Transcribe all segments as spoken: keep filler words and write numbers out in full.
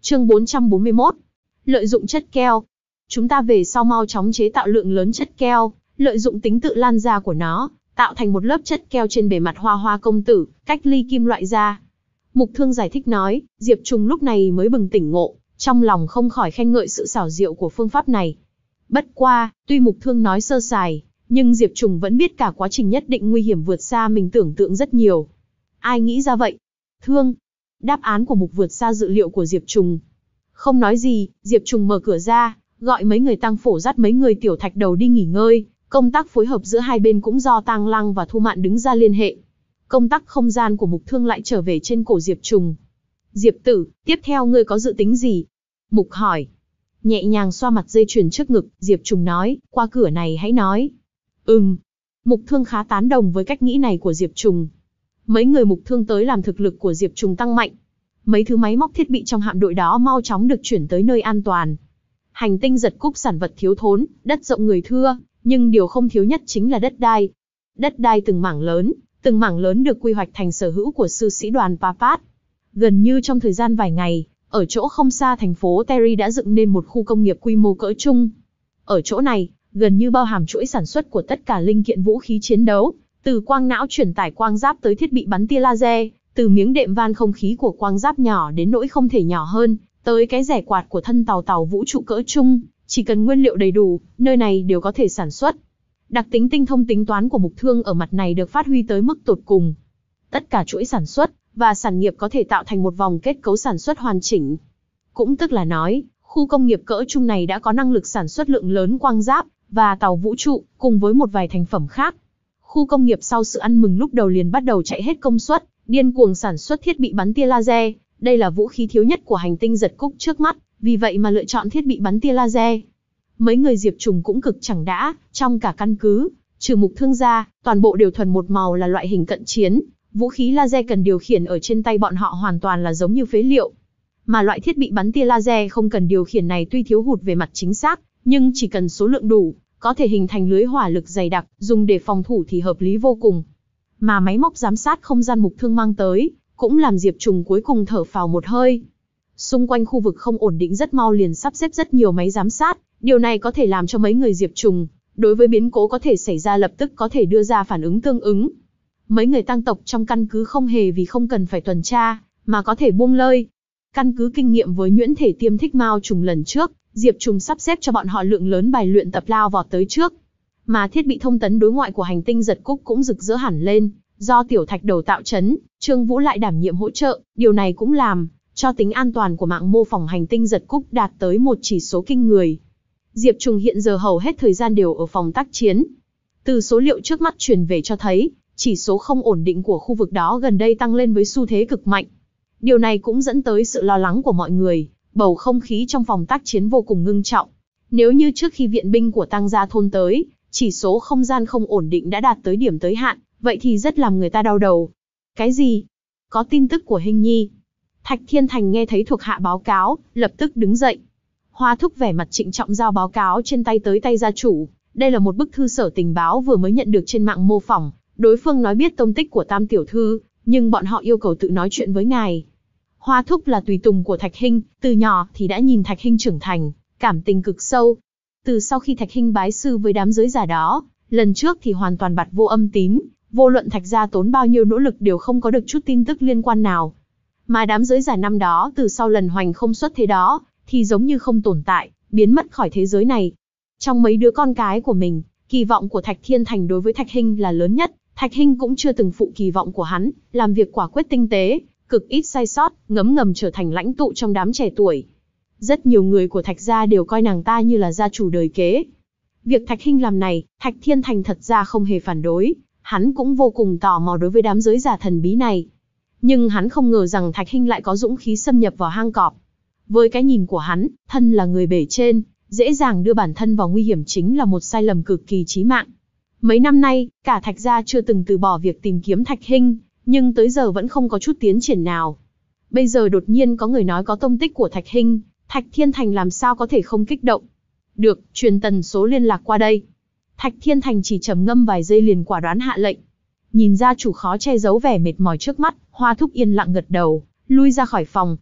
Chương bốn trăm bốn mươi mốt. Lợi dụng chất keo. Chúng ta về sau mau chóng chế tạo lượng lớn chất keo, lợi dụng tính tự lan ra của nó, tạo thành một lớp chất keo trên bề mặt Hoa Hoa công tử, cách ly kim loại ra. Mục Thương giải thích nói, Diệp Trùng lúc này mới bừng tỉnh ngộ, trong lòng không khỏi khen ngợi sự xảo diệu của phương pháp này. Bất qua, tuy Mục Thương nói sơ sài, nhưng Diệp Trùng vẫn biết cả quá trình nhất định nguy hiểm vượt xa mình tưởng tượng rất nhiều. Ai nghĩ ra vậy? Thương. Đáp án của Mục vượt xa dự liệu của Diệp Trùng. Không nói gì, Diệp Trùng mở cửa ra, gọi mấy người Tăng Phổ dắt mấy người Tiểu Thạch Đầu đi nghỉ ngơi, công tác phối hợp giữa hai bên cũng do Tang Lăng và Thu Mạn đứng ra liên hệ. Công tắc không gian của Mục Thương lại trở về trên cổ Diệp Trùng. Diệp tử, tiếp theo ngươi có dự tính gì? Mục hỏi. Nhẹ nhàng xoa mặt dây chuyền trước ngực, Diệp Trùng nói, qua cửa này hãy nói. Ừm. Mục Thương khá tán đồng với cách nghĩ này của Diệp Trùng. Mấy người Mục Thương tới làm thực lực của Diệp Trùng tăng mạnh. Mấy thứ máy móc thiết bị trong hạm đội đó mau chóng được chuyển tới nơi an toàn. Hành tinh Giật Cúc sản vật thiếu thốn, đất rộng người thưa, nhưng điều không thiếu nhất chính là đất đai. Đất đai từng mảng lớn, từng mảng lớn được quy hoạch thành sở hữu của sư sĩ đoàn Papat. Gần như trong thời gian vài ngày, ở chỗ không xa thành phố Terry đã dựng nên một khu công nghiệp quy mô cỡ trung. Ở chỗ này, gần như bao hàm chuỗi sản xuất của tất cả linh kiện vũ khí chiến đấu, từ quang não truyền tải quang giáp tới thiết bị bắn tia laser, từ miếng đệm van không khí của quang giáp nhỏ đến nỗi không thể nhỏ hơn, tới cái rẻ quạt của thân tàu tàu vũ trụ cỡ trung, chỉ cần nguyên liệu đầy đủ, nơi này đều có thể sản xuất. Đặc tính tinh thông tính toán của Mục Thương ở mặt này được phát huy tới mức tột cùng. Tất cả chuỗi sản xuất và sản nghiệp có thể tạo thành một vòng kết cấu sản xuất hoàn chỉnh. Cũng tức là nói, khu công nghiệp cỡ trung này đã có năng lực sản xuất lượng lớn quang giáp và tàu vũ trụ, cùng với một vài thành phẩm khác. Khu công nghiệp sau sự ăn mừng lúc đầu liền bắt đầu chạy hết công suất, điên cuồng sản xuất thiết bị bắn tia laser. Đây là vũ khí thiếu nhất của hành tinh Giật Cúc trước mắt, vì vậy mà lựa chọn thiết bị bắn tia laser. Mấy người Diệp Trùng cũng cực chẳng đã, trong cả căn cứ, trừ Mục Thương ra, toàn bộ đều thuần một màu là loại hình cận chiến, vũ khí laser cần điều khiển ở trên tay bọn họ hoàn toàn là giống như phế liệu. Mà loại thiết bị bắn tia laser không cần điều khiển này tuy thiếu hụt về mặt chính xác, nhưng chỉ cần số lượng đủ, có thể hình thành lưới hỏa lực dày đặc, dùng để phòng thủ thì hợp lý vô cùng. Mà máy móc giám sát không gian Mục Thương mang tới, cũng làm Diệp Trùng cuối cùng thở phào một hơi. Xung quanh khu vực không ổn định rất mau liền sắp xếp rất nhiều máy giám sát, điều này có thể làm cho mấy người Diệp Trùng, đối với biến cố có thể xảy ra lập tức có thể đưa ra phản ứng tương ứng. Mấy người Tăng tộc trong căn cứ không hề vì không cần phải tuần tra, mà có thể buông lơi. Căn cứ kinh nghiệm với nhuyễn thể tiêm thích mao trùng lần trước, Diệp Trùng sắp xếp cho bọn họ lượng lớn bài luyện tập lao vọt tới trước. Mà thiết bị thông tấn đối ngoại của hành tinh Giật Cúc cũng rực rỡ hẳn lên, do Tiểu Thạch Đầu tạo chấn, Trương Vũ lại đảm nhiệm hỗ trợ, điều này cũng làm cho tính an toàn của mạng mô phỏng hành tinh Giật Cúc đạt tới một chỉ số kinh người. Diệp Trùng hiện giờ hầu hết thời gian đều ở phòng tác chiến. Từ số liệu trước mắt truyền về cho thấy, chỉ số không ổn định của khu vực đó gần đây tăng lên với xu thế cực mạnh. Điều này cũng dẫn tới sự lo lắng của mọi người, bầu không khí trong phòng tác chiến vô cùng ngưng trọng. Nếu như trước khi viện binh của Tăng Gia Thôn tới, chỉ số không gian không ổn định đã đạt tới điểm tới hạn, vậy thì rất làm người ta đau đầu. Cái gì? Có tin tức của Hinh Nhi. Thạch Thiên Thành nghe thấy thuộc hạ báo cáo, lập tức đứng dậy. Hoa Thúc vẻ mặt trịnh trọng giao báo cáo trên tay tới tay gia chủ. Đây là một bức thư sở tình báo vừa mới nhận được trên mạng mô phỏng. Đối phương nói biết tông tích của Tam Tiểu Thư, nhưng bọn họ yêu cầu tự nói chuyện với ngài. Hoa Thúc là tùy tùng của Thạch Hinh, từ nhỏ thì đã nhìn Thạch Hinh trưởng thành, cảm tình cực sâu. Từ sau khi Thạch Hinh bái sư với đám giới giả đó, lần trước thì hoàn toàn bặt vô âm tín, vô luận Thạch gia tốn bao nhiêu nỗ lực đều không có được chút tin tức liên quan nào. Mà đám giới giả năm đó từ sau lần hoành không xuất thế đó, thì giống như không tồn tại, biến mất khỏi thế giới này. Trong mấy đứa con cái của mình, kỳ vọng của Thạch Thiên Thành đối với Thạch Hinh là lớn nhất, Thạch Hinh cũng chưa từng phụ kỳ vọng của hắn, làm việc quả quyết tinh tế, cực ít sai sót, ngấm ngầm trở thành lãnh tụ trong đám trẻ tuổi. Rất nhiều người của Thạch gia đều coi nàng ta như là gia chủ đời kế. Việc Thạch Hinh làm này, Thạch Thiên Thành thật ra không hề phản đối, hắn cũng vô cùng tò mò đối với đám giới giả thần bí này. Nhưng hắn không ngờ rằng Thạch Hinh lại có dũng khí xâm nhập vào hang cọp. Với cái nhìn của hắn, thân là người bề trên, dễ dàng đưa bản thân vào nguy hiểm chính là một sai lầm cực kỳ chí mạng. Mấy năm nay, cả Thạch gia chưa từng từ bỏ việc tìm kiếm Thạch Hinh, nhưng tới giờ vẫn không có chút tiến triển nào. Bây giờ đột nhiên có người nói có tông tích của Thạch Hinh, Thạch Thiên Thành làm sao có thể không kích động. Được, truyền tần số liên lạc qua đây. Thạch Thiên Thành chỉ trầm ngâm vài giây liền quả đoán hạ lệnh. Nhìn gia chủ khó che giấu vẻ mệt mỏi trước mắt, Hoa Thúc yên lặng gật đầu, lui ra khỏi phòng.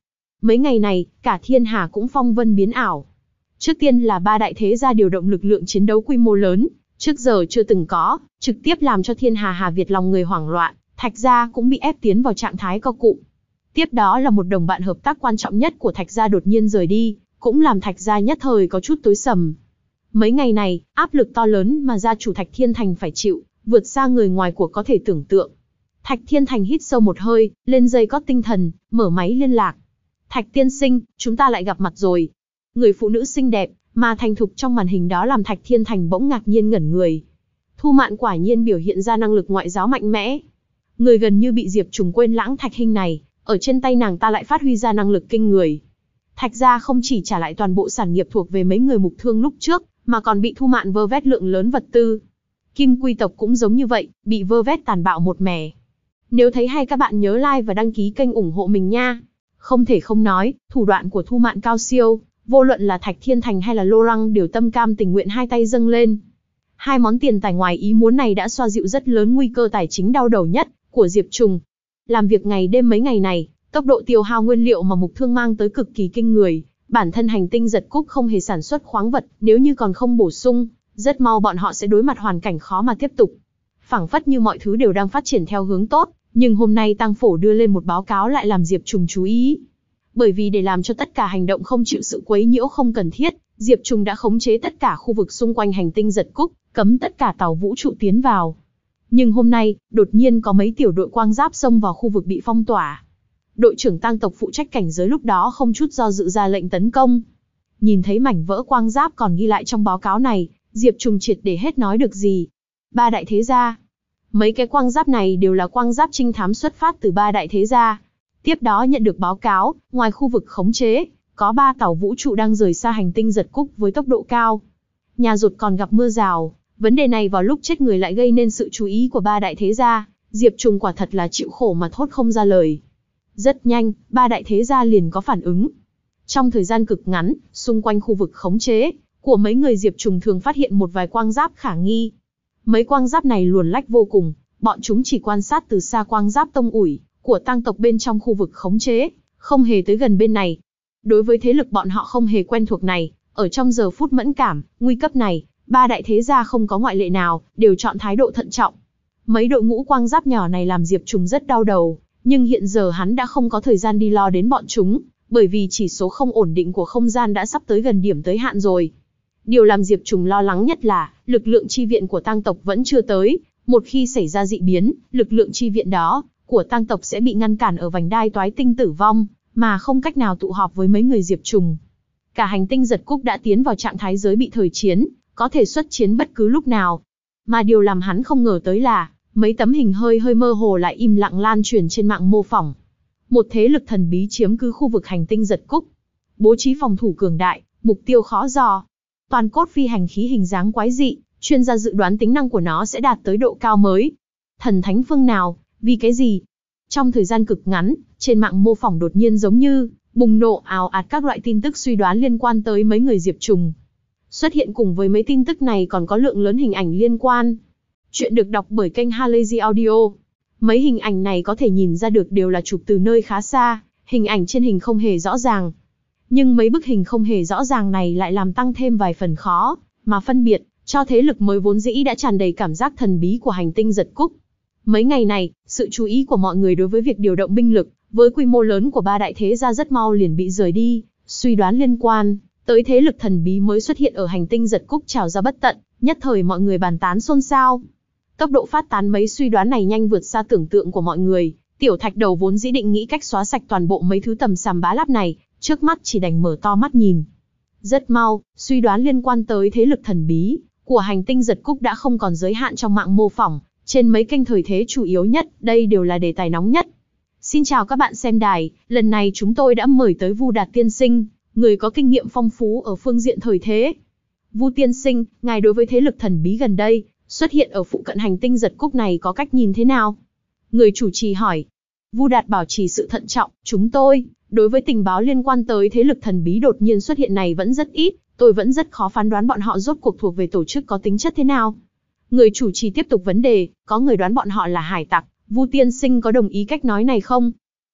Mấy ngày này, cả thiên hà cũng phong vân biến ảo. Trước tiên là ba đại thế gia điều động lực lượng chiến đấu quy mô lớn, trước giờ chưa từng có, trực tiếp làm cho thiên hà Hà Việt lòng người hoảng loạn, Thạch gia cũng bị ép tiến vào trạng thái co cụm. Tiếp đó là một đồng bạn hợp tác quan trọng nhất của Thạch gia đột nhiên rời đi, cũng làm Thạch gia nhất thời có chút tối sầm. Mấy ngày này, áp lực to lớn mà gia chủ Thạch Thiên Thành phải chịu, vượt xa người ngoài cuộc có thể tưởng tượng. Thạch Thiên Thành hít sâu một hơi, lên dây cót tinh thần, mở máy liên lạc. Thạch tiên sinh, chúng ta lại gặp mặt rồi. Người phụ nữ xinh đẹp, mà thành thục trong màn hình đó làm Thạch Thiên Thành bỗng ngạc nhiên ngẩn người. Thu Mạn quả nhiên biểu hiện ra năng lực ngoại giao mạnh mẽ. Người gần như bị Diệp Trùng quên lãng Thạch Hinh này, ở trên tay nàng ta lại phát huy ra năng lực kinh người. Thạch gia không chỉ trả lại toàn bộ sản nghiệp thuộc về mấy người mục thương lúc trước, mà còn bị Thu Mạn vơ vét lượng lớn vật tư. Kim Quy tộc cũng giống như vậy, bị vơ vét tàn bạo một mẻ. Nếu thấy hay các bạn nhớ like và đăng ký kênh ủng hộ mình nha. Không thể không nói, thủ đoạn của Thu Mạn cao siêu, vô luận là Thạch Thiên Thành hay là Lô Lăng đều tâm cam tình nguyện hai tay dâng lên. Hai món tiền tài ngoài ý muốn này đã xoa dịu rất lớn nguy cơ tài chính đau đầu nhất của Diệp Trùng. Làm việc ngày đêm mấy ngày này, tốc độ tiêu hao nguyên liệu mà mục thương mang tới cực kỳ kinh người. Bản thân hành tinh giật cúc không hề sản xuất khoáng vật, nếu như còn không bổ sung, rất mau bọn họ sẽ đối mặt hoàn cảnh khó mà tiếp tục. Phảng phất như mọi thứ đều đang phát triển theo hướng tốt, nhưng hôm nay Tăng Phổ đưa lên một báo cáo lại làm Diệp Trùng chú ý. Bởi vì để làm cho tất cả hành động không chịu sự quấy nhiễu không cần thiết, Diệp Trùng đã khống chế tất cả khu vực xung quanh hành tinh giật cúc, cấm tất cả tàu vũ trụ tiến vào. Nhưng hôm nay, đột nhiên có mấy tiểu đội quang giáp xông vào khu vực bị phong tỏa. Đội trưởng Tang tộc phụ trách cảnh giới lúc đó không chút do dự ra lệnh tấn công. Nhìn thấy mảnh vỡ quang giáp còn ghi lại trong báo cáo này, Diệp Trùng triệt để hết nói được gì. Ba đại thế gia. Mấy cái quang giáp này đều là quang giáp trinh thám xuất phát từ ba đại thế gia. Tiếp đó nhận được báo cáo, ngoài khu vực khống chế, có ba tàu vũ trụ đang rời xa hành tinh giật cúc với tốc độ cao. Nhà rột còn gặp mưa rào, vấn đề này vào lúc chết người lại gây nên sự chú ý của ba đại thế gia. Diệp Trùng quả thật là chịu khổ mà thốt không ra lời. Rất nhanh, ba đại thế gia liền có phản ứng. Trong thời gian cực ngắn, xung quanh khu vực khống chế của mấy người Diệp Trùng thường phát hiện một vài quang giáp khả nghi. Mấy quang giáp này luồn lách vô cùng, bọn chúng chỉ quan sát từ xa quang giáp tông ủi của Tang tộc bên trong khu vực khống chế, không hề tới gần bên này. Đối với thế lực bọn họ không hề quen thuộc này, ở trong giờ phút mẫn cảm, nguy cấp này, ba đại thế gia không có ngoại lệ nào, đều chọn thái độ thận trọng. Mấy đội ngũ quang giáp nhỏ này làm Diệp Trùng rất đau đầu, nhưng hiện giờ hắn đã không có thời gian đi lo đến bọn chúng, bởi vì chỉ số không ổn định của không gian đã sắp tới gần điểm tới hạn rồi. Điều làm Diệp Trùng lo lắng nhất là, lực lượng chi viện của Tang tộc vẫn chưa tới, một khi xảy ra dị biến, lực lượng chi viện đó của Tang tộc sẽ bị ngăn cản ở vành đai toái tinh tử vong, mà không cách nào tụ họp với mấy người Diệp Trùng. Cả hành tinh giật cúc đã tiến vào trạng thái giới bị thời chiến, có thể xuất chiến bất cứ lúc nào. Mà điều làm hắn không ngờ tới là, mấy tấm hình hơi hơi mơ hồ lại im lặng lan truyền trên mạng mô phỏng. Một thế lực thần bí chiếm cứ khu vực hành tinh giật cúc, bố trí phòng thủ cường đại, mục tiêu khó dò. Toàn cốt phi hành khí hình dáng quái dị, chuyên gia dự đoán tính năng của nó sẽ đạt tới độ cao mới. Thần thánh phương nào, vì cái gì? Trong thời gian cực ngắn, trên mạng mô phỏng đột nhiên giống như bùng nổ ào ạt các loại tin tức suy đoán liên quan tới mấy người Diệp Trùng. Xuất hiện cùng với mấy tin tức này còn có lượng lớn hình ảnh liên quan. Chuyện được đọc bởi kênh Halazy Audio. Mấy hình ảnh này có thể nhìn ra được đều là chụp từ nơi khá xa, hình ảnh trên hình không hề rõ ràng. Nhưng mấy bức hình không hề rõ ràng này lại làm tăng thêm vài phần khó mà phân biệt, cho thế lực mới vốn dĩ đã tràn đầy cảm giác thần bí của hành tinh giật cúc. Mấy ngày này, sự chú ý của mọi người đối với việc điều động binh lực với quy mô lớn của ba đại thế gia rất mau liền bị rời đi, suy đoán liên quan tới thế lực thần bí mới xuất hiện ở hành tinh giật cúc trào ra bất tận, nhất thời mọi người bàn tán xôn xao. Tốc độ phát tán mấy suy đoán này nhanh vượt xa tưởng tượng của mọi người, Tiểu Thạch Đầu vốn dĩ định nghĩ cách xóa sạch toàn bộ mấy thứ tầm xàm bá láp này, trước mắt chỉ đành mở to mắt nhìn. Rất mau, suy đoán liên quan tới thế lực thần bí của hành tinh giật cúc đã không còn giới hạn trong mạng mô phỏng, trên mấy kênh thời thế chủ yếu nhất, đây đều là đề tài nóng nhất. Xin chào các bạn xem đài, lần này chúng tôi đã mời tới Vu Đạt tiên sinh, người có kinh nghiệm phong phú ở phương diện thời thế. Vu tiên sinh, ngài đối với thế lực thần bí gần đây xuất hiện ở phụ cận hành tinh giật cúc này có cách nhìn thế nào? Người chủ trì hỏi. Vu Đạt bảo trì sự thận trọng, chúng tôi, đối với tình báo liên quan tới thế lực thần bí đột nhiên xuất hiện này vẫn rất ít, tôi vẫn rất khó phán đoán bọn họ rốt cuộc thuộc về tổ chức có tính chất thế nào. Người chủ trì tiếp tục vấn đề, có người đoán bọn họ là hải tặc, Vu tiên sinh có đồng ý cách nói này không?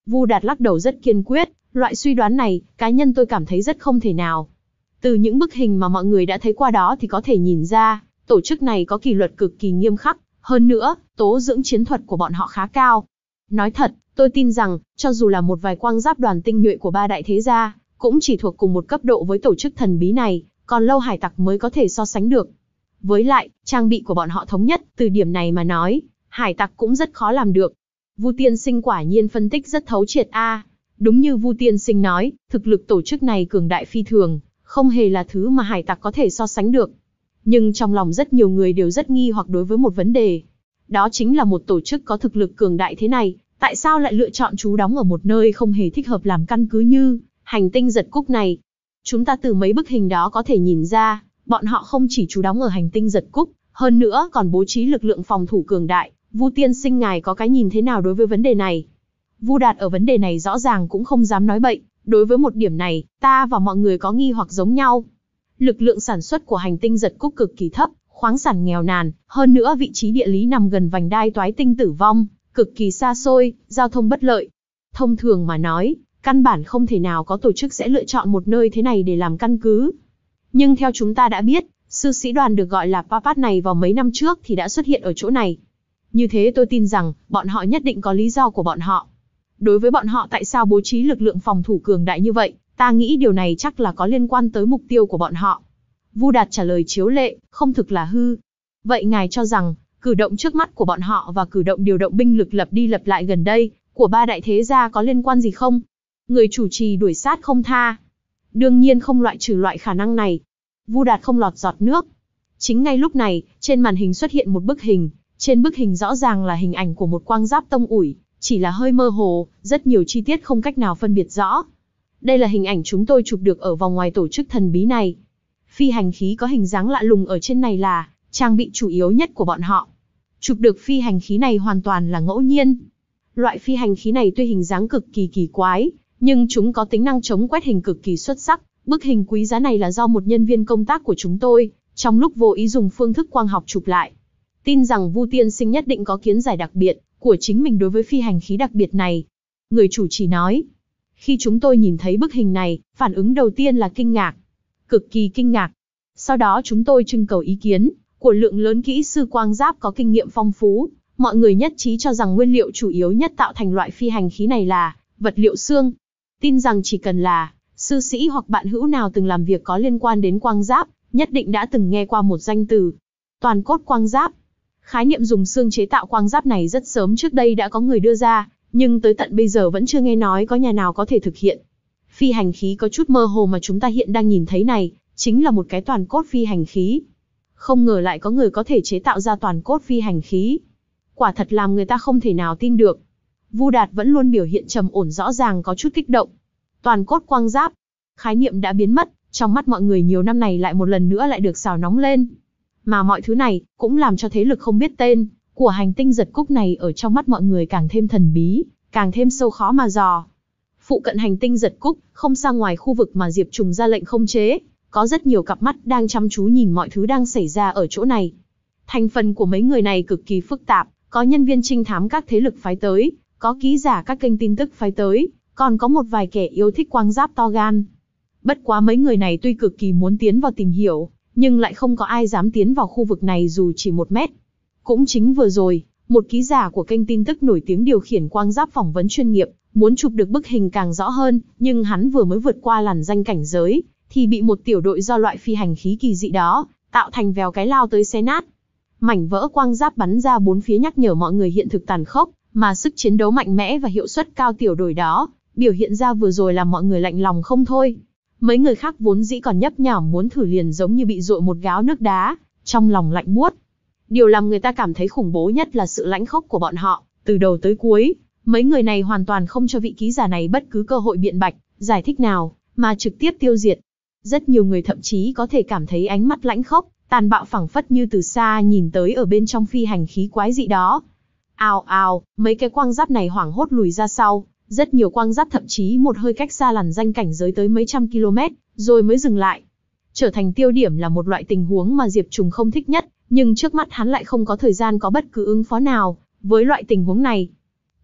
Vu Đạt lắc đầu rất kiên quyết, loại suy đoán này, cá nhân tôi cảm thấy rất không thể nào. Từ những bức hình mà mọi người đã thấy qua đó thì có thể nhìn ra, tổ chức này có kỷ luật cực kỳ nghiêm khắc, hơn nữa, tố dưỡng chiến thuật của bọn họ khá cao. Nói thật, tôi tin rằng, cho dù là một vài quang giáp đoàn tinh nhuệ của ba đại thế gia, cũng chỉ thuộc cùng một cấp độ với tổ chức thần bí này, còn lâu hải tặc mới có thể so sánh được. Với lại, trang bị của bọn họ thống nhất, từ điểm này mà nói, hải tặc cũng rất khó làm được. Vu tiên sinh quả nhiên phân tích rất thấu triệt a. À, đúng như Vu tiên sinh nói, thực lực tổ chức này cường đại phi thường, không hề là thứ mà hải tặc có thể so sánh được. Nhưng trong lòng rất nhiều người đều rất nghi hoặc đối với một vấn đề. Đó chính là một tổ chức có thực lực cường đại thế này, tại sao lại lựa chọn trú đóng ở một nơi không hề thích hợp làm căn cứ như hành tinh giật cúc này. Chúng ta từ mấy bức hình đó có thể nhìn ra, bọn họ không chỉ trú đóng ở hành tinh giật cúc, hơn nữa còn bố trí lực lượng phòng thủ cường đại. Vu tiên sinh ngài có cái nhìn thế nào đối với vấn đề này? Vu Đạt ở vấn đề này rõ ràng cũng không dám nói bậy, đối với một điểm này, ta và mọi người có nghi hoặc giống nhau. Lực lượng sản xuất của hành tinh giật cúc cực kỳ thấp, khoáng sản nghèo nàn, hơn nữa vị trí địa lý nằm gần vành đai toái tinh tử vong, cực kỳ xa xôi, giao thông bất lợi. Thông thường mà nói, căn bản không thể nào có tổ chức sẽ lựa chọn một nơi thế này để làm căn cứ. Nhưng theo chúng ta đã biết, sư sĩ đoàn được gọi là Papat này vào mấy năm trước thì đã xuất hiện ở chỗ này. Như thế tôi tin rằng, bọn họ nhất định có lý do của bọn họ. Đối với bọn họ tại sao bố trí lực lượng phòng thủ cường đại như vậy, ta nghĩ điều này chắc là có liên quan tới mục tiêu của bọn họ. Vu Đạt trả lời chiếu lệ, không thực là hư. Vậy ngài cho rằng, cử động trước mắt của bọn họ và cử động điều động binh lực lập đi lập lại gần đây, của ba đại thế gia có liên quan gì không? Người chủ trì đuổi sát không tha. Đương nhiên không loại trừ loại khả năng này. Vu Đạt không lọt giọt nước. Chính ngay lúc này, trên màn hình xuất hiện một bức hình. Trên bức hình rõ ràng là hình ảnh của một quang giáp tông ủi, chỉ là hơi mơ hồ, rất nhiều chi tiết không cách nào phân biệt rõ. Đây là hình ảnh chúng tôi chụp được ở vòng ngoài tổ chức thần bí này. Phi hành khí có hình dáng lạ lùng ở trên này là trang bị chủ yếu nhất của bọn họ. Chụp được phi hành khí này hoàn toàn là ngẫu nhiên. Loại phi hành khí này tuy hình dáng cực kỳ kỳ quái, nhưng chúng có tính năng chống quét hình cực kỳ xuất sắc. Bức hình quý giá này là do một nhân viên công tác của chúng tôi, trong lúc vô ý dùng phương thức quang học chụp lại. Tin rằng Vu tiên sinh nhất định có kiến giải đặc biệt của chính mình đối với phi hành khí đặc biệt này. Người chủ trì nói. Khi chúng tôi nhìn thấy bức hình này, phản ứng đầu tiên là kinh ngạc. Cực kỳ kinh ngạc. Sau đó chúng tôi trưng cầu ý kiến của lượng lớn kỹ sư quang giáp có kinh nghiệm phong phú. Mọi người nhất trí cho rằng nguyên liệu chủ yếu nhất tạo thành loại phi hành khí này là vật liệu xương. Tin rằng chỉ cần là sư sĩ hoặc bạn hữu nào từng làm việc có liên quan đến quang giáp, nhất định đã từng nghe qua một danh từ. Toàn cốt quang giáp. Khái niệm dùng xương chế tạo quang giáp này rất sớm trước đây đã có người đưa ra, nhưng tới tận bây giờ vẫn chưa nghe nói có nhà nào có thể thực hiện. Phi hành khí có chút mơ hồ mà chúng ta hiện đang nhìn thấy này, chính là một cái toàn cốt phi hành khí. Không ngờ lại có người có thể chế tạo ra toàn cốt phi hành khí. Quả thật làm người ta không thể nào tin được. Vu Đạt vẫn luôn biểu hiện trầm ổn, rõ ràng có chút kích động. Toàn cốt quang giáp. Khái niệm đã biến mất, trong mắt mọi người nhiều năm này lại một lần nữa lại được xào nóng lên. Mà mọi thứ này, cũng làm cho thế lực không biết tên của hành tinh giật cúc này ở trong mắt mọi người càng thêm thần bí, càng thêm sâu khó mà dò. Phụ cận hành tinh giật cúc, không xa ngoài khu vực mà Diệp Trùng ra lệnh khống chế, có rất nhiều cặp mắt đang chăm chú nhìn mọi thứ đang xảy ra ở chỗ này. Thành phần của mấy người này cực kỳ phức tạp, có nhân viên trinh thám các thế lực phái tới, có ký giả các kênh tin tức phái tới, còn có một vài kẻ yêu thích quang giáp to gan. Bất quá mấy người này tuy cực kỳ muốn tiến vào tìm hiểu, nhưng lại không có ai dám tiến vào khu vực này dù chỉ một mét. Cũng chính vừa rồi, một ký giả của kênh tin tức nổi tiếng điều khiển quang giáp phỏng vấn chuyên nghiệp, muốn chụp được bức hình càng rõ hơn, nhưng hắn vừa mới vượt qua làn ranh cảnh giới, thì bị một tiểu đội do loại phi hành khí kỳ dị đó, tạo thành vèo cái lao tới xé nát. Mảnh vỡ quang giáp bắn ra bốn phía nhắc nhở mọi người hiện thực tàn khốc, mà sức chiến đấu mạnh mẽ và hiệu suất cao tiểu đội đó, biểu hiện ra vừa rồi làm mọi người lạnh lòng không thôi. Mấy người khác vốn dĩ còn nhấp nhảm muốn thử liền giống như bị dội một gáo nước đá, trong lòng lạnh buốt. Điều làm người ta cảm thấy khủng bố nhất là sự lãnh khốc của bọn họ, từ đầu tới cuối, mấy người này hoàn toàn không cho vị ký giả này bất cứ cơ hội biện bạch, giải thích nào, mà trực tiếp tiêu diệt. Rất nhiều người thậm chí có thể cảm thấy ánh mắt lãnh khốc, tàn bạo phảng phất như từ xa nhìn tới ở bên trong phi hành khí quái dị đó. Ào ào, mấy cái quang giáp này hoảng hốt lùi ra sau, rất nhiều quang giáp thậm chí một hơi cách xa làn ranh cảnh giới tới mấy trăm km, rồi mới dừng lại. Trở thành tiêu điểm là một loại tình huống mà Diệp Trùng không thích nhất, nhưng trước mắt hắn lại không có thời gian có bất cứ ứng phó nào với loại tình huống này.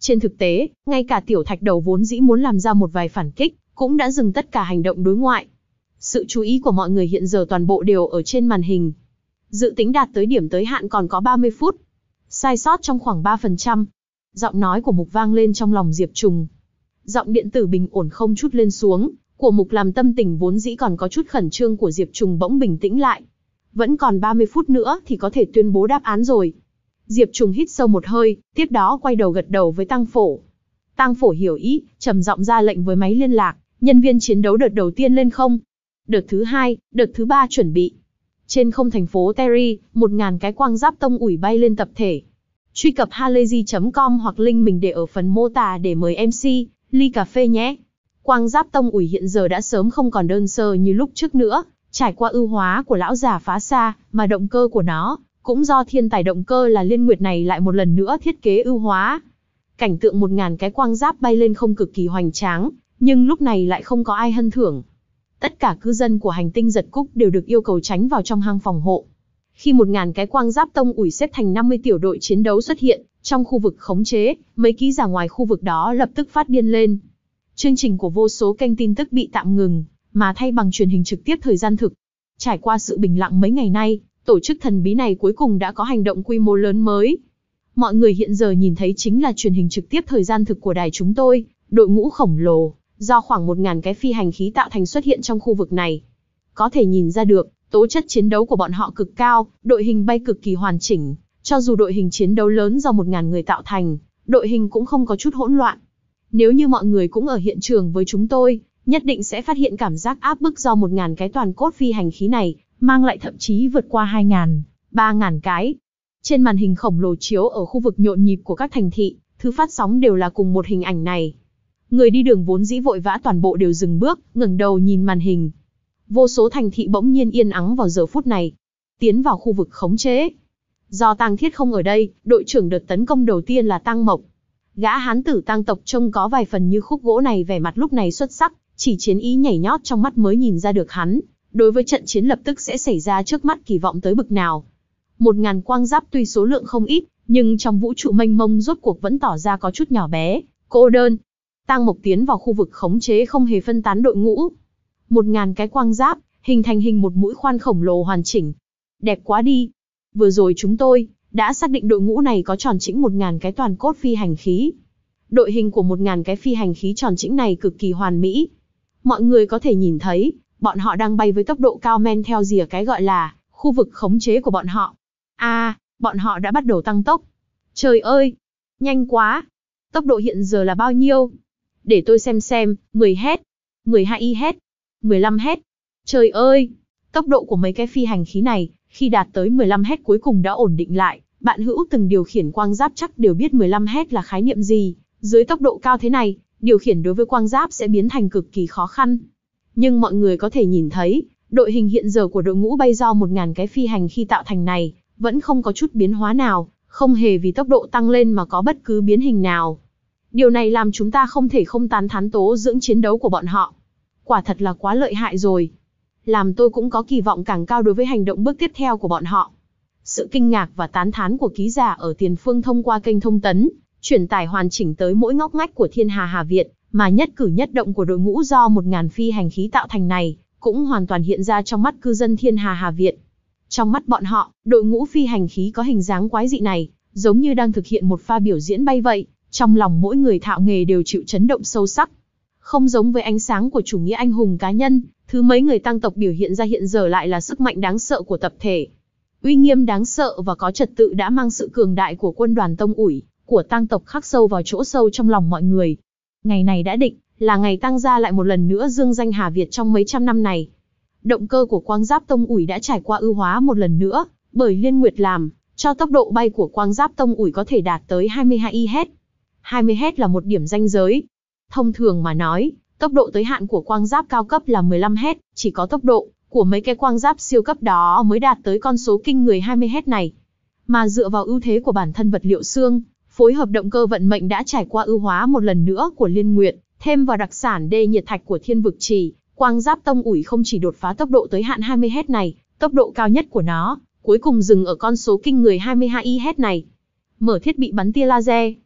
Trên thực tế, ngay cả tiểu thạch đầu vốn dĩ muốn làm ra một vài phản kích, cũng đã dừng tất cả hành động đối ngoại. Sự chú ý của mọi người hiện giờ toàn bộ đều ở trên màn hình. Dự tính đạt tới điểm tới hạn còn có ba mươi phút. Sai sót trong khoảng ba phần trăm. Giọng nói của Mục vang lên trong lòng Diệp Trùng. Giọng điện tử bình ổn không chút lên xuống, của Mục làm tâm tình vốn dĩ còn có chút khẩn trương của Diệp Trùng bỗng bình tĩnh lại. Vẫn còn ba mươi phút nữa thì có thể tuyên bố đáp án rồi. Diệp Trùng hít sâu một hơi, tiếp đó quay đầu gật đầu với Tăng Phổ. Tăng Phổ hiểu ý, trầm giọng ra lệnh với máy liên lạc, nhân viên chiến đấu đợt đầu tiên lên không. Đợt thứ hai, đợt thứ ba chuẩn bị. Trên không thành phố Terry, một ngàn cái quang giáp tông ủi bay lên tập thể. Truy cập halayzi chấm com hoặc link mình để ở phần mô tả để mời em xê, ly cà phê nhé. Quang giáp tông ủi hiện giờ đã sớm không còn đơn sơ như lúc trước nữa, trải qua ưu hóa của lão già phá xa, mà động cơ của nó, cũng do thiên tài động cơ là Liên Nguyệt này lại một lần nữa thiết kế ưu hóa. Cảnh tượng một ngàn cái quang giáp bay lên không cực kỳ hoành tráng, nhưng lúc này lại không có ai hân thưởng. Tất cả cư dân của hành tinh Giật Cúc đều được yêu cầu tránh vào trong hang phòng hộ. Khi một ngàn cái quang giáp tông ủi xếp thành năm mươi tiểu đội chiến đấu xuất hiện trong khu vực khống chế, mấy ký giả ngoài khu vực đó lập tức phát điên lên. Chương trình của vô số kênh tin tức bị tạm ngừng, mà thay bằng truyền hình trực tiếp thời gian thực. Trải qua sự bình lặng mấy ngày nay, tổ chức thần bí này cuối cùng đã có hành động quy mô lớn mới. Mọi người hiện giờ nhìn thấy chính là truyền hình trực tiếp thời gian thực của đài chúng tôi, đội ngũ khổng lồ, do khoảng một ngàn cái phi hành khí tạo thành xuất hiện trong khu vực này. Có thể nhìn ra được, tố chất chiến đấu của bọn họ cực cao, đội hình bay cực kỳ hoàn chỉnh, cho dù đội hình chiến đấu lớn do một ngàn người tạo thành, đội hình cũng không có chút hỗn loạn. Nếu như mọi người cũng ở hiện trường với chúng tôi, nhất định sẽ phát hiện cảm giác áp bức do một ngàn cái toàn cốt phi hành khí này, mang lại thậm chí vượt qua hai ngàn, ba ngàn cái. Trên màn hình khổng lồ chiếu ở khu vực nhộn nhịp của các thành thị, thứ phát sóng đều là cùng một hình ảnh này. Người đi đường vốn dĩ vội vã toàn bộ đều dừng bước, ngẩng đầu nhìn màn hình. Vô số thành thị bỗng nhiên yên ắng vào giờ phút này. Tiến vào khu vực khống chế. Do Tang Thiết không ở đây, đội trưởng đợt tấn công đầu tiên là Tang Mộc. Gã hán tử Tang tộc trông có vài phần như khúc gỗ này, vẻ mặt lúc này xuất sắc, chỉ chiến ý nhảy nhót trong mắt mới nhìn ra được hắn. Đối với trận chiến lập tức sẽ xảy ra trước mắt kỳ vọng tới bực nào. Một ngàn quang giáp tuy số lượng không ít, nhưng trong vũ trụ mênh mông rốt cuộc vẫn tỏ ra có chút nhỏ bé, cô đơn. Tang Mộc tiến vào khu vực khống chế không hề phân tán đội ngũ. Một ngàn cái quang giáp, hình thành hình một mũi khoan khổng lồ hoàn chỉnh. Đẹp quá đi. Vừa rồi chúng tôi đã xác định đội ngũ này có tròn chỉnh một ngàn cái toàn cốt phi hành khí. Đội hình của một ngàn cái phi hành khí tròn chỉnh này cực kỳ hoàn mỹ. Mọi người có thể nhìn thấy, bọn họ đang bay với tốc độ cao men theo rìa cái gọi là khu vực khống chế của bọn họ. A, à, bọn họ đã bắt đầu tăng tốc. Trời ơi, nhanh quá. Tốc độ hiện giờ là bao nhiêu? Để tôi xem xem, mười héc, mười hai héc, mười lăm héc. Trời ơi, tốc độ của mấy cái phi hành khí này, khi đạt tới mười lăm héc cuối cùng đã ổn định lại. Bạn hữu từng điều khiển quang giáp chắc đều biết mười lăm héc là khái niệm gì. Dưới tốc độ cao thế này, điều khiển đối với quang giáp sẽ biến thành cực kỳ khó khăn. Nhưng mọi người có thể nhìn thấy, đội hình hiện giờ của đội ngũ bay do một ngàn cái phi hành khi tạo thành này, vẫn không có chút biến hóa nào, không hề vì tốc độ tăng lên mà có bất cứ biến hình nào. Điều này làm chúng ta không thể không tán thán tố dưỡng chiến đấu của bọn họ. Quả thật là quá lợi hại rồi. Làm tôi cũng có kỳ vọng càng cao đối với hành động bước tiếp theo của bọn họ. Sự kinh ngạc và tán thán của ký giả ở tiền phương thông qua kênh thông tấn, truyền tải hoàn chỉnh tới mỗi ngóc ngách của Thiên Hà Hà Việt, mà nhất cử nhất động của đội ngũ do một ngàn phi hành khí tạo thành này, cũng hoàn toàn hiện ra trong mắt cư dân Thiên Hà Hà Việt. Trong mắt bọn họ, đội ngũ phi hành khí có hình dáng quái dị này, giống như đang thực hiện một pha biểu diễn bay vậy, trong lòng mỗi người thạo nghề đều chịu chấn động sâu sắc. Không giống với ánh sáng của chủ nghĩa anh hùng cá nhân, thứ mấy người Tang tộc biểu hiện ra hiện giờ lại là sức mạnh đáng sợ của tập thể. Uy nghiêm đáng sợ và có trật tự đã mang sự cường đại của quân đoàn tông ủi, của Tang tộc khắc sâu vào chỗ sâu trong lòng mọi người. Ngày này đã định, là ngày Tang gia lại một lần nữa dương danh Hà Việt trong mấy trăm năm này. Động cơ của quang giáp tông ủi đã trải qua ưu hóa một lần nữa, bởi Liên Nguyệt làm, cho tốc độ bay của quang giáp tông ủi có thể đạt tới hai mươi hai héc. hai mươi héc là một điểm ranh giới. Thông thường mà nói, tốc độ tới hạn của quang giáp cao cấp là mười lăm héc, chỉ có tốc độ của mấy cái quang giáp siêu cấp đó mới đạt tới con số kinh người hai mươi héc này. Mà dựa vào ưu thế của bản thân vật liệu xương, phối hợp động cơ vận mệnh đã trải qua ưu hóa một lần nữa của Liên Nguyệt, thêm vào đặc sản đê nhiệt thạch của Thiên Vực Trì, quang giáp tông ủi không chỉ đột phá tốc độ tới hạn hai mươi héc này, tốc độ cao nhất của nó, cuối cùng dừng ở con số kinh người hai mươi hai héc này. Mở thiết bị bắn tia laser.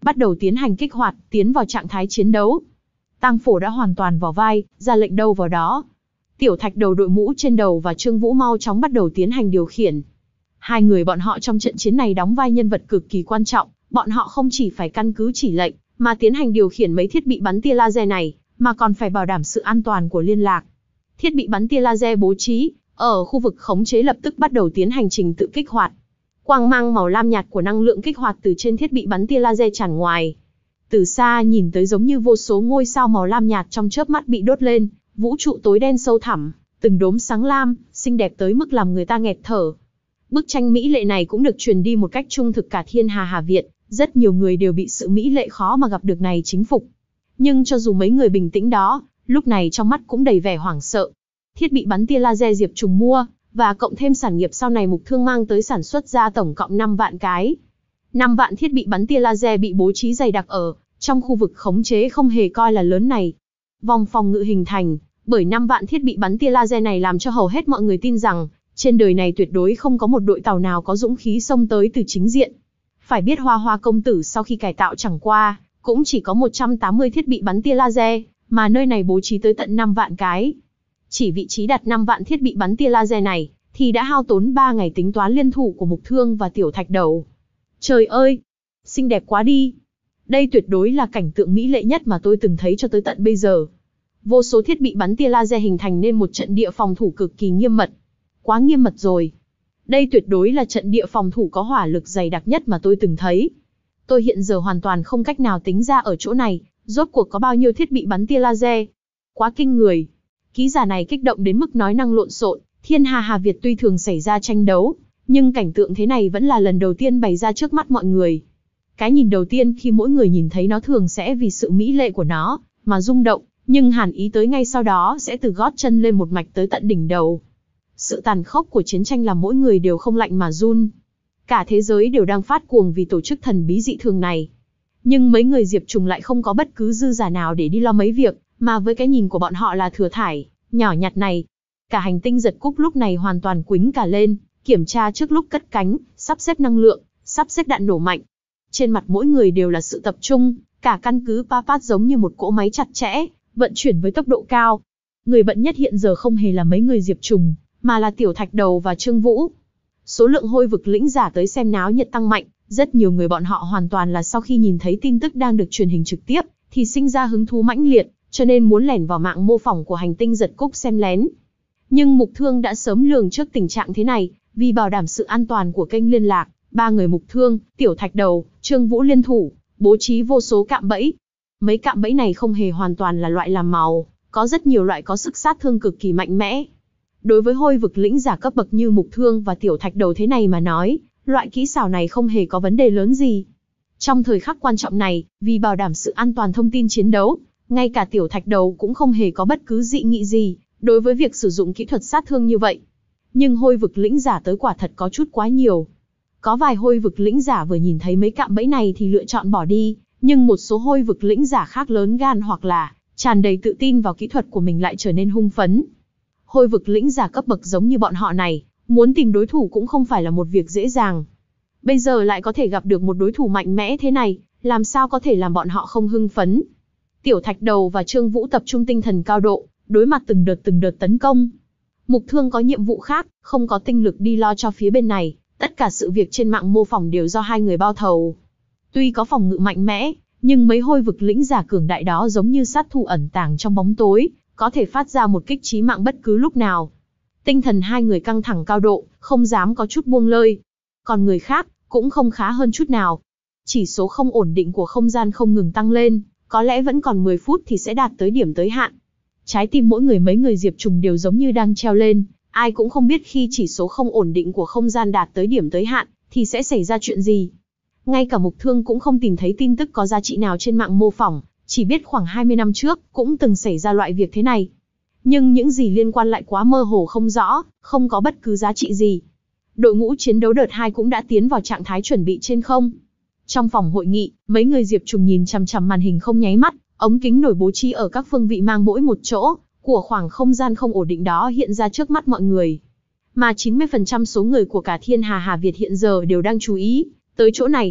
bắt đầu tiến hành kích hoạt, tiến vào trạng thái chiến đấu. Tang Phổ đã hoàn toàn vào vai, ra lệnh đâu vào đó. Tiểu Thạch Đầu đội mũ trên đầu và Trương Vũ mau chóng bắt đầu tiến hành điều khiển. Hai người bọn họ trong trận chiến này đóng vai nhân vật cực kỳ quan trọng, bọn họ không chỉ phải căn cứ chỉ lệnh, mà tiến hành điều khiển mấy thiết bị bắn tia laser này, mà còn phải bảo đảm sự an toàn của liên lạc. Thiết bị bắn tia laser bố trí ở khu vực khống chế lập tức bắt đầu tiến hành trình tự kích hoạt. Quang mang màu lam nhạt của năng lượng kích hoạt từ trên thiết bị bắn tia laser tràn ngoài. Từ xa nhìn tới giống như vô số ngôi sao màu lam nhạt trong chớp mắt bị đốt lên, vũ trụ tối đen sâu thẳm, từng đốm sáng lam, xinh đẹp tới mức làm người ta nghẹt thở. Bức tranh mỹ lệ này cũng được truyền đi một cách trung thực cả Thiên Hà Hà Việt, rất nhiều người đều bị sự mỹ lệ khó mà gặp được này chính phục. Nhưng cho dù mấy người bình tĩnh đó, lúc này trong mắt cũng đầy vẻ hoảng sợ. Thiết bị bắn tia laser Diệp Trùng mua, và cộng thêm sản nghiệp sau này Mục Thương mang tới sản xuất ra tổng cộng năm vạn cái. năm vạn thiết bị bắn tia laser bị bố trí dày đặc ở trong khu vực khống chế không hề coi là lớn này. Vòng phòng ngự hình thành bởi năm vạn thiết bị bắn tia laser này làm cho hầu hết mọi người tin rằng trên đời này tuyệt đối không có một đội tàu nào có dũng khí xông tới từ chính diện. Phải biết Hoa Hoa công tử sau khi cải tạo chẳng qua cũng chỉ có một trăm tám mươi thiết bị bắn tia laser, mà nơi này bố trí tới tận năm vạn cái. Chỉ vị trí đặt năm vạn thiết bị bắn tia laser này thì đã hao tốn ba ngày tính toán liên thủ của Mục Thương và Tiểu Thạch Đầu. Trời ơi, xinh đẹp quá đi. Đây tuyệt đối là cảnh tượng mỹ lệ nhất mà tôi từng thấy cho tới tận bây giờ. Vô số thiết bị bắn tia laser hình thành nên một trận địa phòng thủ cực kỳ nghiêm mật. Quá nghiêm mật rồi. Đây tuyệt đối là trận địa phòng thủ có hỏa lực dày đặc nhất mà tôi từng thấy. Tôi hiện giờ hoàn toàn không cách nào tính ra ở chỗ này, rốt cuộc có bao nhiêu thiết bị bắn tia laser. Quá kinh người. Ký giả này kích động đến mức nói năng lộn xộn. Thiên Hà Hà Việt tuy thường xảy ra tranh đấu, nhưng cảnh tượng thế này vẫn là lần đầu tiên bày ra trước mắt mọi người. Cái nhìn đầu tiên khi mỗi người nhìn thấy nó thường sẽ vì sự mỹ lệ của nó mà rung động, nhưng hàn ý tới ngay sau đó sẽ từ gót chân lên một mạch tới tận đỉnh đầu. Sự tàn khốc của chiến tranh làm mỗi người đều không lạnh mà run. Cả thế giới đều đang phát cuồng vì tổ chức thần bí dị thường này. Nhưng mấy người Diệp Trùng lại không có bất cứ dư giả nào để đi lo mấy việc, mà với cái nhìn của bọn họ là thừa thải, nhỏ nhặt này. Cả hành tinh Giật Cúc lúc này hoàn toàn quĩnh cả lên, kiểm tra trước lúc cất cánh, sắp xếp năng lượng, sắp xếp đạn nổ mạnh. Trên mặt mỗi người đều là sự tập trung, cả căn cứ Papat giống như một cỗ máy chặt chẽ, vận chuyển với tốc độ cao. Người bận nhất hiện giờ không hề là mấy người Diệp Trùng, mà là Tiểu Thạch Đầu và Trương Vũ. Số lượng hôi vực lĩnh giả tới xem náo nhiệt tăng mạnh, rất nhiều người bọn họ hoàn toàn là sau khi nhìn thấy tin tức đang được truyền hình trực tiếp, thì sinh ra hứng thú mãnh liệt, cho nên muốn lẻn vào mạng mô phỏng của hành tinh Giật Cúc xem lén. Nhưng Mục Thương đã sớm lường trước tình trạng thế này, vì bảo đảm sự an toàn của kênh liên lạc, ba người Mục Thương, Tiểu Thạch Đầu, Trương Vũ liên thủ, bố trí vô số cạm bẫy. Mấy cạm bẫy này không hề hoàn toàn là loại làm màu, có rất nhiều loại có sức sát thương cực kỳ mạnh mẽ. Đối với hôi vực lĩnh giả cấp bậc như Mục Thương và Tiểu Thạch Đầu thế này mà nói, loại kỹ xảo này không hề có vấn đề lớn gì. Trong thời khắc quan trọng này, vì bảo đảm sự an toàn thông tin chiến đấu, ngay cả Tiểu Thạch Đầu cũng không hề có bất cứ dị nghị gì đối với việc sử dụng kỹ thuật sát thương như vậy. Nhưng hôi vực lĩnh giả tới quả thật có chút quá nhiều. Có vài hôi vực lĩnh giả vừa nhìn thấy mấy cạm bẫy này thì lựa chọn bỏ đi, nhưng một số hôi vực lĩnh giả khác lớn gan hoặc là tràn đầy tự tin vào kỹ thuật của mình lại trở nên hung phấn. Hôi vực lĩnh giả cấp bậc giống như bọn họ này, muốn tìm đối thủ cũng không phải là một việc dễ dàng. Bây giờ lại có thể gặp được một đối thủ mạnh mẽ thế này, làm sao có thể làm bọn họ không hưng phấn. Tiểu Thạch Đầu và Trương Vũ tập trung tinh thần cao độ, đối mặt từng đợt từng đợt tấn công. Mục Thương có nhiệm vụ khác, không có tinh lực đi lo cho phía bên này, tất cả sự việc trên mạng mô phỏng đều do hai người bao thầu. Tuy có phòng ngự mạnh mẽ, nhưng mấy hôi vực lĩnh giả cường đại đó giống như sát thủ ẩn tàng trong bóng tối, có thể phát ra một kích chí mạng bất cứ lúc nào. Tinh thần hai người căng thẳng cao độ, không dám có chút buông lơi. Còn người khác, cũng không khá hơn chút nào. Chỉ số không ổn định của không gian không ngừng tăng lên, có lẽ vẫn còn mười phút thì sẽ đạt tới điểm tới hạn. Trái tim mỗi người mấy người Diệp Trùng đều giống như đang treo lên, ai cũng không biết khi chỉ số không ổn định của không gian đạt tới điểm tới hạn, thì sẽ xảy ra chuyện gì. Ngay cả Mục Thương cũng không tìm thấy tin tức có giá trị nào trên mạng mô phỏng, chỉ biết khoảng hai mươi năm trước, cũng từng xảy ra loại việc thế này. Nhưng những gì liên quan lại quá mơ hồ không rõ, không có bất cứ giá trị gì. Đội ngũ chiến đấu đợt hai cũng đã tiến vào trạng thái chuẩn bị trên không. Trong phòng hội nghị, mấy người Diệp Trùng nhìn chằm chằm màn hình không nháy mắt, ống kính nổi bố trí ở các phương vị mang mỗi một chỗ, của khoảng không gian không ổn định đó hiện ra trước mắt mọi người. Mà chín mươi phần trăm số người của cả Thiên Hà Hà Việt hiện giờ đều đang chú ý tới chỗ này.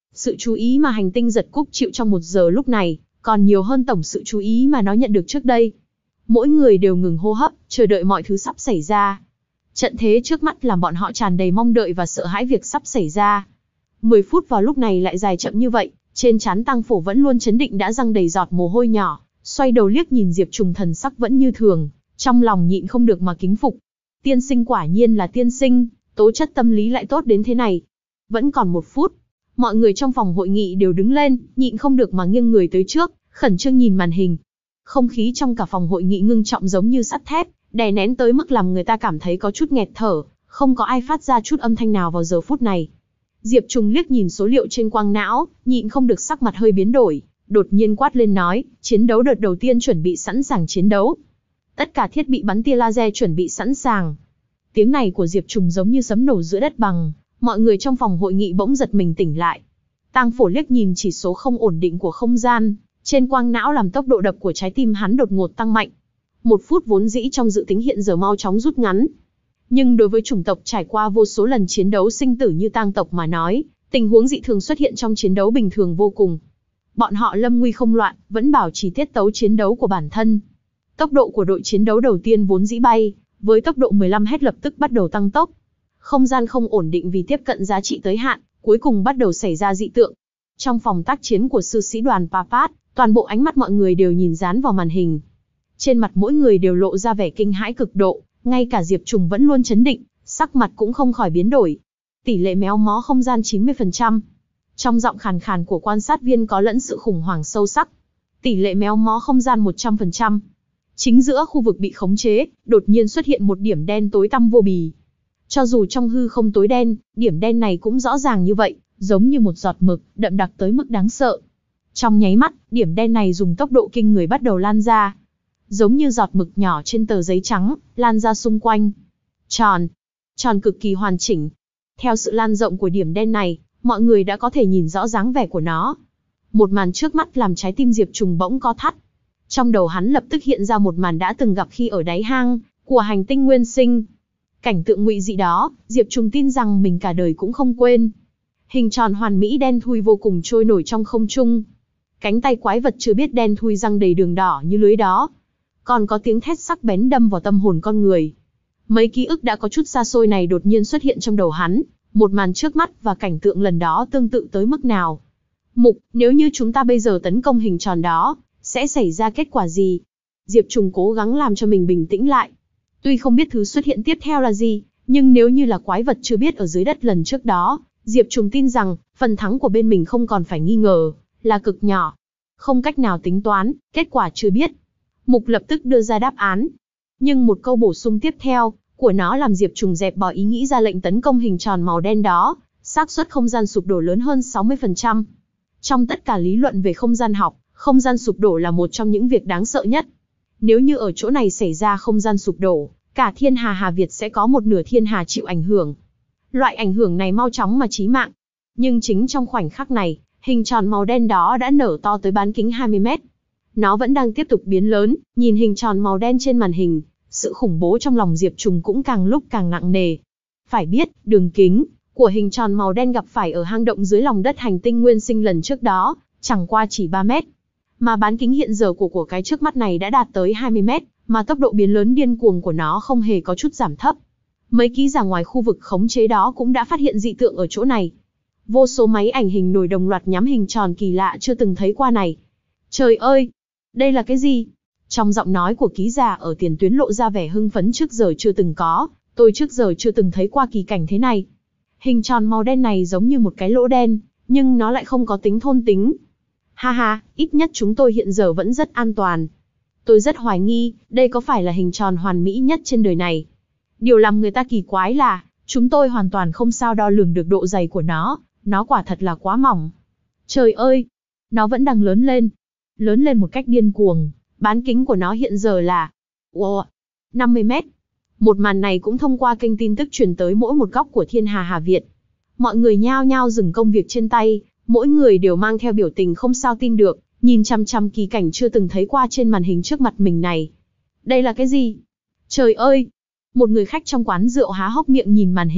Sự chú ý mà hành tinh giật cúc chịu trong một giờ lúc này, còn nhiều hơn tổng sự chú ý mà nó nhận được trước đây. Mỗi người đều ngừng hô hấp, chờ đợi mọi thứ sắp xảy ra. Trận thế trước mắt làm bọn họ tràn đầy mong đợi và sợ hãi việc sắp xảy ra. mười phút vào lúc này lại dài chậm như vậy, trên trán Tăng Phổ vẫn luôn chấn định đã răng đầy giọt mồ hôi nhỏ, xoay đầu liếc nhìn Diệp Trùng thần sắc vẫn như thường, trong lòng nhịn không được mà kính phục. Tiên sinh quả nhiên là tiên sinh, tố chất tâm lý lại tốt đến thế này. Vẫn còn một phút, mọi người trong phòng hội nghị đều đứng lên, nhịn không được mà nghiêng người tới trước, khẩn trương nhìn màn hình. Không khí trong cả phòng hội nghị ngưng trọng giống như sắt thép, đè nén tới mức làm người ta cảm thấy có chút nghẹt thở, không có ai phát ra chút âm thanh nào vào giờ phút này. Diệp Trùng liếc nhìn số liệu trên quang não, nhịn không được sắc mặt hơi biến đổi, đột nhiên quát lên nói, chiến đấu đợt đầu tiên chuẩn bị sẵn sàng chiến đấu. Tất cả thiết bị bắn tia laser chuẩn bị sẵn sàng. Tiếng này của Diệp Trùng giống như sấm nổ giữa đất bằng, mọi người trong phòng hội nghị bỗng giật mình tỉnh lại. Tang Phổ liếc nhìn chỉ số không ổn định của không gian, trên quang não làm tốc độ đập của trái tim hắn đột ngột tăng mạnh. Một phút vốn dĩ trong dự tính hiện giờ mau chóng rút ngắn. Nhưng đối với chủng tộc trải qua vô số lần chiến đấu sinh tử như Tang tộc mà nói, tình huống dị thường xuất hiện trong chiến đấu bình thường vô cùng. Bọn họ lâm nguy không loạn, vẫn bảo trì tiết tấu chiến đấu của bản thân. Tốc độ của đội chiến đấu đầu tiên vốn dĩ bay, với tốc độ mười lăm héc lập tức bắt đầu tăng tốc. Không gian không ổn định vì tiếp cận giá trị tới hạn, cuối cùng bắt đầu xảy ra dị tượng. Trong phòng tác chiến của sư sĩ đoàn Papat, toàn bộ ánh mắt mọi người đều nhìn dán vào màn hình. Trên mặt mỗi người đều lộ ra vẻ kinh hãi cực độ, ngay cả Diệp Trùng vẫn luôn chấn định, sắc mặt cũng không khỏi biến đổi. Tỷ lệ méo mó không gian chín mươi phần trăm. Trong giọng khàn khàn của quan sát viên có lẫn sự khủng hoảng sâu sắc. Tỷ lệ méo mó không gian một trăm phần trăm. Chính giữa khu vực bị khống chế, đột nhiên xuất hiện một điểm đen tối tăm vô bì. Cho dù trong hư không tối đen, điểm đen này cũng rõ ràng như vậy, giống như một giọt mực, đậm đặc tới mức đáng sợ. Trong nháy mắt, điểm đen này dùng tốc độ kinh người bắt đầu lan ra. Giống như giọt mực nhỏ trên tờ giấy trắng, lan ra xung quanh. Tròn. Tròn cực kỳ hoàn chỉnh. Theo sự lan rộng của điểm đen này, mọi người đã có thể nhìn rõ dáng vẻ của nó. Một màn trước mắt làm trái tim Diệp Trùng bỗng co thắt. Trong đầu hắn lập tức hiện ra một màn đã từng gặp khi ở đáy hang của hành tinh Nguyên Sinh. Cảnh tượng ngụy dị đó, Diệp Trùng tin rằng mình cả đời cũng không quên. Hình tròn hoàn mỹ đen thui vô cùng trôi nổi trong không trung. Cánh tay quái vật chưa biết đen thui răng đầy đường đỏ như lưới đó. Còn có tiếng thét sắc bén đâm vào tâm hồn con người. Mấy ký ức đã có chút xa xôi này đột nhiên xuất hiện trong đầu hắn. Một màn trước mắt và cảnh tượng lần đó tương tự tới mức nào. Mục, nếu như chúng ta bây giờ tấn công hình tròn đó, sẽ xảy ra kết quả gì? Diệp Trùng cố gắng làm cho mình bình tĩnh lại. Tuy không biết thứ xuất hiện tiếp theo là gì, nhưng nếu như là quái vật chưa biết ở dưới đất lần trước đó, Diệp Trùng tin rằng, phần thắng của bên mình không còn phải nghi ngờ, là cực nhỏ. Không cách nào tính toán, kết quả chưa biết. Mục lập tức đưa ra đáp án. Nhưng một câu bổ sung tiếp theo của nó làm Diệp Trùng dẹp bỏ ý nghĩ ra lệnh tấn công hình tròn màu đen đó, xác suất không gian sụp đổ lớn hơn sáu mươi phần trăm. Trong tất cả lý luận về không gian học, không gian sụp đổ là một trong những việc đáng sợ nhất. Nếu như ở chỗ này xảy ra không gian sụp đổ, cả thiên hà Hà Việt sẽ có một nửa thiên hà chịu ảnh hưởng. Loại ảnh hưởng này mau chóng mà chí mạng. Nhưng chính trong khoảnh khắc này, hình tròn màu đen đó đã nở to tới bán kính hai mươi mét. Nó vẫn đang tiếp tục biến lớn, nhìn hình tròn màu đen trên màn hình, sự khủng bố trong lòng Diệp Trùng cũng càng lúc càng nặng nề. Phải biết, đường kính của hình tròn màu đen gặp phải ở hang động dưới lòng đất hành tinh Nguyên Sinh lần trước đó, chẳng qua chỉ ba mét. Mà bán kính hiện giờ của của cái trước mắt này đã đạt tới hai mươi mét, mà tốc độ biến lớn điên cuồng của nó không hề có chút giảm thấp. Mấy ký giả ngoài khu vực khống chế đó cũng đã phát hiện dị tượng ở chỗ này. Vô số máy ảnh hình nổi đồng loạt nhắm hình tròn kỳ lạ chưa từng thấy qua này. Trời ơi! Đây là cái gì? Trong giọng nói của ký giả ở tiền tuyến lộ ra vẻ hưng phấn trước giờ chưa từng có, tôi trước giờ chưa từng thấy qua kỳ cảnh thế này. Hình tròn màu đen này giống như một cái lỗ đen, nhưng nó lại không có tính thôn tính. Ha ha, ít nhất chúng tôi hiện giờ vẫn rất an toàn. Tôi rất hoài nghi, đây có phải là hình tròn hoàn mỹ nhất trên đời này. Điều làm người ta kỳ quái là, chúng tôi hoàn toàn không sao đo lường được độ dày của nó, nó quả thật là quá mỏng. Trời ơi, nó vẫn đang lớn lên. Lớn lên một cách điên cuồng, bán kính của nó hiện giờ là wow, năm mươi mét. Một màn này cũng thông qua kênh tin tức truyền tới mỗi một góc của thiên hà Hà Việt. Mọi người nhao nhao dừng công việc trên tay, mỗi người đều mang theo biểu tình không sao tin được, nhìn chăm chăm kỳ cảnh chưa từng thấy qua trên màn hình trước mặt mình này. Đây là cái gì? Trời ơi! Một người khách trong quán rượu há hốc miệng nhìn màn hình,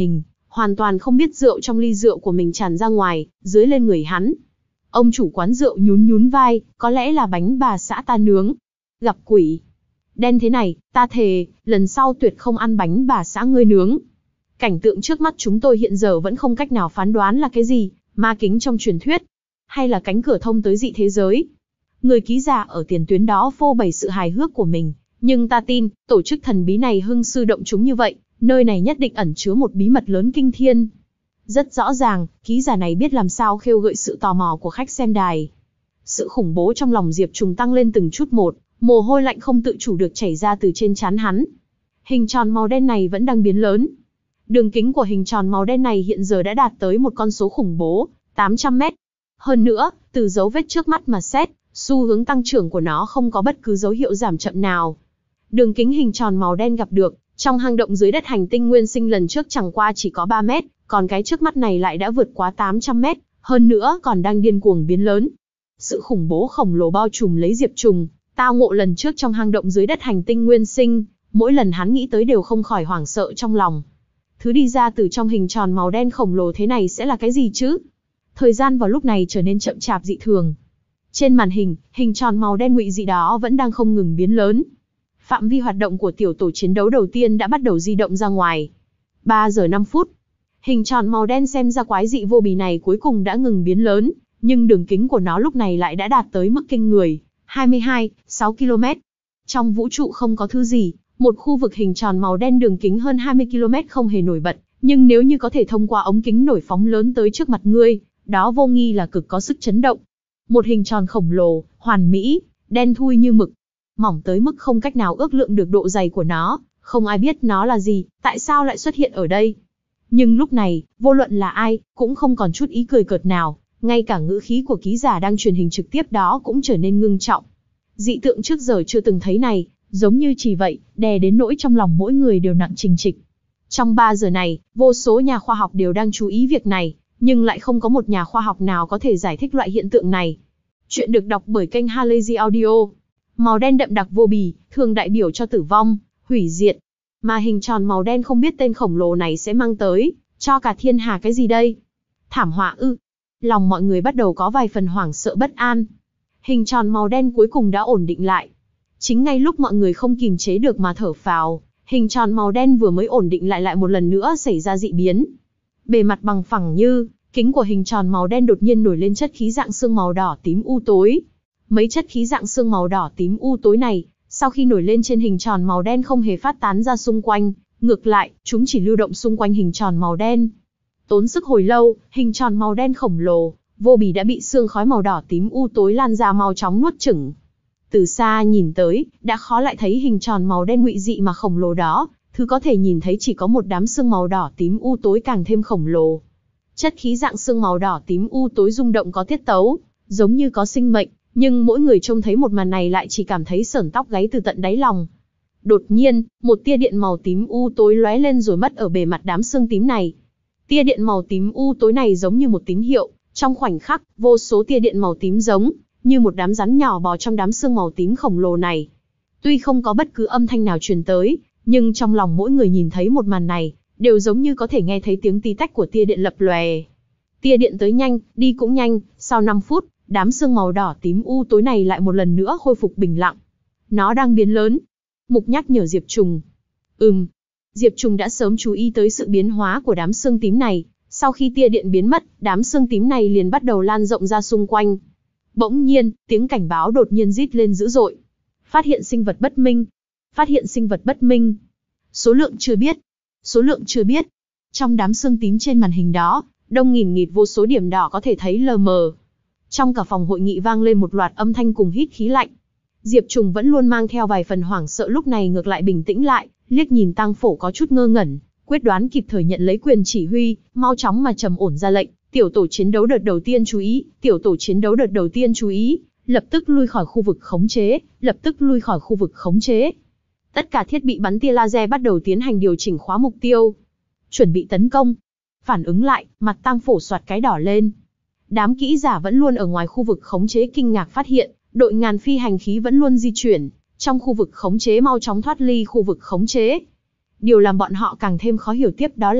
hoàn toàn không biết rượu trong ly rượu của mình tràn ra ngoài, dưới lên người hắn. Ông chủ quán rượu nhún nhún vai, có lẽ là bánh bà xã ta nướng. Gặp quỷ. Đen thế này, ta thề, lần sau tuyệt không ăn bánh bà xã ngươi nướng. Cảnh tượng trước mắt chúng tôi hiện giờ vẫn không cách nào phán đoán là cái gì, ma kính trong truyền thuyết, hay là cánh cửa thông tới dị thế giới. Người ký giả ở tiền tuyến đó phô bày sự hài hước của mình, nhưng ta tin, tổ chức thần bí này hưng sư động chúng như vậy, nơi này nhất định ẩn chứa một bí mật lớn kinh thiên. Rất rõ ràng, ký giả này biết làm sao khêu gợi sự tò mò của khách xem đài. Sự khủng bố trong lòng Diệp Trùng tăng lên từng chút một, mồ hôi lạnh không tự chủ được chảy ra từ trên trán hắn. Hình tròn màu đen này vẫn đang biến lớn. Đường kính của hình tròn màu đen này hiện giờ đã đạt tới một con số khủng bố, tám trăm mét. Hơn nữa, từ dấu vết trước mắt mà xét, xu hướng tăng trưởng của nó không có bất cứ dấu hiệu giảm chậm nào. Đường kính hình tròn màu đen gặp được trong hang động dưới đất hành tinh nguyên sinh lần trước chẳng qua chỉ có ba mét, còn cái trước mắt này lại đã vượt quá tám trăm mét, hơn nữa còn đang điên cuồng biến lớn. Sự khủng bố khổng lồ bao trùm lấy Diệp Trùng, tao ngộ lần trước trong hang động dưới đất hành tinh nguyên sinh, mỗi lần hắn nghĩ tới đều không khỏi hoảng sợ trong lòng. Thứ đi ra từ trong hình tròn màu đen khổng lồ thế này sẽ là cái gì chứ? Thời gian vào lúc này trở nên chậm chạp dị thường. Trên màn hình, hình tròn màu đen ngụy dị đó vẫn đang không ngừng biến lớn. Phạm vi hoạt động của tiểu tổ chiến đấu đầu tiên đã bắt đầu di động ra ngoài. ba giờ năm phút. Hình tròn màu đen xem ra quái dị vô bì này cuối cùng đã ngừng biến lớn, nhưng đường kính của nó lúc này lại đã đạt tới mức kinh người, hai mươi hai phẩy sáu ki lô mét. Trong vũ trụ không có thứ gì, một khu vực hình tròn màu đen đường kính hơn hai mươi ki lô mét không hề nổi bật, nhưng nếu như có thể thông qua ống kính nổi phóng lớn tới trước mặt ngươi, đó vô nghi là cực có sức chấn động. Một hình tròn khổng lồ, hoàn mỹ, đen thui như mực, mỏng tới mức không cách nào ước lượng được độ dày của nó, không ai biết nó là gì, tại sao lại xuất hiện ở đây. Nhưng lúc này, vô luận là ai, cũng không còn chút ý cười cợt nào, ngay cả ngữ khí của ký giả đang truyền hình trực tiếp đó cũng trở nên ngưng trọng. Dị tượng trước giờ chưa từng thấy này, giống như chỉ vậy, đè đến nỗi trong lòng mỗi người đều nặng trịch trịch. Trong ba giờ này, vô số nhà khoa học đều đang chú ý việc này, nhưng lại không có một nhà khoa học nào có thể giải thích loại hiện tượng này. Chuyện được đọc bởi kênh Halazy Audio. Màu đen đậm đặc vô bì, thường đại biểu cho tử vong, hủy diệt. Mà hình tròn màu đen không biết tên khổng lồ này sẽ mang tới, cho cả thiên hà cái gì đây? Thảm họa ư? Lòng mọi người bắt đầu có vài phần hoảng sợ bất an. Hình tròn màu đen cuối cùng đã ổn định lại. Chính ngay lúc mọi người không kìm chế được mà thở phào, hình tròn màu đen vừa mới ổn định lại lại một lần nữa xảy ra dị biến. Bề mặt bằng phẳng như, kính của hình tròn màu đen đột nhiên nổi lên chất khí dạng sương màu đỏ tím u tối. Mấy chất khí dạng sương màu đỏ tím u tối này, sau khi nổi lên trên hình tròn màu đen không hề phát tán ra xung quanh, ngược lại, chúng chỉ lưu động xung quanh hình tròn màu đen. Tốn sức hồi lâu, hình tròn màu đen khổng lồ, vô bì đã bị sương khói màu đỏ tím u tối lan ra mau chóng nuốt chửng. Từ xa nhìn tới, đã khó lại thấy hình tròn màu đen ngụy dị mà khổng lồ đó, thứ có thể nhìn thấy chỉ có một đám sương màu đỏ tím u tối càng thêm khổng lồ. Chất khí dạng sương màu đỏ tím u tối rung động có tiết tấu, giống như có sinh mệnh, nhưng mỗi người trông thấy một màn này lại chỉ cảm thấy sởn tóc gáy từ tận đáy lòng. Đột nhiên, một tia điện màu tím u tối lóe lên rồi mất ở bề mặt đám sương tím này. Tia điện màu tím u tối này giống như một tín hiệu, trong khoảnh khắc, vô số tia điện màu tím giống như một đám rắn nhỏ bò trong đám sương màu tím khổng lồ này. Tuy không có bất cứ âm thanh nào truyền tới, nhưng trong lòng mỗi người nhìn thấy một màn này, đều giống như có thể nghe thấy tiếng tí tách của tia điện lập lòe. Tia điện tới nhanh, đi cũng nhanh, sau năm phút, đám sương màu đỏ tím u tối này lại một lần nữa khôi phục bình lặng. Nó đang biến lớn. Mục nhắc nhở Diệp Trùng. Ừm. Diệp Trùng đã sớm chú ý tới sự biến hóa của đám sương tím này. Sau khi tia điện biến mất, đám sương tím này liền bắt đầu lan rộng ra xung quanh. Bỗng nhiên, tiếng cảnh báo đột nhiên rít lên dữ dội. Phát hiện sinh vật bất minh. Phát hiện sinh vật bất minh. Số lượng chưa biết. Số lượng chưa biết. Trong đám sương tím trên màn hình đó, đông nghìn nghịt vô số điểm đỏ có thể thấy lờ mờ. Trong cả phòng hội nghị vang lên một loạt âm thanh cùng hít khí lạnh. Diệp Trùng vẫn luôn mang theo vài phần hoảng sợ lúc này ngược lại bình tĩnh lại, liếc nhìn Tang Phổ có chút ngơ ngẩn, quyết đoán kịp thời nhận lấy quyền chỉ huy, mau chóng mà trầm ổn ra lệnh, tiểu tổ chiến đấu đợt đầu tiên chú ý, tiểu tổ chiến đấu đợt đầu tiên chú ý, lập tức lui khỏi khu vực khống chế, lập tức lui khỏi khu vực khống chế. Tất cả thiết bị bắn tia laser bắt đầu tiến hành điều chỉnh khóa mục tiêu. Chuẩn bị tấn công. Phản ứng lại, mặt Tang Phổ soạt cái đỏ lên. Đám kỹ giả vẫn luôn ở ngoài khu vực khống chế kinh ngạc phát hiện, đội ngàn phi hành khí vẫn luôn di chuyển, trong khu vực khống chế mau chóng thoát ly khu vực khống chế. Điều làm bọn họ càng thêm khó hiểu tiếp đó là,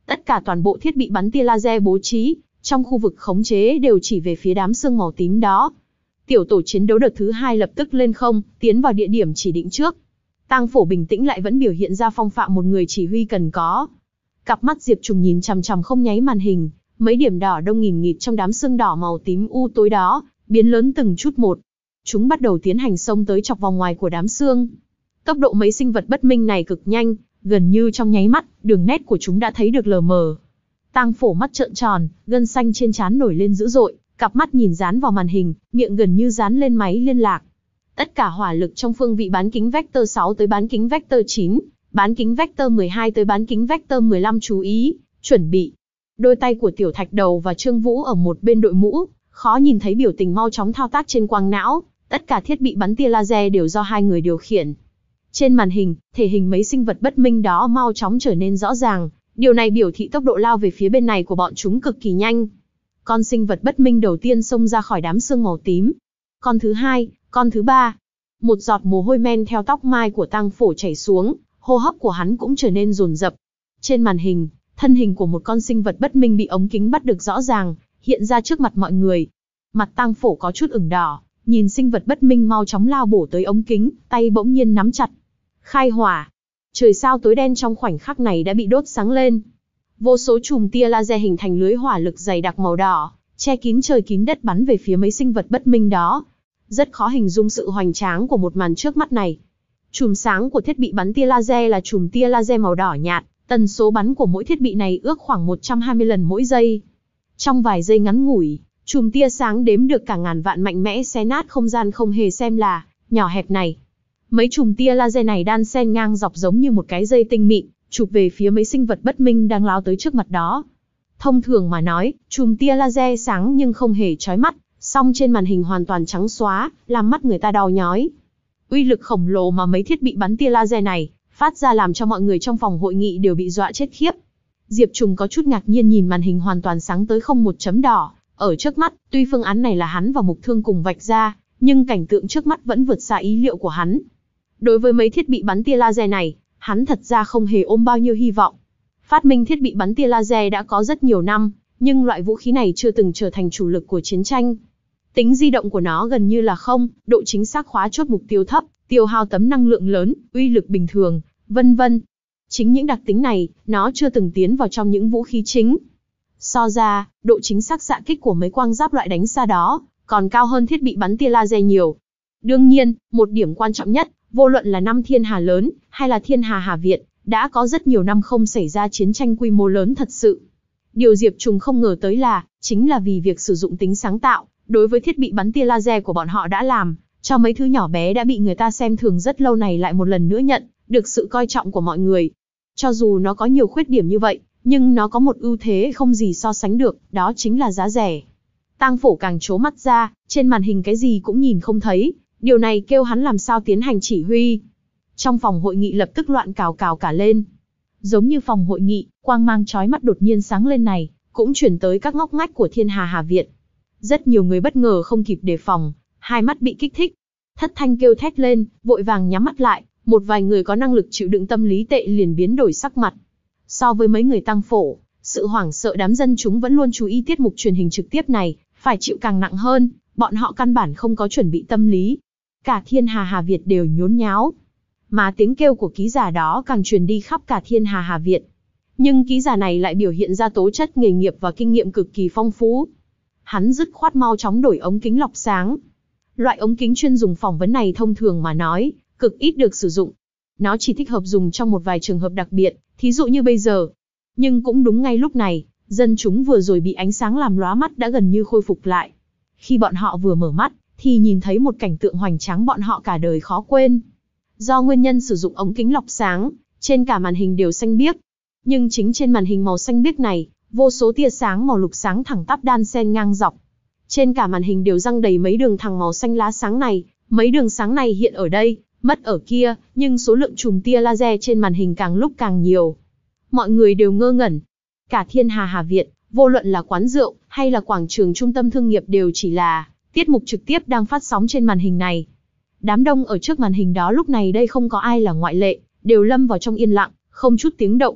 Tất cả toàn bộ thiết bị bắn tia laser bố trí trong khu vực khống chế đều chỉ về phía đám sương màu tím đó. Tiểu tổ chiến đấu đợt thứ hai lập tức lên không, tiến vào địa điểm chỉ định trước. Tang Phổ bình tĩnh lại vẫn biểu hiện ra phong phạm một người chỉ huy cần có. Cặp mắt Diệp Trùng nhìn chằm chằm không nháy màn hình, mấy điểm đỏ đông nghìn nghịt trong đám sương đỏ màu tím u tối đó, biến lớn từng chút một. Chúng bắt đầu tiến hành xông tới chọc vào ngoài của đám sương. Tốc độ mấy sinh vật bất minh này cực nhanh, gần như trong nháy mắt, đường nét của chúng đã thấy được lờ mờ. Tang Phổ mắt trợn tròn, gân xanh trên trán nổi lên dữ dội, cặp mắt nhìn dán vào màn hình, miệng gần như dán lên máy liên lạc. Tất cả hỏa lực trong phương vị bán kính vector sáu tới bán kính vector chín, bán kính vector mười hai tới bán kính vector mười lăm chú ý, chuẩn bị. Đôi tay của Tiểu Thạch Đầu và Trương Vũ ở một bên đội mũ, khó nhìn thấy biểu tình mau chóng thao tác trên quang não, tất cả thiết bị bắn tia laser đều do hai người điều khiển. Trên màn hình, thể hình mấy sinh vật bất minh đó mau chóng trở nên rõ ràng, điều này biểu thị tốc độ lao về phía bên này của bọn chúng cực kỳ nhanh. Con sinh vật bất minh đầu tiên xông ra khỏi đám sương màu tím. Con thứ hai, con thứ ba. Một giọt mồ hôi men theo tóc mai của Tang Phổ chảy xuống, hô hấp của hắn cũng trở nên dồn dập. Trên màn hình, thân hình của một con sinh vật bất minh bị ống kính bắt được rõ ràng, hiện ra trước mặt mọi người. Mặt Tang Phổ có chút ửng đỏ, nhìn sinh vật bất minh mau chóng lao bổ tới ống kính, tay bỗng nhiên nắm chặt. Khai hỏa. Trời sao tối đen trong khoảnh khắc này đã bị đốt sáng lên. Vô số chùm tia laser hình thành lưới hỏa lực dày đặc màu đỏ, che kín trời kín đất bắn về phía mấy sinh vật bất minh đó. Rất khó hình dung sự hoành tráng của một màn trước mắt này. Chùm sáng của thiết bị bắn tia laser là chùm tia laser màu đỏ nhạt, tần số bắn của mỗi thiết bị này ước khoảng một trăm hai mươi lần mỗi giây. Trong vài giây ngắn ngủi, chùm tia sáng đếm được cả ngàn vạn mạnh mẽ xé nát không gian không hề xem là nhỏ hẹp này. Mấy chùm tia laser này đan xen ngang dọc giống như một cái dây tinh mịn, chụp về phía mấy sinh vật bất minh đang lao tới trước mặt đó. Thông thường mà nói, chùm tia laser sáng nhưng không hề chói mắt, song trên màn hình hoàn toàn trắng xóa, làm mắt người ta đau nhói. Uy lực khổng lồ mà mấy thiết bị bắn tia laser này phát ra làm cho mọi người trong phòng hội nghị đều bị dọa chết khiếp. Diệp Trùng có chút ngạc nhiên nhìn màn hình hoàn toàn sáng tới không một chấm đỏ ở trước mắt, tuy phương án này là hắn và Mục Thương cùng vạch ra, nhưng cảnh tượng trước mắt vẫn vượt xa ý liệu của hắn. Đối với mấy thiết bị bắn tia laser này, hắn thật ra không hề ôm bao nhiêu hy vọng. Phát minh thiết bị bắn tia laser đã có rất nhiều năm, nhưng loại vũ khí này chưa từng trở thành chủ lực của chiến tranh. Tính di động của nó gần như là không, độ chính xác khóa chốt mục tiêu thấp, tiêu hao tấm năng lượng lớn, uy lực bình thường, vân vân. Chính những đặc tính này, nó chưa từng tiến vào trong những vũ khí chính. So ra, độ chính xác xạ kích của mấy quang giáp loại đánh xa đó còn cao hơn thiết bị bắn tia laser nhiều. Đương nhiên, một điểm quan trọng nhất, vô luận là năm Thiên Hà lớn hay là Thiên Hà Hà Việt, đã có rất nhiều năm không xảy ra chiến tranh quy mô lớn thật sự. Điều Diệp Trùng không ngờ tới là, chính là vì việc sử dụng tính sáng tạo, đối với thiết bị bắn tia laser của bọn họ đã làm, cho mấy thứ nhỏ bé đã bị người ta xem thường rất lâu này lại một lần nữa nhận được sự coi trọng của mọi người. Cho dù nó có nhiều khuyết điểm như vậy, nhưng nó có một ưu thế không gì so sánh được, đó chính là giá rẻ. Tang Phổ càng trố mắt ra, trên màn hình cái gì cũng nhìn không thấy, điều này kêu hắn làm sao tiến hành chỉ huy. Trong phòng hội nghị lập tức loạn cào cào cả lên. Giống như phòng hội nghị, quang mang chói mắt đột nhiên sáng lên này, cũng chuyển tới các ngóc ngách của Thiên Hà Hà Việt. Rất nhiều người bất ngờ không kịp đề phòng, hai mắt bị kích thích. Thất thanh kêu thét lên, vội vàng nhắm mắt lại, một vài người có năng lực chịu đựng tâm lý tệ liền biến đổi sắc mặt. So với mấy người Tang Phổ, sự hoảng sợ đám dân chúng vẫn luôn chú ý tiết mục truyền hình trực tiếp này, phải chịu càng nặng hơn, bọn họ căn bản không có chuẩn bị tâm lý. Cả Thiên Hà Hà Việt đều nhốn nháo. Mà tiếng kêu của ký giả đó càng truyền đi khắp cả Thiên Hà Hà Việt. Nhưng ký giả này lại biểu hiện ra tố chất nghề nghiệp và kinh nghiệm cực kỳ phong phú. Hắn dứt khoát mau chóng đổi ống kính lọc sáng. Loại ống kính chuyên dùng phỏng vấn này thông thường mà nói, cực ít được sử dụng. Nó chỉ thích hợp dùng trong một vài trường hợp đặc biệt, thí dụ như bây giờ. Nhưng cũng đúng ngay lúc này, dân chúng vừa rồi bị ánh sáng làm lóa mắt đã gần như khôi phục lại. Khi bọn họ vừa mở mắt, thì nhìn thấy một cảnh tượng hoành tráng bọn họ cả đời khó quên. Do nguyên nhân sử dụng ống kính lọc sáng, trên cả màn hình đều xanh biếc. Nhưng chính trên màn hình màu xanh biếc này, vô số tia sáng màu lục sáng thẳng tắp đan xen ngang dọc. Trên cả màn hình đều răng đầy mấy đường thẳng màu xanh lá sáng này, mấy đường sáng này hiện ở đây, mất ở kia, nhưng số lượng chùm tia laser trên màn hình càng lúc càng nhiều. Mọi người đều ngơ ngẩn. Cả Thiên Hà Hà Việt, vô luận là quán rượu, hay là quảng trường trung tâm thương nghiệp đều chỉ là tiết mục trực tiếp đang phát sóng trên màn hình này. Đám đông ở trước màn hình đó lúc này đây không có ai là ngoại lệ, đều lâm vào trong yên lặng, không chút tiếng động.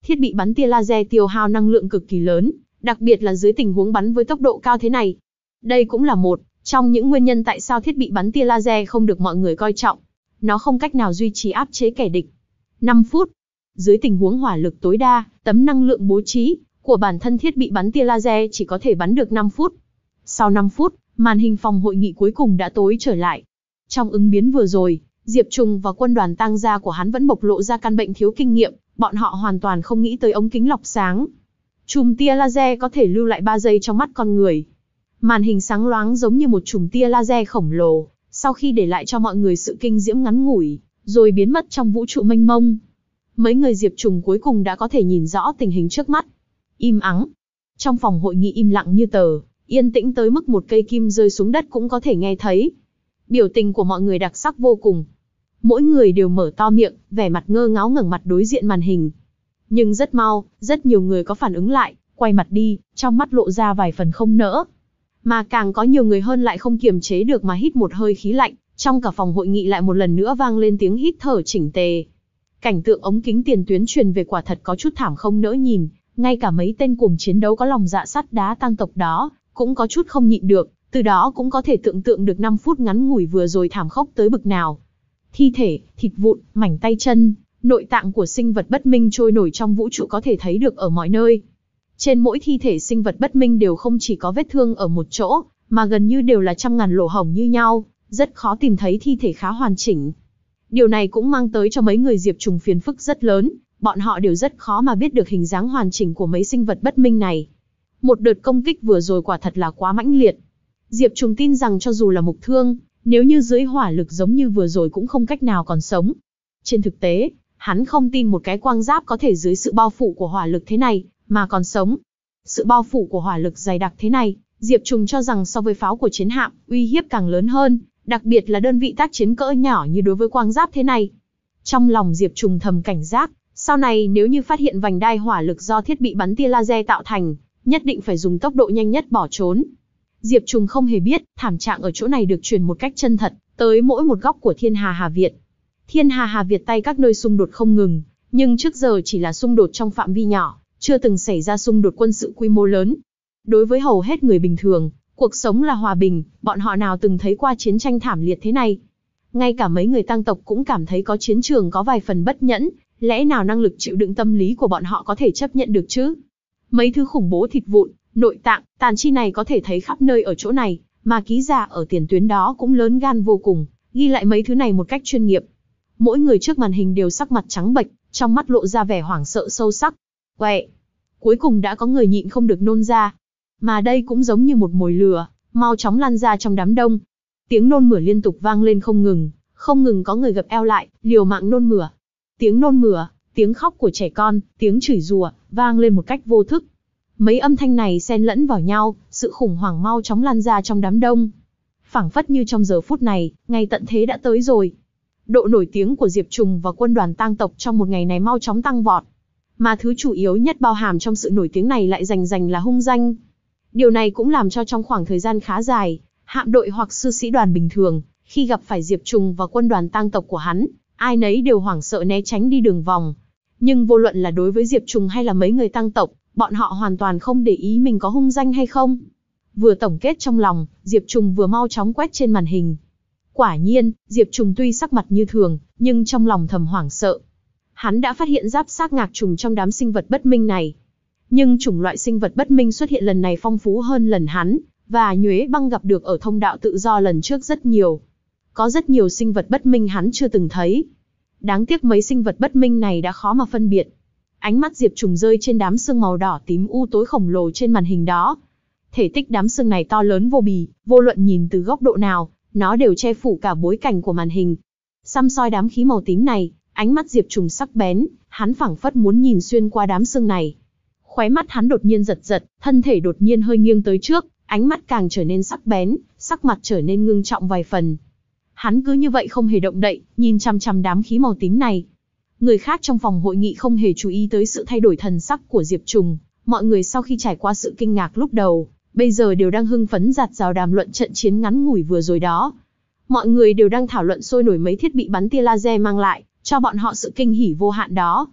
Thiết bị bắn tia laser tiêu hao năng lượng cực kỳ lớn, đặc biệt là dưới tình huống bắn với tốc độ cao thế này. Đây cũng là một trong những nguyên nhân tại sao thiết bị bắn tia laser không được mọi người coi trọng. Nó không cách nào duy trì áp chế kẻ địch. năm phút. Dưới tình huống hỏa lực tối đa, tấm năng lượng bố trí của bản thân thiết bị bắn tia laser chỉ có thể bắn được năm phút. Sau năm phút, màn hình phòng hội nghị cuối cùng đã tối trở lại. Trong ứng biến vừa rồi, Diệp Trùng và quân đoàn tang gia của hắn vẫn bộc lộ ra căn bệnh thiếu kinh nghiệm, bọn họ hoàn toàn không nghĩ tới ống kính lọc sáng. Chùm tia laser có thể lưu lại ba giây trong mắt con người. Màn hình sáng loáng giống như một chùm tia laser khổng lồ, sau khi để lại cho mọi người sự kinh diễm ngắn ngủi, rồi biến mất trong vũ trụ mênh mông. Mấy người Diệp Trùng cuối cùng đã có thể nhìn rõ tình hình trước mắt. Im ắng. Trong phòng hội nghị im lặng như tờ, yên tĩnh tới mức một cây kim rơi xuống đất cũng có thể nghe thấy. Biểu tình của mọi người đặc sắc vô cùng. Mỗi người đều mở to miệng, vẻ mặt ngơ ngáo ngẩng mặt đối diện màn hình. Nhưng rất mau, rất nhiều người có phản ứng lại, quay mặt đi, trong mắt lộ ra vài phần không nỡ. Mà càng có nhiều người hơn lại không kiềm chế được mà hít một hơi khí lạnh, trong cả phòng hội nghị lại một lần nữa vang lên tiếng hít thở chỉnh tề. Cảnh tượng ống kính tiền tuyến truyền về quả thật có chút thảm không nỡ nhìn, ngay cả mấy tên cuồng chiến đấu có lòng dạ sắt đá tang tộc đó, cũng có chút không nhịn được, từ đó cũng có thể tưởng tượng được năm phút ngắn ngủi vừa rồi thảm khốc tới bực nào. Thi thể, thịt vụn, mảnh tay chân, nội tạng của sinh vật bất minh trôi nổi trong vũ trụ có thể thấy được ở mọi nơi. Trên mỗi thi thể sinh vật bất minh đều không chỉ có vết thương ở một chỗ, mà gần như đều là trăm ngàn lỗ hổng như nhau, rất khó tìm thấy thi thể khá hoàn chỉnh. Điều này cũng mang tới cho mấy người Diệp Trùng phiền phức rất lớn, bọn họ đều rất khó mà biết được hình dáng hoàn chỉnh của mấy sinh vật bất minh này. Một đợt công kích vừa rồi quả thật là quá mãnh liệt. Diệp Trùng tin rằng cho dù là mục thương, nếu như dưới hỏa lực giống như vừa rồi cũng không cách nào còn sống. Trên thực tế, hắn không tin một cái quang giáp có thể dưới sự bao phủ của hỏa lực thế này, mà còn sống. Sự bao phủ của hỏa lực dày đặc thế này, Diệp Trùng cho rằng so với pháo của chiến hạm, uy hiếp càng lớn hơn, đặc biệt là đơn vị tác chiến cỡ nhỏ như đối với quang giáp thế này. Trong lòng Diệp Trùng thầm cảnh giác, sau này nếu như phát hiện vành đai hỏa lực do thiết bị bắn tia laser tạo thành, nhất định phải dùng tốc độ nhanh nhất bỏ trốn. Diệp Trùng không hề biết, thảm trạng ở chỗ này được truyền một cách chân thật, tới mỗi một góc của Thiên Hà Hà Việt. Thiên Hà Hà Việt tay các nơi xung đột không ngừng, nhưng trước giờ chỉ là xung đột trong phạm vi nhỏ, chưa từng xảy ra xung đột quân sự quy mô lớn. Đối với hầu hết người bình thường, cuộc sống là hòa bình, bọn họ nào từng thấy qua chiến tranh thảm liệt thế này. Ngay cả mấy người tang tộc cũng cảm thấy có chiến trường có vài phần bất nhẫn, lẽ nào năng lực chịu đựng tâm lý của bọn họ có thể chấp nhận được chứ? Mấy thứ khủng bố thịt vụn, nội tạng, tàn chi này có thể thấy khắp nơi ở chỗ này, mà ký giả ở tiền tuyến đó cũng lớn gan vô cùng, ghi lại mấy thứ này một cách chuyên nghiệp. Mỗi người trước màn hình đều sắc mặt trắng bệch, trong mắt lộ ra vẻ hoảng sợ sâu sắc. Quẹ! Cuối cùng đã có người nhịn không được nôn ra. Mà đây cũng giống như một mồi lửa, mau chóng lan ra trong đám đông. Tiếng nôn mửa liên tục vang lên không ngừng, không ngừng có người gập eo lại, liều mạng nôn mửa. Tiếng nôn mửa, tiếng khóc của trẻ con, tiếng chửi rủa, vang lên một cách vô thức. Mấy âm thanh này xen lẫn vào nhau, sự khủng hoảng mau chóng lan ra trong đám đông. Phảng phất như trong giờ phút này, ngày tận thế đã tới rồi. Độ nổi tiếng của Diệp Trùng và quân đoàn tang tộc trong một ngày này mau chóng tăng vọt. Mà thứ chủ yếu nhất bao hàm trong sự nổi tiếng này lại rành rành là hung danh. Điều này cũng làm cho trong khoảng thời gian khá dài, hạm đội hoặc sư sĩ đoàn bình thường, khi gặp phải Diệp Trùng và quân đoàn tang tộc của hắn, ai nấy đều hoảng sợ né tránh đi đường vòng. Nhưng vô luận là đối với Diệp Trùng hay là mấy người tang tộc, bọn họ hoàn toàn không để ý mình có hung danh hay không. Vừa tổng kết trong lòng, Diệp Trùng vừa mau chóng quét trên màn hình. Quả nhiên, Diệp Trùng tuy sắc mặt như thường, nhưng trong lòng thầm hoảng sợ. Hắn đã phát hiện giáp xác ngạc trùng trong đám sinh vật bất minh này. Nhưng chủng loại sinh vật bất minh xuất hiện lần này phong phú hơn lần hắn, và Nhuế Băng gặp được ở thông đạo tự do lần trước rất nhiều. Có rất nhiều sinh vật bất minh hắn chưa từng thấy. Đáng tiếc mấy sinh vật bất minh này đã khó mà phân biệt. Ánh mắt Diệp Trùng rơi trên đám xương màu đỏ tím u tối khổng lồ trên màn hình đó. Thể tích đám xương này to lớn vô bì, vô luận nhìn từ góc độ nào, nó đều che phủ cả bối cảnh của màn hình. Săm soi đám khí màu tím này, ánh mắt Diệp Trùng sắc bén, hắn phảng phất muốn nhìn xuyên qua đám xương này. Khóe mắt hắn đột nhiên giật giật, thân thể đột nhiên hơi nghiêng tới trước, ánh mắt càng trở nên sắc bén, sắc mặt trở nên ngưng trọng vài phần. Hắn cứ như vậy không hề động đậy, nhìn chằm chằm đám khí màu tím này. Người khác trong phòng hội nghị không hề chú ý tới sự thay đổi thần sắc của Diệp Trùng, mọi người sau khi trải qua sự kinh ngạc lúc đầu, bây giờ đều đang hưng phấn rạt rào đàm luận trận chiến ngắn ngủi vừa rồi đó. Mọi người đều đang thảo luận sôi nổi mấy thiết bị bắn tia laser mang lại cho bọn họ sự kinh hỉ vô hạn đó.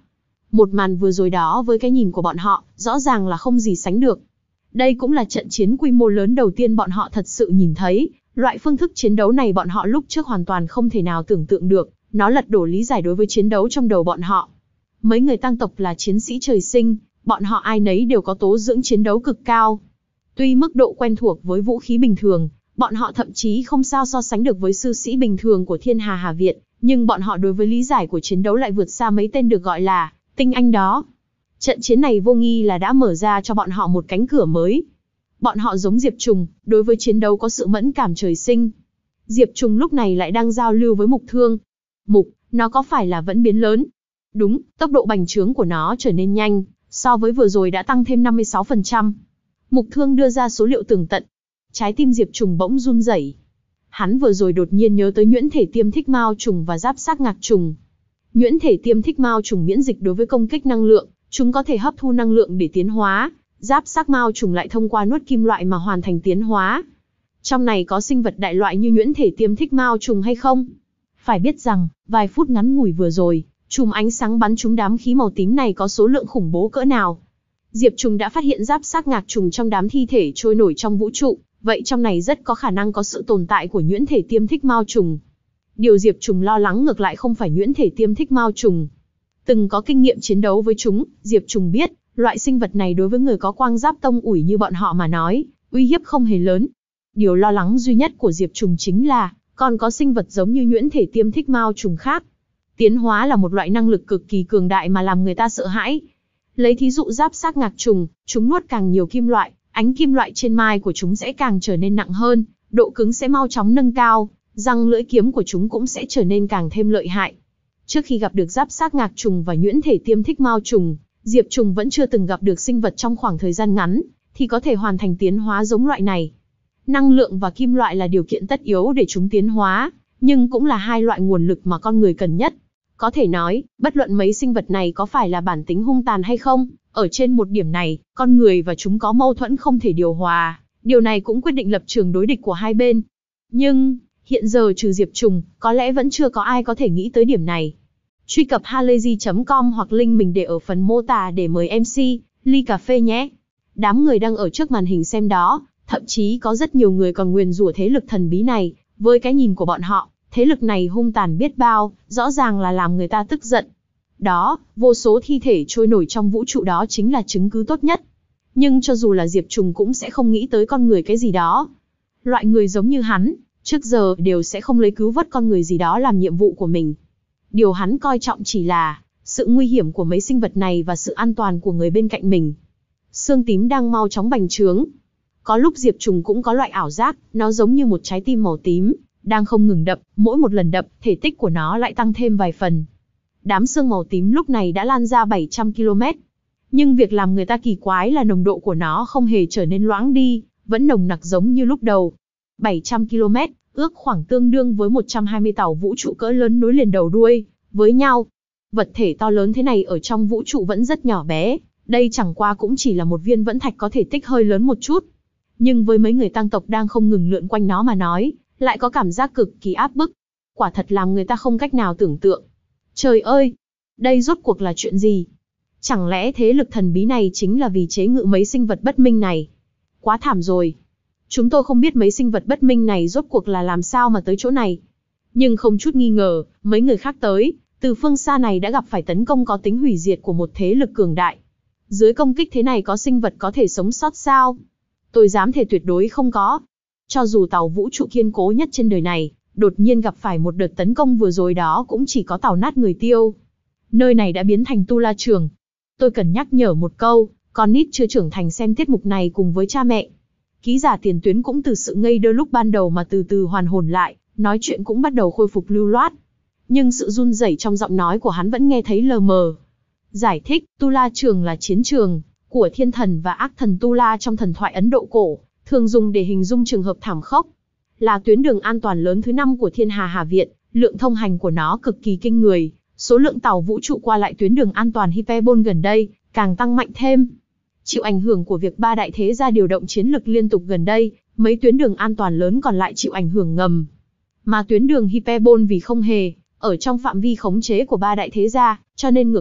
Một màn vừa rồi đó với cái nhìn của bọn họ, rõ ràng là không gì sánh được. Đây cũng là trận chiến quy mô lớn đầu tiên bọn họ thật sự nhìn thấy, loại phương thức chiến đấu này bọn họ lúc trước hoàn toàn không thể nào tưởng tượng được, nó lật đổ lý giải đối với chiến đấu trong đầu bọn họ. Mấy người tăng tộc là chiến sĩ trời sinh, bọn họ ai nấy đều có tố dưỡng chiến đấu cực cao. Tuy mức độ quen thuộc với vũ khí bình thường, bọn họ thậm chí không sao so sánh được với sư sĩ bình thường của Thiên Hà Hà Viện, nhưng bọn họ đối với lý giải của chiến đấu lại vượt xa mấy tên được gọi là tinh anh đó. Trận chiến này vô nghi là đã mở ra cho bọn họ một cánh cửa mới. Bọn họ giống Diệp Trùng, đối với chiến đấu có sự mẫn cảm trời sinh. Diệp Trùng lúc này lại đang giao lưu với Mục Thương. Mục, nó có phải là vẫn biến lớn? Đúng, tốc độ bành trướng của nó trở nên nhanh, so với vừa rồi đã tăng thêm năm mươi sáu phần trăm. Mục Thương đưa ra số liệu tường tận. Trái tim Diệp Trùng bỗng run rẩy. Hắn vừa rồi đột nhiên nhớ tới nhuyễn thể tiêm thích mao trùng và giáp xác ngạc trùng. Nhuyễn thể tiêm thích mao trùng miễn dịch đối với công kích năng lượng, chúng có thể hấp thu năng lượng để tiến hóa. Giáp xác mao trùng lại thông qua nuốt kim loại mà hoàn thành tiến hóa. Trong này có sinh vật đại loại như nhuyễn thể tiêm thích mao trùng hay không? Phải biết rằng, vài phút ngắn ngủi vừa rồi, chùm ánh sáng bắn trúng đám khí màu tím này có số lượng khủng bố cỡ nào. Diệp Trùng đã phát hiện giáp xác ngạc trùng trong đám thi thể trôi nổi trong vũ trụ, vậy trong này rất có khả năng có sự tồn tại của nhuyễn thể tiêm thích mao trùng. Điều Diệp Trùng lo lắng ngược lại không phải nhuyễn thể tiêm thích mao trùng. Từng có kinh nghiệm chiến đấu với chúng, Diệp Trùng biết, loại sinh vật này đối với người có quang giáp tông ủi như bọn họ mà nói, uy hiếp không hề lớn. Điều lo lắng duy nhất của Diệp Trùng chính là, còn có sinh vật giống như nhuyễn thể tiêm thích mao trùng khác. Tiến hóa là một loại năng lực cực kỳ cường đại mà làm người ta sợ hãi. Lấy thí dụ giáp xác ngạc trùng, chúng nuốt càng nhiều kim loại, ánh kim loại trên mai của chúng sẽ càng trở nên nặng hơn, độ cứng sẽ mau chóng nâng cao, răng lưỡi kiếm của chúng cũng sẽ trở nên càng thêm lợi hại. Trước khi gặp được giáp xác ngạc trùng và nhuyễn thể tiêm thích mao trùng, Diệp Trùng vẫn chưa từng gặp được sinh vật trong khoảng thời gian ngắn, thì có thể hoàn thành tiến hóa giống loại này. Năng lượng và kim loại là điều kiện tất yếu để chúng tiến hóa, nhưng cũng là hai loại nguồn lực mà con người cần nhất. Có thể nói, bất luận mấy sinh vật này có phải là bản tính hung tàn hay không, ở trên một điểm này, con người và chúng có mâu thuẫn không thể điều hòa, điều này cũng quyết định lập trường đối địch của hai bên. Nhưng, hiện giờ trừ Diệp Trùng, có lẽ vẫn chưa có ai có thể nghĩ tới điểm này. Truy cập halayzi chấm com hoặc link mình để ở phần mô tả để mời em xê, ly cà phê nhé. Đám người đang ở trước màn hình xem đó, thậm chí có rất nhiều người còn nguyền rủa thế lực thần bí này, với cái nhìn của bọn họ, thế lực này hung tàn biết bao, rõ ràng là làm người ta tức giận. Đó, vô số thi thể trôi nổi trong vũ trụ đó chính là chứng cứ tốt nhất. Nhưng cho dù là Diệp Trùng cũng sẽ không nghĩ tới con người cái gì đó. Loại người giống như hắn, trước giờ đều sẽ không lấy cứu vớt con người gì đó làm nhiệm vụ của mình. Điều hắn coi trọng chỉ là sự nguy hiểm của mấy sinh vật này và sự an toàn của người bên cạnh mình. Xương tím đang mau chóng bành trướng. Có lúc Diệp Trùng cũng có loại ảo giác, nó giống như một trái tim màu tím, đang không ngừng đập, mỗi một lần đập, thể tích của nó lại tăng thêm vài phần. Đám xương màu tím lúc này đã lan ra bảy trăm ki lô mét. Nhưng việc làm người ta kỳ quái là nồng độ của nó không hề trở nên loãng đi, vẫn nồng nặc giống như lúc đầu. bảy trăm ki lô mét, ước khoảng tương đương với một trăm hai mươi tàu vũ trụ cỡ lớn nối liền đầu đuôi với nhau. Vật thể to lớn thế này ở trong vũ trụ vẫn rất nhỏ bé, đây chẳng qua cũng chỉ là một viên vẫn thạch có thể tích hơi lớn một chút. Nhưng với mấy người tăng tộc đang không ngừng lượn quanh nó mà nói, lại có cảm giác cực kỳ áp bức. Quả thật làm người ta không cách nào tưởng tượng. Trời ơi! Đây rốt cuộc là chuyện gì? Chẳng lẽ thế lực thần bí này chính là vì chế ngự mấy sinh vật bất minh này? Quá thảm rồi! Chúng tôi không biết mấy sinh vật bất minh này rốt cuộc là làm sao mà tới chỗ này. Nhưng không chút nghi ngờ, mấy người khác tới, từ phương xa này đã gặp phải tấn công có tính hủy diệt của một thế lực cường đại. Dưới công kích thế này có sinh vật có thể sống sót sao? Tôi dám thề tuyệt đối không có. Cho dù tàu vũ trụ kiên cố nhất trên đời này, đột nhiên gặp phải một đợt tấn công vừa rồi đó cũng chỉ có tàu nát người tiêu. Nơi này đã biến thành tu la trường. Tôi cần nhắc nhở một câu, con nít chưa trưởng thành xem tiết mục này cùng với cha mẹ. Ký giả tiền tuyến cũng từ sự ngây đơ lúc ban đầu mà từ từ hoàn hồn lại, nói chuyện cũng bắt đầu khôi phục lưu loát. Nhưng sự run rẩy trong giọng nói của hắn vẫn nghe thấy lờ mờ. Giải thích, Tu La Trường là chiến trường của thiên thần và ác thần Tu La trong thần thoại Ấn Độ cổ, thường dùng để hình dung trường hợp thảm khốc. Là tuyến đường an toàn lớn thứ năm của Thiên Hà Hà Viện, lượng thông hành của nó cực kỳ kinh người, số lượng tàu vũ trụ qua lại tuyến đường an toàn Hyperbole gần đây càng tăng mạnh thêm. Chịu ảnh hưởng của việc ba đại thế gia điều động chiến lực liên tục gần đây, mấy tuyến đường an toàn lớn còn lại chịu ảnh hưởng ngầm. Mà tuyến đường Hyperbole vì không hề ở trong phạm vi khống chế của ba đại thế gia, cho nên ngược lại,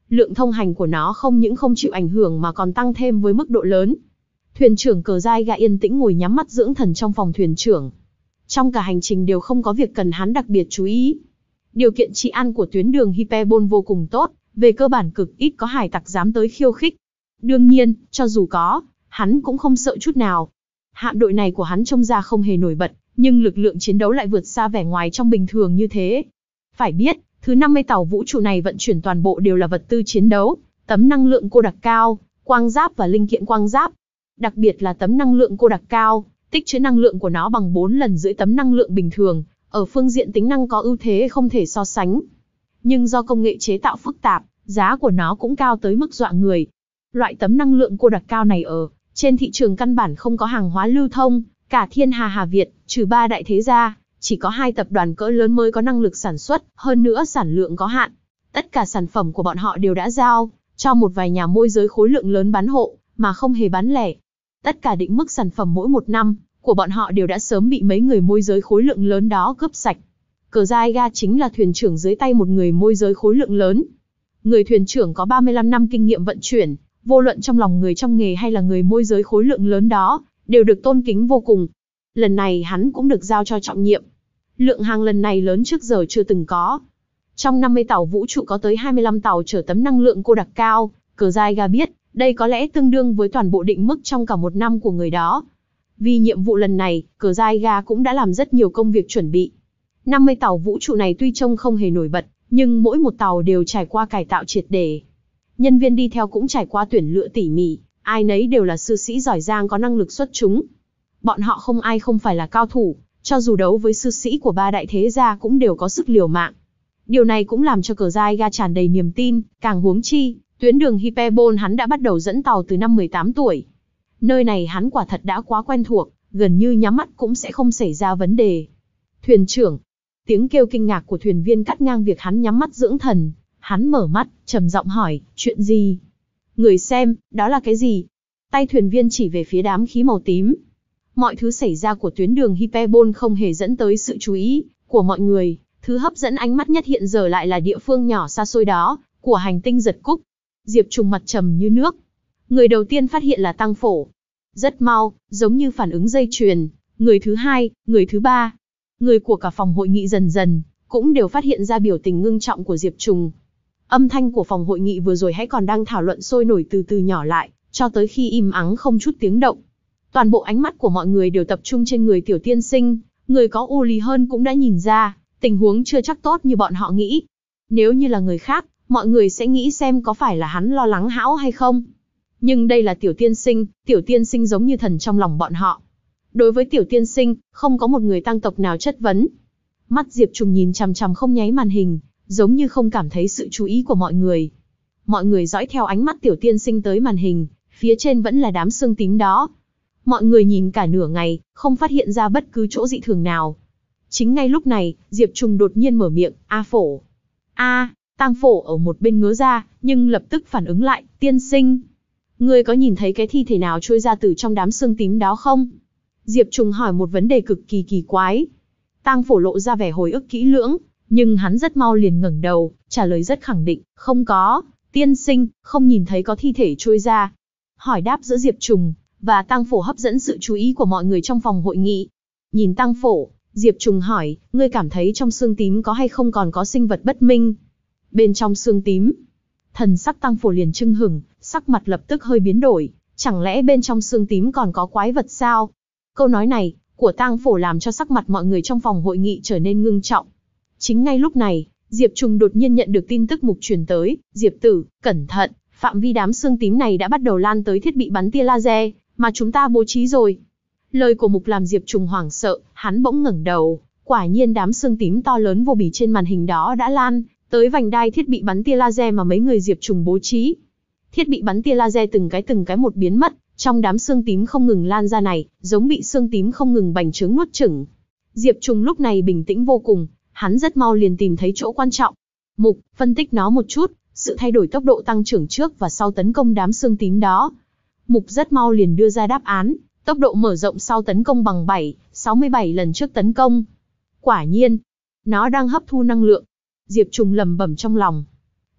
Lượng thông hành của nó không những không chịu ảnh hưởng mà còn tăng thêm với mức độ lớn. Thuyền trưởng Cờ Giai Ga yên tĩnh ngồi nhắm mắt dưỡng thần trong phòng thuyền trưởng. Trong cả hành trình đều không có việc cần hắn đặc biệt chú ý. Điều kiện trị an của tuyến đường Hyperbole vô cùng tốt, về cơ bản cực ít có hải tặc dám tới khiêu khích. Đương nhiên, cho dù có, hắn cũng không sợ chút nào. Hạm đội này của hắn trông ra không hề nổi bật, nhưng lực lượng chiến đấu lại vượt xa vẻ ngoài trong bình thường như thế. Phải biết, thứ năm mươi tàu vũ trụ này vận chuyển toàn bộ đều là vật tư chiến đấu, tấm năng lượng cô đặc cao, quang giáp và linh kiện quang giáp. Đặc biệt là tấm năng lượng cô đặc cao, tích trữ năng lượng của nó bằng bốn lần rưỡi tấm năng lượng bình thường, ở phương diện tính năng có ưu thế không thể so sánh. Nhưng do công nghệ chế tạo phức tạp, giá của nó cũng cao tới mức dọa người. Loại tấm năng lượng cô đặc cao này ở trên thị trường căn bản không có hàng hóa lưu thông, cả thiên hà Hà Việt, trừ ba đại thế gia, chỉ có hai tập đoàn cỡ lớn mới có năng lực sản xuất, hơn nữa sản lượng có hạn. Tất cả sản phẩm của bọn họ đều đã giao cho một vài nhà môi giới khối lượng lớn bán hộ, mà không hề bán lẻ. Tất cả định mức sản phẩm mỗi một năm của bọn họ đều đã sớm bị mấy người môi giới khối lượng lớn đó cướp sạch. Cờ Giai Ga chính là thuyền trưởng dưới tay một người môi giới khối lượng lớn. Người thuyền trưởng có ba mươi lăm năm kinh nghiệm vận chuyển, vô luận trong lòng người trong nghề hay là người môi giới khối lượng lớn đó, đều được tôn kính vô cùng. Lần này hắn cũng được giao cho trọng nhiệm. Lượng hàng lần này lớn trước giờ chưa từng có. Trong năm mươi tàu vũ trụ có tới hai mươi lăm tàu chở tấm năng lượng cô đặc cao, Cờ Giai Ga biết, đây có lẽ tương đương với toàn bộ định mức trong cả một năm của người đó. Vì nhiệm vụ lần này, Cờ Giai Ga cũng đã làm rất nhiều công việc chuẩn bị. năm mươi tàu vũ trụ này tuy trông không hề nổi bật, nhưng mỗi một tàu đều trải qua cải tạo triệt để. Nhân viên đi theo cũng trải qua tuyển lựa tỉ mỉ, ai nấy đều là sư sĩ giỏi giang có năng lực xuất chúng. Bọn họ không ai không phải là cao thủ, cho dù đấu với sư sĩ của ba đại thế gia cũng đều có sức liều mạng. Điều này cũng làm cho Cờ Giai Ga tràn đầy niềm tin, càng huống chi, tuyến đường Hyperbole hắn đã bắt đầu dẫn tàu từ năm mười tám tuổi. Nơi này hắn quả thật đã quá quen thuộc, gần như nhắm mắt cũng sẽ không xảy ra vấn đề. Thuyền trưởng, tiếng kêu kinh ngạc của thuyền viên cắt ngang việc hắn nhắm mắt dưỡng thần. Hắn mở mắt, trầm giọng hỏi, chuyện gì? Người xem, đó là cái gì? Tay thuyền viên chỉ về phía đám khí màu tím. Mọi thứ xảy ra của tuyến đường Hyperbole không hề dẫn tới sự chú ý của mọi người. Thứ hấp dẫn ánh mắt nhất hiện giờ lại là địa phương nhỏ xa xôi đó, của hành tinh Giật Cúc. Diệp Trùng mặt trầm như nước. Người đầu tiên phát hiện là Tăng Phổ. Rất mau, giống như phản ứng dây chuyền, người thứ hai, người thứ ba. Người của cả phòng hội nghị dần dần, cũng đều phát hiện ra biểu tình ngưng trọng của Diệp Trùng. Âm thanh của phòng hội nghị vừa rồi hãy còn đang thảo luận sôi nổi từ từ nhỏ lại, cho tới khi im ắng không chút tiếng động. Toàn bộ ánh mắt của mọi người đều tập trung trên người tiểu tiên sinh, người có u lì hơn cũng đã nhìn ra, tình huống chưa chắc tốt như bọn họ nghĩ. Nếu như là người khác, mọi người sẽ nghĩ xem có phải là hắn lo lắng hão hay không. Nhưng đây là tiểu tiên sinh, tiểu tiên sinh giống như thần trong lòng bọn họ. Đối với tiểu tiên sinh, không có một người tăng tộc nào chất vấn. Mắt Diệp Trùng nhìn chằm chằm không nháy màn hình, giống như không cảm thấy sự chú ý của mọi người. Mọi người dõi theo ánh mắt tiểu tiên sinh tới màn hình, phía trên vẫn là đám xương tím đó. Mọi người nhìn cả nửa ngày, không phát hiện ra bất cứ chỗ dị thường nào. Chính ngay lúc này, Diệp Trùng đột nhiên mở miệng, A Phổ. A, Tang Phổ ở một bên ngớ ra, nhưng lập tức phản ứng lại, tiên sinh. Ngươi có nhìn thấy cái thi thể nào trôi ra từ trong đám xương tím đó không? Diệp Trùng hỏi một vấn đề cực kỳ kỳ quái. Tang Phổ lộ ra vẻ hồi ức kỹ lưỡng, nhưng hắn rất mau liền ngẩng đầu, trả lời rất khẳng định, không có, tiên sinh, không nhìn thấy có thi thể trôi ra. Hỏi đáp giữa Diệp Trùng và Tang Phổ hấp dẫn sự chú ý của mọi người trong phòng hội nghị. Nhìn Tang Phổ, Diệp Trùng hỏi, ngươi cảm thấy trong xương tím có hay không còn có sinh vật bất minh? Bên trong xương tím, thần sắc Tang Phổ liền chưng hửng, sắc mặt lập tức hơi biến đổi, chẳng lẽ bên trong xương tím còn có quái vật sao? Câu nói này của Tang Phổ làm cho sắc mặt mọi người trong phòng hội nghị trở nên ngưng trọng. Chính ngay lúc này, Diệp Trùng đột nhiên nhận được tin tức mục truyền tới, Diệp tử, cẩn thận, phạm vi đám xương tím này đã bắt đầu lan tới thiết bị bắn tia laser, mà chúng ta bố trí rồi. Lời của mục làm Diệp Trùng hoảng sợ, hắn bỗng ngẩng đầu, quả nhiên đám xương tím to lớn vô bì trên màn hình đó đã lan tới vành đai thiết bị bắn tia laser mà mấy người Diệp Trùng bố trí. Thiết bị bắn tia laser từng cái từng cái một biến mất, trong đám xương tím không ngừng lan ra này, giống bị xương tím không ngừng bành trướng nuốt chửng. Diệp Trùng lúc này bình tĩnh vô cùng, hắn rất mau liền tìm thấy chỗ quan trọng. Mục, phân tích nó một chút, sự thay đổi tốc độ tăng trưởng trước và sau tấn công đám xương tím đó. Mục rất mau liền đưa ra đáp án, tốc độ mở rộng sau tấn công bằng bảy, sáu mươi bảy lần trước tấn công. Quả nhiên, nó đang hấp thu năng lượng. Diệp Trùng lẩm bẩm trong lòng.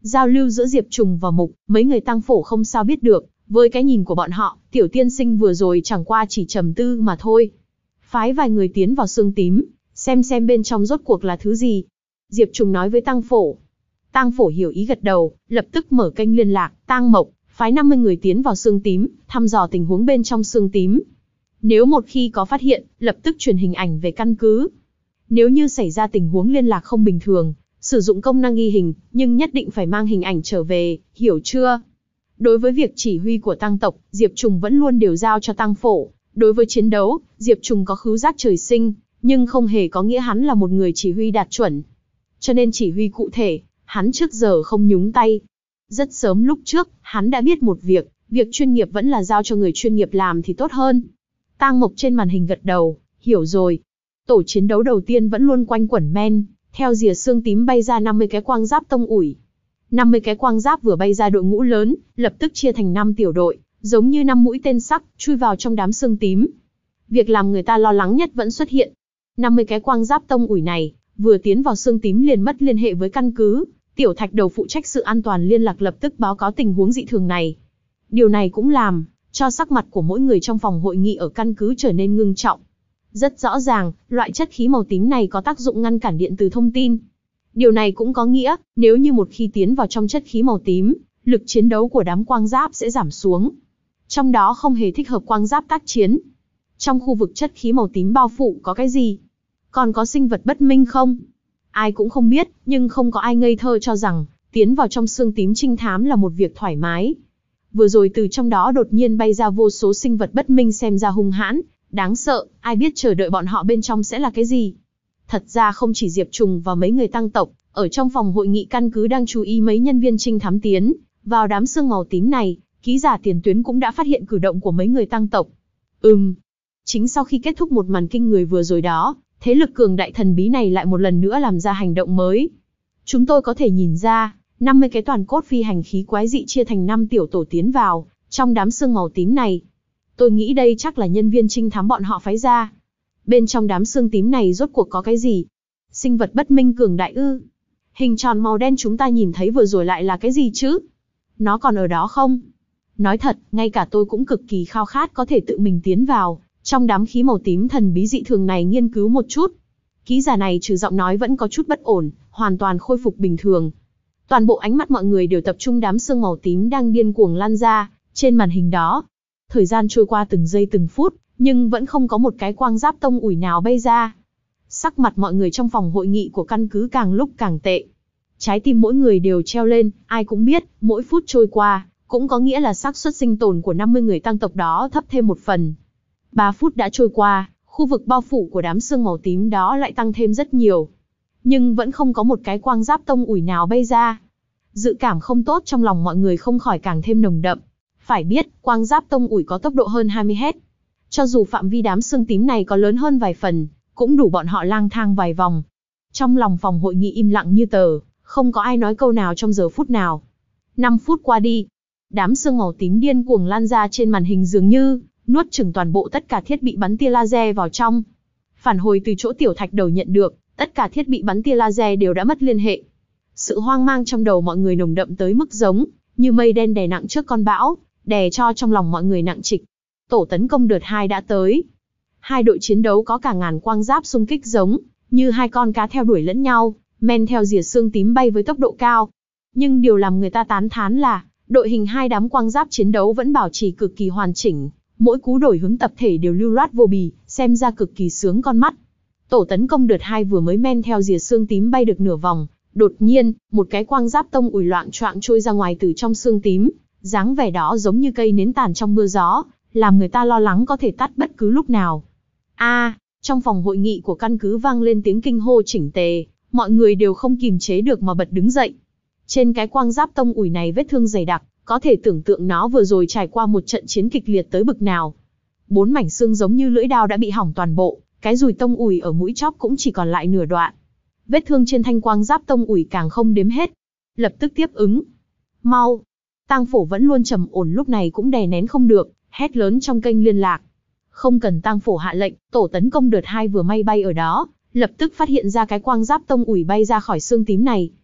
Giao lưu giữa Diệp Trùng và Mục, mấy người tăng phổ không sao biết được, với cái nhìn của bọn họ, tiểu tiên sinh vừa rồi chẳng qua chỉ trầm tư mà thôi. Phái vài người tiến vào xương tím, xem xem bên trong rốt cuộc là thứ gì. Diệp Trùng nói với tăng phổ. Tăng phổ hiểu ý gật đầu, lập tức mở kênh liên lạc, Tang Mộc, phái năm mươi người tiến vào xương tím, thăm dò tình huống bên trong xương tím. Nếu một khi có phát hiện, lập tức truyền hình ảnh về căn cứ. Nếu như xảy ra tình huống liên lạc không bình thường, sử dụng công năng ghi hình, nhưng nhất định phải mang hình ảnh trở về, hiểu chưa? Đối với việc chỉ huy của tăng tộc, Diệp Trùng vẫn luôn đều giao cho tăng phổ. Đối với chiến đấu, Diệp Trùng có khứu giác trời sinh, nhưng không hề có nghĩa hắn là một người chỉ huy đạt chuẩn. Cho nên chỉ huy cụ thể, hắn trước giờ không nhúng tay. Rất sớm lúc trước, hắn đã biết một việc, việc chuyên nghiệp vẫn là giao cho người chuyên nghiệp làm thì tốt hơn. Tang Mộc trên màn hình gật đầu, hiểu rồi. Tổ chiến đấu đầu tiên vẫn luôn quanh quẩn men, theo rìa xương tím bay ra năm mươi cái quang giáp tông ủi. năm mươi cái quang giáp vừa bay ra đội ngũ lớn, lập tức chia thành năm tiểu đội, giống như năm mũi tên sắc, chui vào trong đám xương tím. Việc làm người ta lo lắng nhất vẫn xuất hiện. năm mươi cái quang giáp tông ủi này, vừa tiến vào xương tím liền mất liên hệ với căn cứ. Tiểu Thạch Đầu phụ trách sự an toàn liên lạc lập tức báo cáo tình huống dị thường này. Điều này cũng làm cho sắc mặt của mỗi người trong phòng hội nghị ở căn cứ trở nên ngưng trọng. Rất rõ ràng, loại chất khí màu tím này có tác dụng ngăn cản điện từ thông tin. Điều này cũng có nghĩa, nếu như một khi tiến vào trong chất khí màu tím, lực chiến đấu của đám quang giáp sẽ giảm xuống. Trong đó không hề thích hợp quang giáp tác chiến. Trong khu vực chất khí màu tím bao phủ có cái gì? Còn có sinh vật bất minh không? Ai cũng không biết, nhưng không có ai ngây thơ cho rằng, tiến vào trong xương tím trinh thám là một việc thoải mái. Vừa rồi từ trong đó đột nhiên bay ra vô số sinh vật bất minh xem ra hung hãn, đáng sợ, ai biết chờ đợi bọn họ bên trong sẽ là cái gì. Thật ra không chỉ Diệp Trùng và mấy người tăng tộc, ở trong phòng hội nghị căn cứ đang chú ý mấy nhân viên trinh thám tiến vào đám xương màu tím này, ký giả tiền tuyến cũng đã phát hiện cử động của mấy người tăng tộc. Ừm, chính sau khi kết thúc một màn kinh người vừa rồi đó, thế lực cường đại thần bí này lại một lần nữa làm ra hành động mới. Chúng tôi có thể nhìn ra, năm mươi cái toàn cốt phi hành khí quái dị chia thành năm tiểu tổ tiến vào trong đám xương màu tím này. Tôi nghĩ đây chắc là nhân viên trinh thám bọn họ phái ra. Bên trong đám xương tím này rốt cuộc có cái gì? Sinh vật bất minh cường đại ư? Hình tròn màu đen chúng ta nhìn thấy vừa rồi lại là cái gì chứ? Nó còn ở đó không? Nói thật, ngay cả tôi cũng cực kỳ khao khát có thể tự mình tiến vào trong đám khí màu tím thần bí dị thường này nghiên cứu một chút. Ký giả này trừ giọng nói vẫn có chút bất ổn, hoàn toàn khôi phục bình thường. Toàn bộ ánh mắt mọi người đều tập trung đám xương màu tím đang điên cuồng lan ra trên màn hình đó. Thời gian trôi qua từng giây từng phút, nhưng vẫn không có một cái quang giáp tông ủi nào bay ra. Sắc mặt mọi người trong phòng hội nghị của căn cứ càng lúc càng tệ. Trái tim mỗi người đều treo lên, ai cũng biết, mỗi phút trôi qua, cũng có nghĩa là xác suất sinh tồn của năm mươi người tăng tộc đó thấp thêm một phần. ba phút đã trôi qua, khu vực bao phủ của đám xương màu tím đó lại tăng thêm rất nhiều. Nhưng vẫn không có một cái quang giáp tông ủi nào bay ra. Dự cảm không tốt trong lòng mọi người không khỏi càng thêm nồng đậm. Phải biết, quang giáp tông ủi có tốc độ hơn hai mươi héc. Cho dù phạm vi đám xương tím này có lớn hơn vài phần, cũng đủ bọn họ lang thang vài vòng. Trong lòng phòng hội nghị im lặng như tờ, không có ai nói câu nào trong giờ phút nào. năm phút qua đi, đám xương màu tím điên cuồng lan ra trên màn hình dường như nuốt chửng toàn bộ tất cả thiết bị bắn tia laser vào trong. Phản hồi từ chỗ Tiểu Thạch Đầu nhận được, tất cả thiết bị bắn tia laser đều đã mất liên hệ. Sự hoang mang trong đầu mọi người nồng đậm tới mức giống như mây đen đè nặng trước con bão, đè cho trong lòng mọi người nặng trịch. Tổ tấn công đợt hai đã tới. Hai đội chiến đấu có cả ngàn quang giáp xung kích giống như hai con cá theo đuổi lẫn nhau, men theo rìa xương tím bay với tốc độ cao. Nhưng điều làm người ta tán thán là, đội hình hai đám quang giáp chiến đấu vẫn bảo trì cực kỳ hoàn chỉnh, mỗi cú đổi hướng tập thể đều lưu loát vô bì, xem ra cực kỳ sướng con mắt. Tổ tấn công đợt hai vừa mới men theo rìa xương tím bay được nửa vòng, đột nhiên, một cái quang giáp tông ủi loạng choạng trôi ra ngoài từ trong xương tím, dáng vẻ đó giống như cây nến tàn trong mưa gió, làm người ta lo lắng có thể tắt bất cứ lúc nào. A, à, trong phòng hội nghị của căn cứ vang lên tiếng kinh hô chỉnh tề, mọi người đều không kìm chế được mà bật đứng dậy. Trên cái quang giáp tông ủi này vết thương dày đặc, có thể tưởng tượng nó vừa rồi trải qua một trận chiến kịch liệt tới bực nào. Bốn mảnh xương giống như lưỡi dao đã bị hỏng toàn bộ, cái dùi tông ủi ở mũi chóp cũng chỉ còn lại nửa đoạn. Vết thương trên thanh quang giáp tông ủi càng không đếm hết. Lập tức tiếp ứng. Mau! Tang Phổ vẫn luôn trầm ổn lúc này cũng đè nén không được, hét lớn trong kênh liên lạc. Không cần Tang Phổ hạ lệnh, tổ tấn công đợt hai vừa may bay ở đó, lập tức phát hiện ra cái quang giáp tông ủi bay ra khỏi xương tím này.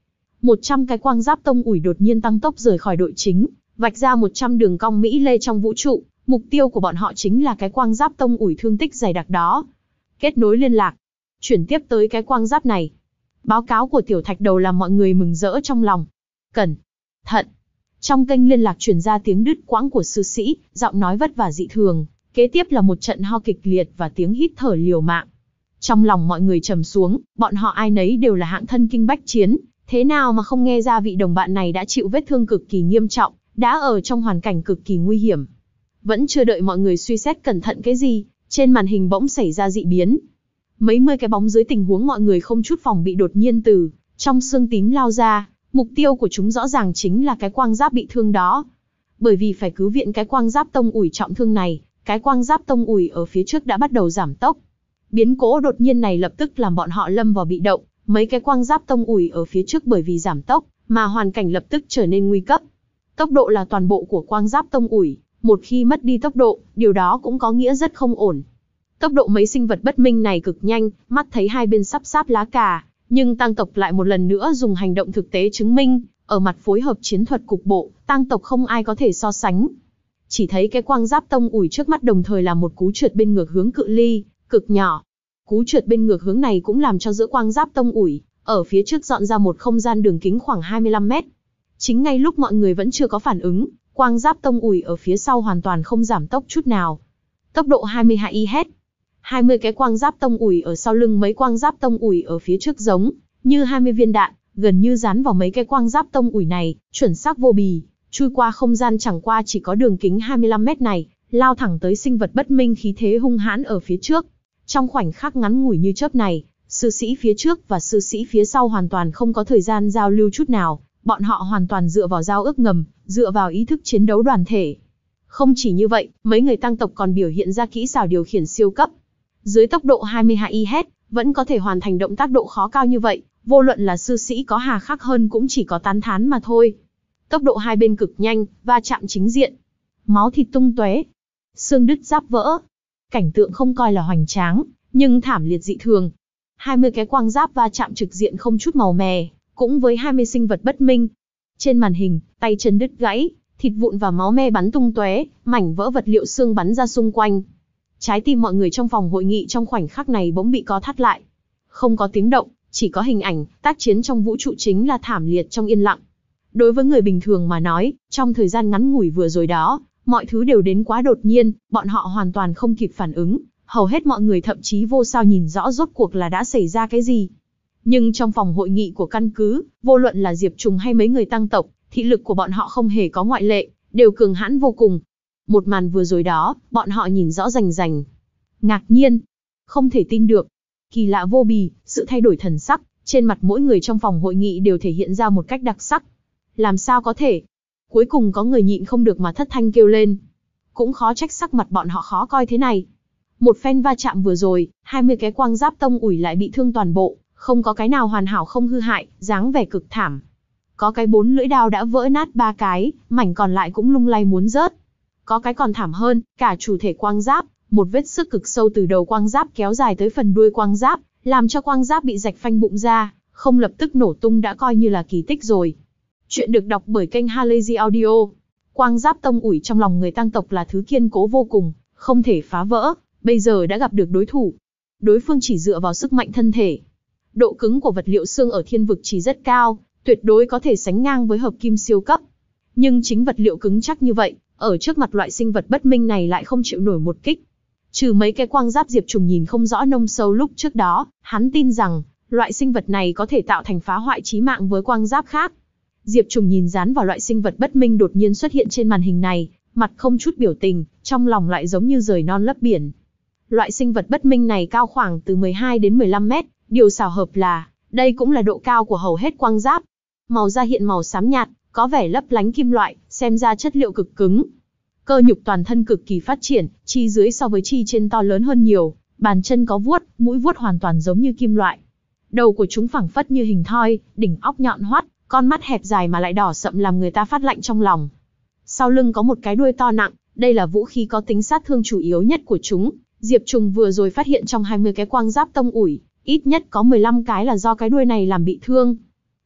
một trăm cái quang giáp tông ủi đột nhiên tăng tốc rời khỏi đội chính, vạch ra một trăm đường cong mỹ lệ trong vũ trụ, mục tiêu của bọn họ chính là cái quang giáp tông ủi thương tích dày đặc đó. Kết nối liên lạc, chuyển tiếp tới cái quang giáp này. Báo cáo của Tiểu Thạch Đầu làm mọi người mừng rỡ trong lòng. Cẩn thận. Trong kênh liên lạc truyền ra tiếng đứt quãng của sư sĩ, giọng nói vất vả dị thường, kế tiếp là một trận ho kịch liệt và tiếng hít thở liều mạng. Trong lòng mọi người trầm xuống, bọn họ ai nấy đều là hạng thân kinh bách chiến, thế nào mà không nghe ra vị đồng bạn này đã chịu vết thương cực kỳ nghiêm trọng, đã ở trong hoàn cảnh cực kỳ nguy hiểm. Vẫn chưa đợi mọi người suy xét cẩn thận cái gì, trên màn hình bỗng xảy ra dị biến. Mấy mươi cái bóng dưới tình huống mọi người không chút phòng bị đột nhiên từ trong xương tím lao ra, mục tiêu của chúng rõ ràng chính là cái quang giáp bị thương đó. Bởi vì phải cứu viện cái quang giáp tông ủi trọng thương này, cái quang giáp tông ủi ở phía trước đã bắt đầu giảm tốc. Biến cố đột nhiên này lập tức làm bọn họ lâm vào bị động, mấy cái quang giáp tông ủi ở phía trước bởi vì giảm tốc, mà hoàn cảnh lập tức trở nên nguy cấp. Tốc độ là toàn bộ của quang giáp tông ủi, một khi mất đi tốc độ, điều đó cũng có nghĩa rất không ổn. Tốc độ mấy sinh vật bất minh này cực nhanh, mắt thấy hai bên sắp sáp lá cà, nhưng tang tộc lại một lần nữa dùng hành động thực tế chứng minh, ở mặt phối hợp chiến thuật cục bộ, tang tộc không ai có thể so sánh. Chỉ thấy cái quang giáp tông ủi trước mắt đồng thời là một cú trượt bên ngược hướng cự ly, cực nhỏ. Cú trượt bên ngược hướng này cũng làm cho giữa quang giáp tông ủi, ở phía trước dọn ra một không gian đường kính khoảng hai mươi lăm mét. Chính ngay lúc mọi người vẫn chưa có phản ứng, quang giáp tông ủi ở phía sau hoàn toàn không giảm tốc chút nào. Tốc độ hai mươi hai ki lô héc. hai mươi cái quang giáp tông ủi ở sau lưng mấy quang giáp tông ủi ở phía trước giống như hai mươi viên đạn, gần như dán vào mấy cái quang giáp tông ủi này, chuẩn xác vô bì, chui qua không gian chẳng qua chỉ có đường kính hai mươi lăm mét này, lao thẳng tới sinh vật bất minh khí thế hung hãn ở phía trước. Trong khoảnh khắc ngắn ngủi như chớp này, sư sĩ phía trước và sư sĩ phía sau hoàn toàn không có thời gian giao lưu chút nào, bọn họ hoàn toàn dựa vào giao ước ngầm, dựa vào ý thức chiến đấu đoàn thể. Không chỉ như vậy, mấy người tang tộc còn biểu hiện ra kỹ xảo điều khiển siêu cấp. Dưới tốc độ hai mươi hai ki lô héc, vẫn có thể hoàn thành động tác độ khó cao như vậy, vô luận là sư sĩ có hà khắc hơn cũng chỉ có tán thán mà thôi. Tốc độ hai bên cực nhanh, va chạm chính diện. Máu thịt tung tóe, xương đứt giáp vỡ. Cảnh tượng không coi là hoành tráng, nhưng thảm liệt dị thường. hai mươi cái quang giáp va chạm trực diện không chút màu mè, cũng với hai mươi sinh vật bất minh. Trên màn hình, tay chân đứt gãy, thịt vụn và máu me bắn tung tóe, mảnh vỡ vật liệu xương bắn ra xung quanh. Trái tim mọi người trong phòng hội nghị trong khoảnh khắc này bỗng bị co thắt lại. Không có tiếng động, chỉ có hình ảnh, tác chiến trong vũ trụ chính là thảm liệt trong yên lặng. Đối với người bình thường mà nói, trong thời gian ngắn ngủi vừa rồi đó, mọi thứ đều đến quá đột nhiên, bọn họ hoàn toàn không kịp phản ứng, hầu hết mọi người thậm chí vô sao nhìn rõ rốt cuộc là đã xảy ra cái gì. Nhưng trong phòng hội nghị của căn cứ, vô luận là Diệp Trùng hay mấy người tang tộc, thị lực của bọn họ không hề có ngoại lệ, đều cường hãn vô cùng. Một màn vừa rồi đó, bọn họ nhìn rõ rành rành. Ngạc nhiên, không thể tin được, kỳ lạ vô bì, sự thay đổi thần sắc, trên mặt mỗi người trong phòng hội nghị đều thể hiện ra một cách đặc sắc. Làm sao có thể? Cuối cùng có người nhịn không được mà thất thanh kêu lên. Cũng khó trách sắc mặt bọn họ khó coi thế này. Một phen va chạm vừa rồi, hai mươi cái quang giáp tông ủi lại bị thương toàn bộ, không có cái nào hoàn hảo không hư hại, dáng vẻ cực thảm. Có cái bốn lưỡi đao đã vỡ nát ba cái, mảnh còn lại cũng lung lay muốn rớt. Có cái còn thảm hơn, cả chủ thể quang giáp, một vết xước cực sâu từ đầu quang giáp kéo dài tới phần đuôi quang giáp, làm cho quang giáp bị rạch phanh bụng ra, không lập tức nổ tung đã coi như là kỳ tích rồi. Chuyện được đọc bởi kênh Halazy Audio. Quang giáp tông ủi trong lòng người tang tộc là thứ kiên cố vô cùng, không thể phá vỡ, bây giờ đã gặp được đối thủ. Đối phương chỉ dựa vào sức mạnh thân thể. Độ cứng của vật liệu xương ở thiên vực chỉ rất cao, tuyệt đối có thể sánh ngang với hợp kim siêu cấp. Nhưng chính vật liệu cứng chắc như vậy, ở trước mặt loại sinh vật bất minh này lại không chịu nổi một kích. Trừ mấy cái quang giáp Diệp Trùng nhìn không rõ nông sâu lúc trước đó, hắn tin rằng, loại sinh vật này có thể tạo thành phá hoại chí mạng với quang giáp khác. Diệp Trùng nhìn dán vào loại sinh vật bất minh đột nhiên xuất hiện trên màn hình này, mặt không chút biểu tình, trong lòng lại giống như rời non lấp biển. Loại sinh vật bất minh này cao khoảng từ mười hai đến mười lăm mét, điều xảo hợp là, đây cũng là độ cao của hầu hết quang giáp. Màu da hiện màu xám nhạt, có vẻ lấp lánh kim loại, xem ra chất liệu cực cứng. Cơ nhục toàn thân cực kỳ phát triển, chi dưới so với chi trên to lớn hơn nhiều, bàn chân có vuốt, mũi vuốt hoàn toàn giống như kim loại. Đầu của chúng phẳng phất như hình thoi, đỉnh óc nhọn hoắt, con mắt hẹp dài mà lại đỏ sậm làm người ta phát lạnh trong lòng. Sau lưng có một cái đuôi to nặng, đây là vũ khí có tính sát thương chủ yếu nhất của chúng. Diệp Trùng vừa rồi phát hiện trong hai mươi cái quang giáp tông ủi, ít nhất có mười lăm cái là do cái đuôi này làm bị thương.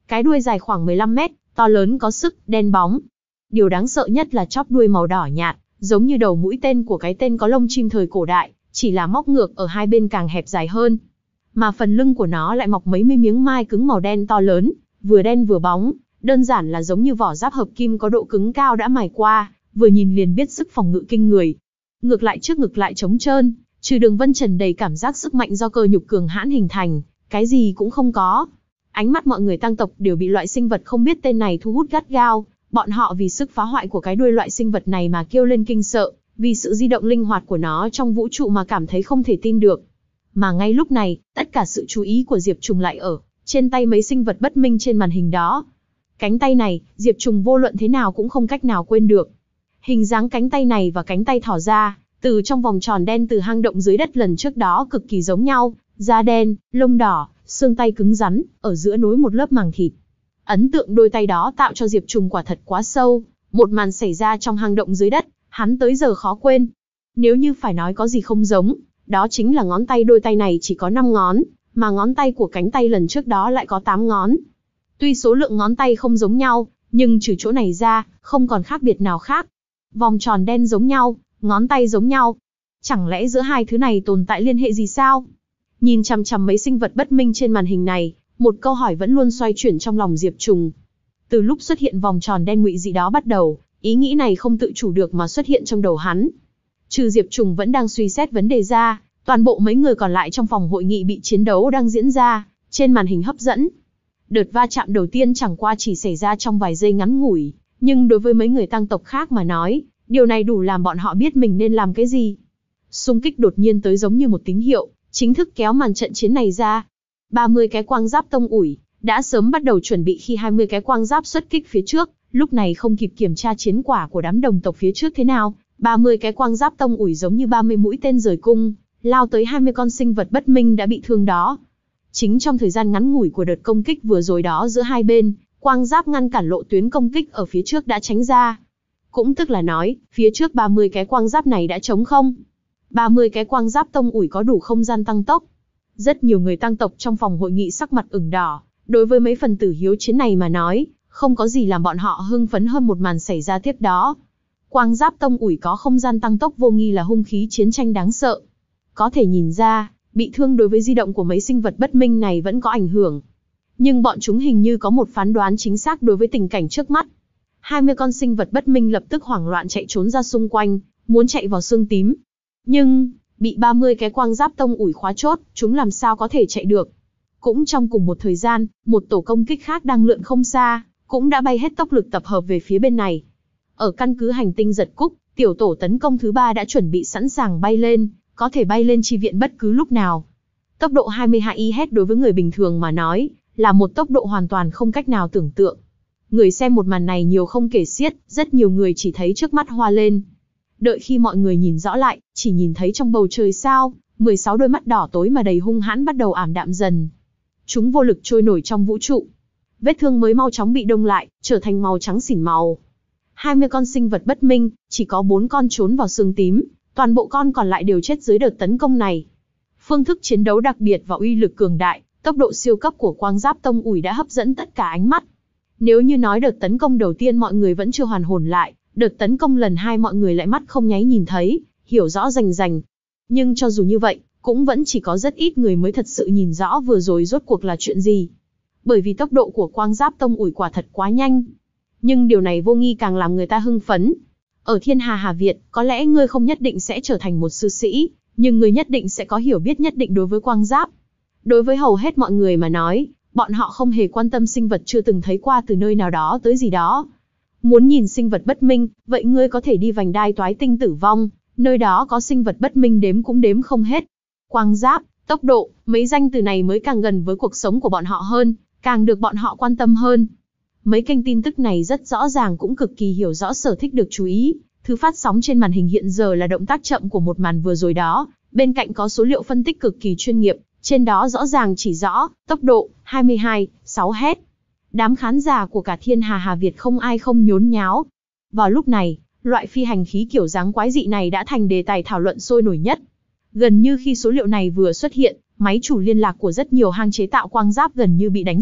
Cái đuôi dài khoảng mười lăm mét, to lớn có sức, đen bóng. Điều đáng sợ nhất là chóp đuôi màu đỏ nhạt, giống như đầu mũi tên của cái tên có lông chim thời cổ đại, chỉ là móc ngược ở hai bên càng hẹp dài hơn. Mà phần lưng của nó lại mọc mấy mươi miếng mai cứng màu đen to lớn, vừa đen vừa bóng, đơn giản là giống như vỏ giáp hợp kim có độ cứng cao đã mài qua, vừa nhìn liền biết sức phòng ngự kinh người. Ngược lại trước ngực lại trống trơn, trừ đường vân trần đầy cảm giác sức mạnh do cơ nhục cường hãn hình thành, cái gì cũng không có. Ánh mắt mọi người tăng tộc đều bị loại sinh vật không biết tên này thu hút gắt gao, bọn họ vì sức phá hoại của cái đuôi loại sinh vật này mà kêu lên kinh sợ, vì sự di động linh hoạt của nó trong vũ trụ mà cảm thấy không thể tin được. Mà ngay lúc này, tất cả sự chú ý của Diệp Trùng lại ở trên tay mấy sinh vật bất minh trên màn hình đó. Cánh tay này, Diệp Trùng vô luận thế nào cũng không cách nào quên được. Hình dáng cánh tay này và cánh tay thỏ ra, từ trong vòng tròn đen từ hang động dưới đất lần trước đó cực kỳ giống nhau, da đen, lông đỏ, xương tay cứng rắn, ở giữa nối một lớp màng thịt. Ấn tượng đôi tay đó tạo cho Diệp Trùng quả thật quá sâu, một màn xảy ra trong hang động dưới đất, hắn tới giờ khó quên. Nếu như phải nói có gì không giống, đó chính là ngón tay đôi tay này chỉ có năm ngón, mà ngón tay của cánh tay lần trước đó lại có tám ngón. Tuy số lượng ngón tay không giống nhau, nhưng trừ chỗ này ra, không còn khác biệt nào khác. Vòng tròn đen giống nhau, ngón tay giống nhau. Chẳng lẽ giữa hai thứ này tồn tại liên hệ gì sao? Nhìn chằm chằm mấy sinh vật bất minh trên màn hình này, một câu hỏi vẫn luôn xoay chuyển trong lòng Diệp Trùng. Từ lúc xuất hiện vòng tròn đen ngụy dị đó bắt đầu, ý nghĩ này không tự chủ được mà xuất hiện trong đầu hắn. Trừ Diệp Trùng vẫn đang suy xét vấn đề ra, toàn bộ mấy người còn lại trong phòng hội nghị bị chiến đấu đang diễn ra, trên màn hình hấp dẫn. Đợt va chạm đầu tiên chẳng qua chỉ xảy ra trong vài giây ngắn ngủi, nhưng đối với mấy người tăng tộc khác mà nói, điều này đủ làm bọn họ biết mình nên làm cái gì. Xung kích đột nhiên tới giống như một tín hiệu, chính thức kéo màn trận chiến này ra. ba mươi cái quang giáp tông ủi đã sớm bắt đầu chuẩn bị khi hai mươi cái quang giáp xuất kích phía trước, lúc này không kịp kiểm tra chiến quả của đám đồng tộc phía trước thế nào, ba mươi cái quang giáp tông ủi giống như ba mươi mũi tên rời cung, lao tới hai mươi con sinh vật bất minh đã bị thương đó. Chính trong thời gian ngắn ngủi của đợt công kích vừa rồi đó giữa hai bên, quang giáp ngăn cản lộ tuyến công kích ở phía trước đã tránh ra. Cũng tức là nói, phía trước ba mươi cái quang giáp này đã trống không. ba mươi cái quang giáp tông ủi có đủ không gian tăng tốc. Rất nhiều người tăng tộc trong phòng hội nghị sắc mặt ửng đỏ, đối với mấy phần tử hiếu chiến này mà nói, không có gì làm bọn họ hưng phấn hơn một màn xảy ra tiếp đó. Quang giáp tông ủi có không gian tăng tốc vô nghi là hung khí chiến tranh đáng sợ. Có thể nhìn ra, bị thương đối với di động của mấy sinh vật bất minh này vẫn có ảnh hưởng. Nhưng bọn chúng hình như có một phán đoán chính xác đối với tình cảnh trước mắt. hai mươi con sinh vật bất minh lập tức hoảng loạn chạy trốn ra xung quanh, muốn chạy vào xương tím. Nhưng, bị ba mươi cái quang giáp tông ủi khóa chốt, chúng làm sao có thể chạy được. Cũng trong cùng một thời gian, một tổ công kích khác đang lượn không xa, cũng đã bay hết tốc lực tập hợp về phía bên này. Ở căn cứ hành tinh Giật Cúc, tiểu tổ tấn công thứ ba đã chuẩn bị sẵn sàng bay lên, có thể bay lên chi viện bất cứ lúc nào. Tốc độ hai mươi hai ki lô héc đối với người bình thường mà nói, là một tốc độ hoàn toàn không cách nào tưởng tượng. Người xem một màn này nhiều không kể xiết, rất nhiều người chỉ thấy trước mắt hoa lên. Đợi khi mọi người nhìn rõ lại, chỉ nhìn thấy trong bầu trời sao, mười sáu đôi mắt đỏ tối mà đầy hung hãn bắt đầu ảm đạm dần. Chúng vô lực trôi nổi trong vũ trụ. Vết thương mới mau chóng bị đông lại, trở thành màu trắng xỉn màu. hai mươi con sinh vật bất minh, chỉ có bốn con trốn vào xương tím, toàn bộ con còn lại đều chết dưới đợt tấn công này. Phương thức chiến đấu đặc biệt và uy lực cường đại, tốc độ siêu cấp của quang giáp tông ủi đã hấp dẫn tất cả ánh mắt. Nếu như nói đợt tấn công đầu tiên mọi người vẫn chưa hoàn hồn lại, đợt tấn công lần hai mọi người lại mắt không nháy nhìn thấy, hiểu rõ rành rành. Nhưng cho dù như vậy, cũng vẫn chỉ có rất ít người mới thật sự nhìn rõ vừa rồi rốt cuộc là chuyện gì. Bởi vì tốc độ của quang giáp tông ủi quả thật quá nhanh. Nhưng điều này vô nghi càng làm người ta hưng phấn. Ở Thiên Hà Hà Việt, có lẽ ngươi không nhất định sẽ trở thành một sư sĩ, nhưng ngươi nhất định sẽ có hiểu biết nhất định đối với quang giáp. Đối với hầu hết mọi người mà nói, bọn họ không hề quan tâm sinh vật chưa từng thấy qua từ nơi nào đó tới gì đó. Muốn nhìn sinh vật bất minh, vậy ngươi có thể đi vành đai toái tinh tử vong, nơi đó có sinh vật bất minh đếm cũng đếm không hết. Quang giáp, tốc độ, mấy danh từ này mới càng gần với cuộc sống của bọn họ hơn, càng được bọn họ quan tâm hơn. Mấy kênh tin tức này rất rõ ràng cũng cực kỳ hiểu rõ sở thích được chú ý. Thứ phát sóng trên màn hình hiện giờ là động tác chậm của một màn vừa rồi đó, bên cạnh có số liệu phân tích cực kỳ chuyên nghiệp, trên đó rõ ràng chỉ rõ, tốc độ, hai mươi hai, sáu héc. Đám khán giả của cả Thiên Hà Hà Việt không ai không nhốn nháo. Vào lúc này, loại phi hành khí kiểu dáng quái dị này đã thành đề tài thảo luận sôi nổi nhất. Gần như khi số liệu này vừa xuất hiện, máy chủ liên lạc của rất nhiều hang chế tạo quang giáp gần như bị đánh sập,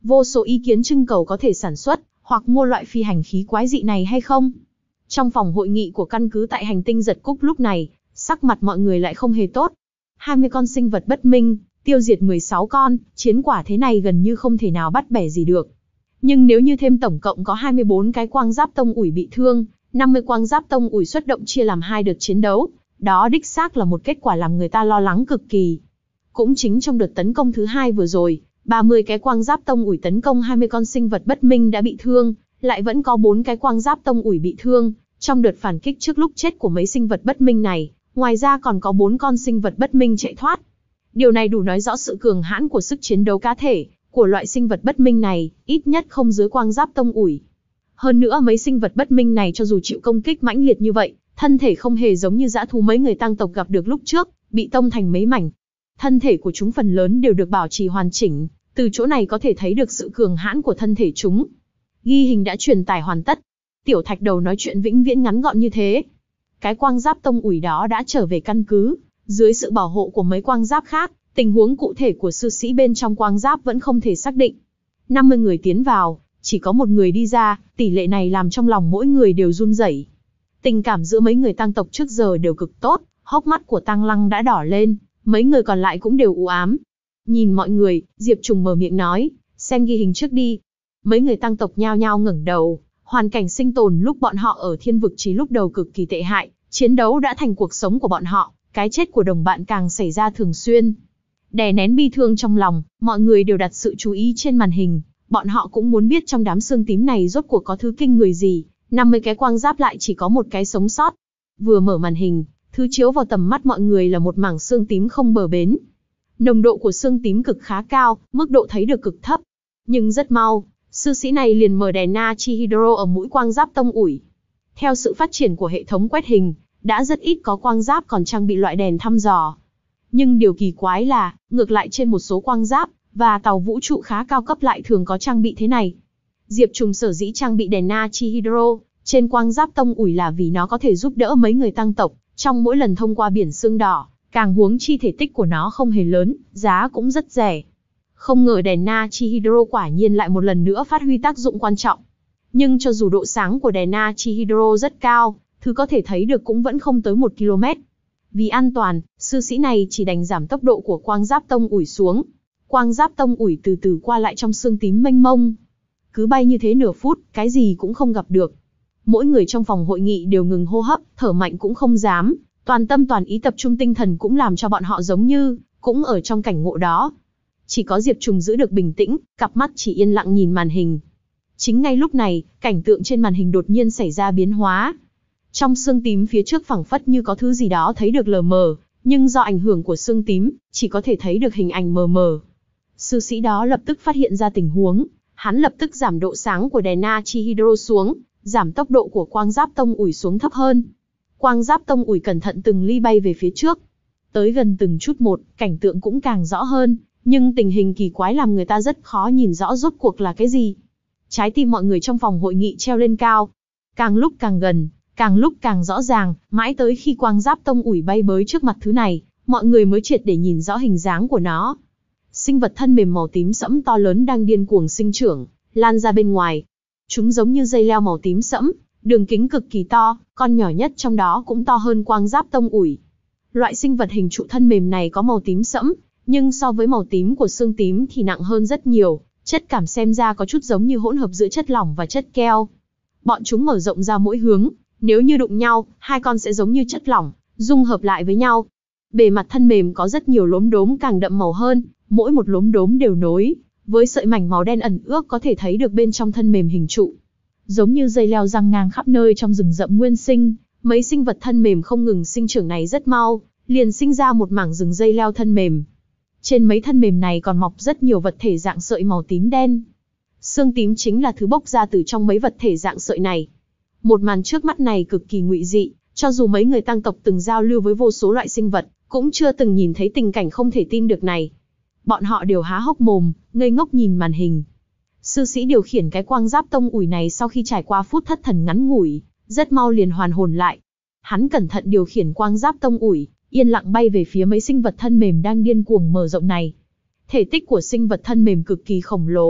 Vô số ý kiến trưng cầu có thể sản xuất, hoặc mua loại phi hành khí quái dị này hay không. Trong phòng hội nghị của căn cứ tại hành tinh Giật Cúc lúc này, sắc mặt mọi người lại không hề tốt. hai mươi con sinh vật bất minh, tiêu diệt mười sáu con, chiến quả thế này gần như không thể nào bắt bẻ gì được. Nhưng nếu như thêm tổng cộng có hai mươi bốn cái quang giáp tông ủi bị thương, năm mươi quang giáp tông ủi xuất động chia làm hai đợt chiến đấu, đó đích xác là một kết quả làm người ta lo lắng cực kỳ. Cũng chính trong đợt tấn công thứ hai vừa rồi, ba mươi cái quang giáp tông ủi tấn công hai mươi con sinh vật bất minh đã bị thương, lại vẫn có bốn cái quang giáp tông ủi bị thương, trong đợt phản kích trước lúc chết của mấy sinh vật bất minh này, ngoài ra còn có bốn con sinh vật bất minh chạy thoát. Điều này đủ nói rõ sự cường hãn của sức chiến đấu cá thể của loại sinh vật bất minh này, ít nhất không dưới quang giáp tông ủi. Hơn nữa mấy sinh vật bất minh này cho dù chịu công kích mãnh liệt như vậy, thân thể không hề giống như dã thú mấy người tăng tộc gặp được lúc trước, bị tông thành mấy mảnh. Thân thể của chúng phần lớn đều được bảo trì hoàn chỉnh, từ chỗ này có thể thấy được sự cường hãn của thân thể chúng. Ghi hình đã truyền tải hoàn tất. Tiểu Thạch Đầu nói chuyện vĩnh viễn ngắn gọn như thế. Cái quang giáp tông ủi đó đã trở về căn cứ, dưới sự bảo hộ của mấy quang giáp khác, tình huống cụ thể của sư sĩ bên trong quang giáp vẫn không thể xác định. năm mươi người tiến vào, chỉ có một người đi ra, tỷ lệ này làm trong lòng mỗi người đều run rẩy. Tình cảm giữa mấy người tăng tộc trước giờ đều cực tốt, hốc mắt của Tăng Lăng đã đỏ lên, mấy người còn lại cũng đều u ám. Nhìn mọi người, Diệp Trùng mở miệng nói, xem ghi hình trước đi. Mấy người tăng tộc nhao nhao ngẩng đầu, hoàn cảnh sinh tồn lúc bọn họ ở thiên vực chỉ lúc đầu cực kỳ tệ hại, chiến đấu đã thành cuộc sống của bọn họ, cái chết của đồng bạn càng xảy ra thường xuyên. Đè nén bi thương trong lòng, mọi người đều đặt sự chú ý trên màn hình, bọn họ cũng muốn biết trong đám xương tím này rốt cuộc có thứ kinh người gì, năm mươi cái quang giáp lại chỉ có một cái sống sót. Vừa mở màn hình, thứ chiếu vào tầm mắt mọi người là một mảng xương tím không bờ bến. Nồng độ của xương tím cực khá cao, mức độ thấy được cực thấp. Nhưng rất mau, sư sĩ này liền mở đèn Nachi Hydro ở mũi quang giáp tông ủi. Theo sự phát triển của hệ thống quét hình, đã rất ít có quang giáp còn trang bị loại đèn thăm dò. Nhưng điều kỳ quái là, ngược lại trên một số quang giáp, và tàu vũ trụ khá cao cấp lại thường có trang bị thế này. Diệp Trùng sở dĩ trang bị đèn Nachi Hydro trên quang giáp tông ủi là vì nó có thể giúp đỡ mấy người tăng tộc, trong mỗi lần thông qua biển xương đỏ, càng huống chi thể tích của nó không hề lớn, giá cũng rất rẻ. Không ngờ đèn Nachi Hydro quả nhiên lại một lần nữa phát huy tác dụng quan trọng. Nhưng cho dù độ sáng của đèn Nachi Hydro rất cao, thứ có thể thấy được cũng vẫn không tới một ki lô mét. Vì an toàn, sư sĩ này chỉ đành giảm tốc độ của quang giáp tông ủi xuống. Quang giáp tông ủi từ từ qua lại trong sương tím mênh mông. Cứ bay như thế nửa phút, cái gì cũng không gặp được. Mỗi người trong phòng hội nghị đều ngừng hô hấp, thở mạnh cũng không dám, toàn tâm toàn ý tập trung tinh thần cũng làm cho bọn họ giống như, cũng ở trong cảnh ngộ đó. Chỉ có Diệp Trùng giữ được bình tĩnh, cặp mắt chỉ yên lặng nhìn màn hình. Chính ngay lúc này, cảnh tượng trên màn hình đột nhiên xảy ra biến hóa. Trong sương tím phía trước phẳng phất như có thứ gì đó thấy được lờ mờ, nhưng do ảnh hưởng của sương tím, chỉ có thể thấy được hình ảnh mờ mờ. Sư sĩ đó lập tức phát hiện ra tình huống, hắn lập tức giảm độ sáng của đèn Nachi Hydro xuống, giảm tốc độ của quang giáp tông ủi xuống thấp hơn. Quang giáp tông ủi cẩn thận từng ly bay về phía trước. Tới gần từng chút một, cảnh tượng cũng càng rõ hơn, nhưng tình hình kỳ quái làm người ta rất khó nhìn rõ rốt cuộc là cái gì. Trái tim mọi người trong phòng hội nghị treo lên cao. Càng lúc càng gần, càng lúc càng rõ ràng, mãi tới khi quang giáp tông ủi bay bới trước mặt thứ này, mọi người mới triệt để nhìn rõ hình dáng của nó. Sinh vật thân mềm màu tím sẫm to lớn đang điên cuồng sinh trưởng, lan ra bên ngoài. Chúng giống như dây leo màu tím sẫm, đường kính cực kỳ to, con nhỏ nhất trong đó cũng to hơn quang giáp tông ủi. Loại sinh vật hình trụ thân mềm này có màu tím sẫm, nhưng so với màu tím của xương tím thì nặng hơn rất nhiều, chất cảm xem ra có chút giống như hỗn hợp giữa chất lỏng và chất keo. Bọn chúng mở rộng ra mỗi hướng, nếu như đụng nhau, hai con sẽ giống như chất lỏng, dung hợp lại với nhau. Bề mặt thân mềm có rất nhiều lốm đốm càng đậm màu hơn, mỗi một lốm đốm đều nối với sợi mảnh màu đen ẩn ước có thể thấy được bên trong thân mềm hình trụ. Giống như dây leo răng ngang khắp nơi trong rừng rậm nguyên sinh, mấy sinh vật thân mềm không ngừng sinh trưởng này rất mau, liền sinh ra một mảng rừng dây leo thân mềm. Trên mấy thân mềm này còn mọc rất nhiều vật thể dạng sợi màu tím đen. Xương tím chính là thứ bốc ra từ trong mấy vật thể dạng sợi này. Một màn trước mắt này cực kỳ ngụy dị, cho dù mấy người tăng tộc từng giao lưu với vô số loại sinh vật, cũng chưa từng nhìn thấy tình cảnh không thể tin được này. Bọn họ đều há hốc mồm, ngây ngốc nhìn màn hình. Sư sĩ điều khiển cái quang giáp tông ủi này sau khi trải qua phút thất thần ngắn ngủi, rất mau liền hoàn hồn lại. Hắn cẩn thận điều khiển quang giáp tông ủi, yên lặng bay về phía mấy sinh vật thân mềm đang điên cuồng mở rộng này. Thể tích của sinh vật thân mềm cực kỳ khổng lồ,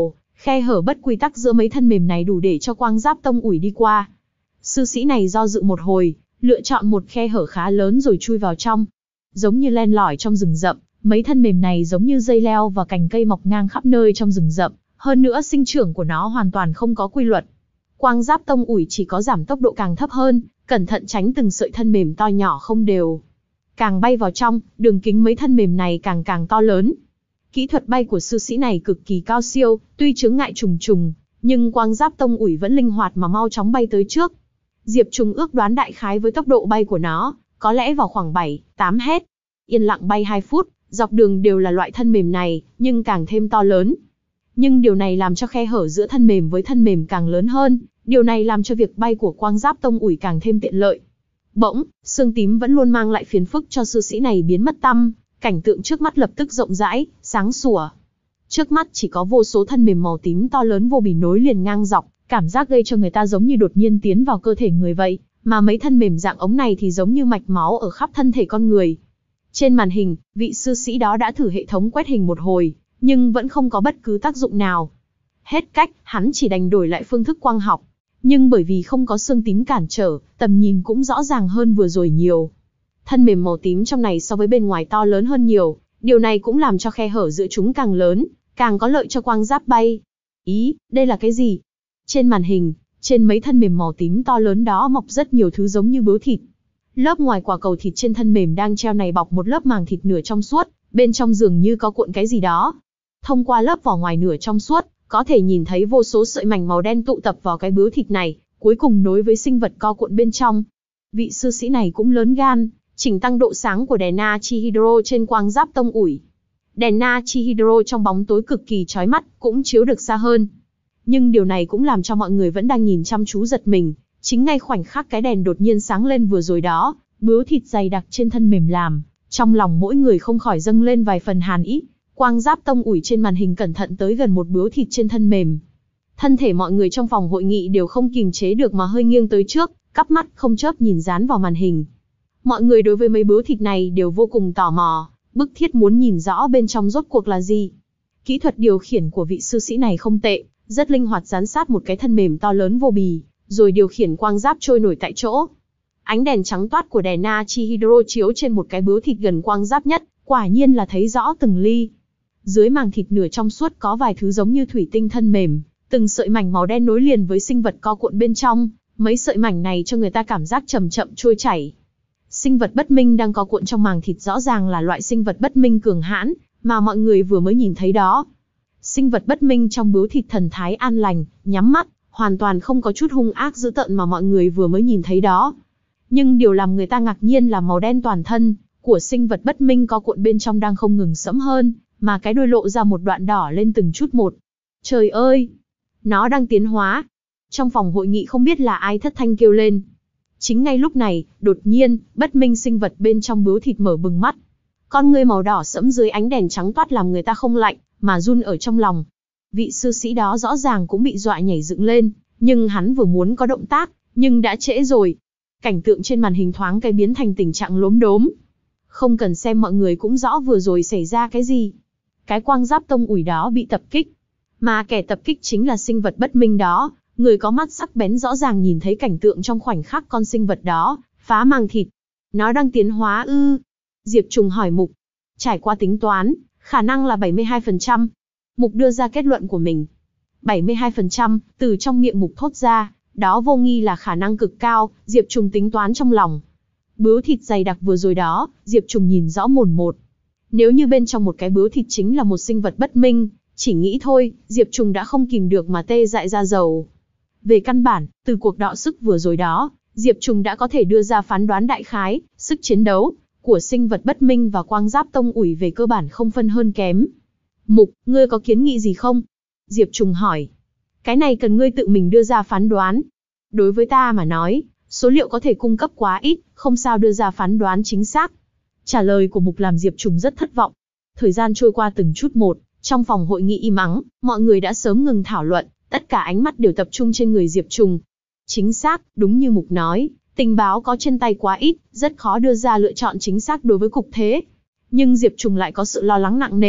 Khe hở bất quy tắc giữa mấy thân mềm này đủ để cho Quang Giáp Tông ủi đi qua. Sư sĩ này do dự một hồi, lựa chọn một khe hở khá lớn rồi chui vào trong. Giống như len lỏi trong rừng rậm, mấy thân mềm này giống như dây leo và cành cây mọc ngang khắp nơi trong rừng rậm, hơn nữa sinh trưởng của nó hoàn toàn không có quy luật. Quang Giáp Tông ủi chỉ có giảm tốc độ càng thấp hơn, cẩn thận tránh từng sợi thân mềm to nhỏ không đều. Càng bay vào trong, đường kính mấy thân mềm này càng càng to lớn. Kỹ thuật bay của sư sĩ này cực kỳ cao siêu, tuy chướng ngại trùng trùng, nhưng Quang Giáp Tông ủi vẫn linh hoạt mà mau chóng bay tới trước. Diệp Trùng ước đoán đại khái với tốc độ bay của nó, có lẽ vào khoảng bảy, tám mét. Yên lặng bay hai phút, dọc đường đều là loại thân mềm này, nhưng càng thêm to lớn. Nhưng điều này làm cho khe hở giữa thân mềm với thân mềm càng lớn hơn, điều này làm cho việc bay của Quang Giáp Tông ủi càng thêm tiện lợi. Bỗng, xương tím vẫn luôn mang lại phiền phức cho sư sĩ này biến mất tăm, cảnh tượng trước mắt lập tức rộng rãi, sáng sủa. Trước mắt chỉ có vô số thân mềm màu tím to lớn vô bì nối liền ngang dọc, cảm giác gây cho người ta giống như đột nhiên tiến vào cơ thể người vậy, mà mấy thân mềm dạng ống này thì giống như mạch máu ở khắp thân thể con người. Trên màn hình, vị sư sĩ đó đã thử hệ thống quét hình một hồi, nhưng vẫn không có bất cứ tác dụng nào. Hết cách, hắn chỉ đành đổi lại phương thức quang học. Nhưng bởi vì không có xương tím cản trở, tầm nhìn cũng rõ ràng hơn vừa rồi nhiều. Thân mềm màu tím trong này so với bên ngoài to lớn hơn nhiều, điều này cũng làm cho khe hở giữa chúng càng lớn, càng có lợi cho Quang Giáp bay. Ý, đây là cái gì? Trên màn hình, trên mấy thân mềm màu tím to lớn đó mọc rất nhiều thứ giống như bướu thịt. Lớp ngoài quả cầu thịt trên thân mềm đang treo này bọc một lớp màng thịt nửa trong suốt, bên trong dường như có cuộn cái gì đó. Thông qua lớp vỏ ngoài nửa trong suốt, có thể nhìn thấy vô số sợi mảnh màu đen tụ tập vào cái bướu thịt này, cuối cùng nối với sinh vật co cuộn bên trong. Vị sư sĩ này cũng lớn gan, chỉnh tăng độ sáng của đèn Nachi Hydro trên Quang Giáp Tông ủi. Đèn Nachi Hydro trong bóng tối cực kỳ chói mắt, cũng chiếu được xa hơn. Nhưng điều này cũng làm cho mọi người vẫn đang nhìn chăm chú giật mình, chính ngay khoảnh khắc cái đèn đột nhiên sáng lên vừa rồi đó, bướu thịt dày đặc trên thân mềm làm, trong lòng mỗi người không khỏi dâng lên vài phần hàn ý. Quang Giáp Tông ủi trên màn hình cẩn thận tới gần một bướu thịt trên thân mềm. Thân thể mọi người trong phòng hội nghị đều không kìm chế được mà hơi nghiêng tới trước, cắp mắt không chớp nhìn dán vào màn hình. Mọi người đối với mấy bướu thịt này đều vô cùng tò mò, bức thiết muốn nhìn rõ bên trong rốt cuộc là gì. Kỹ thuật điều khiển của vị sư sĩ này không tệ, rất linh hoạt dán sát một cái thân mềm to lớn vô bì, rồi điều khiển quang giáp trôi nổi tại chỗ. Ánh đèn trắng toát của đèn Nachi Hydro chiếu trên một cái bướu thịt gần quang giáp nhất, quả nhiên là thấy rõ từng ly. Dưới màng thịt nửa trong suốt có vài thứ giống như thủy tinh thân mềm, từng sợi mảnh màu đen nối liền với sinh vật co cuộn bên trong, mấy sợi mảnh này cho người ta cảm giác chậm chậm trôi chảy. Sinh vật bất minh đang co cuộn trong màng thịt rõ ràng là loại sinh vật bất minh cường hãn, mà mọi người vừa mới nhìn thấy đó. Sinh vật bất minh trong bướu thịt thần thái an lành, nhắm mắt, hoàn toàn không có chút hung ác dữ tợn mà mọi người vừa mới nhìn thấy đó. Nhưng điều làm người ta ngạc nhiên là màu đen toàn thân của sinh vật bất minh co cuộn bên trong đang không ngừng sẫm hơn, mà cái đuôi lộ ra một đoạn đỏ lên từng chút một. Trời ơi! Nó đang tiến hóa! Trong phòng hội nghị không biết là ai thất thanh kêu lên. Chính ngay lúc này, đột nhiên, bất minh sinh vật bên trong bướu thịt mở bừng mắt. Con ngươi màu đỏ sẫm dưới ánh đèn trắng toát làm người ta không lạnh, mà run ở trong lòng. Vị sư sĩ đó rõ ràng cũng bị dọa nhảy dựng lên, nhưng hắn vừa muốn có động tác, nhưng đã trễ rồi. Cảnh tượng trên màn hình thoáng cái biến thành tình trạng lốm đốm. Không cần xem mọi người cũng rõ vừa rồi xảy ra cái gì. Cái quang giáp tông ủi đó bị tập kích. Mà kẻ tập kích chính là sinh vật bất minh đó. Người có mắt sắc bén rõ ràng nhìn thấy cảnh tượng trong khoảnh khắc con sinh vật đó phá màng thịt. Nó đang tiến hóa ư? Diệp Trùng hỏi Mục. Trải qua tính toán, khả năng là bảy mươi hai phần trăm. Mục đưa ra kết luận của mình. bảy mươi hai phần trăm, từ trong miệng Mục thốt ra, đó vô nghi là khả năng cực cao, Diệp Trùng tính toán trong lòng. Bướu thịt dày đặc vừa rồi đó, Diệp Trùng nhìn rõ mồn một. Nếu như bên trong một cái bướu thịt chính là một sinh vật bất minh, chỉ nghĩ thôi, Diệp Trùng đã không kìm được mà tê dại ra dầu. Về căn bản, từ cuộc đọ sức vừa rồi đó, Diệp Trùng đã có thể đưa ra phán đoán đại khái, sức chiến đấu của sinh vật bất minh và quang giáp tông ủi về cơ bản không phân hơn kém. Mục, ngươi có kiến nghị gì không? Diệp Trùng hỏi. Cái này cần ngươi tự mình đưa ra phán đoán. Đối với ta mà nói, số liệu có thể cung cấp quá ít, không sao đưa ra phán đoán chính xác. Trả lời của Mục làm Diệp Trùng rất thất vọng. Thời gian trôi qua từng chút một, trong phòng hội nghị im ắng, mọi người đã sớm ngừng thảo luận, tất cả ánh mắt đều tập trung trên người Diệp Trùng. Chính xác, đúng như Mục nói, tình báo có trên tay quá ít, rất khó đưa ra lựa chọn chính xác đối với cục thế. Nhưng Diệp Trùng lại có sự lo lắng nặng nề,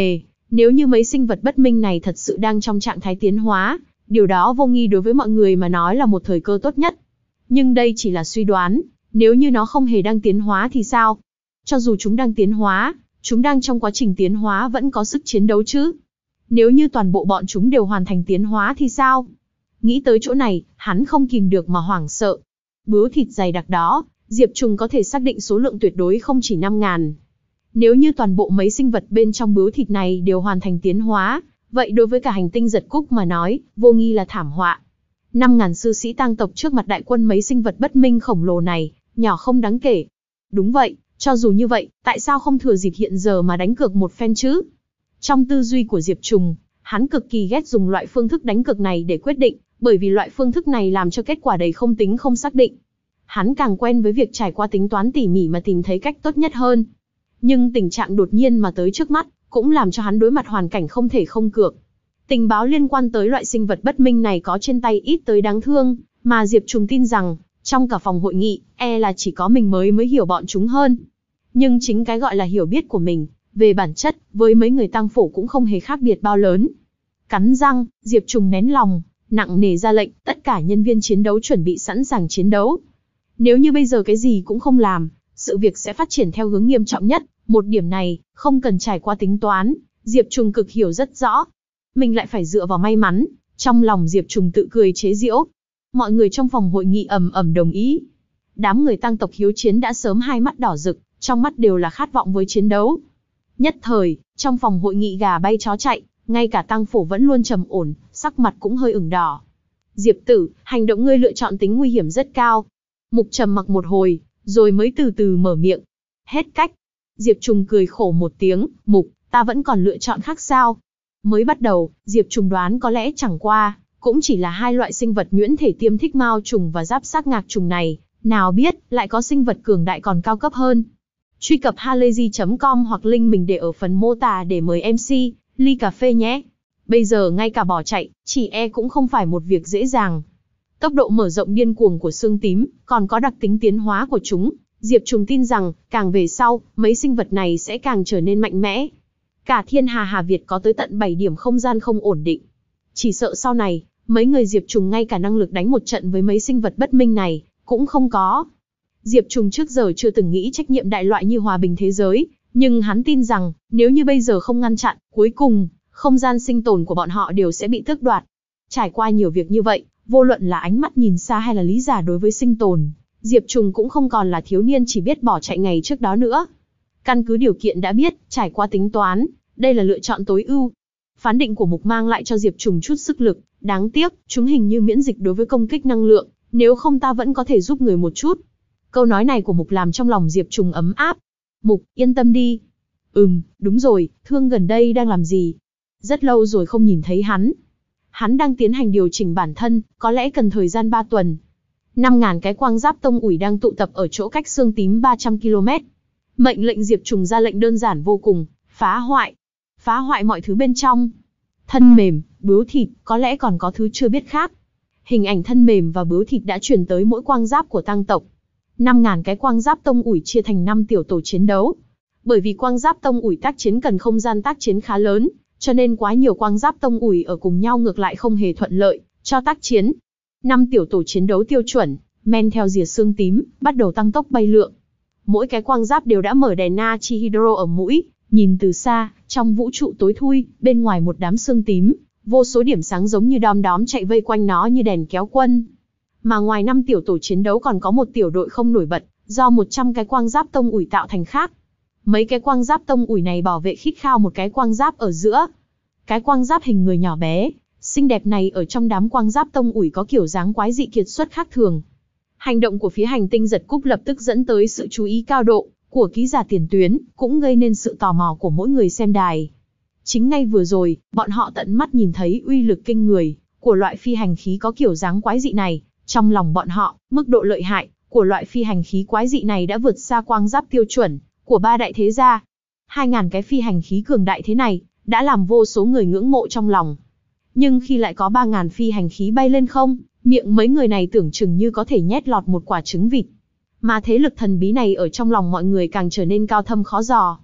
Nếu như mấy sinh vật bất minh này thật sự đang trong trạng thái tiến hóa, điều đó vô nghi đối với mọi người mà nói là một thời cơ tốt nhất. Nhưng đây chỉ là suy đoán, nếu như nó không hề đang tiến hóa thì sao? Cho dù chúng đang tiến hóa, chúng đang trong quá trình tiến hóa vẫn có sức chiến đấu chứ. Nếu như toàn bộ bọn chúng đều hoàn thành tiến hóa thì sao? Nghĩ tới chỗ này, hắn không kìm được mà hoảng sợ. Bướu thịt dày đặc đó, Diệp Trùng có thể xác định số lượng tuyệt đối không chỉ năm ngàn. Nếu như toàn bộ mấy sinh vật bên trong bướu thịt này đều hoàn thành tiến hóa, vậy đối với cả hành tinh Giật Cúc mà nói, vô nghi là thảm họa. năm ngàn sư sĩ tang tộc trước mặt đại quân mấy sinh vật bất minh khổng lồ này, nhỏ không đáng kể. Đúng vậy, cho dù như vậy, tại sao không thừa dịp hiện giờ mà đánh cược một phen chứ? Trong tư duy của Diệp Trùng, hắn cực kỳ ghét dùng loại phương thức đánh cược này để quyết định, bởi vì loại phương thức này làm cho kết quả đầy không tính không xác định. Hắn càng quen với việc trải qua tính toán tỉ mỉ mà tìm thấy cách tốt nhất hơn. Nhưng tình trạng đột nhiên mà tới trước mắt, cũng làm cho hắn đối mặt hoàn cảnh không thể không cược. Tình báo liên quan tới loại sinh vật bất minh này có trên tay ít tới đáng thương, mà Diệp Trùng tin rằng, trong cả phòng hội nghị, e là chỉ có mình mới mới hiểu bọn chúng hơn. Nhưng chính cái gọi là hiểu biết của mình, về bản chất, với mấy người tang phổ cũng không hề khác biệt bao lớn. Cắn răng, Diệp Trùng nén lòng, nặng nề ra lệnh, tất cả nhân viên chiến đấu chuẩn bị sẵn sàng chiến đấu. Nếu như bây giờ cái gì cũng không làm, sự việc sẽ phát triển theo hướng nghiêm trọng nhất. Một điểm này, không cần trải qua tính toán, Diệp Trùng cực hiểu rất rõ. Mình lại phải dựa vào may mắn, trong lòng Diệp Trùng tự cười chế giễu. Mọi người trong phòng hội nghị ầm ầm đồng ý. Đám người tang tộc hiếu chiến đã sớm hai mắt đỏ rực, trong mắt đều là khát vọng với chiến đấu. Nhất thời, trong phòng hội nghị gà bay chó chạy, ngay cả tang phổ vẫn luôn trầm ổn, sắc mặt cũng hơi ửng đỏ. Diệp tử, hành động ngươi lựa chọn tính nguy hiểm rất cao. Mục trầm mặc một hồi, rồi mới từ từ mở miệng. Hết cách. Diệp Trùng cười khổ một tiếng, Mục, ta vẫn còn lựa chọn khác sao? Mới bắt đầu, Diệp Trùng đoán có lẽ chẳng qua, cũng chỉ là hai loại sinh vật nhuyễn thể tiêm thích mao trùng và giáp xác ngạc trùng này, nào biết, lại có sinh vật cường đại còn cao cấp hơn. Truy cập halayzi chấm com hoặc link mình để ở phần mô tả để mời em xê, ly cà phê nhé. Bây giờ ngay cả bỏ chạy, chỉ e cũng không phải một việc dễ dàng. Tốc độ mở rộng điên cuồng của xương tím, còn có đặc tính tiến hóa của chúng, Diệp Trùng tin rằng, càng về sau, mấy sinh vật này sẽ càng trở nên mạnh mẽ. Cả thiên hà Hà Việt có tới tận bảy điểm không gian không ổn định. Chỉ sợ sau này, mấy người Diệp Trùng ngay cả năng lực đánh một trận với mấy sinh vật bất minh này, cũng không có. Diệp Trùng trước giờ chưa từng nghĩ trách nhiệm đại loại như hòa bình thế giới, nhưng hắn tin rằng, nếu như bây giờ không ngăn chặn, cuối cùng, không gian sinh tồn của bọn họ đều sẽ bị tước đoạt. Trải qua nhiều việc như vậy, vô luận là ánh mắt nhìn xa hay là lý giả đối với sinh tồn, Diệp Trùng cũng không còn là thiếu niên chỉ biết bỏ chạy ngày trước đó nữa. Căn cứ điều kiện đã biết, trải qua tính toán, đây là lựa chọn tối ưu. Phán định của Mục mang lại cho Diệp Trùng chút sức lực, đáng tiếc, chúng hình như miễn dịch đối với công kích năng lượng, nếu không ta vẫn có thể giúp người một chút. Câu nói này của Mục làm trong lòng Diệp Trùng ấm áp. Mục, yên tâm đi. Ừm, đúng rồi, Thương gần đây đang làm gì? Rất lâu rồi không nhìn thấy hắn. Hắn đang tiến hành điều chỉnh bản thân, có lẽ cần thời gian ba tuần. năm ngàn cái quang giáp tông ủi đang tụ tập ở chỗ cách xương tím ba trăm ki lô mét. Mệnh lệnh Diệp Trùng ra lệnh đơn giản vô cùng, phá hoại. Phá hoại mọi thứ bên trong. Thân mềm, bướu thịt, có lẽ còn có thứ chưa biết khác. Hình ảnh thân mềm và bướu thịt đã truyền tới mỗi quang giáp của tang tộc. năm ngàn cái quang giáp tông ủi chia thành năm tiểu tổ chiến đấu. Bởi vì quang giáp tông ủi tác chiến cần không gian tác chiến khá lớn, cho nên quá nhiều quang giáp tông ủi ở cùng nhau ngược lại không hề thuận lợi cho tác chiến. Năm tiểu tổ chiến đấu tiêu chuẩn, men theo rìa xương tím, bắt đầu tăng tốc bay lượn. Mỗi cái quang giáp đều đã mở đèn natri hydro ở mũi, nhìn từ xa, trong vũ trụ tối thui, bên ngoài một đám xương tím, vô số điểm sáng giống như đom đóm chạy vây quanh nó như đèn kéo quân. Mà ngoài năm tiểu tổ chiến đấu còn có một tiểu đội không nổi bật, do một trăm cái quang giáp tông ủi tạo thành khác. Mấy cái quang giáp tông ủi này bảo vệ khít khao một cái quang giáp ở giữa. Cái quang giáp hình người nhỏ bé, xinh đẹp này ở trong đám quang giáp tông ủi có kiểu dáng quái dị kiệt xuất khác thường. Hành động của phía hành tinh Giật Cúc lập tức dẫn tới sự chú ý cao độ của ký giả tiền tuyến, cũng gây nên sự tò mò của mỗi người xem đài. Chính ngay vừa rồi, bọn họ tận mắt nhìn thấy uy lực kinh người của loại phi hành khí có kiểu dáng quái dị này. Trong lòng bọn họ, mức độ lợi hại của loại phi hành khí quái dị này đã vượt xa quang giáp tiêu chuẩn của ba đại thế gia. Hai ngàn cái phi hành khí cường đại thế này đã làm vô số người ngưỡng mộ trong lòng. Nhưng khi lại có ba ngàn phi hành khí bay lên không, miệng mấy người này tưởng chừng như có thể nhét lọt một quả trứng vịt. Mà thế lực thần bí này ở trong lòng mọi người càng trở nên cao thâm khó dò.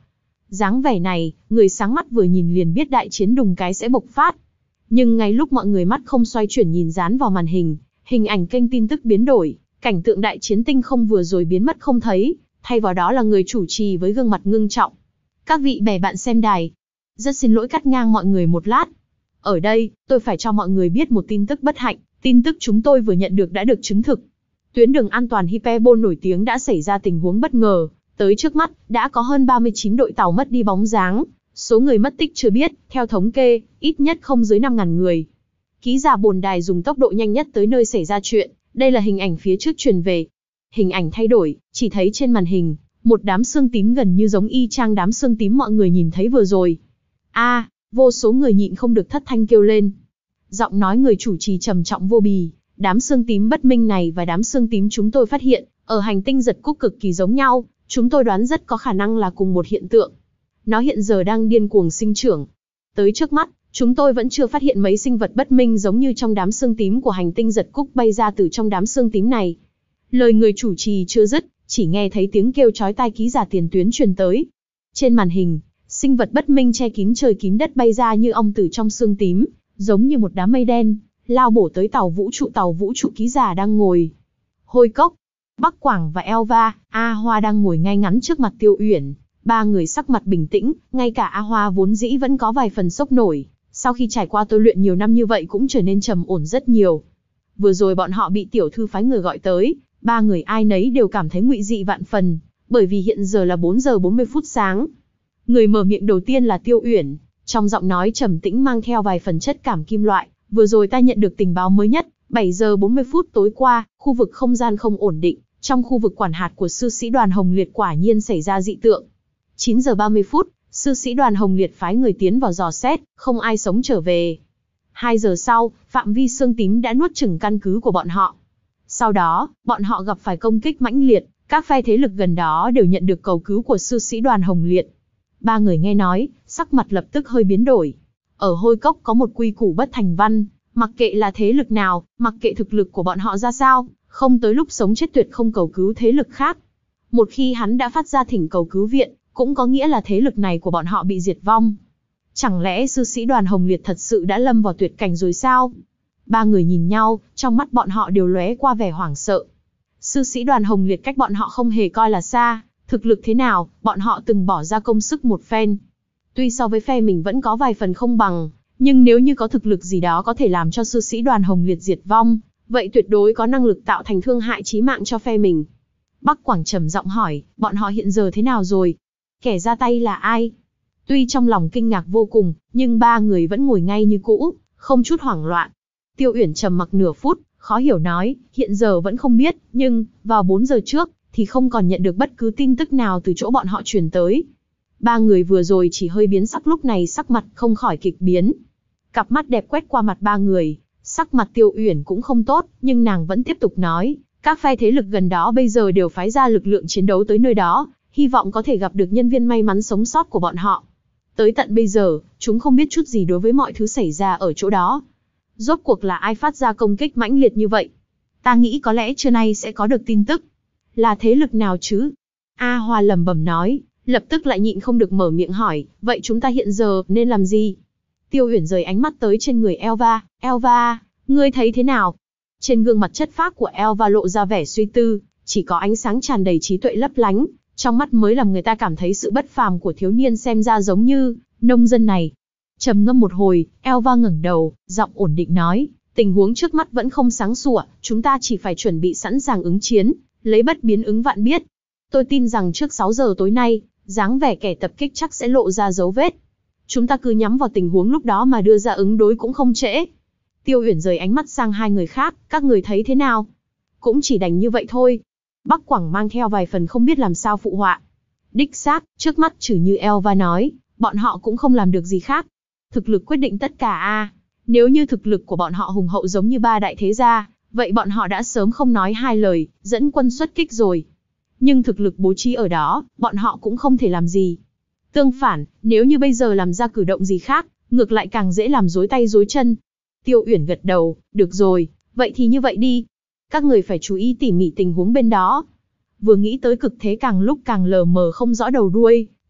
Dáng vẻ này, người sáng mắt vừa nhìn liền biết đại chiến đùng cái sẽ bộc phát. Nhưng ngay lúc mọi người mắt không xoay chuyển nhìn dán vào màn hình, hình ảnh kênh tin tức biến đổi, cảnh tượng đại chiến tinh không vừa rồi biến mất không thấy, thay vào đó là người chủ trì với gương mặt ngưng trọng. Các vị bè bạn xem đài, rất xin lỗi cắt ngang mọi người một lát. Ở đây, tôi phải cho mọi người biết một tin tức bất hạnh, tin tức chúng tôi vừa nhận được đã được chứng thực. Tuyến đường an toàn Hyperbole nổi tiếng đã xảy ra tình huống bất ngờ, tới trước mắt, đã có hơn ba mươi chín đội tàu mất đi bóng dáng, số người mất tích chưa biết, theo thống kê, ít nhất không dưới năm nghìn người. Ký giả bồn đài dùng tốc độ nhanh nhất tới nơi xảy ra chuyện, đây là hình ảnh phía trước truyền về. Hình ảnh thay đổi, chỉ thấy trên màn hình, một đám xương tím gần như giống y chang đám xương tím mọi người nhìn thấy vừa rồi. A, à, vô số người nhịn không được thất thanh kêu lên. Giọng nói người chủ trì trầm trọng vô bì, đám xương tím bất minh này và đám xương tím chúng tôi phát hiện, ở hành tinh giật cúc cực kỳ giống nhau, chúng tôi đoán rất có khả năng là cùng một hiện tượng. Nó hiện giờ đang điên cuồng sinh trưởng. Tới trước mắt, chúng tôi vẫn chưa phát hiện mấy sinh vật bất minh giống như trong đám xương tím của hành tinh giật cúc bay ra từ trong đám xương tím này. Lời người chủ trì chưa dứt, chỉ nghe thấy tiếng kêu chói tai ký giả tiền tuyến truyền tới. Trên màn hình, sinh vật bất minh che kín trời kín đất bay ra như ong từ trong xương tím, giống như một đám mây đen, lao bổ tới tàu vũ trụ tàu vũ trụ ký giả đang ngồi. Hôi Cốc, Bắc Quảng và Elva, A Hoa đang ngồi ngay ngắn trước mặt Tiêu Uyển. Ba người sắc mặt bình tĩnh, ngay cả A Hoa vốn dĩ vẫn có vài phần sốc nổi, sau khi trải qua tôi luyện nhiều năm như vậy cũng trở nên trầm ổn rất nhiều. Vừa rồi bọn họ bị tiểu thư phái người gọi tới, ba người ai nấy đều cảm thấy ngụy dị vạn phần, bởi vì hiện giờ là bốn giờ bốn mươi phút sáng. Người mở miệng đầu tiên là Tiêu Uyển, trong giọng nói trầm tĩnh mang theo vài phần chất cảm kim loại. Vừa rồi ta nhận được tình báo mới nhất, bảy giờ bốn mươi phút tối qua, khu vực không gian không ổn định, trong khu vực quản hạt của sư sĩ đoàn Hồng Liệt quả nhiên xảy ra dị tượng. chín giờ ba mươi phút, sư sĩ đoàn Hồng Liệt phái người tiến vào dò xét, không ai sống trở về. hai giờ sau, phạm vi xương tím đã nuốt chửng căn cứ của bọn họ. Sau đó, bọn họ gặp phải công kích mãnh liệt, các phe thế lực gần đó đều nhận được cầu cứu của sư sĩ đoàn Hồng Liệt. Ba người nghe nói, sắc mặt lập tức hơi biến đổi. Ở Hôi Cốc có một quy củ bất thành văn, mặc kệ là thế lực nào, mặc kệ thực lực của bọn họ ra sao, không tới lúc sống chết tuyệt không cầu cứu thế lực khác. Một khi hắn đã phát ra thỉnh cầu cứu viện, cũng có nghĩa là thế lực này của bọn họ bị diệt vong. Chẳng lẽ sư sĩ đoàn Hồng Liệt thật sự đã lâm vào tuyệt cảnh rồi sao? Ba người nhìn nhau, trong mắt bọn họ đều lóe qua vẻ hoảng sợ. Sư sĩ đoàn Hồng Liệt cách bọn họ không hề coi là xa, thực lực thế nào, bọn họ từng bỏ ra công sức một phen. Tuy so với phe mình vẫn có vài phần không bằng, nhưng nếu như có thực lực gì đó có thể làm cho sư sĩ đoàn Hồng Liệt diệt vong, vậy tuyệt đối có năng lực tạo thành thương hại chí mạng cho phe mình. Bắc Quảng trầm giọng hỏi, bọn họ hiện giờ thế nào rồi? Kẻ ra tay là ai? Tuy trong lòng kinh ngạc vô cùng, nhưng ba người vẫn ngồi ngay như cũ, không chút hoảng loạn. Tiêu Uyển trầm mặc nửa phút, khó hiểu nói, hiện giờ vẫn không biết, nhưng, vào bốn giờ trước, thì không còn nhận được bất cứ tin tức nào từ chỗ bọn họ truyền tới. Ba người vừa rồi chỉ hơi biến sắc lúc này sắc mặt không khỏi kịch biến. Cặp mắt đẹp quét qua mặt ba người, sắc mặt Tiêu Uyển cũng không tốt, nhưng nàng vẫn tiếp tục nói, các phe thế lực gần đó bây giờ đều phái ra lực lượng chiến đấu tới nơi đó, hy vọng có thể gặp được nhân viên may mắn sống sót của bọn họ. Tới tận bây giờ, chúng không biết chút gì đối với mọi thứ xảy ra ở chỗ đó. Rốt cuộc là ai phát ra công kích mãnh liệt như vậy? Ta nghĩ có lẽ trưa nay sẽ có được tin tức. Là thế lực nào chứ? A Hoa lẩm bẩm nói, lập tức lại nhịn không được mở miệng hỏi, vậy chúng ta hiện giờ nên làm gì? Tiêu Uyển rời ánh mắt tới trên người Elva, Elva, ngươi thấy thế nào? Trên gương mặt chất phác của Elva lộ ra vẻ suy tư, chỉ có ánh sáng tràn đầy trí tuệ lấp lánh, trong mắt mới làm người ta cảm thấy sự bất phàm của thiếu niên xem ra giống như nông dân này. Trầm ngâm một hồi, Elva ngẩng đầu, giọng ổn định nói, tình huống trước mắt vẫn không sáng sủa, chúng ta chỉ phải chuẩn bị sẵn sàng ứng chiến, lấy bất biến ứng vạn biết. Tôi tin rằng trước sáu giờ tối nay, dáng vẻ kẻ tập kích chắc sẽ lộ ra dấu vết. Chúng ta cứ nhắm vào tình huống lúc đó mà đưa ra ứng đối cũng không trễ. Tiêu Uyển rời ánh mắt sang hai người khác, các người thấy thế nào? Cũng chỉ đành như vậy thôi. Bắc Quảng mang theo vài phần không biết làm sao phụ họa. Đích xác, trước mắt trừ như Elva nói, bọn họ cũng không làm được gì khác. Thực lực quyết định tất cả a. À, nếu như thực lực của bọn họ hùng hậu giống như ba đại thế gia, vậy bọn họ đã sớm không nói hai lời, dẫn quân xuất kích rồi. Nhưng thực lực bố trí ở đó, bọn họ cũng không thể làm gì. Tương phản, nếu như bây giờ làm ra cử động gì khác, ngược lại càng dễ làm rối tay rối chân. Tiêu Uyển gật đầu, được rồi, vậy thì như vậy đi. Các người phải chú ý tỉ mỉ tình huống bên đó. Vừa nghĩ tới cực thế càng lúc càng lờ mờ không rõ đầu đuôi,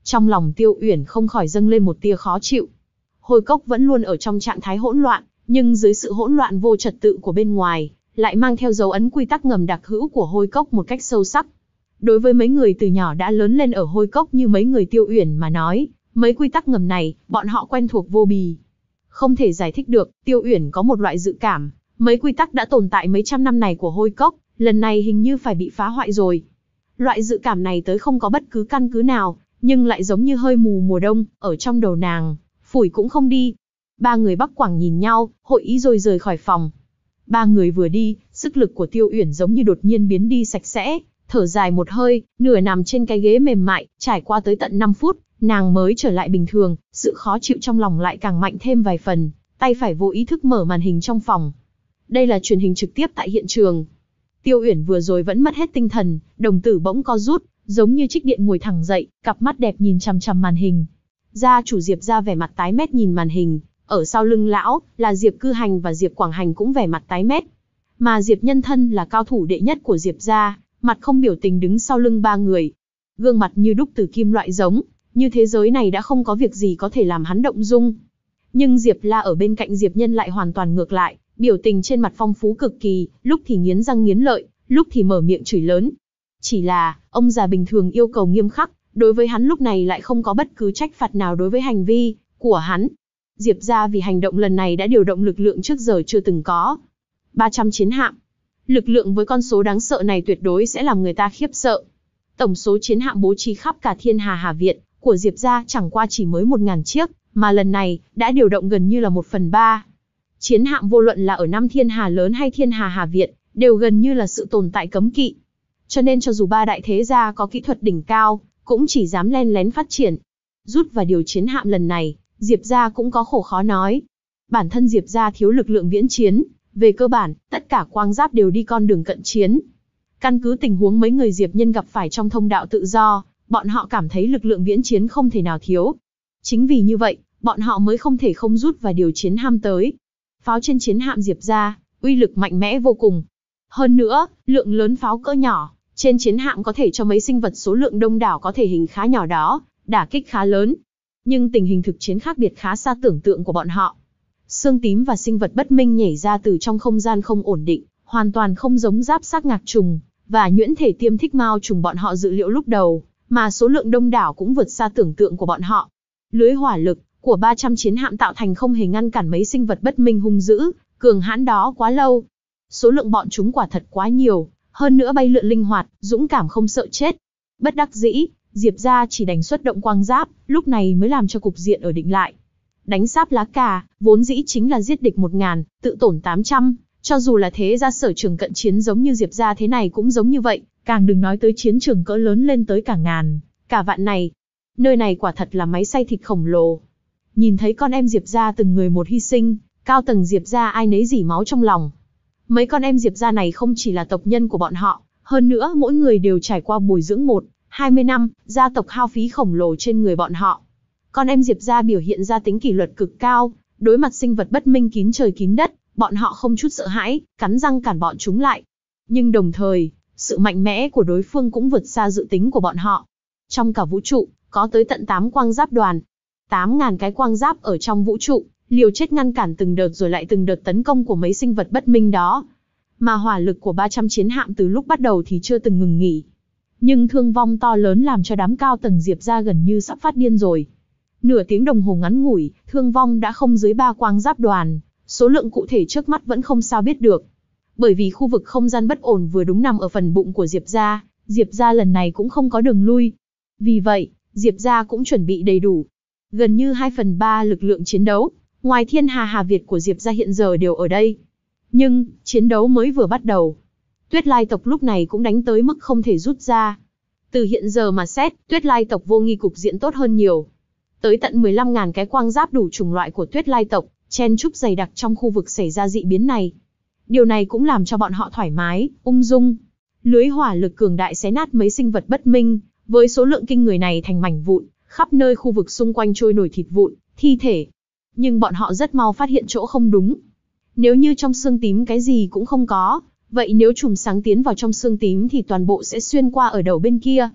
Trong lòng Tiêu Uyển không khỏi dâng lên một tia khó chịu. Hồi cốc vẫn luôn ở trong trạng thái hỗn loạn, nhưng dưới sự hỗn loạn vô trật tự của bên ngoài, lại mang theo dấu ấn quy tắc ngầm đặc hữu của hồi cốc một cách sâu sắc. Đối với mấy người từ nhỏ đã lớn lên ở hồi cốc như mấy người Tiêu Uyển mà nói, mấy quy tắc ngầm này, bọn họ quen thuộc vô bì. Không thể giải thích được, Tiêu Uyển có một loại dự cảm, mấy quy tắc đã tồn tại mấy trăm năm này của hồi cốc, lần này hình như phải bị phá hoại rồi. Loại dự cảm này tới không có bất cứ căn cứ nào, nhưng lại giống như hơi mù mùa đông, ở trong đầu nàng, phủi cũng không đi. Ba người Bắc Quảng nhìn nhau, hội ý rồi rời khỏi phòng. Ba người vừa đi, sức lực của Tiêu Uyển giống như đột nhiên biến đi sạch sẽ, thở dài một hơi, nửa nằm trên cái ghế mềm mại, trải qua tới tận năm phút, nàng mới trở lại bình thường, sự khó chịu trong lòng lại càng mạnh thêm vài phần, tay phải vô ý thức mở màn hình trong phòng. Đây là truyền hình trực tiếp tại hiện trường. Tiêu Uyển vừa rồi vẫn mất hết tinh thần, đồng tử bỗng co rút, giống như trích điện ngồi thẳng dậy, cặp mắt đẹp nhìn chằm chằm màn hình. Gia chủ Diệp gia vẻ mặt tái mét nhìn màn hình, ở sau lưng lão là Diệp Cư Hành và Diệp Quảng Hành cũng vẻ mặt tái mét. Mà Diệp Nhân Thân là cao thủ đệ nhất của Diệp gia, mặt không biểu tình đứng sau lưng ba người. Gương mặt như đúc từ kim loại giống, như thế giới này đã không có việc gì có thể làm hắn động dung. Nhưng Diệp La ở bên cạnh Diệp Nhân lại hoàn toàn ngược lại, biểu tình trên mặt phong phú cực kỳ, lúc thì nghiến răng nghiến lợi, lúc thì mở miệng chửi lớn. Chỉ là, ông già bình thường yêu cầu nghiêm khắc, đối với hắn lúc này lại không có bất cứ trách phạt nào đối với hành vi của hắn. Diệp gia vì hành động lần này đã điều động lực lượng trước giờ chưa từng có. ba trăm chiến hạm. Lực lượng với con số đáng sợ này tuyệt đối sẽ làm người ta khiếp sợ. Tổng số chiến hạm bố trí khắp cả Thiên Hà Hà Viện của Diệp gia chẳng qua chỉ mới một nghìn chiếc, mà lần này đã điều động gần như là một phần ba. Chiến hạm vô luận là ở năm Thiên Hà lớn hay Thiên Hà Hà Viện, đều gần như là sự tồn tại cấm kỵ. Cho nên cho dù ba đại thế gia có kỹ thuật đỉnh cao, cũng chỉ dám len lén phát triển. Rút và điều chiến hạm lần này, Diệp gia cũng có khổ khó nói. Bản thân Diệp gia thiếu lực lượng viễn chiến, về cơ bản, tất cả quang giáp đều đi con đường cận chiến. Căn cứ tình huống mấy người Diệp Nhân gặp phải trong thông đạo tự do, bọn họ cảm thấy lực lượng viễn chiến không thể nào thiếu. Chính vì như vậy, bọn họ mới không thể không rút và điều chiến hạm tới. Pháo trên chiến hạm Diệp gia, uy lực mạnh mẽ vô cùng. Hơn nữa, lượng lớn pháo cỡ nhỏ, trên chiến hạm có thể cho mấy sinh vật số lượng đông đảo có thể hình khá nhỏ đó, đả kích khá lớn. Nhưng tình hình thực chiến khác biệt khá xa tưởng tượng của bọn họ. Xương tím và sinh vật bất minh nhảy ra từ trong không gian không ổn định, hoàn toàn không giống giáp xác ngạc trùng, và nhuyễn thể tiêm thích mao trùng bọn họ dự liệu lúc đầu, mà số lượng đông đảo cũng vượt xa tưởng tượng của bọn họ. Lưới hỏa lực của ba trăm chiến hạm tạo thành không hề ngăn cản mấy sinh vật bất minh hung dữ, cường hãn đó quá lâu. Số lượng bọn chúng quả thật quá nhiều, hơn nữa bay lượn linh hoạt, dũng cảm không sợ chết. Bất đắc dĩ, Diệp gia chỉ đành xuất động quang giáp, lúc này mới làm cho cục diện ở định lại. Đánh sáp lá cà, vốn dĩ chính là giết địch một ngàn, tự tổn tám trăm, cho dù là thế gia sở trường cận chiến giống như Diệp gia thế này cũng giống như vậy, càng đừng nói tới chiến trường cỡ lớn lên tới cả ngàn, cả vạn này. Nơi này quả thật là máy xay thịt khổng lồ. Nhìn thấy con em Diệp gia từng người một hy sinh, cao tầng Diệp gia ai nấy dỉ máu trong lòng. Mấy con em Diệp gia này không chỉ là tộc nhân của bọn họ, hơn nữa mỗi người đều trải qua bồi dưỡng một, hai mươi năm, gia tộc hao phí khổng lồ trên người bọn họ. Con em Diệp gia biểu hiện ra tính kỷ luật cực cao, đối mặt sinh vật bất minh kín trời kín đất, bọn họ không chút sợ hãi, cắn răng cản bọn chúng lại. Nhưng đồng thời, sự mạnh mẽ của đối phương cũng vượt xa dự tính của bọn họ. Trong cả vũ trụ, có tới tận tám quang giáp đoàn. tám nghìn cái quang giáp ở trong vũ trụ, liều chết ngăn cản từng đợt rồi lại từng đợt tấn công của mấy sinh vật bất minh đó. Mà hỏa lực của ba trăm chiến hạm từ lúc bắt đầu thì chưa từng ngừng nghỉ. Nhưng thương vong to lớn làm cho đám cao tầng Diệp gia gần như sắp phát điên rồi. Nửa tiếng đồng hồ ngắn ngủi, thương vong đã không dưới ba quang giáp đoàn, số lượng cụ thể trước mắt vẫn không sao biết được. Bởi vì khu vực không gian bất ổn vừa đúng nằm ở phần bụng của Diệp gia, Diệp gia lần này cũng không có đường lui. Vì vậy, Diệp gia cũng chuẩn bị đầy đủ. Gần như hai phần ba lực lượng chiến đấu, ngoài Thiên Hà Hà Việt của Diệp gia hiện giờ đều ở đây. Nhưng, chiến đấu mới vừa bắt đầu. Tuyết Lai tộc lúc này cũng đánh tới mức không thể rút ra. Từ hiện giờ mà xét, Tuyết Lai tộc vô nghi cục diện tốt hơn nhiều. Tới tận mười lăm nghìn cái quang giáp đủ chủng loại của Tuyết Lai tộc, chen chúc dày đặc trong khu vực xảy ra dị biến này. Điều này cũng làm cho bọn họ thoải mái, ung dung. Lưới hỏa lực cường đại xé nát mấy sinh vật bất minh, với số lượng kinh người này thành mảnh vụn, khắp nơi khu vực xung quanh trôi nổi thịt vụn, thi thể. Nhưng bọn họ rất mau phát hiện chỗ không đúng. Nếu như trong xương tím cái gì cũng không có, vậy nếu chùm sáng tiến vào trong xương tím thì toàn bộ sẽ xuyên qua ở đầu bên kia.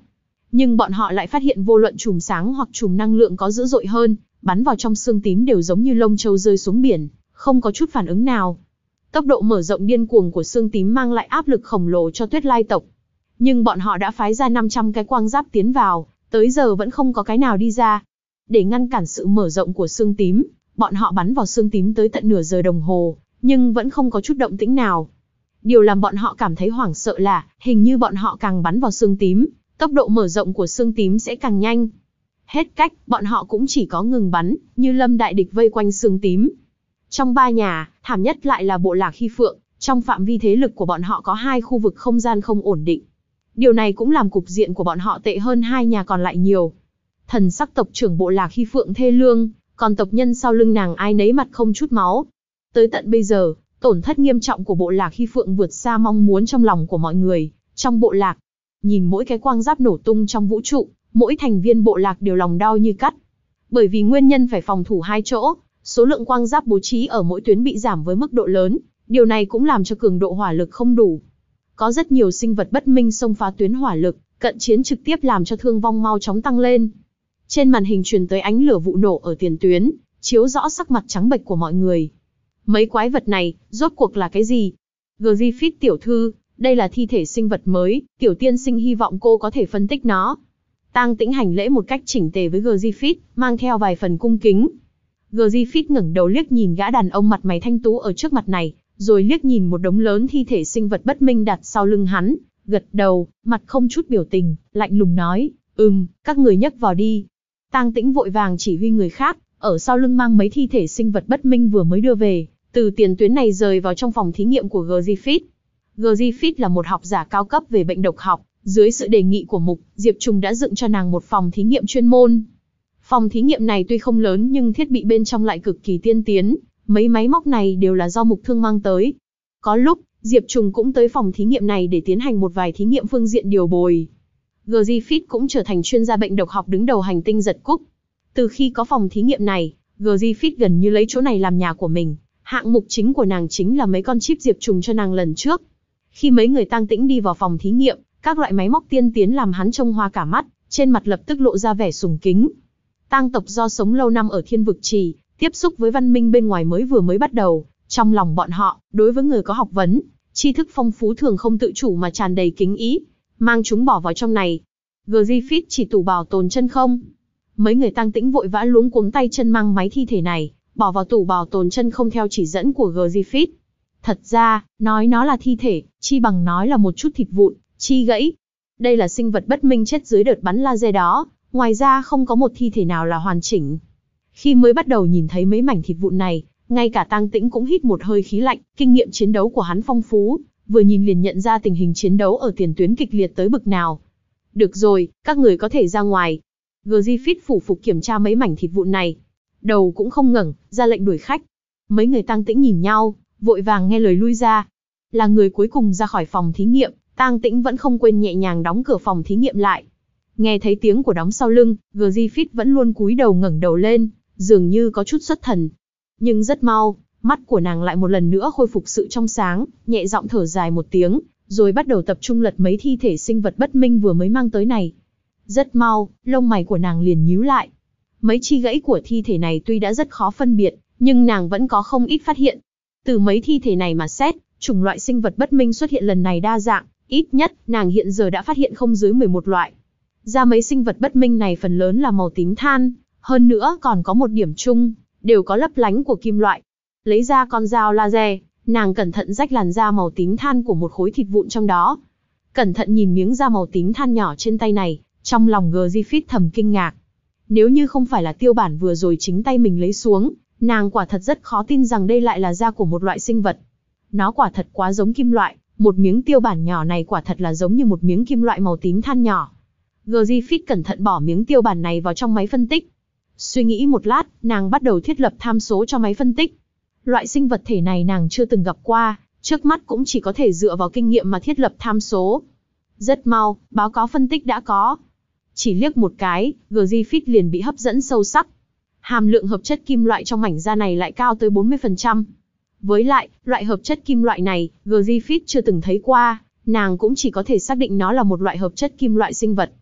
Nhưng bọn họ lại phát hiện vô luận chùm sáng hoặc chùm năng lượng có dữ dội hơn, bắn vào trong xương tím đều giống như lông châu rơi xuống biển, không có chút phản ứng nào. Tốc độ mở rộng điên cuồng của xương tím mang lại áp lực khổng lồ cho Tuyết Lai tộc. Nhưng bọn họ đã phái ra năm trăm cái quang giáp tiến vào, tới giờ vẫn không có cái nào đi ra. Để ngăn cản sự mở rộng của xương tím, bọn họ bắn vào xương tím tới tận nửa giờ đồng hồ, nhưng vẫn không có chút động tĩnh nào. Điều làm bọn họ cảm thấy hoảng sợ là, hình như bọn họ càng bắn vào xương tím, tốc độ mở rộng của xương tím sẽ càng nhanh. Hết cách, bọn họ cũng chỉ có ngừng bắn, như lâm đại địch vây quanh xương tím. Trong ba nhà, thảm nhất lại là bộ lạc Hy Phượng, trong phạm vi thế lực của bọn họ có hai khu vực không gian không ổn định. Điều này cũng làm cục diện của bọn họ tệ hơn hai nhà còn lại nhiều. Thần sắc tộc trưởng bộ lạc Hy Phượng thê lương, còn tộc nhân sau lưng nàng ai nấy mặt không chút máu. Tới tận bây giờ, tổn thất nghiêm trọng của bộ lạc Hy Phượng vượt xa mong muốn trong lòng của mọi người. Trong bộ lạc, nhìn mỗi cái quang giáp nổ tung trong vũ trụ, mỗi thành viên bộ lạc đều lòng đau như cắt. Bởi vì nguyên nhân phải phòng thủ hai chỗ, số lượng quang giáp bố trí ở mỗi tuyến bị giảm với mức độ lớn, điều này cũng làm cho cường độ hỏa lực không đủ. Có rất nhiều sinh vật bất minh xông phá tuyến hỏa lực, cận chiến trực tiếp làm cho thương vong mau chóng tăng lên. Trên màn hình truyền tới ánh lửa vụ nổ ở tiền tuyến, chiếu rõ sắc mặt trắng bệch của mọi người. Mấy quái vật này, rốt cuộc là cái gì? Griffith tiểu thư, đây là thi thể sinh vật mới, tiểu tiên sinh hy vọng cô có thể phân tích nó. Tang Tĩnh hành lễ một cách chỉnh tề với Griffith, mang theo vài phần cung kính. Griffith ngẩng đầu liếc nhìn gã đàn ông mặt mày thanh tú ở trước mặt này, rồi liếc nhìn một đống lớn thi thể sinh vật bất minh đặt sau lưng hắn, gật đầu, mặt không chút biểu tình, lạnh lùng nói, ừm, các người nhấc vào đi. Tang Tĩnh vội vàng chỉ huy người khác, ở sau lưng mang mấy thi thể sinh vật bất minh vừa mới đưa về, từ tiền tuyến này rời vào trong phòng thí nghiệm của Griffith. Griffith là một học giả cao cấp về bệnh độc học, dưới sự đề nghị của Mục, Diệp Trùng đã dựng cho nàng một phòng thí nghiệm chuyên môn. Phòng thí nghiệm này tuy không lớn nhưng thiết bị bên trong lại cực kỳ tiên tiến, mấy máy móc này đều là do Mục Thương mang tới. Có lúc, Diệp Trùng cũng tới phòng thí nghiệm này để tiến hành một vài thí nghiệm phương diện điều bồi. Griffith cũng trở thành chuyên gia bệnh độc học đứng đầu hành tinh Giật Cúc. Từ khi có phòng thí nghiệm này, Griffith gần như lấy chỗ này làm nhà của mình. Hạng mục chính của nàng chính là mấy con chip Diệp Trùng cho nàng lần trước. Khi mấy người Tang Tĩnh đi vào phòng thí nghiệm, các loại máy móc tiên tiến làm hắn trông hoa cả mắt, trên mặt lập tức lộ ra vẻ sùng kính. Tang tộc do sống lâu năm ở Thiên Vực Trì, tiếp xúc với văn minh bên ngoài mới vừa mới bắt đầu, trong lòng bọn họ, đối với người có học vấn, tri thức phong phú thường không tự chủ mà tràn đầy kính ý, mang chúng bỏ vào trong này. Griffith chỉ tủ bảo tồn chân không? Mấy người Tang Tĩnh vội vã luống cuống tay chân mang máy thi thể này, bỏ vào tủ bảo tồn chân không theo chỉ dẫn của Griffith. Thật ra, nói nó là thi thể, chi bằng nói là một chút thịt vụn, chi gãy. Đây là sinh vật bất minh chết dưới đợt bắn laser đó, ngoài ra không có một thi thể nào là hoàn chỉnh. Khi mới bắt đầu nhìn thấy mấy mảnh thịt vụn này, ngay cả Tang Tĩnh cũng hít một hơi khí lạnh, kinh nghiệm chiến đấu của hắn phong phú, vừa nhìn liền nhận ra tình hình chiến đấu ở tiền tuyến kịch liệt tới bực nào. Được rồi, các người có thể ra ngoài. Griffith phủ phục kiểm tra mấy mảnh thịt vụn này, đầu cũng không ngẩng, ra lệnh đuổi khách. Mấy người Tang Tĩnh nhìn nhau, vội vàng nghe lời lui ra. Là người cuối cùng ra khỏi phòng thí nghiệm, Tang Tĩnh vẫn không quên nhẹ nhàng đóng cửa phòng thí nghiệm lại. Nghe thấy tiếng của đóng sau lưng, Griffith vẫn luôn cúi đầu ngẩng đầu lên, dường như có chút xuất thần. Nhưng rất mau, mắt của nàng lại một lần nữa khôi phục sự trong sáng, nhẹ giọng thở dài một tiếng, rồi bắt đầu tập trung lật mấy thi thể sinh vật bất minh vừa mới mang tới này. Rất mau, lông mày của nàng liền nhíu lại. Mấy chi gãy của thi thể này tuy đã rất khó phân biệt, nhưng nàng vẫn có không ít phát hiện. Từ mấy thi thể này mà xét, chủng loại sinh vật bất minh xuất hiện lần này đa dạng, ít nhất, nàng hiện giờ đã phát hiện không dưới mười một loại. Ra mấy sinh vật bất minh này phần lớn là màu tím than, hơn nữa còn có một điểm chung, đều có lấp lánh của kim loại. Lấy ra con dao laser, nàng cẩn thận rách làn da màu tím than của một khối thịt vụn trong đó. Cẩn thận nhìn miếng da màu tím than nhỏ trên tay này, trong lòng Griffith thầm kinh ngạc. Nếu như không phải là tiêu bản vừa rồi chính tay mình lấy xuống, nàng quả thật rất khó tin rằng đây lại là da của một loại sinh vật. Nó quả thật quá giống kim loại, một miếng tiêu bản nhỏ này quả thật là giống như một miếng kim loại màu tím than nhỏ. Griffith cẩn thận bỏ miếng tiêu bản này vào trong máy phân tích. Suy nghĩ một lát, nàng bắt đầu thiết lập tham số cho máy phân tích. Loại sinh vật thể này nàng chưa từng gặp qua, trước mắt cũng chỉ có thể dựa vào kinh nghiệm mà thiết lập tham số. Rất mau, báo cáo phân tích đã có. Chỉ liếc một cái, Griffith liền bị hấp dẫn sâu sắc. Hàm lượng hợp chất kim loại trong mảnh da này lại cao tới bốn mươi phần trăm. Với lại, loại hợp chất kim loại này, Griffith chưa từng thấy qua, nàng cũng chỉ có thể xác định nó là một loại hợp chất kim loại sinh vật.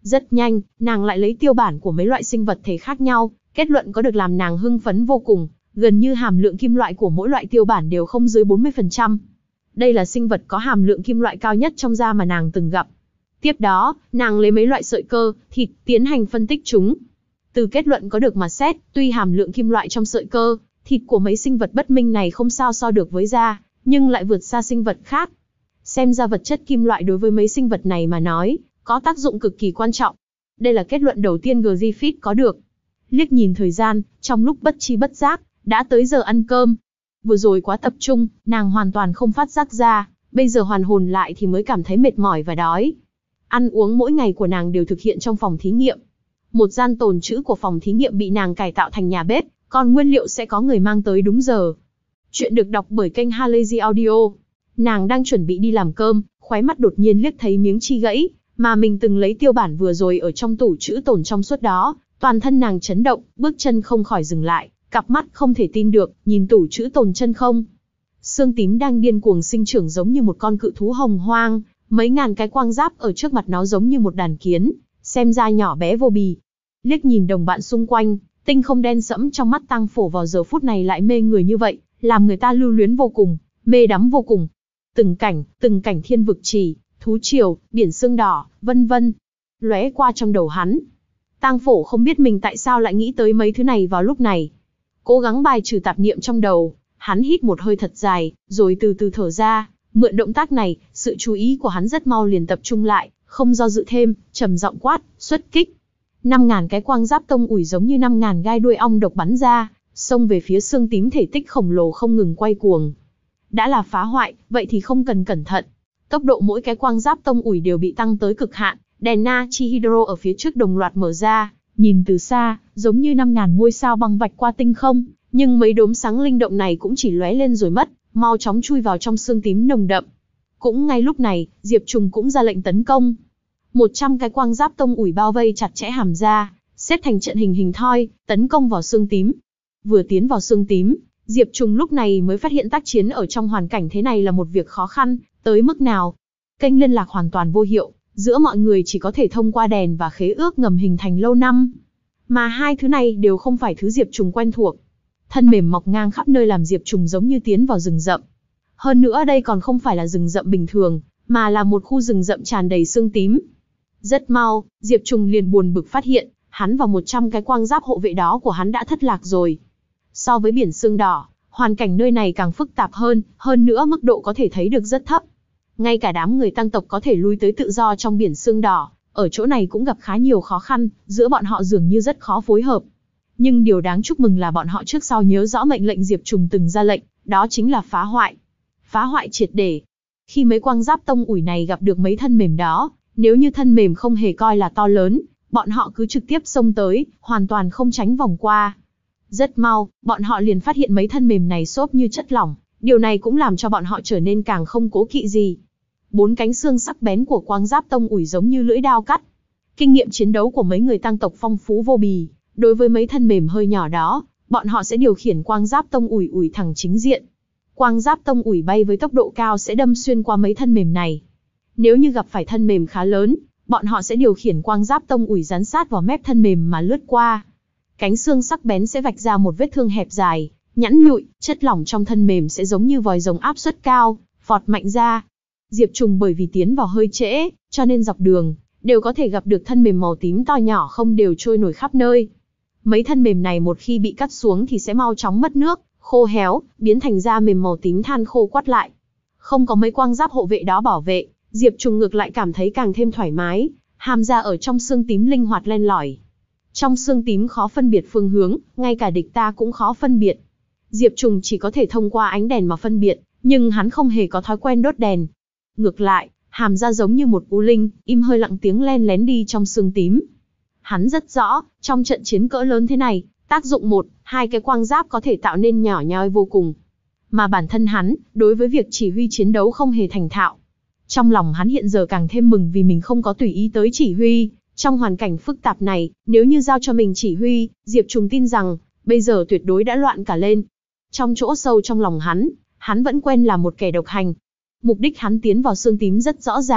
Rất nhanh, nàng lại lấy tiêu bản của mấy loại sinh vật thể khác nhau, kết luận có được làm nàng hưng phấn vô cùng, gần như hàm lượng kim loại của mỗi loại tiêu bản đều không dưới bốn mươi phần trăm. Đây là sinh vật có hàm lượng kim loại cao nhất trong da mà nàng từng gặp. Tiếp đó, nàng lấy mấy loại sợi cơ, thịt, tiến hành phân tích chúng. Từ kết luận có được mà xét, tuy hàm lượng kim loại trong sợi cơ, thịt của mấy sinh vật bất minh này không sao so được với da, nhưng lại vượt xa sinh vật khác. Xem ra vật chất kim loại đối với mấy sinh vật này mà nói, có tác dụng cực kỳ quan trọng. Đây là kết luận đầu tiên Griffith có được. Liếc nhìn thời gian, trong lúc bất chi bất giác, đã tới giờ ăn cơm. Vừa rồi quá tập trung, nàng hoàn toàn không phát giác ra, bây giờ hoàn hồn lại thì mới cảm thấy mệt mỏi và đói. Ăn uống mỗi ngày của nàng đều thực hiện trong phòng thí nghiệm. Một gian tồn trữ của phòng thí nghiệm bị nàng cải tạo thành nhà bếp, còn nguyên liệu sẽ có người mang tới đúng giờ. Chuyện được đọc bởi kênh Halazy Audio. Nàng đang chuẩn bị đi làm cơm, khóe mắt đột nhiên liếc thấy miếng chi gãy, mà mình từng lấy tiêu bản vừa rồi ở trong tủ trữ tồn trong suốt đó. Toàn thân nàng chấn động, bước chân không khỏi dừng lại, cặp mắt không thể tin được, nhìn tủ trữ tồn chân không. Xương tím đang điên cuồng sinh trưởng giống như một con cự thú hồng hoang, mấy ngàn cái quang giáp ở trước mặt nó giống như một đàn kiến, xem ra nhỏ bé vô bì. Liếc nhìn đồng bạn xung quanh, tinh không đen sẫm trong mắt Tang Phổ vào giờ phút này lại mê người như vậy, làm người ta lưu luyến vô cùng, mê đắm vô cùng. Từng cảnh, từng cảnh thiên vực trì, thú triều, biển sương đỏ, vân vân, lóe qua trong đầu hắn. Tang Phổ không biết mình tại sao lại nghĩ tới mấy thứ này vào lúc này. Cố gắng bài trừ tạp niệm trong đầu, hắn hít một hơi thật dài, rồi từ từ thở ra. Mượn động tác này, sự chú ý của hắn rất mau liền tập trung lại, không do dự thêm, trầm giọng quát, xuất kích. Năm ngàn cái quang giáp tông ủi giống như năm ngàn gai đuôi ong độc bắn ra, xông về phía xương tím thể tích khổng lồ không ngừng quay cuồng. Đã là phá hoại, vậy thì không cần cẩn thận. Tốc độ mỗi cái quang giáp tông ủi đều bị tăng tới cực hạn, đèn Nachi Hydro ở phía trước đồng loạt mở ra, nhìn từ xa, giống như năm ngàn ngôi sao băng vạch qua tinh không, nhưng mấy đốm sáng linh động này cũng chỉ lóe lên rồi mất, mau chóng chui vào trong xương tím nồng đậm. Cũng ngay lúc này, Diệp Trùng cũng ra lệnh tấn công. một trăm cái quang giáp tông ủi bao vây chặt chẽ hàm ra, xếp thành trận hình hình thoi, tấn công vào xương tím. Vừa tiến vào xương tím, Diệp Trùng lúc này mới phát hiện tác chiến ở trong hoàn cảnh thế này là một việc khó khăn, tới mức nào. Kênh liên lạc hoàn toàn vô hiệu, giữa mọi người chỉ có thể thông qua đèn và khế ước ngầm hình thành lâu năm. Mà hai thứ này đều không phải thứ Diệp Trùng quen thuộc. Thân mềm mọc ngang khắp nơi làm Diệp Trùng giống như tiến vào rừng rậm. Hơn nữa đây còn không phải là rừng rậm bình thường, mà là một khu rừng rậm tràn đầy xương tím. Rất mau, Diệp Trùng liền buồn bực phát hiện, hắn và một trăm cái quang giáp hộ vệ đó của hắn đã thất lạc rồi. So với biển sương đỏ, hoàn cảnh nơi này càng phức tạp hơn, hơn nữa mức độ có thể thấy được rất thấp. Ngay cả đám người tăng tộc có thể lui tới tự do trong biển sương đỏ, ở chỗ này cũng gặp khá nhiều khó khăn, giữa bọn họ dường như rất khó phối hợp. Nhưng điều đáng chúc mừng là bọn họ trước sau nhớ rõ mệnh lệnh Diệp Trùng từng ra lệnh, đó chính là phá hoại. Phá hoại triệt để. Khi mấy quang giáp tông ủi này gặp được mấy thân mềm đó, nếu như thân mềm không hề coi là to lớn, bọn họ cứ trực tiếp xông tới, hoàn toàn không tránh vòng qua. Rất mau, bọn họ liền phát hiện mấy thân mềm này xốp như chất lỏng, điều này cũng làm cho bọn họ trở nên càng không cố kỵ gì. Bốn cánh xương sắc bén của quang giáp tông ủi giống như lưỡi dao cắt. Kinh nghiệm chiến đấu của mấy người tăng tộc phong phú vô bì, đối với mấy thân mềm hơi nhỏ đó, bọn họ sẽ điều khiển quang giáp tông ủi ủi thẳng chính diện. Quang giáp tông ủi bay với tốc độ cao sẽ đâm xuyên qua mấy thân mềm này. Nếu như gặp phải thân mềm khá lớn, bọn họ sẽ điều khiển quang giáp tông ủi dán sát vào mép thân mềm mà lướt qua. Cánh xương sắc bén sẽ vạch ra một vết thương hẹp dài, nhẵn nhụi, chất lỏng trong thân mềm sẽ giống như vòi rồng áp suất cao, phọt mạnh ra. Diệp Trùng bởi vì tiến vào hơi trễ, cho nên dọc đường đều có thể gặp được thân mềm màu tím to nhỏ không đều trôi nổi khắp nơi. Mấy thân mềm này một khi bị cắt xuống thì sẽ mau chóng mất nước, khô héo, biến thành da mềm màu tím than khô quắt lại. Không có mấy quang giáp hộ vệ đó bảo vệ, Diệp Trùng ngược lại cảm thấy càng thêm thoải mái, hàm da ở trong xương tím linh hoạt len lỏi. Trong xương tím khó phân biệt phương hướng, ngay cả địch ta cũng khó phân biệt. Diệp Trùng chỉ có thể thông qua ánh đèn mà phân biệt, nhưng hắn không hề có thói quen đốt đèn. Ngược lại, hàm da giống như một u linh, im hơi lặng tiếng len lén đi trong xương tím. Hắn rất rõ, trong trận chiến cỡ lớn thế này, tác dụng một, hai cái quang giáp có thể tạo nên nhỏ nhoi vô cùng. Mà bản thân hắn, đối với việc chỉ huy chiến đấu không hề thành thạo. Trong lòng hắn hiện giờ càng thêm mừng vì mình không có tùy ý tới chỉ huy. Trong hoàn cảnh phức tạp này, nếu như giao cho mình chỉ huy, Diệp Trùng tin rằng, bây giờ tuyệt đối đã loạn cả lên. Trong chỗ sâu trong lòng hắn, hắn vẫn quen là một kẻ độc hành. Mục đích hắn tiến vào xương tím rất rõ ràng,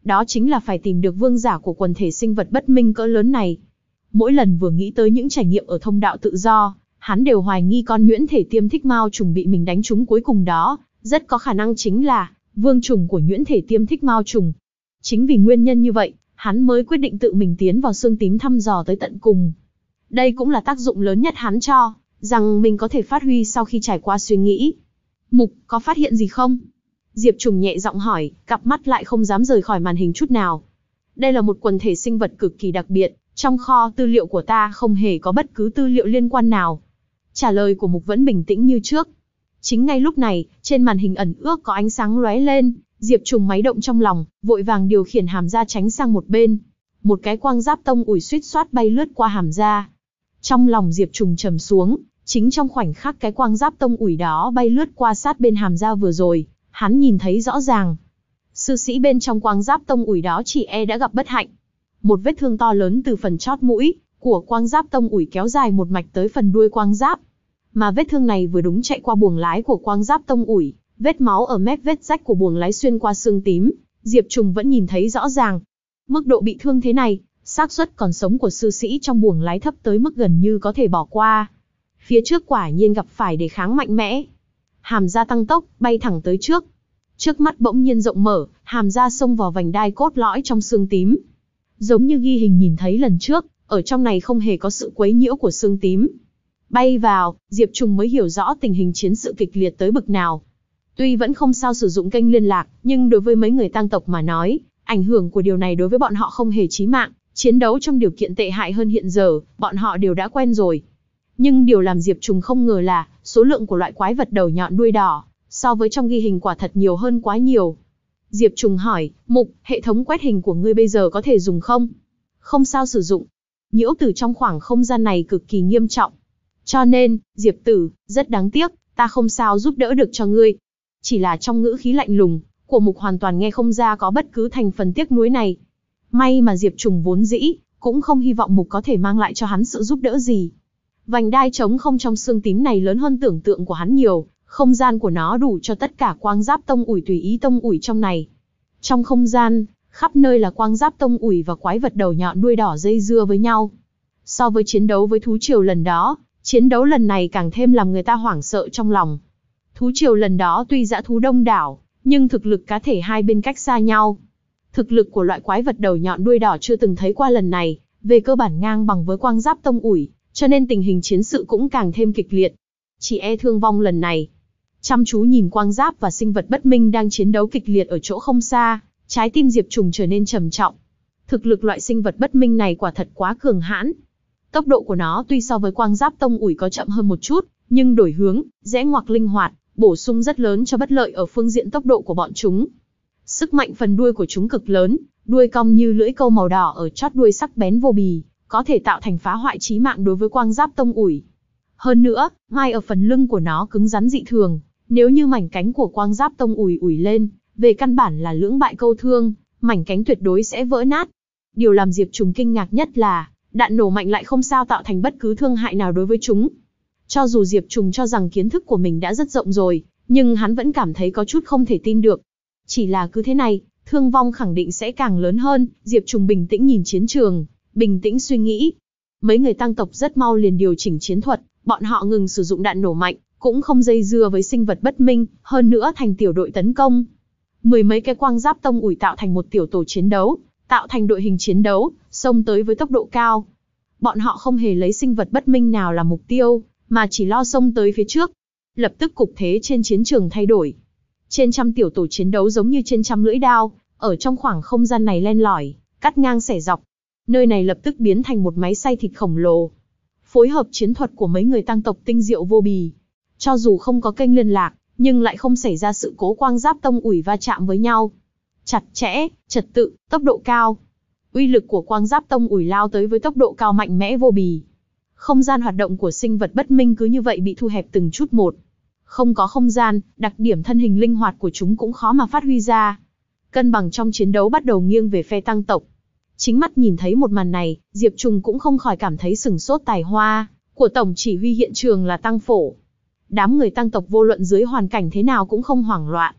đó chính là phải tìm được vương giả của quần thể sinh vật bất minh cỡ lớn này. Mỗi lần vừa nghĩ tới những trải nghiệm ở thông đạo tự do, hắn đều hoài nghi con nhuyễn thể tiêm thích mao trùng bị mình đánh trúng cuối cùng đó, rất có khả năng chính là vương trùng của nhuyễn thể tiêm thích mao trùng. Chính vì nguyên nhân như vậy, hắn mới quyết định tự mình tiến vào xương tím thăm dò tới tận cùng. Đây cũng là tác dụng lớn nhất hắn cho rằng mình có thể phát huy sau khi trải qua suy nghĩ. Mục, có phát hiện gì không? Diệp Trùng nhẹ giọng hỏi, cặp mắt lại không dám rời khỏi màn hình chút nào. Đây là một quần thể sinh vật cực kỳ đặc biệt, trong kho tư liệu của ta không hề có bất cứ tư liệu liên quan nào. Trả lời của Mục vẫn bình tĩnh như trước. Chính ngay lúc này, trên màn hình ẩn ước có ánh sáng lóe lên, Diệp Trùng máy động trong lòng, vội vàng điều khiển hàm ra tránh sang một bên. Một cái quang giáp tông ủi suýt xoát bay lướt qua hàm ra. Trong lòng Diệp Trùng trầm xuống, chính trong khoảnh khắc cái quang giáp tông ủi đó bay lướt qua sát bên hàm ra vừa rồi, hắn nhìn thấy rõ ràng. Sư sĩ bên trong quang giáp tông ủi đó chỉ e đã gặp bất hạnh. Một vết thương to lớn từ phần chót mũi của quang giáp tông ủi kéo dài một mạch tới phần đuôi quang giáp. Mà vết thương này vừa đúng chạy qua buồng lái của quang giáp tông ủi, vết máu ở mép vết rách của buồng lái xuyên qua xương tím, Diệp Trùng vẫn nhìn thấy rõ ràng. Mức độ bị thương thế này, xác suất còn sống của sư sĩ trong buồng lái thấp tới mức gần như có thể bỏ qua. Phía trước quả nhiên gặp phải đề kháng mạnh mẽ. Hàm ra tăng tốc, bay thẳng tới trước. Trước mắt bỗng nhiên rộng mở, hàm ra xông vào vành đai cốt lõi trong xương tím. Giống như ghi hình nhìn thấy lần trước, ở trong này không hề có sự quấy nhiễu của xương tím. Bay vào, Diệp Trùng mới hiểu rõ tình hình chiến sự kịch liệt tới bực nào. Tuy vẫn không sao sử dụng kênh liên lạc, nhưng đối với mấy người tang tộc mà nói, ảnh hưởng của điều này đối với bọn họ không hề chí mạng. Chiến đấu trong điều kiện tệ hại hơn hiện giờ, bọn họ đều đã quen rồi. Nhưng điều làm Diệp Trùng không ngờ là, số lượng của loại quái vật đầu nhọn đuôi đỏ, so với trong ghi hình quả thật nhiều hơn quá nhiều. Diệp Trùng hỏi, Mục, hệ thống quét hình của ngươi bây giờ có thể dùng không? Không sao sử dụng. Nhiễu từ trong khoảng không gian này cực kỳ nghiêm trọng. Cho nên, Diệp Tử, rất đáng tiếc, ta không sao giúp đỡ được cho ngươi. Chỉ là trong ngữ khí lạnh lùng, của Mục hoàn toàn nghe không ra có bất cứ thành phần tiếc nuối này. May mà Diệp Trùng vốn dĩ, cũng không hy vọng Mục có thể mang lại cho hắn sự giúp đỡ gì. Vành đai trống không trong xương tím này lớn hơn tưởng tượng của hắn nhiều, không gian của nó đủ cho tất cả quang giáp tông ủi tùy ý tông ủi trong này. Trong không gian, khắp nơi là quang giáp tông ủi và quái vật đầu nhọn đuôi đỏ dây dưa với nhau. So với chiến đấu với thú triều lần đó, chiến đấu lần này càng thêm làm người ta hoảng sợ trong lòng. Thú triều lần đó tuy dã thú đông đảo, nhưng thực lực cá thể hai bên cách xa nhau. Thực lực của loại quái vật đầu nhọn đuôi đỏ chưa từng thấy qua lần này, về cơ bản ngang bằng với quang giáp tông ủi, cho nên tình hình chiến sự cũng càng thêm kịch liệt. Chỉ e thương vong lần này. Chăm chú nhìn quang giáp và sinh vật bất minh đang chiến đấu kịch liệt ở chỗ không xa, trái tim Diệp Trùng trở nên trầm trọng. Thực lực loại sinh vật bất minh này quả thật quá cường hãn. Tốc độ của nó tuy so với quang giáp tông ủi có chậm hơn một chút, nhưng đổi hướng, rẽ ngoặc linh hoạt, bổ sung rất lớn cho bất lợi ở phương diện tốc độ của bọn chúng. Sức mạnh phần đuôi của chúng cực lớn, đuôi cong như lưỡi câu màu đỏ ở chót đuôi sắc bén vô bì, có thể tạo thành phá hoại chí mạng đối với quang giáp tông ủi. Hơn nữa, mai ở phần lưng của nó cứng rắn dị thường, nếu như mảnh cánh của quang giáp tông ủi ủi lên, về căn bản là lưỡng bại câu thương, mảnh cánh tuyệt đối sẽ vỡ nát. Điều làm Diệp Trùng kinh ngạc nhất là, đạn nổ mạnh lại không sao tạo thành bất cứ thương hại nào đối với chúng. Cho dù Diệp Trùng cho rằng kiến thức của mình đã rất rộng rồi, nhưng hắn vẫn cảm thấy có chút không thể tin được. Chỉ là cứ thế này, thương vong khẳng định sẽ càng lớn hơn. Diệp Trùng bình tĩnh nhìn chiến trường, bình tĩnh suy nghĩ. Mấy người tang tộc rất mau liền điều chỉnh chiến thuật, bọn họ ngừng sử dụng đạn nổ mạnh, cũng không dây dưa với sinh vật bất minh, hơn nữa thành tiểu đội tấn công. Mười mấy cái quang giáp tông ủi tạo thành một tiểu tổ chiến đấu, tạo thành đội hình chiến đấu, xông tới với tốc độ cao. Bọn họ không hề lấy sinh vật bất minh nào làm mục tiêu, mà chỉ lo xông tới phía trước. Lập tức cục thế trên chiến trường thay đổi. Trên trăm tiểu tổ chiến đấu giống như trên trăm lưỡi đao, ở trong khoảng không gian này len lỏi, cắt ngang xẻ dọc. Nơi này lập tức biến thành một máy xay thịt khổng lồ. Phối hợp chiến thuật của mấy người tang tộc tinh diệu vô bì. Cho dù không có kênh liên lạc, nhưng lại không xảy ra sự cố quang giáp tông ủi va chạm với nhau. Chặt chẽ, trật tự, tốc độ cao. Uy lực của quang giáp tông ủi lao tới với tốc độ cao mạnh mẽ vô bì. Không gian hoạt động của sinh vật bất minh cứ như vậy bị thu hẹp từng chút một. Không có không gian, đặc điểm thân hình linh hoạt của chúng cũng khó mà phát huy ra. Cân bằng trong chiến đấu bắt đầu nghiêng về phe tang tộc. Chính mắt nhìn thấy một màn này, Diệp Trùng cũng không khỏi cảm thấy sửng sốt. Tài hoa của tổng chỉ huy hiện trường là Tăng Phổ. Đám người tang tộc vô luận dưới hoàn cảnh thế nào cũng không hoảng loạn.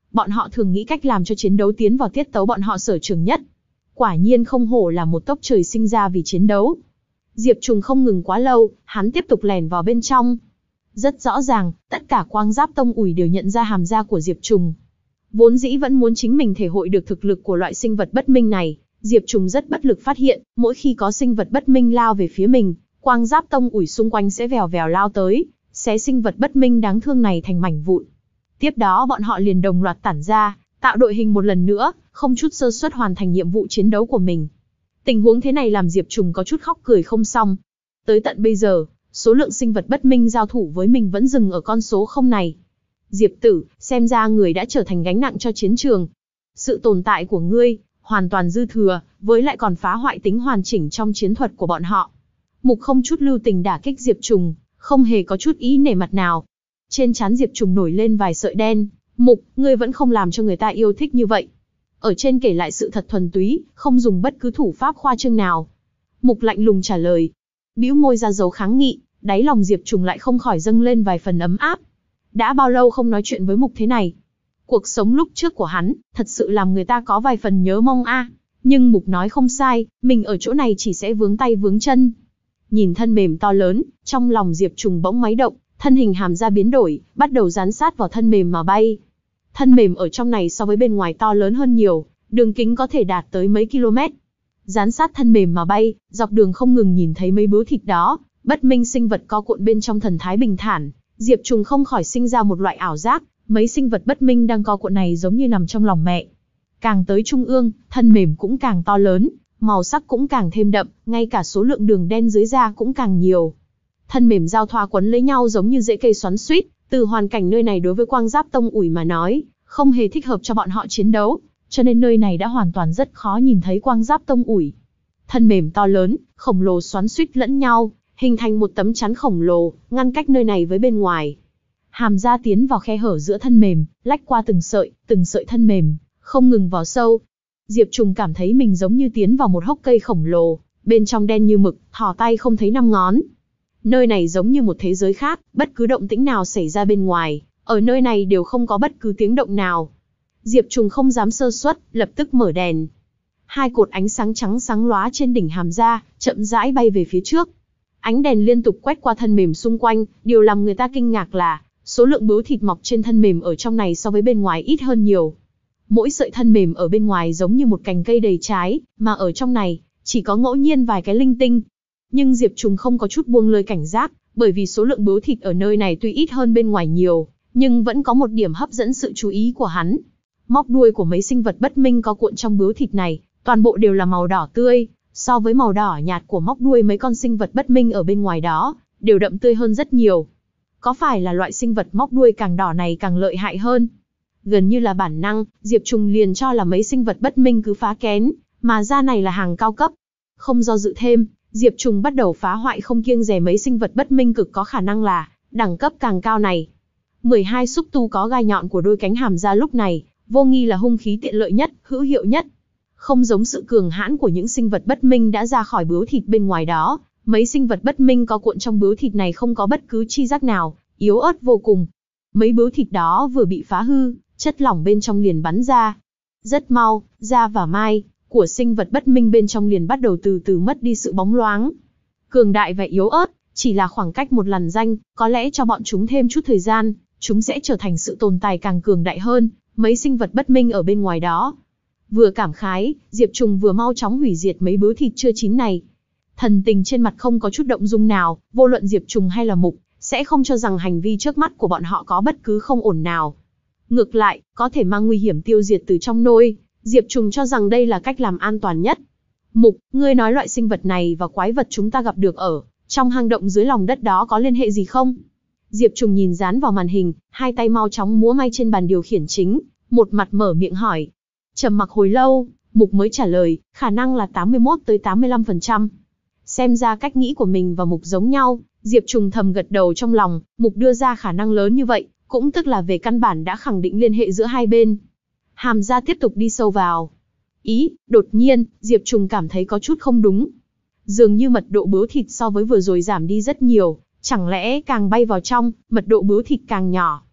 Bọn họ thường nghĩ cách làm cho chiến đấu tiến vào tiết tấu bọn họ sở trường nhất. Quả nhiên không hổ là một tốc trời sinh ra vì chiến đấu. Diệp Trùng không ngừng quá lâu, hắn tiếp tục lẻn vào bên trong. Rất rõ ràng, tất cả quang giáp tông ủi đều nhận ra hàm da của Diệp Trùng. Vốn dĩ vẫn muốn chính mình thể hội được thực lực của loại sinh vật bất minh này, Diệp Trùng rất bất lực phát hiện, mỗi khi có sinh vật bất minh lao về phía mình, quang giáp tông ủi xung quanh sẽ vèo vèo lao tới, xé sinh vật bất minh đáng thương này thành mảnh vụn. Tiếp đó bọn họ liền đồng loạt tản ra, tạo đội hình một lần nữa, không chút sơ suất hoàn thành nhiệm vụ chiến đấu của mình. Tình huống thế này làm Diệp Trùng có chút khóc cười không xong. Tới tận bây giờ, số lượng sinh vật bất minh giao thủ với mình vẫn dừng ở con số không này. Diệp tử, xem ra người đã trở thành gánh nặng cho chiến trường. Sự tồn tại của ngươi, hoàn toàn dư thừa, với lại còn phá hoại tính hoàn chỉnh trong chiến thuật của bọn họ. Mục không chút lưu tình đả kích Diệp Trùng, không hề có chút ý nể mặt nào. Trên trán Diệp Trùng nổi lên vài sợi đen. Mục, ngươi vẫn không làm cho người ta yêu thích như vậy. Ở trên kể lại sự thật thuần túy, không dùng bất cứ thủ pháp khoa trương nào. Mục lạnh lùng trả lời. Bĩu môi ra dấu kháng nghị, đáy lòng Diệp Trùng lại không khỏi dâng lên vài phần ấm áp. Đã bao lâu không nói chuyện với Mục thế này. Cuộc sống lúc trước của hắn, thật sự làm người ta có vài phần nhớ mong a. À. Nhưng Mục nói không sai, mình ở chỗ này chỉ sẽ vướng tay vướng chân. Nhìn thân mềm to lớn, trong lòng Diệp Trùng bỗng máy động, thân hình hàm ra biến đổi, bắt đầu dán sát vào thân mềm mà bay. Thân mềm ở trong này so với bên ngoài to lớn hơn nhiều, đường kính có thể đạt tới mấy km. Dán sát thân mềm mà bay, dọc đường không ngừng nhìn thấy mấy bướu thịt đó, bất minh sinh vật co cuộn bên trong thần thái bình thản, Diệp Trùng không khỏi sinh ra một loại ảo giác, mấy sinh vật bất minh đang co cuộn này giống như nằm trong lòng mẹ. Càng tới trung ương, thân mềm cũng càng to lớn, màu sắc cũng càng thêm đậm, ngay cả số lượng đường đen dưới da cũng càng nhiều. Thân mềm giao thoa quấn lấy nhau giống như rễ cây xoắn xuýt, từ hoàn cảnh nơi này đối với quang giáp tông ủi mà nói, không hề thích hợp cho bọn họ chiến đấu, cho nên nơi này đã hoàn toàn rất khó nhìn thấy quang giáp tông ủi. Thân mềm to lớn, khổng lồ xoắn xuýt lẫn nhau, hình thành một tấm chắn khổng lồ, ngăn cách nơi này với bên ngoài. Hàm da tiến vào khe hở giữa thân mềm, lách qua từng sợi, từng sợi thân mềm, không ngừng vào sâu. Diệp Trùng cảm thấy mình giống như tiến vào một hốc cây khổng lồ, bên trong đen như mực, thò tay không thấy năm ngón. Nơi này giống như một thế giới khác, bất cứ động tĩnh nào xảy ra bên ngoài, ở nơi này đều không có bất cứ tiếng động nào. Diệp Trùng không dám sơ suất, lập tức mở đèn. Hai cột ánh sáng trắng sáng lóa trên đỉnh hàm da, chậm rãi bay về phía trước. Ánh đèn liên tục quét qua thân mềm xung quanh, điều làm người ta kinh ngạc là, số lượng bướu thịt mọc trên thân mềm ở trong này so với bên ngoài ít hơn nhiều. Mỗi sợi thân mềm ở bên ngoài giống như một cành cây đầy trái, mà ở trong này, chỉ có ngẫu nhiên vài cái linh tinh. Nhưng Diệp Trùng không có chút buông lơi cảnh giác, bởi vì số lượng bướu thịt ở nơi này tuy ít hơn bên ngoài nhiều, nhưng vẫn có một điểm hấp dẫn sự chú ý của hắn. Móc đuôi của mấy sinh vật bất minh có cuộn trong bướu thịt này, toàn bộ đều là màu đỏ tươi, so với màu đỏ nhạt của móc đuôi mấy con sinh vật bất minh ở bên ngoài đó, đều đậm tươi hơn rất nhiều. Có phải là loại sinh vật móc đuôi càng đỏ này càng lợi hại hơn? Gần như là bản năng, Diệp Trùng liền cho là mấy sinh vật bất minh cứ phá kén, mà ra này là hàng cao cấp. Không do dự thêm, Diệp Trùng bắt đầu phá hoại không kiêng dè mấy sinh vật bất minh cực có khả năng là đẳng cấp càng cao này. mười hai xúc tu có gai nhọn của đôi cánh hàm ra lúc này, vô nghi là hung khí tiện lợi nhất, hữu hiệu nhất. Không giống sự cường hãn của những sinh vật bất minh đã ra khỏi bướu thịt bên ngoài đó, mấy sinh vật bất minh có cuộn trong bướu thịt này không có bất cứ chi giác nào, yếu ớt vô cùng. Mấy bướu thịt đó vừa bị phá hư, chất lỏng bên trong liền bắn ra. Rất mau, da và mai của sinh vật bất minh bên trong liền bắt đầu từ từ mất đi sự bóng loáng. Cường đại và yếu ớt, chỉ là khoảng cách một lằn ranh, có lẽ cho bọn chúng thêm chút thời gian, chúng sẽ trở thành sự tồn tại càng cường đại hơn, mấy sinh vật bất minh ở bên ngoài đó. Vừa cảm khái, Diệp Trùng vừa mau chóng hủy diệt mấy bướu thịt chưa chín này. Thần tình trên mặt không có chút động dung nào, vô luận Diệp Trùng hay là Mục, sẽ không cho rằng hành vi trước mắt của bọn họ có bất cứ không ổn nào. Ngược lại, có thể mang nguy hiểm tiêu diệt từ trong nôi, Diệp Trùng cho rằng đây là cách làm an toàn nhất. Mục, ngươi nói loại sinh vật này và quái vật chúng ta gặp được ở trong hang động dưới lòng đất đó có liên hệ gì không? Diệp Trùng nhìn dán vào màn hình, hai tay mau chóng múa may trên bàn điều khiển chính, một mặt mở miệng hỏi. Trầm mặc hồi lâu, Mục mới trả lời, khả năng là tám mươi mốt tới tám mươi lăm phần trăm. Xem ra cách nghĩ của mình và Mục giống nhau, Diệp Trùng thầm gật đầu trong lòng, Mục đưa ra khả năng lớn như vậy, cũng tức là về căn bản đã khẳng định liên hệ giữa hai bên. Hàm ra tiếp tục đi sâu vào. Ý, đột nhiên, Diệp Trùng cảm thấy có chút không đúng. Dường như mật độ bướu thịt so với vừa rồi giảm đi rất nhiều, chẳng lẽ càng bay vào trong, mật độ bướu thịt càng nhỏ.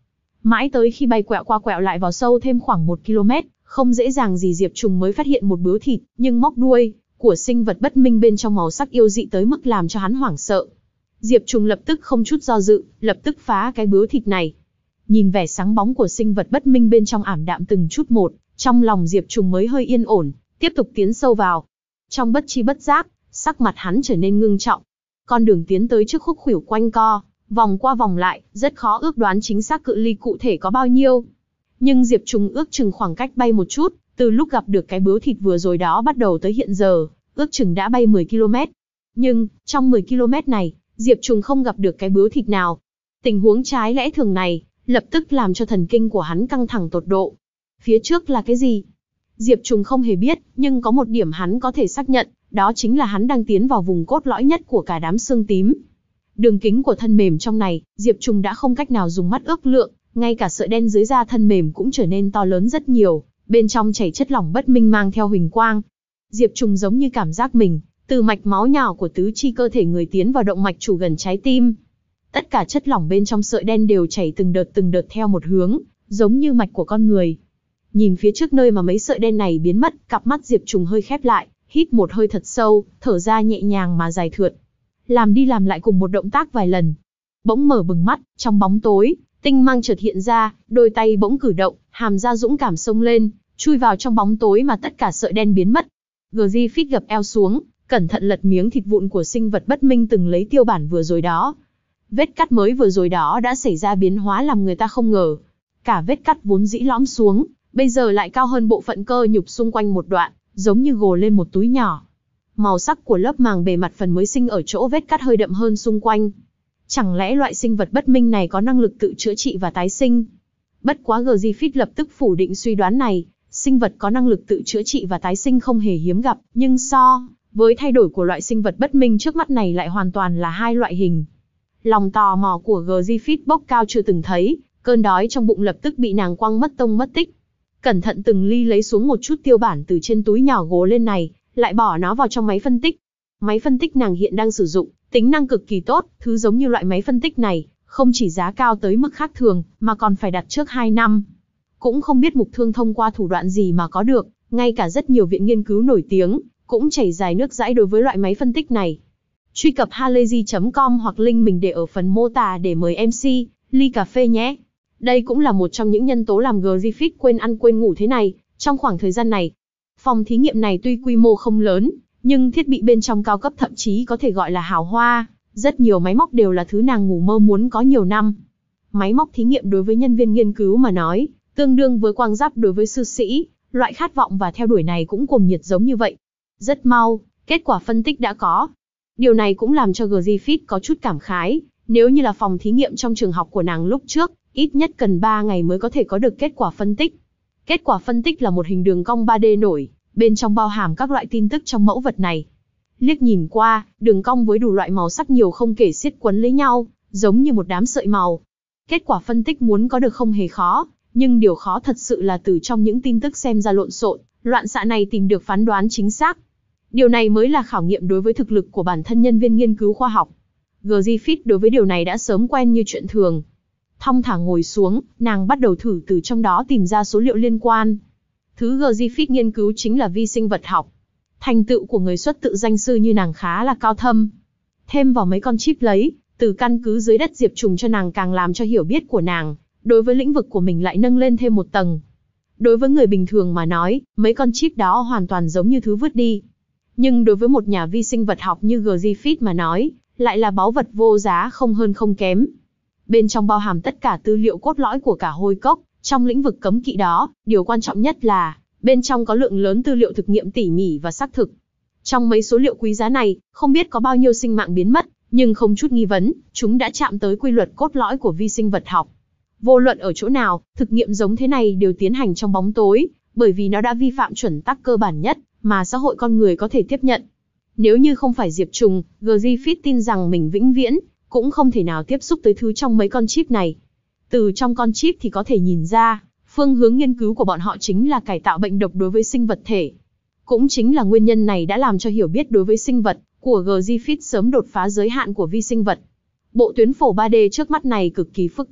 Mãi tới khi bay quẹo qua quẹo lại vào sâu thêm khoảng một ki lô mét, không dễ dàng gì Diệp Trùng mới phát hiện một bướu thịt, nhưng móc đuôi của sinh vật bất minh bên trong màu sắc yêu dị tới mức làm cho hắn hoảng sợ. Diệp Trùng lập tức không chút do dự, lập tức phá cái bướu thịt này. Nhìn vẻ sáng bóng của sinh vật bất minh bên trong ảm đạm từng chút một, trong lòng Diệp Trùng mới hơi yên ổn, tiếp tục tiến sâu vào. Trong bất chi bất giác, sắc mặt hắn trở nên ngưng trọng. Con đường tiến tới trước khúc khuỷu quanh co, vòng qua vòng lại, rất khó ước đoán chính xác cự ly cụ thể có bao nhiêu. Nhưng Diệp Trùng ước chừng khoảng cách bay một chút, từ lúc gặp được cái bướu thịt vừa rồi đó bắt đầu tới hiện giờ, ước chừng đã bay mười ki lô mét. Nhưng, trong mười ki lô mét này, Diệp Trùng không gặp được cái bướu thịt nào. Tình huống trái lẽ thường này, lập tức làm cho thần kinh của hắn căng thẳng tột độ. Phía trước là cái gì? Diệp Trùng không hề biết, nhưng có một điểm hắn có thể xác nhận, đó chính là hắn đang tiến vào vùng cốt lõi nhất của cả đám xương tím. Đường kính của thân mềm trong này, Diệp Trùng đã không cách nào dùng mắt ước lượng, ngay cả sợi đen dưới da thân mềm cũng trở nên to lớn rất nhiều, bên trong chảy chất lỏng bất minh mang theo huỳnh quang. Diệp Trùng giống như cảm giác mình, từ mạch máu nhỏ của tứ chi cơ thể người tiến vào động mạch chủ gần trái tim. Tất cả chất lỏng bên trong sợi đen đều chảy từng đợt từng đợt theo một hướng, giống như mạch của con người. Nhìn phía trước nơi mà mấy sợi đen này biến mất, cặp mắt Diệp Trùng hơi khép lại, hít một hơi thật sâu, thở ra nhẹ nhàng mà dài thượt. Làm đi làm lại cùng một động tác vài lần. Bỗng mở bừng mắt, trong bóng tối, tinh mang chợt hiện ra, đôi tay bỗng cử động, hàm ra dũng cảm xông lên, chui vào trong bóng tối mà tất cả sợi đen biến mất. Griffith gập eo xuống, cẩn thận lật miếng thịt vụn của sinh vật bất minh từng lấy tiêu bản vừa rồi đó. Vết cắt mới vừa rồi đó đã xảy ra biến hóa làm người ta không ngờ. Cả vết cắt vốn dĩ lõm xuống, bây giờ lại cao hơn bộ phận cơ nhục xung quanh một đoạn, giống như gồ lên một túi nhỏ. Màu sắc của lớp màng bề mặt phần mới sinh ở chỗ vết cắt hơi đậm hơn xung quanh. Chẳng lẽ loại sinh vật bất minh này có năng lực tự chữa trị và tái sinh? Bất quá Griffith lập tức phủ định suy đoán này, sinh vật có năng lực tự chữa trị và tái sinh không hề hiếm gặp, nhưng so với thay đổi của loại sinh vật bất minh trước mắt này lại hoàn toàn là hai loại hình. Lòng tò mò của Griffith bốc cao chưa từng thấy, cơn đói trong bụng lập tức bị nàng quăng mất tông mất tích. Cẩn thận từng ly lấy xuống một chút tiêu bản từ trên túi nhỏ gố lên này, lại bỏ nó vào trong máy phân tích. Máy phân tích nàng hiện đang sử dụng, tính năng cực kỳ tốt, thứ giống như loại máy phân tích này, không chỉ giá cao tới mức khác thường, mà còn phải đặt trước hai năm. Cũng không biết Mục Thương thông qua thủ đoạn gì mà có được, ngay cả rất nhiều viện nghiên cứu nổi tiếng, cũng chảy dài nước dãi đối với loại máy phân tích này. Truy cập halayzi chấm com hoặc link mình để ở phần mô tả để mời em xê, ly cà phê nhé. Đây cũng là một trong những nhân tố làm Griffith quên ăn quên ngủ thế này, trong khoảng thời gian này. Phòng thí nghiệm này tuy quy mô không lớn, nhưng thiết bị bên trong cao cấp thậm chí có thể gọi là hào hoa, rất nhiều máy móc đều là thứ nàng ngủ mơ muốn có nhiều năm. Máy móc thí nghiệm đối với nhân viên nghiên cứu mà nói, tương đương với quang giáp đối với sư sĩ, loại khát vọng và theo đuổi này cũng cuồng nhiệt giống như vậy. Rất mau, kết quả phân tích đã có. Điều này cũng làm cho Griffith có chút cảm khái, nếu như là phòng thí nghiệm trong trường học của nàng lúc trước, ít nhất cần ba ngày mới có thể có được kết quả phân tích. Kết quả phân tích là một hình đường cong ba D nổi, bên trong bao hàm các loại tin tức trong mẫu vật này. Liếc nhìn qua, đường cong với đủ loại màu sắc nhiều không kể xiết quấn lấy nhau, giống như một đám sợi màu. Kết quả phân tích muốn có được không hề khó, nhưng điều khó thật sự là từ trong những tin tức xem ra lộn xộn, loạn xạ này tìm được phán đoán chính xác. Điều này mới là khảo nghiệm đối với thực lực của bản thân nhân viên nghiên cứu khoa học. Griffith đối với điều này đã sớm quen như chuyện thường. Thong thả ngồi xuống, nàng bắt đầu thử từ trong đó tìm ra số liệu liên quan. Thứ Griffith nghiên cứu chính là vi sinh vật học. Thành tựu của người xuất tự danh sư như nàng khá là cao thâm. Thêm vào mấy con chip lấy, từ căn cứ dưới đất Diệp Trùng cho nàng càng làm cho hiểu biết của nàng, đối với lĩnh vực của mình lại nâng lên thêm một tầng. Đối với người bình thường mà nói, mấy con chip đó hoàn toàn giống như thứ vứt đi. Nhưng đối với một nhà vi sinh vật học như Griffith mà nói, lại là báu vật vô giá không hơn không kém. Bên trong bao hàm tất cả tư liệu cốt lõi của cả hôi cốc, trong lĩnh vực cấm kỵ đó, điều quan trọng nhất là, bên trong có lượng lớn tư liệu thực nghiệm tỉ mỉ và xác thực. Trong mấy số liệu quý giá này, không biết có bao nhiêu sinh mạng biến mất, nhưng không chút nghi vấn, chúng đã chạm tới quy luật cốt lõi của vi sinh vật học. Vô luận ở chỗ nào, thực nghiệm giống thế này đều tiến hành trong bóng tối, bởi vì nó đã vi phạm chuẩn tắc cơ bản nhất mà xã hội con người có thể tiếp nhận. Nếu như không phải Diệp Trùng, Griffith tin rằng mình vĩnh viễn cũng không thể nào tiếp xúc tới thứ trong mấy con chip này. Từ trong con chip thì có thể nhìn ra, phương hướng nghiên cứu của bọn họ chính là cải tạo bệnh độc đối với sinh vật thể. Cũng chính là nguyên nhân này đã làm cho hiểu biết đối với sinh vật của Griffith sớm đột phá giới hạn của vi sinh vật. Bộ tuyến phổ ba D trước mắt này cực kỳ phức tạp,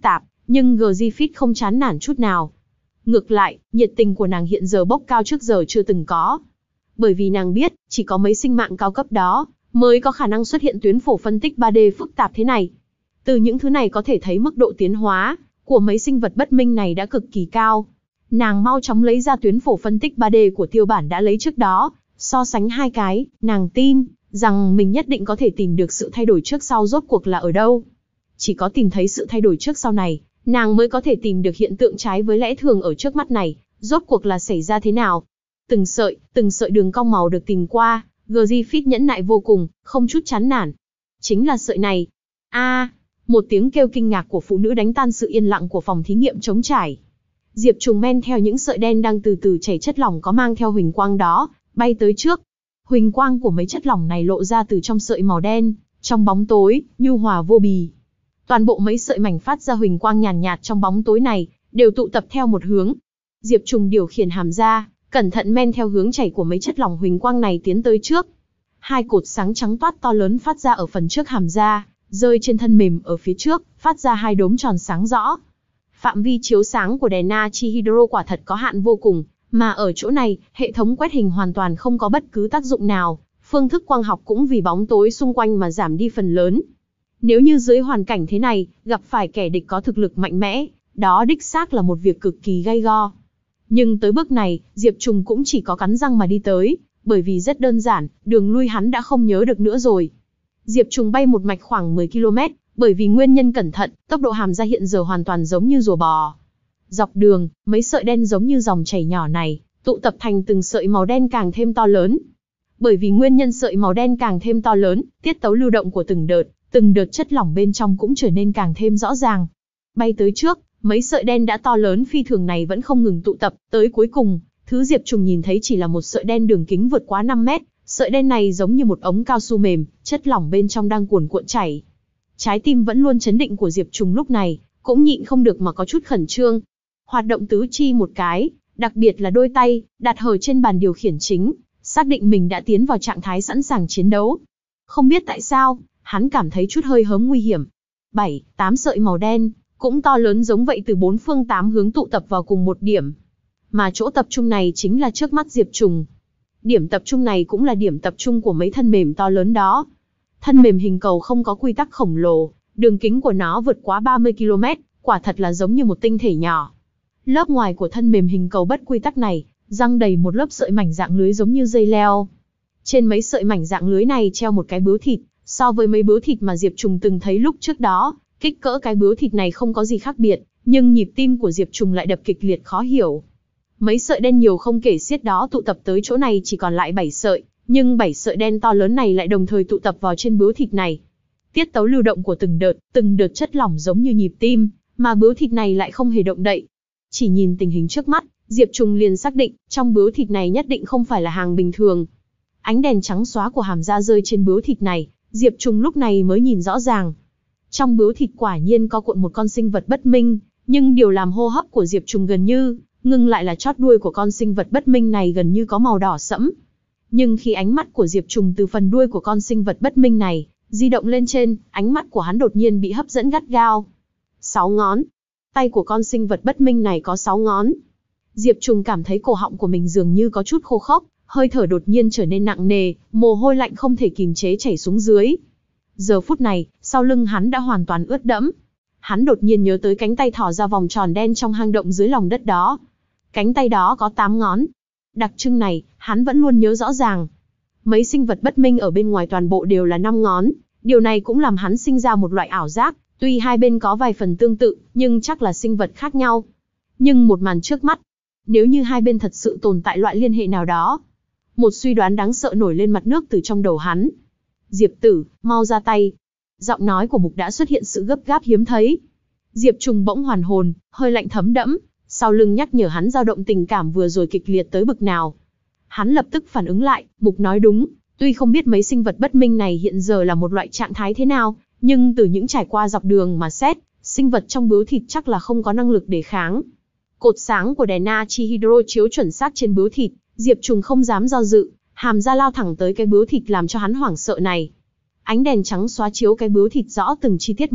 Nhưng Griffith không chán nản chút nào. Ngược lại, nhiệt tình của nàng hiện giờ bốc cao trước giờ chưa từng có. Bởi vì nàng biết, chỉ có mấy sinh mạng cao cấp đó, mới có khả năng xuất hiện tuyến phổ phân tích ba D phức tạp thế này. Từ những thứ này có thể thấy mức độ tiến hóa của mấy sinh vật bất minh này đã cực kỳ cao. Nàng mau chóng lấy ra tuyến phổ phân tích ba D của tiêu bản đã lấy trước đó, so sánh hai cái, nàng tin rằng mình nhất định có thể tìm được sự thay đổi trước sau rốt cuộc là ở đâu. Chỉ có tìm thấy sự thay đổi trước sau này, nàng mới có thể tìm được hiện tượng trái với lẽ thường ở trước mắt này, rốt cuộc là xảy ra thế nào. Từng sợi, từng sợi đường cong màu được tìm qua, Griffith nhẫn nại vô cùng, không chút chán nản. Chính là sợi này. A, à, một tiếng kêu kinh ngạc của phụ nữ đánh tan sự yên lặng của phòng thí nghiệm trống trải. Diệp Trùng men theo những sợi đen đang từ từ chảy chất lỏng có mang theo huỳnh quang đó, bay tới trước. Huỳnh quang của mấy chất lỏng này lộ ra từ trong sợi màu đen, trong bóng tối, nhu hòa vô bì. Toàn bộ mấy sợi mảnh phát ra huỳnh quang nhàn nhạt, nhạt trong bóng tối này, đều tụ tập theo một hướng. Diệp Trùng điều khiển hàm ra, cẩn thận men theo hướng chảy của mấy chất lỏng huỳnh quang này tiến tới trước. Hai cột sáng trắng toát to lớn phát ra ở phần trước hàm ra, rơi trên thân mềm ở phía trước, phát ra hai đốm tròn sáng rõ. Phạm vi chiếu sáng của đèn natri hydro quả thật có hạn vô cùng, mà ở chỗ này, hệ thống quét hình hoàn toàn không có bất cứ tác dụng nào, phương thức quang học cũng vì bóng tối xung quanh mà giảm đi phần lớn. Nếu như dưới hoàn cảnh thế này, gặp phải kẻ địch có thực lực mạnh mẽ, đó đích xác là một việc cực kỳ gay go. Nhưng tới bước này, Diệp Trùng cũng chỉ có cắn răng mà đi tới, bởi vì rất đơn giản, đường lui hắn đã không nhớ được nữa rồi. Diệp Trùng bay một mạch khoảng mười ki lô mét, bởi vì nguyên nhân cẩn thận, tốc độ hàm ra hiện giờ hoàn toàn giống như rùa bò. Dọc đường, mấy sợi đen giống như dòng chảy nhỏ này, tụ tập thành từng sợi màu đen càng thêm to lớn. Bởi vì nguyên nhân sợi màu đen càng thêm to lớn, tiết tấu lưu động của từng đợt, từng đợt chất lỏng bên trong cũng trở nên càng thêm rõ ràng. Bay tới trước, mấy sợi đen đã to lớn phi thường này vẫn không ngừng tụ tập, tới cuối cùng, thứ Diệp Trùng nhìn thấy chỉ là một sợi đen đường kính vượt quá năm mét, sợi đen này giống như một ống cao su mềm, chất lỏng bên trong đang cuồn cuộn chảy. Trái tim vẫn luôn chấn định của Diệp Trùng lúc này, cũng nhịn không được mà có chút khẩn trương. Hoạt động tứ chi một cái, đặc biệt là đôi tay, đặt hở trên bàn điều khiển chính, xác định mình đã tiến vào trạng thái sẵn sàng chiến đấu. Không biết tại sao, hắn cảm thấy chút hơi hớm nguy hiểm. Bảy, tám sợi màu đen, cũng to lớn giống vậy từ bốn phương tám hướng tụ tập vào cùng một điểm. Mà chỗ tập trung này chính là trước mắt Diệp Trùng. Điểm tập trung này cũng là điểm tập trung của mấy thân mềm to lớn đó. Thân mềm hình cầu không có quy tắc khổng lồ, đường kính của nó vượt quá ba mươi ki lô mét, quả thật là giống như một tinh thể nhỏ. Lớp ngoài của thân mềm hình cầu bất quy tắc này, răng đầy một lớp sợi mảnh dạng lưới giống như dây leo. Trên mấy sợi mảnh dạng lưới này treo một cái bướu thịt, so với mấy bướu thịt mà Diệp Trùng từng thấy lúc trước đó, kích cỡ cái bướu thịt này không có gì khác biệt, nhưng nhịp tim của Diệp Trùng lại đập kịch liệt khó hiểu. Mấy sợi đen nhiều không kể xiết đó tụ tập tới chỗ này chỉ còn lại bảy sợi, nhưng bảy sợi đen to lớn này lại đồng thời tụ tập vào trên bướu thịt này. Tiết tấu lưu động của từng đợt, từng đợt chất lỏng giống như nhịp tim, mà bướu thịt này lại không hề động đậy. Chỉ nhìn tình hình trước mắt, Diệp Trùng liền xác định, trong bướu thịt này nhất định không phải là hàng bình thường. Ánh đèn trắng xóa của hàm da rơi trên bướu thịt này, Diệp Trùng lúc này mới nhìn rõ ràng. Trong bướu thịt quả nhiên có cuộn một con sinh vật bất minh, nhưng điều làm hô hấp của Diệp Trùng gần như ngưng lại là chót đuôi của con sinh vật bất minh này gần như có màu đỏ sẫm. Nhưng khi ánh mắt của Diệp Trùng từ phần đuôi của con sinh vật bất minh này di động lên trên, ánh mắt của hắn đột nhiên bị hấp dẫn gắt gao. Sáu ngón. Tay của con sinh vật bất minh này có sáu ngón. Diệp Trùng cảm thấy cổ họng của mình dường như có chút khô khốc, hơi thở đột nhiên trở nên nặng nề, mồ hôi lạnh không thể kìm chế chảy xuống dưới. Giờ phút này, sau lưng hắn đã hoàn toàn ướt đẫm. Hắn đột nhiên nhớ tới cánh tay thỏ ra vòng tròn đen trong hang động dưới lòng đất đó. Cánh tay đó có tám ngón. Đặc trưng này, hắn vẫn luôn nhớ rõ ràng. Mấy sinh vật bất minh ở bên ngoài toàn bộ đều là năm ngón. Điều này cũng làm hắn sinh ra một loại ảo giác, tuy hai bên có vài phần tương tự, nhưng chắc là sinh vật khác nhau. Nhưng một màn trước mắt, nếu như hai bên thật sự tồn tại loại liên hệ nào đó. Một suy đoán đáng sợ nổi lên mặt nước từ trong đầu hắn. Diệp tử, mau ra tay. Giọng nói của Mục đã xuất hiện sự gấp gáp hiếm thấy. Diệp Trùng bỗng hoàn hồn, hơi lạnh thấm đẫm, sau lưng nhắc nhở hắn dao động tình cảm vừa rồi kịch liệt tới bực nào. Hắn lập tức phản ứng lại, Mục nói đúng, tuy không biết mấy sinh vật bất minh này hiện giờ là một loại trạng thái thế nào, nhưng từ những trải qua dọc đường mà xét, sinh vật trong bướu thịt chắc là không có năng lực đề kháng. Cột sáng của đèn natri hydro chiếu chuẩn xác trên bướu thịt, Diệp Trùng không dám do dự, hàm ra lao thẳng tới cái bướu thịt làm cho hắn hoảng sợ này. Ánh đèn trắng xóa chiếu cái bướu thịt rõ từng chi tiết một,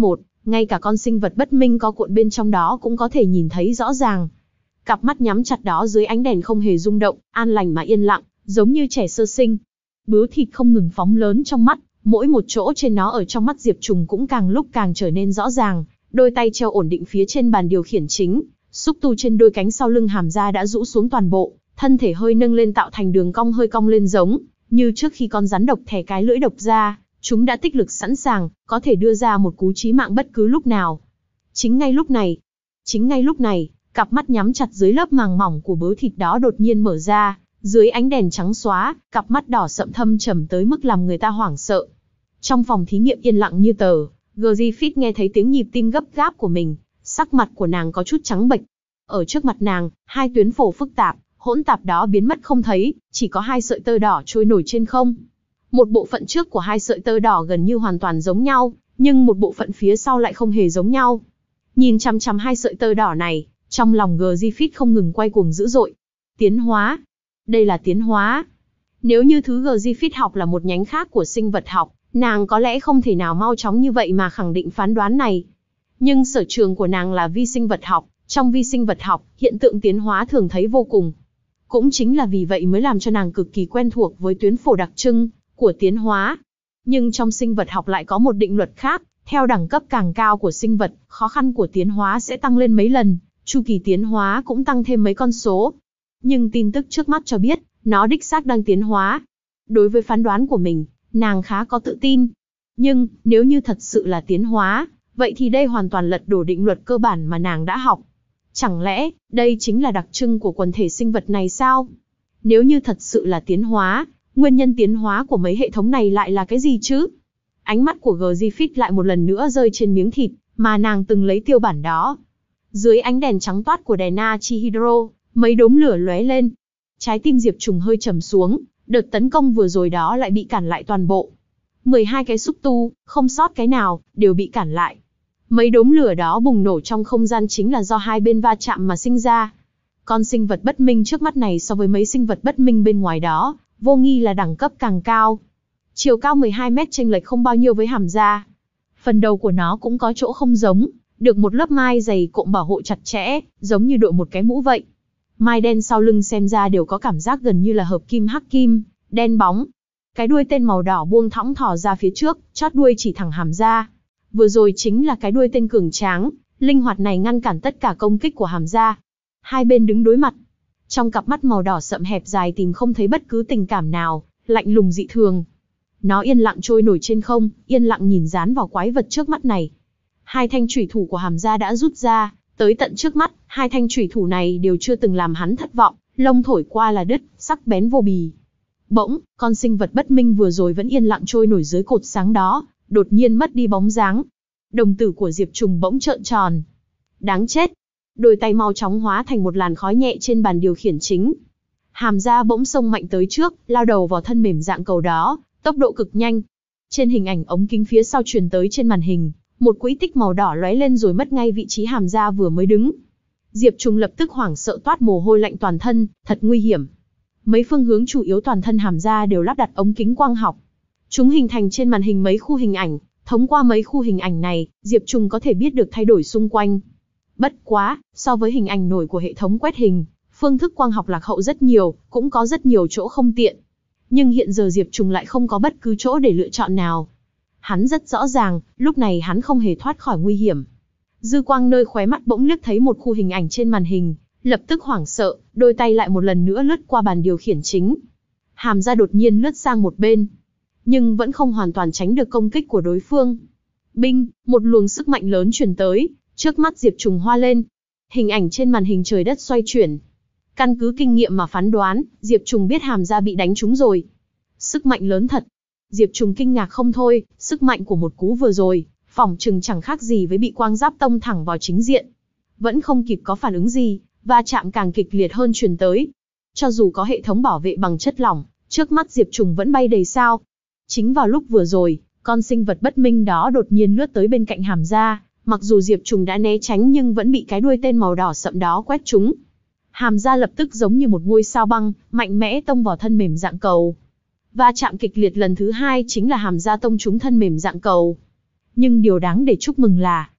ngay cả con sinh vật bất minh có cuộn bên trong đó cũng có thể nhìn thấy rõ ràng. Cặp mắt nhắm chặt đó dưới ánh đèn không hề rung động, an lành mà yên lặng, giống như trẻ sơ sinh. Bướu thịt không ngừng phóng lớn trong mắt, mỗi một chỗ trên nó ở trong mắt Diệp Trùng cũng càng lúc càng trở nên rõ ràng. Đôi tay treo ổn định phía trên bàn điều khiển chính, xúc tu trên đôi cánh sau lưng hàm ra đã rũ xuống toàn bộ, thân thể hơi nâng lên tạo thành đường cong hơi cong lên giống như trước khi con rắn độc thè cái lưỡi độc ra, chúng đã tích lực sẵn sàng, có thể đưa ra một cú chí mạng bất cứ lúc nào. Chính ngay lúc này, chính ngay lúc này, cặp mắt nhắm chặt dưới lớp màng mỏng của bướu thịt đó đột nhiên mở ra, dưới ánh đèn trắng xóa, cặp mắt đỏ sậm thâm trầm tới mức làm người ta hoảng sợ. Trong phòng thí nghiệm yên lặng như tờ, Griffith nghe thấy tiếng nhịp tim gấp gáp của mình, sắc mặt của nàng có chút trắng bệch. Ở trước mặt nàng, hai tuyến phổ phức tạp, hỗn tạp đó biến mất không thấy, chỉ có hai sợi tơ đỏ trôi nổi trên không. Một bộ phận trước của hai sợi tơ đỏ gần như hoàn toàn giống nhau, nhưng một bộ phận phía sau lại không hề giống nhau. Nhìn chằm chằm hai sợi tơ đỏ này, trong lòng Griffith không ngừng quay cuồng dữ dội. Tiến hóa. Đây là tiến hóa. Nếu như thứ Griffith học là một nhánh khác của sinh vật học, nàng có lẽ không thể nào mau chóng như vậy mà khẳng định phán đoán này. Nhưng sở trường của nàng là vi sinh vật học, trong vi sinh vật học, hiện tượng tiến hóa thường thấy vô cùng. Cũng chính là vì vậy mới làm cho nàng cực kỳ quen thuộc với tuyến phổ đặc trưng của tiến hóa. Nhưng trong sinh vật học lại có một định luật khác, theo đẳng cấp càng cao của sinh vật, khó khăn của tiến hóa sẽ tăng lên mấy lần, chu kỳ tiến hóa cũng tăng thêm mấy con số. Nhưng tin tức trước mắt cho biết, nó đích xác đang tiến hóa. Đối với phán đoán của mình, nàng khá có tự tin. Nhưng, nếu như thật sự là tiến hóa, vậy thì đây hoàn toàn lật đổ định luật cơ bản mà nàng đã học. Chẳng lẽ, đây chính là đặc trưng của quần thể sinh vật này sao? Nếu như thật sự là tiến hóa, nguyên nhân tiến hóa của mấy hệ thống này lại là cái gì chứ? Ánh mắt của Griffith lại một lần nữa rơi trên miếng thịt mà nàng từng lấy tiêu bản đó. Dưới ánh đèn trắng toát của đèn Nachihiro, mấy đốm lửa lóe lên. Trái tim Diệp Trùng hơi trầm xuống, đợt tấn công vừa rồi đó lại bị cản lại toàn bộ. mười hai cái xúc tu, không sót cái nào, đều bị cản lại. Mấy đốm lửa đó bùng nổ trong không gian chính là do hai bên va chạm mà sinh ra. Con sinh vật bất minh trước mắt này so với mấy sinh vật bất minh bên ngoài đó, vô nghi là đẳng cấp càng cao. Chiều cao mười hai mét chênh lệch không bao nhiêu với hàm da. Phần đầu của nó cũng có chỗ không giống, được một lớp mai dày cộm bảo hộ chặt chẽ, giống như đội một cái mũ vậy. Mai đen sau lưng xem ra đều có cảm giác gần như là hợp kim hắc kim, đen bóng. Cái đuôi tên màu đỏ buông thõng thò ra phía trước, chót đuôi chỉ thẳng hàm da. Vừa rồi chính là cái đuôi tên cường tráng, linh hoạt này ngăn cản tất cả công kích của hàm da. Hai bên đứng đối mặt. Trong cặp mắt màu đỏ sậm hẹp dài tìm không thấy bất cứ tình cảm nào, lạnh lùng dị thường. Nó yên lặng trôi nổi trên không, yên lặng nhìn dán vào quái vật trước mắt này. Hai thanh chủy thủ của hàm da đã rút ra, tới tận trước mắt, hai thanh chủy thủ này đều chưa từng làm hắn thất vọng, lông thổi qua là đứt, sắc bén vô bì. Bỗng, con sinh vật bất minh vừa rồi vẫn yên lặng trôi nổi dưới cột sáng đó, đột nhiên mất đi bóng dáng. Đồng tử của Diệp Trùng bỗng trợn tròn. Đáng chết! Đôi tay mau chóng hóa thành một làn khói nhẹ trên bàn điều khiển chính. Hàm da bỗng xông mạnh tới trước, lao đầu vào thân mềm dạng cầu đó, tốc độ cực nhanh. Trên hình ảnh ống kính phía sau truyền tới trên màn hình, một quỹ tích màu đỏ lóe lên rồi mất ngay vị trí hàm da vừa mới đứng. Diệp Trùng lập tức hoảng sợ toát mồ hôi lạnh toàn thân, thật nguy hiểm. Mấy phương hướng chủ yếu toàn thân hàm da đều lắp đặt ống kính quang học. Chúng hình thành trên màn hình mấy khu hình ảnh, thông qua mấy khu hình ảnh này, Diệp Trùng có thể biết được thay đổi xung quanh. Bất quá, so với hình ảnh nổi của hệ thống quét hình, phương thức quang học lạc hậu rất nhiều, cũng có rất nhiều chỗ không tiện. Nhưng hiện giờ Diệp Trùng lại không có bất cứ chỗ để lựa chọn nào. Hắn rất rõ ràng, lúc này hắn không hề thoát khỏi nguy hiểm. Dư quang nơi khóe mắt bỗng liếc thấy một khu hình ảnh trên màn hình, lập tức hoảng sợ, đôi tay lại một lần nữa lướt qua bàn điều khiển chính. Hàm da đột nhiên lướt sang một bên, nhưng vẫn không hoàn toàn tránh được công kích của đối phương. Binh, một luồng sức mạnh lớn truyền tới, trước mắt Diệp Trùng hoa lên. Hình ảnh trên màn hình trời đất xoay chuyển. Căn cứ kinh nghiệm mà phán đoán, Diệp Trùng biết hàm da bị đánh trúng rồi. Sức mạnh lớn thật. Diệp Trùng kinh ngạc không thôi, sức mạnh của một cú vừa rồi, phỏng chừng chẳng khác gì với bị quang giáp tông thẳng vào chính diện. Vẫn không kịp có phản ứng gì, va chạm càng kịch liệt hơn truyền tới. Cho dù có hệ thống bảo vệ bằng chất lỏng, trước mắt Diệp Trùng vẫn bay đầy sao. Chính vào lúc vừa rồi, con sinh vật bất minh đó đột nhiên lướt tới bên cạnh hàm da, mặc dù Diệp Trùng đã né tránh nhưng vẫn bị cái đuôi tên màu đỏ sậm đó quét trúng. Hàm da lập tức giống như một ngôi sao băng, mạnh mẽ tông vào thân mềm dạng cầu. Va chạm kịch liệt lần thứ hai chính là hàm da tông trúng thân mềm dạng cầu. Nhưng điều đáng để chúc mừng là,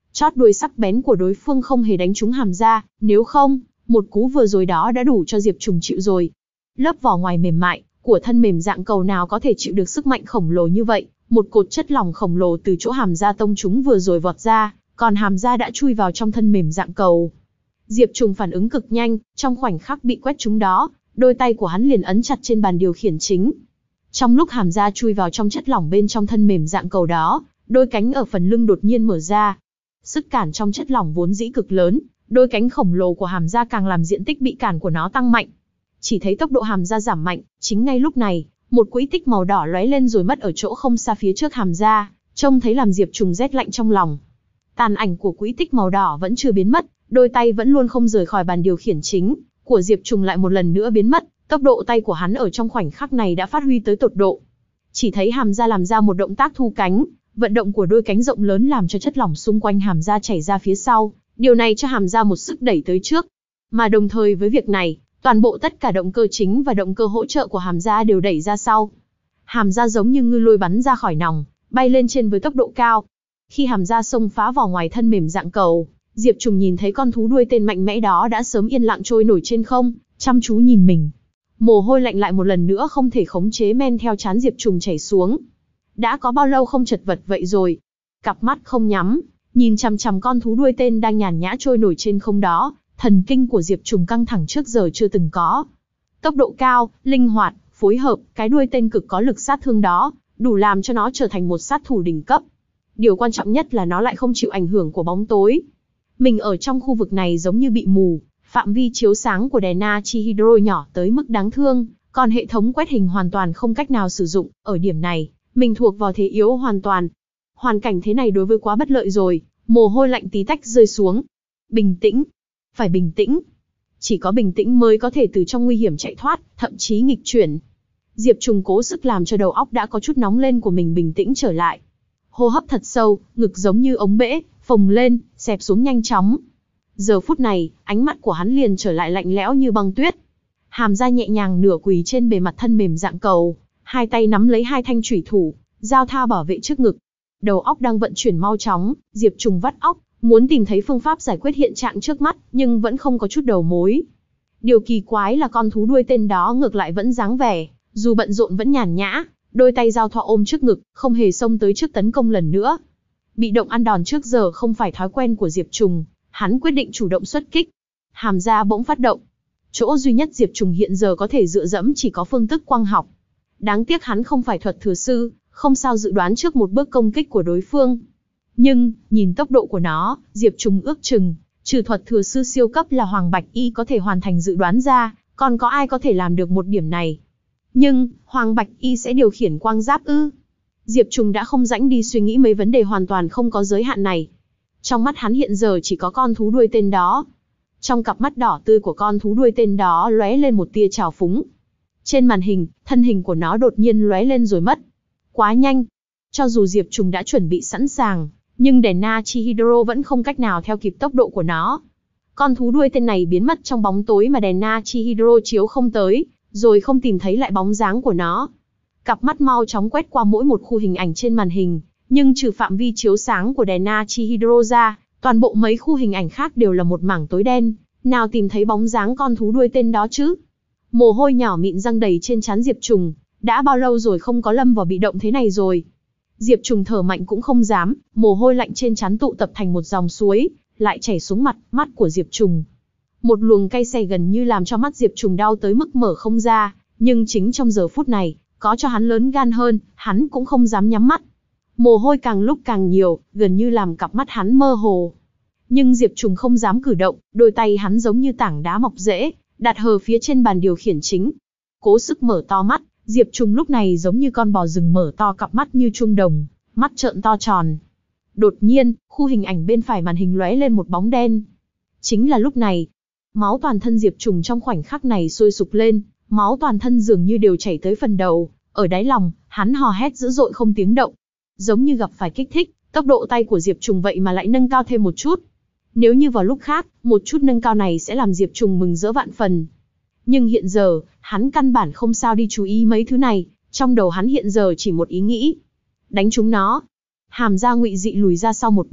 Chót đuôi sắc bén của đối phương không hề đánh trúng hàm ra, nếu không, một cú vừa rồi đó đã đủ cho Diệp Trùng chịu rồi. Lớp vỏ ngoài mềm mại của thân mềm dạng cầu nào có thể chịu được sức mạnh khổng lồ như vậy, một cột chất lỏng khổng lồ từ chỗ hàm da tông chúng vừa rồi vọt ra, còn hàm da đã chui vào trong thân mềm dạng cầu. Diệp Trùng phản ứng cực nhanh, trong khoảnh khắc bị quét trúng đó, đôi tay của hắn liền ấn chặt trên bàn điều khiển chính. Trong lúc hàm da chui vào trong chất lỏng bên trong thân mềm dạng cầu đó, đôi cánh ở phần lưng đột nhiên mở ra. Sức cản trong chất lỏng vốn dĩ cực lớn, đôi cánh khổng lồ của hàm da càng làm diện tích bị cản của nó tăng mạnh. Chỉ thấy tốc độ hàm da giảm mạnh, chính ngay lúc này, một quỹ tích màu đỏ lóe lên rồi mất ở chỗ không xa phía trước hàm da, trông thấy làm Diệp Trùng rét lạnh trong lòng. Tàn ảnh của quỹ tích màu đỏ vẫn chưa biến mất, đôi tay vẫn luôn không rời khỏi bàn điều khiển chính của Diệp Trùng lại một lần nữa biến mất, tốc độ tay của hắn ở trong khoảnh khắc này đã phát huy tới tột độ. Chỉ thấy hàm da làm ra một động tác thu cánh, vận động của đôi cánh rộng lớn làm cho chất lỏng xung quanh hàm da chảy ra phía sau, điều này cho hàm da một sức đẩy tới trước. Mà đồng thời với việc này, toàn bộ tất cả động cơ chính và động cơ hỗ trợ của hàm da đều đẩy ra sau. Hàm da giống như ngư lôi bắn ra khỏi nòng, bay lên trên với tốc độ cao. Khi hàm da xông phá vỏ ngoài thân mềm dạng cầu, Diệp Trùng nhìn thấy con thú đuôi tên mạnh mẽ đó đã sớm yên lặng trôi nổi trên không, chăm chú nhìn mình. Mồ hôi lạnh lại một lần nữa không thể khống chế men theo trán Diệp Trùng chảy xuống. Đã có bao lâu không chật vật vậy rồi? Cặp mắt không nhắm, nhìn chằm chằm con thú đuôi tên đang nhàn nhã trôi nổi trên không đó, thần kinh của Diệp Trùng căng thẳng trước giờ chưa từng có. Tốc độ cao, linh hoạt, phối hợp, cái đuôi tên cực có lực sát thương đó, đủ làm cho nó trở thành một sát thủ đỉnh cấp. Điều quan trọng nhất là nó lại không chịu ảnh hưởng của bóng tối. Mình ở trong khu vực này giống như bị mù, phạm vi chiếu sáng của đèn Nachi Hydro nhỏ tới mức đáng thương, còn hệ thống quét hình hoàn toàn không cách nào sử dụng. Ở điểm này, mình thuộc vào thế yếu hoàn toàn. Hoàn cảnh thế này đối với quá bất lợi rồi, mồ hôi lạnh tí tách rơi xuống. Bình tĩnh, phải bình tĩnh. Chỉ có bình tĩnh mới có thể từ trong nguy hiểm chạy thoát, thậm chí nghịch chuyển. Diệp Trùng cố sức làm cho đầu óc đã có chút nóng lên của mình bình tĩnh trở lại. Hô hấp thật sâu, ngực giống như ống bể, phồng lên, xẹp xuống nhanh chóng. Giờ phút này, ánh mắt của hắn liền trở lại lạnh lẽo như băng tuyết. Hàm da nhẹ nhàng nửa quỳ trên bề mặt thân mềm dạng cầu, hai tay nắm lấy hai thanh chủy thủ, giao thao bảo vệ trước ngực. Đầu óc đang vận chuyển mau chóng, Diệp Trùng vắt óc, muốn tìm thấy phương pháp giải quyết hiện trạng trước mắt, nhưng vẫn không có chút đầu mối. Điều kỳ quái là con thú đuôi tên đó ngược lại vẫn dáng vẻ, dù bận rộn vẫn nhàn nhã, đôi tay giao thoa ôm trước ngực, không hề xông tới trước tấn công lần nữa. Bị động ăn đòn trước giờ không phải thói quen của Diệp Trùng, hắn quyết định chủ động xuất kích. Hàm da bỗng phát động. Chỗ duy nhất Diệp Trùng hiện giờ có thể dựa dẫm chỉ có phương thức quang học. Đáng tiếc hắn không phải thuật thừa sư, không sao dự đoán trước một bước công kích của đối phương. Nhưng, nhìn tốc độ của nó, Diệp Trùng ước chừng, trừ thuật thừa sư siêu cấp là Hoàng Bạch Y có thể hoàn thành dự đoán ra, còn có ai có thể làm được một điểm này. Nhưng, Hoàng Bạch Y sẽ điều khiển quang giáp ư? Diệp Trùng đã không rãnh đi suy nghĩ mấy vấn đề hoàn toàn không có giới hạn này. Trong mắt hắn hiện giờ chỉ có con thú đuôi tên đó. Trong cặp mắt đỏ tươi của con thú đuôi tên đó lóe lên một tia trào phúng. Trên màn hình, thân hình của nó đột nhiên lóe lên rồi mất. Quá nhanh. Cho dù Diệp Trùng đã chuẩn bị sẵn sàng, nhưng đèn Nachi Hydro vẫn không cách nào theo kịp tốc độ của nó. Con thú đuôi tên này biến mất trong bóng tối mà đèn Nachi Hydro chiếu không tới, rồi không tìm thấy lại bóng dáng của nó. Cặp mắt mau chóng quét qua mỗi một khu hình ảnh trên màn hình, nhưng trừ phạm vi chiếu sáng của đèn Nachi Hydro ra, toàn bộ mấy khu hình ảnh khác đều là một mảng tối đen, nào tìm thấy bóng dáng con thú đuôi tên đó chứ. Mồ hôi nhỏ mịn răng đầy trên trán Diệp Trùng, đã bao lâu rồi không có lâm vào bị động thế này rồi. Diệp Trùng thở mạnh cũng không dám, mồ hôi lạnh trên trán tụ tập thành một dòng suối, lại chảy xuống mặt, mắt của Diệp Trùng. Một luồng cay xè gần như làm cho mắt Diệp Trùng đau tới mức mở không ra, nhưng chính trong giờ phút này, có cho hắn lớn gan hơn, hắn cũng không dám nhắm mắt. Mồ hôi càng lúc càng nhiều, gần như làm cặp mắt hắn mơ hồ. Nhưng Diệp Trùng không dám cử động, đôi tay hắn giống như tảng đá mọc rễ, đặt hờ phía trên bàn điều khiển chính. Cố sức mở to mắt, Diệp Trùng lúc này giống như con bò rừng mở to cặp mắt như chuông đồng, mắt trợn to tròn. Đột nhiên, khu hình ảnh bên phải màn hình lóe lên một bóng đen. Chính là lúc này, máu toàn thân Diệp Trùng trong khoảnh khắc này sôi sục lên, máu toàn thân dường như đều chảy tới phần đầu, ở đáy lòng, hắn hò hét dữ dội không tiếng động. Giống như gặp phải kích thích, tốc độ tay của Diệp Trùng vậy mà lại nâng cao thêm một chút. Nếu như vào lúc khác, một chút nâng cao này sẽ làm Diệp Trùng mừng rỡ vạn phần. Nhưng hiện giờ, hắn căn bản không sao đi chú ý mấy thứ này, trong đầu hắn hiện giờ chỉ một ý nghĩ. Đánh chúng nó. Hàm da Ngụy Dị lùi ra sau một bước,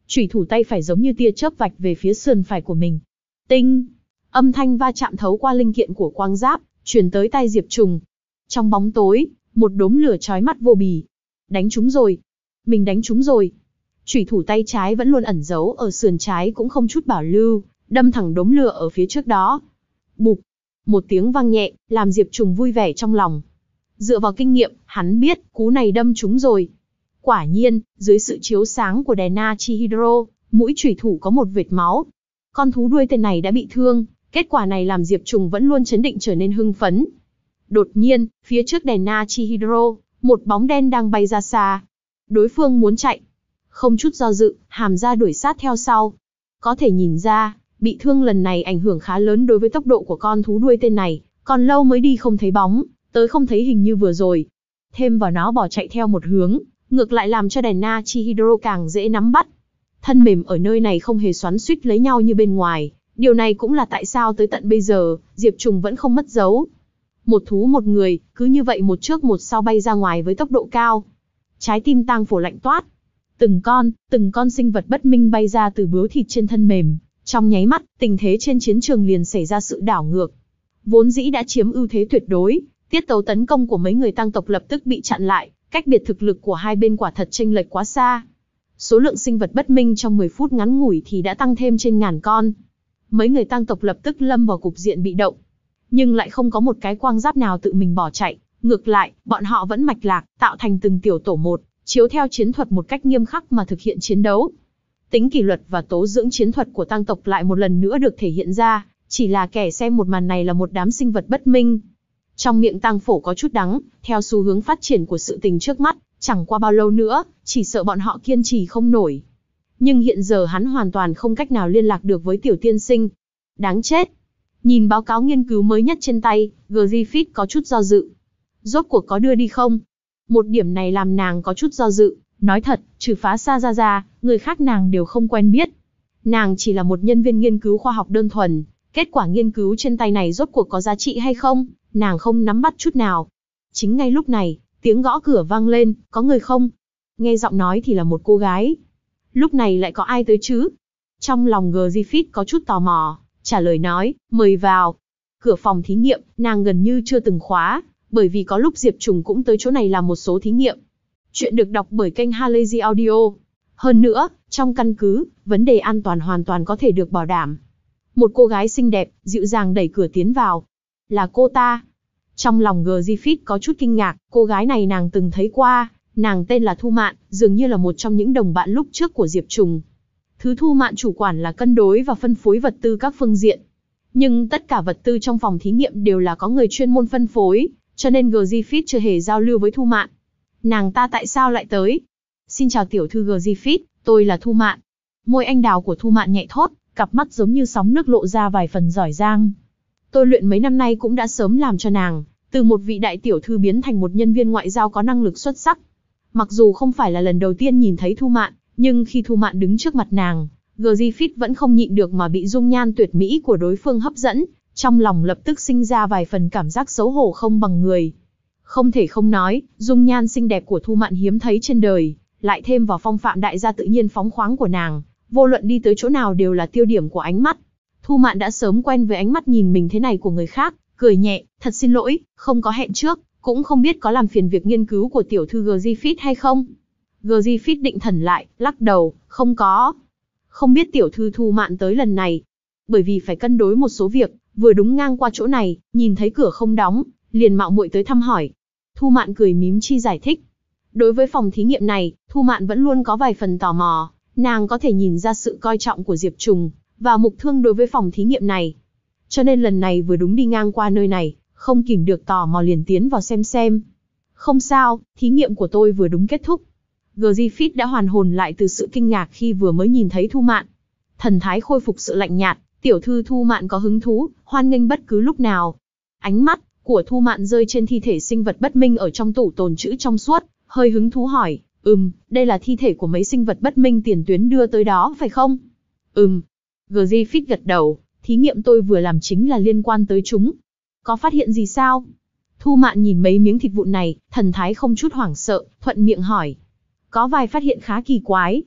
chủy thủ tay phải giống như tia chớp vạch về phía sườn phải của mình. Tinh! Âm thanh va chạm thấu qua linh kiện của quang giáp, truyền tới tai Diệp Trùng. Trong bóng tối, một đốm lửa chói mắt vô bì. Đánh trúng rồi! Mình đánh trúng rồi! Chủy thủ tay trái vẫn luôn ẩn giấu ở sườn trái cũng không chút bảo lưu, đâm thẳng đốm lửa ở phía trước đó. Bụp! Một tiếng vang nhẹ, làm Diệp Trùng vui vẻ trong lòng. Dựa vào kinh nghiệm, hắn biết, cú này đâm trúng rồi. Quả nhiên, dưới sự chiếu sáng của đèn Nachihiro, mũi chủy thủ có một vệt máu. Con thú đuôi tên này đã bị thương, kết quả này làm Diệp Trùng vẫn luôn chấn định trở nên hưng phấn. Đột nhiên, phía trước đèn Nachihiro, một bóng đen đang bay ra xa. Đối phương muốn chạy. Không chút do dự, hàm ra đuổi sát theo sau. Có thể nhìn ra, bị thương lần này ảnh hưởng khá lớn đối với tốc độ của con thú đuôi tên này, còn lâu mới đi không thấy bóng, tới không thấy hình như vừa rồi. Thêm vào nó bỏ chạy theo một hướng, ngược lại làm cho đèn Nachihiro càng dễ nắm bắt. Thân mềm ở nơi này không hề xoắn xuýt lấy nhau như bên ngoài, điều này cũng là tại sao tới tận bây giờ, Diệp Trùng vẫn không mất dấu. Một thú một người, cứ như vậy một trước một sau bay ra ngoài với tốc độ cao. Trái tim Tang Phổ lạnh toát. Từng con, từng con sinh vật bất minh bay ra từ bướu thịt trên thân mềm. Trong nháy mắt, tình thế trên chiến trường liền xảy ra sự đảo ngược. Vốn dĩ đã chiếm ưu thế tuyệt đối, tiết tấu tấn công của mấy người Tang tộc lập tức bị chặn lại, cách biệt thực lực của hai bên quả thật chênh lệch quá xa. Số lượng sinh vật bất minh trong mười phút ngắn ngủi thì đã tăng thêm trên ngàn con. Mấy người Tang tộc lập tức lâm vào cục diện bị động. Nhưng lại không có một cái quang giáp nào tự mình bỏ chạy, ngược lại, bọn họ vẫn mạch lạc, tạo thành từng tiểu tổ một, chiếu theo chiến thuật một cách nghiêm khắc mà thực hiện chiến đấu. Tính kỷ luật và tố dưỡng chiến thuật của Tang tộc lại một lần nữa được thể hiện ra, chỉ là kẻ xem một màn này là một đám sinh vật bất minh. Trong miệng Tang Phổ có chút đắng, theo xu hướng phát triển của sự tình trước mắt, chẳng qua bao lâu nữa, chỉ sợ bọn họ kiên trì không nổi. Nhưng hiện giờ hắn hoàn toàn không cách nào liên lạc được với tiểu tiên sinh. Đáng chết! Nhìn báo cáo nghiên cứu mới nhất trên tay, Griffith có chút do dự. Rốt cuộc có đưa đi không? Một điểm này làm nàng có chút do dự. Nói thật, trừ phá Sa Ra ra, người khác nàng đều không quen biết. Nàng chỉ là một nhân viên nghiên cứu khoa học đơn thuần. Kết quả nghiên cứu trên tay này rốt cuộc có giá trị hay không, nàng không nắm bắt chút nào. Chính ngay lúc này, tiếng gõ cửa vang lên, có người không? Nghe giọng nói thì là một cô gái. Lúc này lại có ai tới chứ? Trong lòng Griffith có chút tò mò, trả lời nói, mời vào. Cửa phòng thí nghiệm, nàng gần như chưa từng khóa, bởi vì có lúc Diệp Trùng cũng tới chỗ này làm một số thí nghiệm. Chuyện được đọc bởi kênh Halazy Audio. Hơn nữa, trong căn cứ, vấn đề an toàn hoàn toàn có thể được bảo đảm. Một cô gái xinh đẹp, dịu dàng đẩy cửa tiến vào. Là cô ta. Trong lòng Griffith có chút kinh ngạc, cô gái này nàng từng thấy qua, nàng tên là Thu Mạn, dường như là một trong những đồng bạn lúc trước của Diệp Trùng. Thứ Thu Mạn chủ quản là cân đối và phân phối vật tư các phương diện. Nhưng tất cả vật tư trong phòng thí nghiệm đều là có người chuyên môn phân phối, cho nên Griffith chưa hề giao lưu với Thu Mạn. Nàng ta tại sao lại tới? Xin chào tiểu thư Griffith, tôi là Thu Mạn. Môi anh đào của Thu Mạn nhẹ thốt, cặp mắt giống như sóng nước lộ ra vài phần giỏi giang. Tôi luyện mấy năm nay cũng đã sớm làm cho nàng, từ một vị đại tiểu thư biến thành một nhân viên ngoại giao có năng lực xuất sắc. Mặc dù không phải là lần đầu tiên nhìn thấy Thu Mạn, nhưng khi Thu Mạn đứng trước mặt nàng, Griffith vẫn không nhịn được mà bị dung nhan tuyệt mỹ của đối phương hấp dẫn, trong lòng lập tức sinh ra vài phần cảm giác xấu hổ không bằng người. Không thể không nói, dung nhan xinh đẹp của Thu Mạn hiếm thấy trên đời, lại thêm vào phong phạm đại gia tự nhiên phóng khoáng của nàng, vô luận đi tới chỗ nào đều là tiêu điểm của ánh mắt. Thu Mạn đã sớm quen với ánh mắt nhìn mình thế này của người khác, cười nhẹ, thật xin lỗi, không có hẹn trước, cũng không biết có làm phiền việc nghiên cứu của tiểu thư Griffith hay không. Griffith định thần lại, lắc đầu, không có. Không biết tiểu thư Thu Mạn tới lần này, bởi vì phải cân đối một số việc, vừa đúng ngang qua chỗ này, nhìn thấy cửa không đóng, liền mạo muội tới thăm hỏi. Thu Mạn cười mím chi giải thích. Đối với phòng thí nghiệm này, Thu Mạn vẫn luôn có vài phần tò mò, nàng có thể nhìn ra sự coi trọng của Diệp Trùng và Mục Thương đối với phòng thí nghiệm này. Cho nên lần này vừa đúng đi ngang qua nơi này, không kìm được tò mò liền tiến vào xem xem. Không sao, thí nghiệm của tôi vừa đúng kết thúc. Griffith đã hoàn hồn lại từ sự kinh ngạc khi vừa mới nhìn thấy Thu Mạn. Thần thái khôi phục sự lạnh nhạt, tiểu thư Thu Mạn có hứng thú, hoan nghênh bất cứ lúc nào. Ánh mắt của Thu Mạn rơi trên thi thể sinh vật bất minh ở trong tủ tồn trữ trong suốt, hơi hứng thú hỏi, ừm, đây là thi thể của mấy sinh vật bất minh tiền tuyến đưa tới đó phải không? Ừm. Griffith gật đầu, thí nghiệm tôi vừa làm chính là liên quan tới chúng. Có phát hiện gì sao? Thu Mạn nhìn mấy miếng thịt vụn này, thần thái không chút hoảng sợ, thuận miệng hỏi. Có vài phát hiện khá kỳ quái.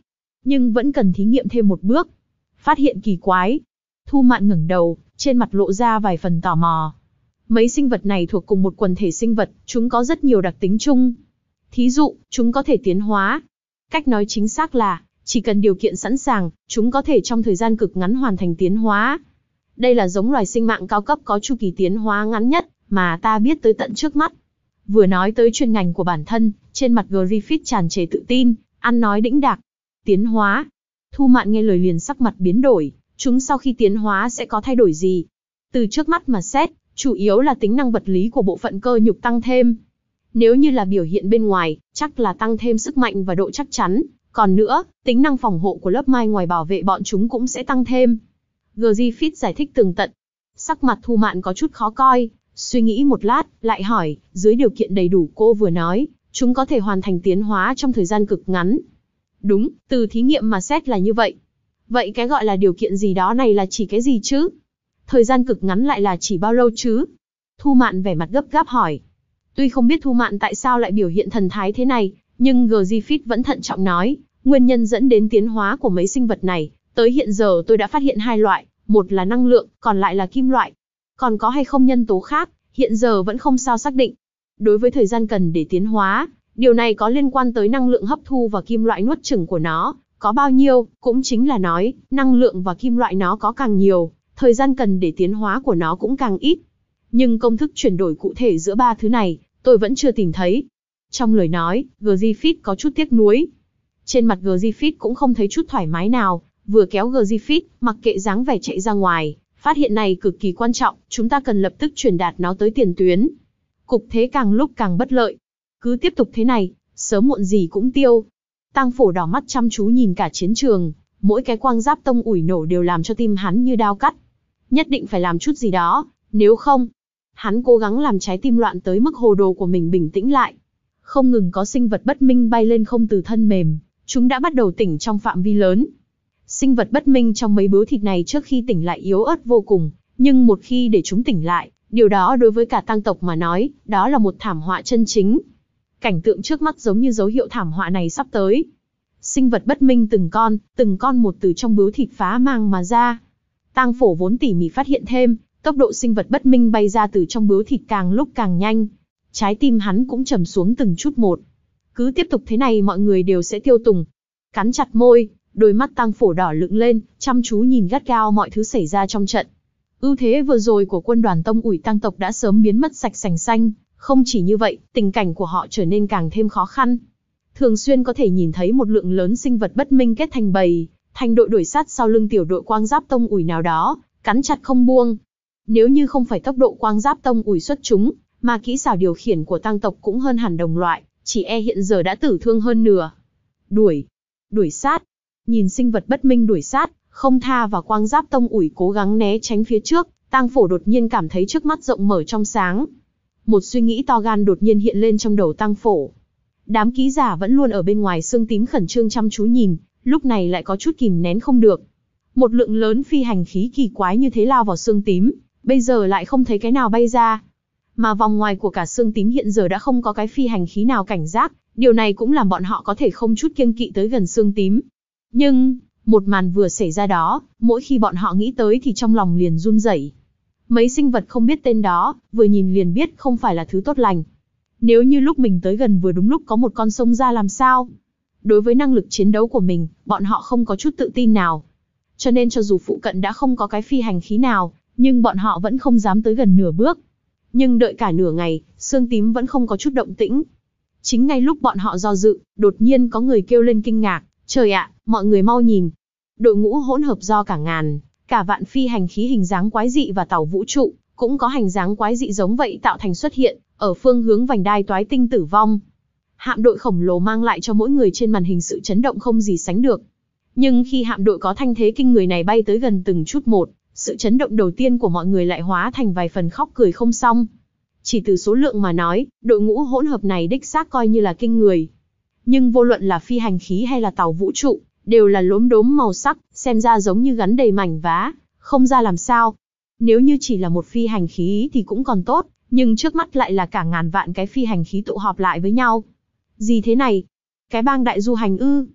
nhưng vẫn cần thí nghiệm thêm một bước. Phát hiện kỳ quái. Thu Mạn ngẩng đầu, trên mặt lộ ra vài phần tò mò. Mấy sinh vật này thuộc cùng một quần thể sinh vật, chúng có rất nhiều đặc tính chung. Thí dụ, chúng có thể tiến hóa. Cách nói chính xác là, chỉ cần điều kiện sẵn sàng, chúng có thể trong thời gian cực ngắn hoàn thành tiến hóa. Đây là giống loài sinh mạng cao cấp có chu kỳ tiến hóa ngắn nhất, mà ta biết tới tận trước mắt. Vừa nói tới chuyên ngành của bản thân, trên mặt Griffith tràn trề tự tin, ăn nói đĩnh đạc. Tiến hóa. Thu Mạn nghe lời liền sắc mặt biến đổi, chúng sau khi tiến hóa sẽ có thay đổi gì? Từ trước mắt mà xét, chủ yếu là tính năng vật lý của bộ phận cơ nhục tăng thêm. Nếu như là biểu hiện bên ngoài, chắc là tăng thêm sức mạnh và độ chắc chắn. Còn nữa, tính năng phòng hộ của lớp mai ngoài bảo vệ bọn chúng cũng sẽ tăng thêm. Griffith giải thích tường tận. Sắc mặt Thu Mạn có chút khó coi, suy nghĩ một lát, lại hỏi, dưới điều kiện đầy đủ cô vừa nói, chúng có thể hoàn thành tiến hóa trong thời gian cực ngắn. Đúng, từ thí nghiệm mà xét là như vậy. Vậy cái gọi là điều kiện gì đó này là chỉ cái gì chứ? Thời gian cực ngắn lại là chỉ bao lâu chứ? Thu Mạn vẻ mặt gấp gáp hỏi. Tuy không biết Thu Mạn tại sao lại biểu hiện thần thái thế này, nhưng Griffith vẫn thận trọng nói, nguyên nhân dẫn đến tiến hóa của mấy sinh vật này, tới hiện giờ tôi đã phát hiện hai loại, một là năng lượng, còn lại là kim loại. Còn có hay không nhân tố khác, hiện giờ vẫn không sao xác định. Đối với thời gian cần để tiến hóa, điều này có liên quan tới năng lượng hấp thu và kim loại nuốt chửng của nó, có bao nhiêu, cũng chính là nói, năng lượng và kim loại nó có càng nhiều, thời gian cần để tiến hóa của nó cũng càng ít. Nhưng công thức chuyển đổi cụ thể giữa ba thứ này, tôi vẫn chưa tìm thấy. Trong lời nói, Griffith có chút tiếc nuối. Trên mặt Griffith cũng không thấy chút thoải mái nào, vừa kéo Griffith, mặc kệ dáng vẻ chạy ra ngoài, phát hiện này cực kỳ quan trọng, chúng ta cần lập tức truyền đạt nó tới tiền tuyến. Cục thế càng lúc càng bất lợi. Cứ tiếp tục thế này, sớm muộn gì cũng tiêu. Tang Phổ đỏ mắt chăm chú nhìn cả chiến trường, mỗi cái quang giáp tông ủi nổ đều làm cho tim hắn như đao cắt. Nhất định phải làm chút gì đó, nếu không, hắn cố gắng làm trái tim loạn tới mức hồ đồ của mình bình tĩnh lại. Không ngừng có sinh vật bất minh bay lên không từ thân mềm, chúng đã bắt đầu tỉnh trong phạm vi lớn. Sinh vật bất minh trong mấy bướu thịt này trước khi tỉnh lại yếu ớt vô cùng, nhưng một khi để chúng tỉnh lại, điều đó đối với cả tăng tộc mà nói, đó là một thảm họa chân chính. Cảnh tượng trước mắt giống như dấu hiệu thảm họa này sắp tới. Sinh vật bất minh từng con, từng con một từ trong bướu thịt phá mang mà ra. Tang Phổ vốn tỉ mỉ phát hiện thêm, tốc độ sinh vật bất minh bay ra từ trong bướu thịt càng lúc càng nhanh. Trái tim hắn cũng trầm xuống từng chút một. Cứ tiếp tục thế này mọi người đều sẽ tiêu tùng. Cắn chặt môi, đôi mắt Tang Phổ đỏ lựng lên, chăm chú nhìn gắt gao mọi thứ xảy ra trong trận. Ưu thế vừa rồi của quân đoàn tông ủi tăng tộc đã sớm biến mất sạch sành xanh. Không chỉ như vậy, tình cảnh của họ trở nên càng thêm khó khăn. Thường xuyên có thể nhìn thấy một lượng lớn sinh vật bất minh kết thành bầy, thành đội đuổi sát sau lưng tiểu đội quang giáp tông ủi nào đó, cắn chặt không buông. Nếu như không phải tốc độ quang giáp tông ủi xuất chúng, mà kỹ xảo điều khiển của tăng tộc cũng hơn hẳn đồng loại, chỉ e hiện giờ đã tử thương hơn nửa. Đuổi, đuổi sát, nhìn sinh vật bất minh đuổi sát, không tha và quang giáp tông ủi cố gắng né tránh phía trước, Tang Phổ đột nhiên cảm thấy trước mắt rộng mở trong sáng. Một suy nghĩ to gan đột nhiên hiện lên trong đầu Tang Phổ. Đám ký giả vẫn luôn ở bên ngoài xương tím khẩn trương chăm chú nhìn, lúc này lại có chút kìm nén không được. Một lượng lớn phi hành khí kỳ quái như thế lao vào xương tím, bây giờ lại không thấy cái nào bay ra. Mà vòng ngoài của cả xương tím hiện giờ đã không có cái phi hành khí nào cảnh giác, điều này cũng làm bọn họ có thể không chút kiêng kỵ tới gần xương tím. Nhưng, một màn vừa xảy ra đó, mỗi khi bọn họ nghĩ tới thì trong lòng liền run rẩy. Mấy sinh vật không biết tên đó, vừa nhìn liền biết không phải là thứ tốt lành. Nếu như lúc mình tới gần vừa đúng lúc có một con xông ra làm sao? Đối với năng lực chiến đấu của mình, bọn họ không có chút tự tin nào. Cho nên cho dù phụ cận đã không có cái phi hành khí nào, nhưng bọn họ vẫn không dám tới gần nửa bước. Nhưng đợi cả nửa ngày, xương tím vẫn không có chút động tĩnh. Chính ngay lúc bọn họ do dự, đột nhiên có người kêu lên kinh ngạc, trời ạ, mọi người mau nhìn. Đội ngũ hỗn hợp do cả ngàn, cả vạn phi hành khí hình dáng quái dị và tàu vũ trụ, cũng có hành dáng quái dị giống vậy tạo thành xuất hiện, ở phương hướng vành đai toái tinh tử vong. Hạm đội khổng lồ mang lại cho mỗi người trên màn hình sự chấn động không gì sánh được. Nhưng khi hạm đội có thanh thế kinh người này bay tới gần từng chút một, sự chấn động đầu tiên của mọi người lại hóa thành vài phần khóc cười không xong. Chỉ từ số lượng mà nói, đội ngũ hỗn hợp này đích xác coi như là kinh người. Nhưng vô luận là phi hành khí hay là tàu vũ trụ, đều là lốm đốm màu sắc, xem ra giống như gắn đầy mảnh vá, không ra làm sao. Nếu như chỉ là một phi hành khí thì cũng còn tốt, nhưng trước mắt lại là cả ngàn vạn cái phi hành khí tụ họp lại với nhau. Gì thế này? Cái bang đại du hành ư?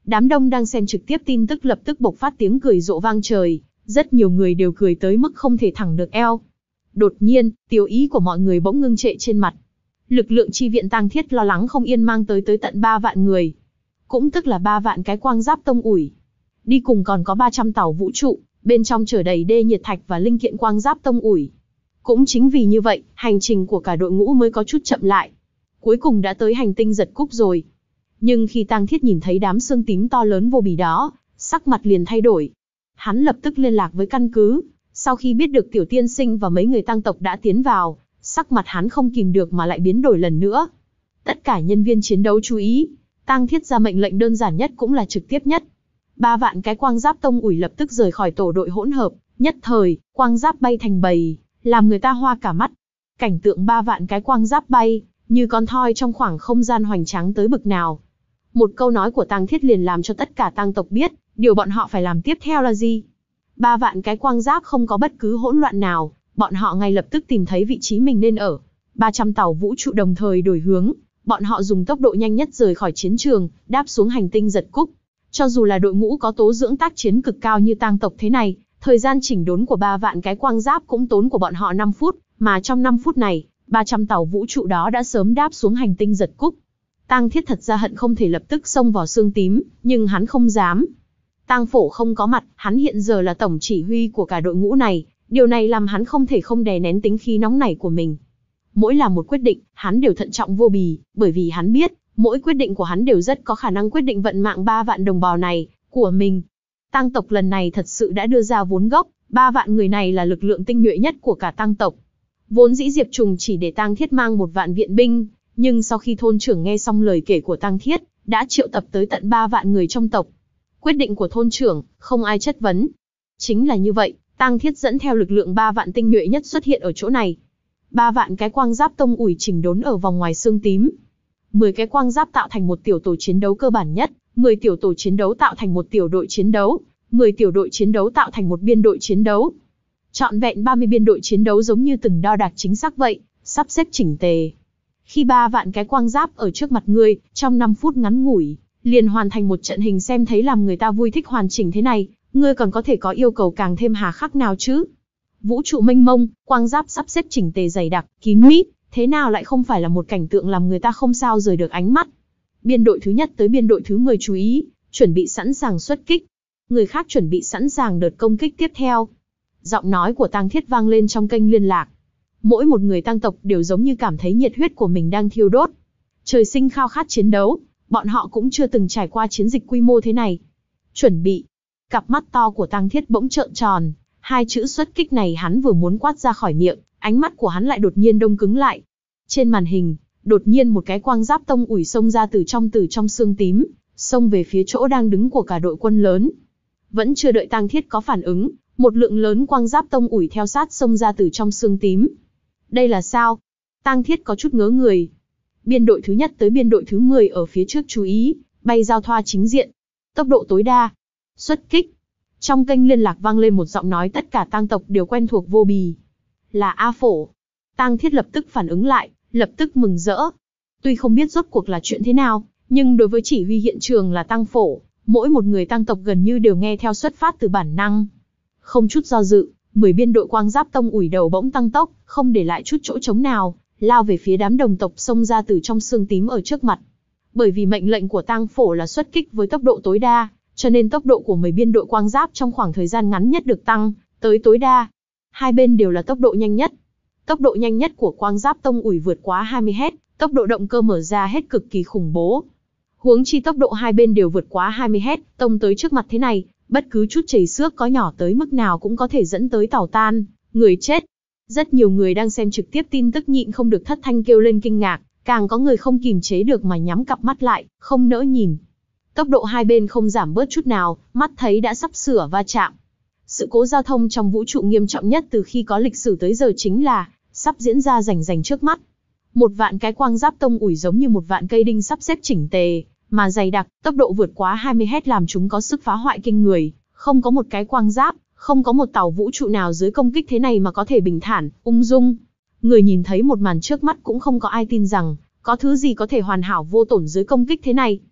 Đám đông đang xem trực tiếp tin tức lập tức bộc phát tiếng cười rộ vang trời, rất nhiều người đều cười tới mức không thể thẳng được eo. Đột nhiên, tiêu ý của mọi người bỗng ngưng trệ trên mặt. Lực lượng chi viện Tang Thiết lo lắng không yên mang tới tới tận ba vạn người. Cũng tức là ba vạn cái quang giáp tông ủi. Đi cùng còn có ba trăm tàu vũ trụ, bên trong chở đầy đê nhiệt thạch và linh kiện quang giáp tông ủi. Cũng chính vì như vậy, hành trình của cả đội ngũ mới có chút chậm lại. Cuối cùng đã tới hành tinh giật cúc rồi. Nhưng khi Tang Thiết nhìn thấy đám xương tím to lớn vô bì đó, sắc mặt liền thay đổi. Hắn lập tức liên lạc với căn cứ. Sau khi biết được Tiểu Tiên Sinh và mấy người Tang tộc đã tiến vào, sắc mặt hắn không kìm được mà lại biến đổi lần nữa. Tất cả nhân viên chiến đấu chú ý, Tang Thiết ra mệnh lệnh đơn giản nhất cũng là trực tiếp nhất. Ba vạn cái quang giáp tông ủi lập tức rời khỏi tổ đội hỗn hợp, nhất thời, quang giáp bay thành bầy, làm người ta hoa cả mắt. Cảnh tượng ba vạn cái quang giáp bay, như con thoi trong khoảng không gian hoành tráng tới bực nào. Một câu nói của Tang Thiết liền làm cho tất cả Tang tộc biết, điều bọn họ phải làm tiếp theo là gì. Ba vạn cái quang giáp không có bất cứ hỗn loạn nào, bọn họ ngay lập tức tìm thấy vị trí mình nên ở. ba trăm tàu vũ trụ đồng thời đổi hướng, bọn họ dùng tốc độ nhanh nhất rời khỏi chiến trường, đáp xuống hành tinh giật cúc. Cho dù là đội ngũ có tố dưỡng tác chiến cực cao như Tang tộc thế này, thời gian chỉnh đốn của ba vạn cái quang giáp cũng tốn của bọn họ năm phút, mà trong năm phút này, ba trăm tàu vũ trụ đó đã sớm đáp xuống hành tinh giật cúc. Tang Thiết thật ra hận không thể lập tức xông vào xương tím, nhưng hắn không dám. Tang Phổ không có mặt, hắn hiện giờ là tổng chỉ huy của cả đội ngũ này, điều này làm hắn không thể không đè nén tính khí nóng nảy của mình. Mỗi làm một quyết định, hắn đều thận trọng vô bì, bởi vì hắn biết, mỗi quyết định của hắn đều rất có khả năng quyết định vận mạng ba vạn đồng bào này, của mình. Tang tộc lần này thật sự đã đưa ra vốn gốc, ba vạn người này là lực lượng tinh nhuệ nhất của cả Tang tộc. Vốn dĩ Diệp Trùng chỉ để Tang Thiết mang một vạn viện binh, nhưng sau khi thôn trưởng nghe xong lời kể của Tang Thiết, đã triệu tập tới tận ba vạn người trong tộc. Quyết định của thôn trưởng, không ai chất vấn. Chính là như vậy, Tang Thiết dẫn theo lực lượng ba vạn tinh nhuệ nhất xuất hiện ở chỗ này. Ba vạn cái quang giáp tông ủi chỉnh đốn ở vòng ngoài xương tím. Mười cái quang giáp tạo thành một tiểu tổ chiến đấu cơ bản nhất, mười tiểu tổ chiến đấu tạo thành một tiểu đội chiến đấu, mười tiểu đội chiến đấu tạo thành một biên đội chiến đấu. Trọn vẹn ba mươi biên đội chiến đấu giống như từng đo đạc chính xác vậy, sắp xếp chỉnh tề. Khi ba vạn cái quang giáp ở trước mặt ngươi, trong năm phút ngắn ngủi, liền hoàn thành một trận hình xem thấy làm người ta vui thích hoàn chỉnh thế này, ngươi còn có thể có yêu cầu càng thêm hà khắc nào chứ? Vũ trụ mênh mông, quang giáp sắp xếp chỉnh tề dày đặc, kín mít, thế nào lại không phải là một cảnh tượng làm người ta không sao rời được ánh mắt. Biên đội thứ nhất tới biên đội thứ mười chú ý, chuẩn bị sẵn sàng xuất kích. Người khác chuẩn bị sẵn sàng đợt công kích tiếp theo. Giọng nói của Tang Thiết vang lên trong kênh liên lạc. Mỗi một người Tang tộc đều giống như cảm thấy nhiệt huyết của mình đang thiêu đốt. Trời sinh khao khát chiến đấu, bọn họ cũng chưa từng trải qua chiến dịch quy mô thế này. Chuẩn bị. Cặp mắt to của Tang Thiết bỗng trợn tròn, hai chữ xuất kích này hắn vừa muốn quát ra khỏi miệng, ánh mắt của hắn lại đột nhiên đông cứng lại. Trên màn hình, đột nhiên một cái quang giáp tông ủi xông ra từ trong từ trong xương tím, xông về phía chỗ đang đứng của cả đội quân lớn. Vẫn chưa đợi Tang Thiết có phản ứng, một lượng lớn quang giáp tông ủi theo sát xông ra từ trong xương tím. Đây là sao? Tang Thiết có chút ngớ người. Biên đội thứ nhất tới biên đội thứ mười ở phía trước chú ý, bay giao thoa chính diện. Tốc độ tối đa. Xuất kích. Trong kênh liên lạc vang lên một giọng nói tất cả Tang tộc đều quen thuộc vô bì. Là A Phổ. Tang Thiết lập tức phản ứng lại, lập tức mừng rỡ. Tuy không biết rốt cuộc là chuyện thế nào, nhưng đối với chỉ huy hiện trường là Tang Phổ, mỗi một người Tang tộc gần như đều nghe theo xuất phát từ bản năng. Không chút do dự, mười biên đội quang giáp tông ủi đầu bỗng tăng tốc, không để lại chút chỗ trống nào, lao về phía đám đồng tộc xông ra từ trong xương tím ở trước mặt. Bởi vì mệnh lệnh của Tang Phổ là xuất kích với tốc độ tối đa, cho nên tốc độ của mười biên đội quang giáp trong khoảng thời gian ngắn nhất được tăng tới tối đa. Hai bên đều là tốc độ nhanh nhất. Tốc độ nhanh nhất của quang giáp tông ủi vượt quá hai mươi héc, tốc độ động cơ mở ra hết cực kỳ khủng bố. Huống chi tốc độ hai bên đều vượt quá hai mươi héc, tông tới trước mặt thế này, bất cứ chút chảy xước có nhỏ tới mức nào cũng có thể dẫn tới tàu tan, người chết. Rất nhiều người đang xem trực tiếp tin tức nhịn không được thất thanh kêu lên kinh ngạc, càng có người không kìm chế được mà nhắm cặp mắt lại, không nỡ nhìn. Tốc độ hai bên không giảm bớt chút nào, mắt thấy đã sắp sửa va chạm. Sự cố giao thông trong vũ trụ nghiêm trọng nhất từ khi có lịch sử tới giờ chính là sắp diễn ra rành rành trước mắt. Một vạn cái quang giáp tông ủi giống như một vạn cây đinh sắp xếp chỉnh tề, mà dày đặc, tốc độ vượt quá hai mươi héc làm chúng có sức phá hoại kinh người, không có một cái quang giáp, không có một tàu vũ trụ nào dưới công kích thế này mà có thể bình thản, ung dung. Người nhìn thấy một màn trước mắt cũng không có ai tin rằng có thứ gì có thể hoàn hảo vô tổn dưới công kích thế này.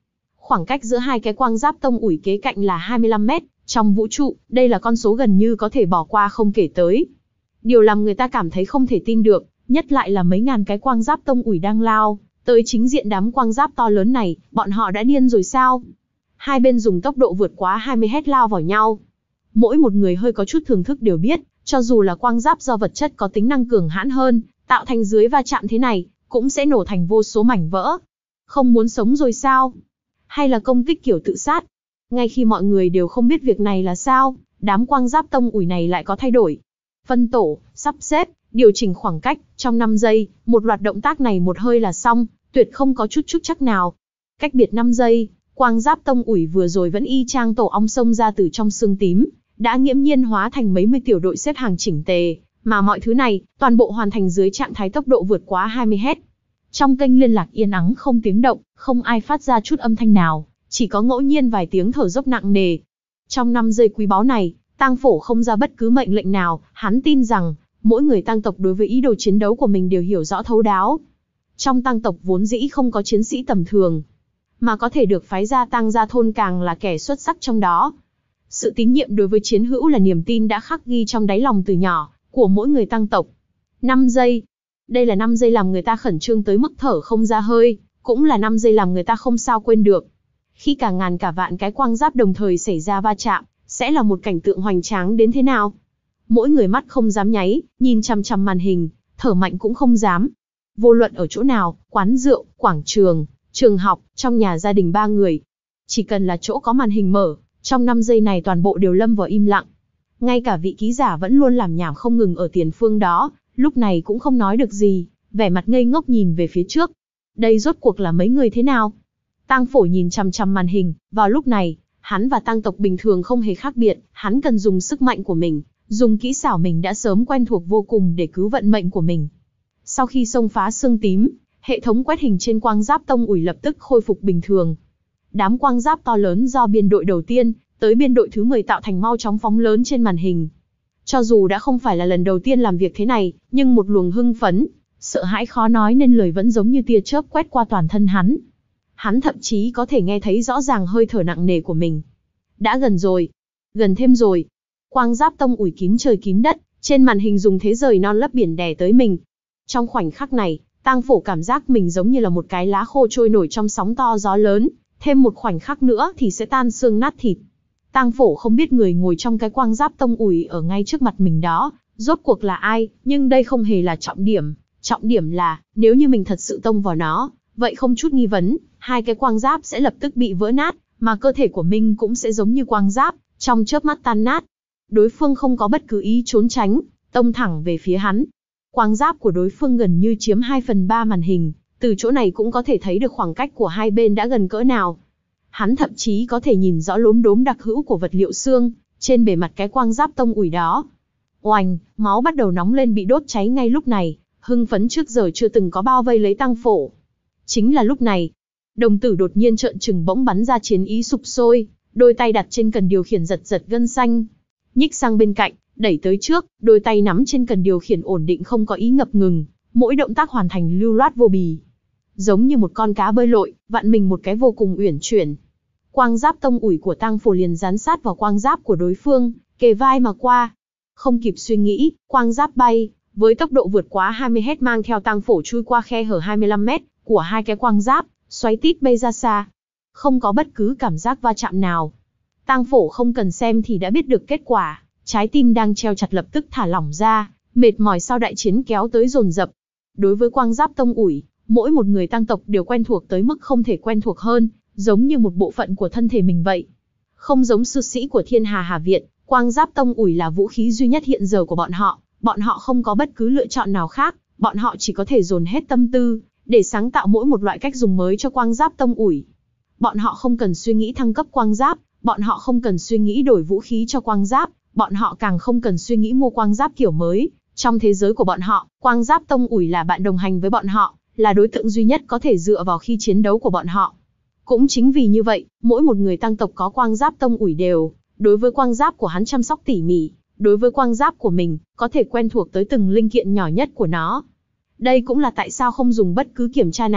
Khoảng cách giữa hai cái quang giáp tông ủi kế cạnh là hai mươi lăm mét, trong vũ trụ, đây là con số gần như có thể bỏ qua không kể tới. Điều làm người ta cảm thấy không thể tin được, nhất lại là mấy ngàn cái quang giáp tông ủi đang lao tới chính diện đám quang giáp to lớn này, bọn họ đã điên rồi sao? Hai bên dùng tốc độ vượt quá hai mươi héc lao vào nhau. Mỗi một người hơi có chút thưởng thức đều biết, cho dù là quang giáp do vật chất có tính năng cường hãn hơn, tạo thành dưới va chạm thế này, cũng sẽ nổ thành vô số mảnh vỡ. Không muốn sống rồi sao? Hay là công kích kiểu tự sát? Ngay khi mọi người đều không biết việc này là sao, đám quang giáp tông ủi này lại có thay đổi. Phân tổ, sắp xếp, điều chỉnh khoảng cách, trong năm giây, một loạt động tác này một hơi là xong, tuyệt không có chút chút chắc nào. Cách biệt năm giây, quang giáp tông ủi vừa rồi vẫn y chang tổ ong xông ra từ trong xương tím, đã nghiễm nhiên hóa thành mấy mươi tiểu đội xếp hàng chỉnh tề, mà mọi thứ này, toàn bộ hoàn thành dưới trạng thái tốc độ vượt quá hai mươi héc. Trong kênh liên lạc yên ắng không tiếng động, không ai phát ra chút âm thanh nào, chỉ có ngẫu nhiên vài tiếng thở dốc nặng nề. Trong năm giây quý báu này, Tang Phổ không ra bất cứ mệnh lệnh nào, hắn tin rằng, mỗi người Tang tộc đối với ý đồ chiến đấu của mình đều hiểu rõ thấu đáo. Trong Tang tộc vốn dĩ không có chiến sĩ tầm thường, mà có thể được phái ra Tang gia thôn càng là kẻ xuất sắc trong đó. Sự tín nhiệm đối với chiến hữu là niềm tin đã khắc ghi trong đáy lòng từ nhỏ của mỗi người Tang tộc. năm giây. Đây là năm giây làm người ta khẩn trương tới mức thở không ra hơi, cũng là năm giây làm người ta không sao quên được. Khi cả ngàn cả vạn cái quang giáp đồng thời xảy ra va chạm, sẽ là một cảnh tượng hoành tráng đến thế nào? Mỗi người mắt không dám nháy, nhìn chằm chằm màn hình, thở mạnh cũng không dám. Vô luận ở chỗ nào, quán rượu, quảng trường, trường học, trong nhà gia đình ba người, chỉ cần là chỗ có màn hình mở, trong năm giây này toàn bộ đều lâm vào im lặng. Ngay cả vị ký giả vẫn luôn làm nhảm không ngừng ở tiền phương đó, lúc này cũng không nói được gì, vẻ mặt ngây ngốc nhìn về phía trước. Đây rốt cuộc là mấy người thế nào? Tang Phổ nhìn chằm chằm màn hình, vào lúc này, hắn và Tang tộc bình thường không hề khác biệt, hắn cần dùng sức mạnh của mình, dùng kỹ xảo mình đã sớm quen thuộc vô cùng để cứu vận mệnh của mình. Sau khi xông phá xương tím, hệ thống quét hình trên quang giáp tông ủi lập tức khôi phục bình thường. Đám quang giáp to lớn do biên đội đầu tiên tới biên đội thứ mười tạo thành mau chóng phóng lớn trên màn hình. Cho dù đã không phải là lần đầu tiên làm việc thế này, nhưng một luồng hưng phấn, sợ hãi khó nói nên lời vẫn giống như tia chớp quét qua toàn thân hắn. Hắn thậm chí có thể nghe thấy rõ ràng hơi thở nặng nề của mình. Đã gần rồi, gần thêm rồi. Quang giáp tông ủi kín trời kín đất, trên màn hình dùng thế rời non lấp biển đè tới mình. Trong khoảnh khắc này, Tang Phổ cảm giác mình giống như là một cái lá khô trôi nổi trong sóng to gió lớn, thêm một khoảnh khắc nữa thì sẽ tan xương nát thịt. Tang Phổ không biết người ngồi trong cái quang giáp tông ủi ở ngay trước mặt mình đó, rốt cuộc là ai, nhưng đây không hề là trọng điểm. Trọng điểm là, nếu như mình thật sự tông vào nó, vậy không chút nghi vấn, hai cái quang giáp sẽ lập tức bị vỡ nát, mà cơ thể của mình cũng sẽ giống như quang giáp, trong chớp mắt tan nát. Đối phương không có bất cứ ý trốn tránh, tông thẳng về phía hắn. Quang giáp của đối phương gần như chiếm hai phần ba màn hình, từ chỗ này cũng có thể thấy được khoảng cách của hai bên đã gần cỡ nào. Hắn thậm chí có thể nhìn rõ lốm đốm đặc hữu của vật liệu xương trên bề mặt cái quang giáp tông ủi đó. Oành, máu bắt đầu nóng lên bị đốt cháy ngay lúc này, hưng phấn trước giờ chưa từng có bao vây lấy Tang Phổ. Chính là lúc này, đồng tử đột nhiên trợn trừng bỗng bắn ra chiến ý sục sôi, đôi tay đặt trên cần điều khiển giật giật gân xanh. Nhích sang bên cạnh, đẩy tới trước, đôi tay nắm trên cần điều khiển ổn định không có ý ngập ngừng, mỗi động tác hoàn thành lưu loát vô bì. Giống như một con cá bơi lội, vặn mình một cái vô cùng uyển chuyển. Quang giáp tông ủi của Tang Phổ liền dán sát vào quang giáp của đối phương, kề vai mà qua. Không kịp suy nghĩ, quang giáp bay, với tốc độ vượt quá hai mươi héc mang theo Tang Phổ chui qua khe hở hai mươi lăm mét của hai cái quang giáp, xoáy tít bay ra xa. Không có bất cứ cảm giác va chạm nào. Tang Phổ không cần xem thì đã biết được kết quả, trái tim đang treo chặt lập tức thả lỏng ra, mệt mỏi sau đại chiến kéo tới dồn dập. Đối với quang giáp tông ủi, mỗi một người Tang tộc đều quen thuộc tới mức không thể quen thuộc hơn, giống như một bộ phận của thân thể mình vậy. Không giống sư sĩ của Thiên Hà Hà Viện, quang giáp tông ủi là vũ khí duy nhất hiện giờ của bọn họ, bọn họ không có bất cứ lựa chọn nào khác, bọn họ chỉ có thể dồn hết tâm tư để sáng tạo mỗi một loại cách dùng mới cho quang giáp tông ủi. Bọn họ không cần suy nghĩ thăng cấp quang giáp, bọn họ không cần suy nghĩ đổi vũ khí cho quang giáp, bọn họ càng không cần suy nghĩ mua quang giáp kiểu mới. Trong thế giới của bọn họ, quang giáp tông ủi là bạn đồng hành với bọn họ, là đối tượng duy nhất có thể dựa vào khi chiến đấu của bọn họ. Cũng chính vì như vậy, mỗi một người Tang tộc có quang giáp tông ủi đều, đối với quang giáp của hắn chăm sóc tỉ mỉ, đối với quang giáp của mình, có thể quen thuộc tới từng linh kiện nhỏ nhất của nó. Đây cũng là tại sao không dùng bất cứ kiểm tra nào,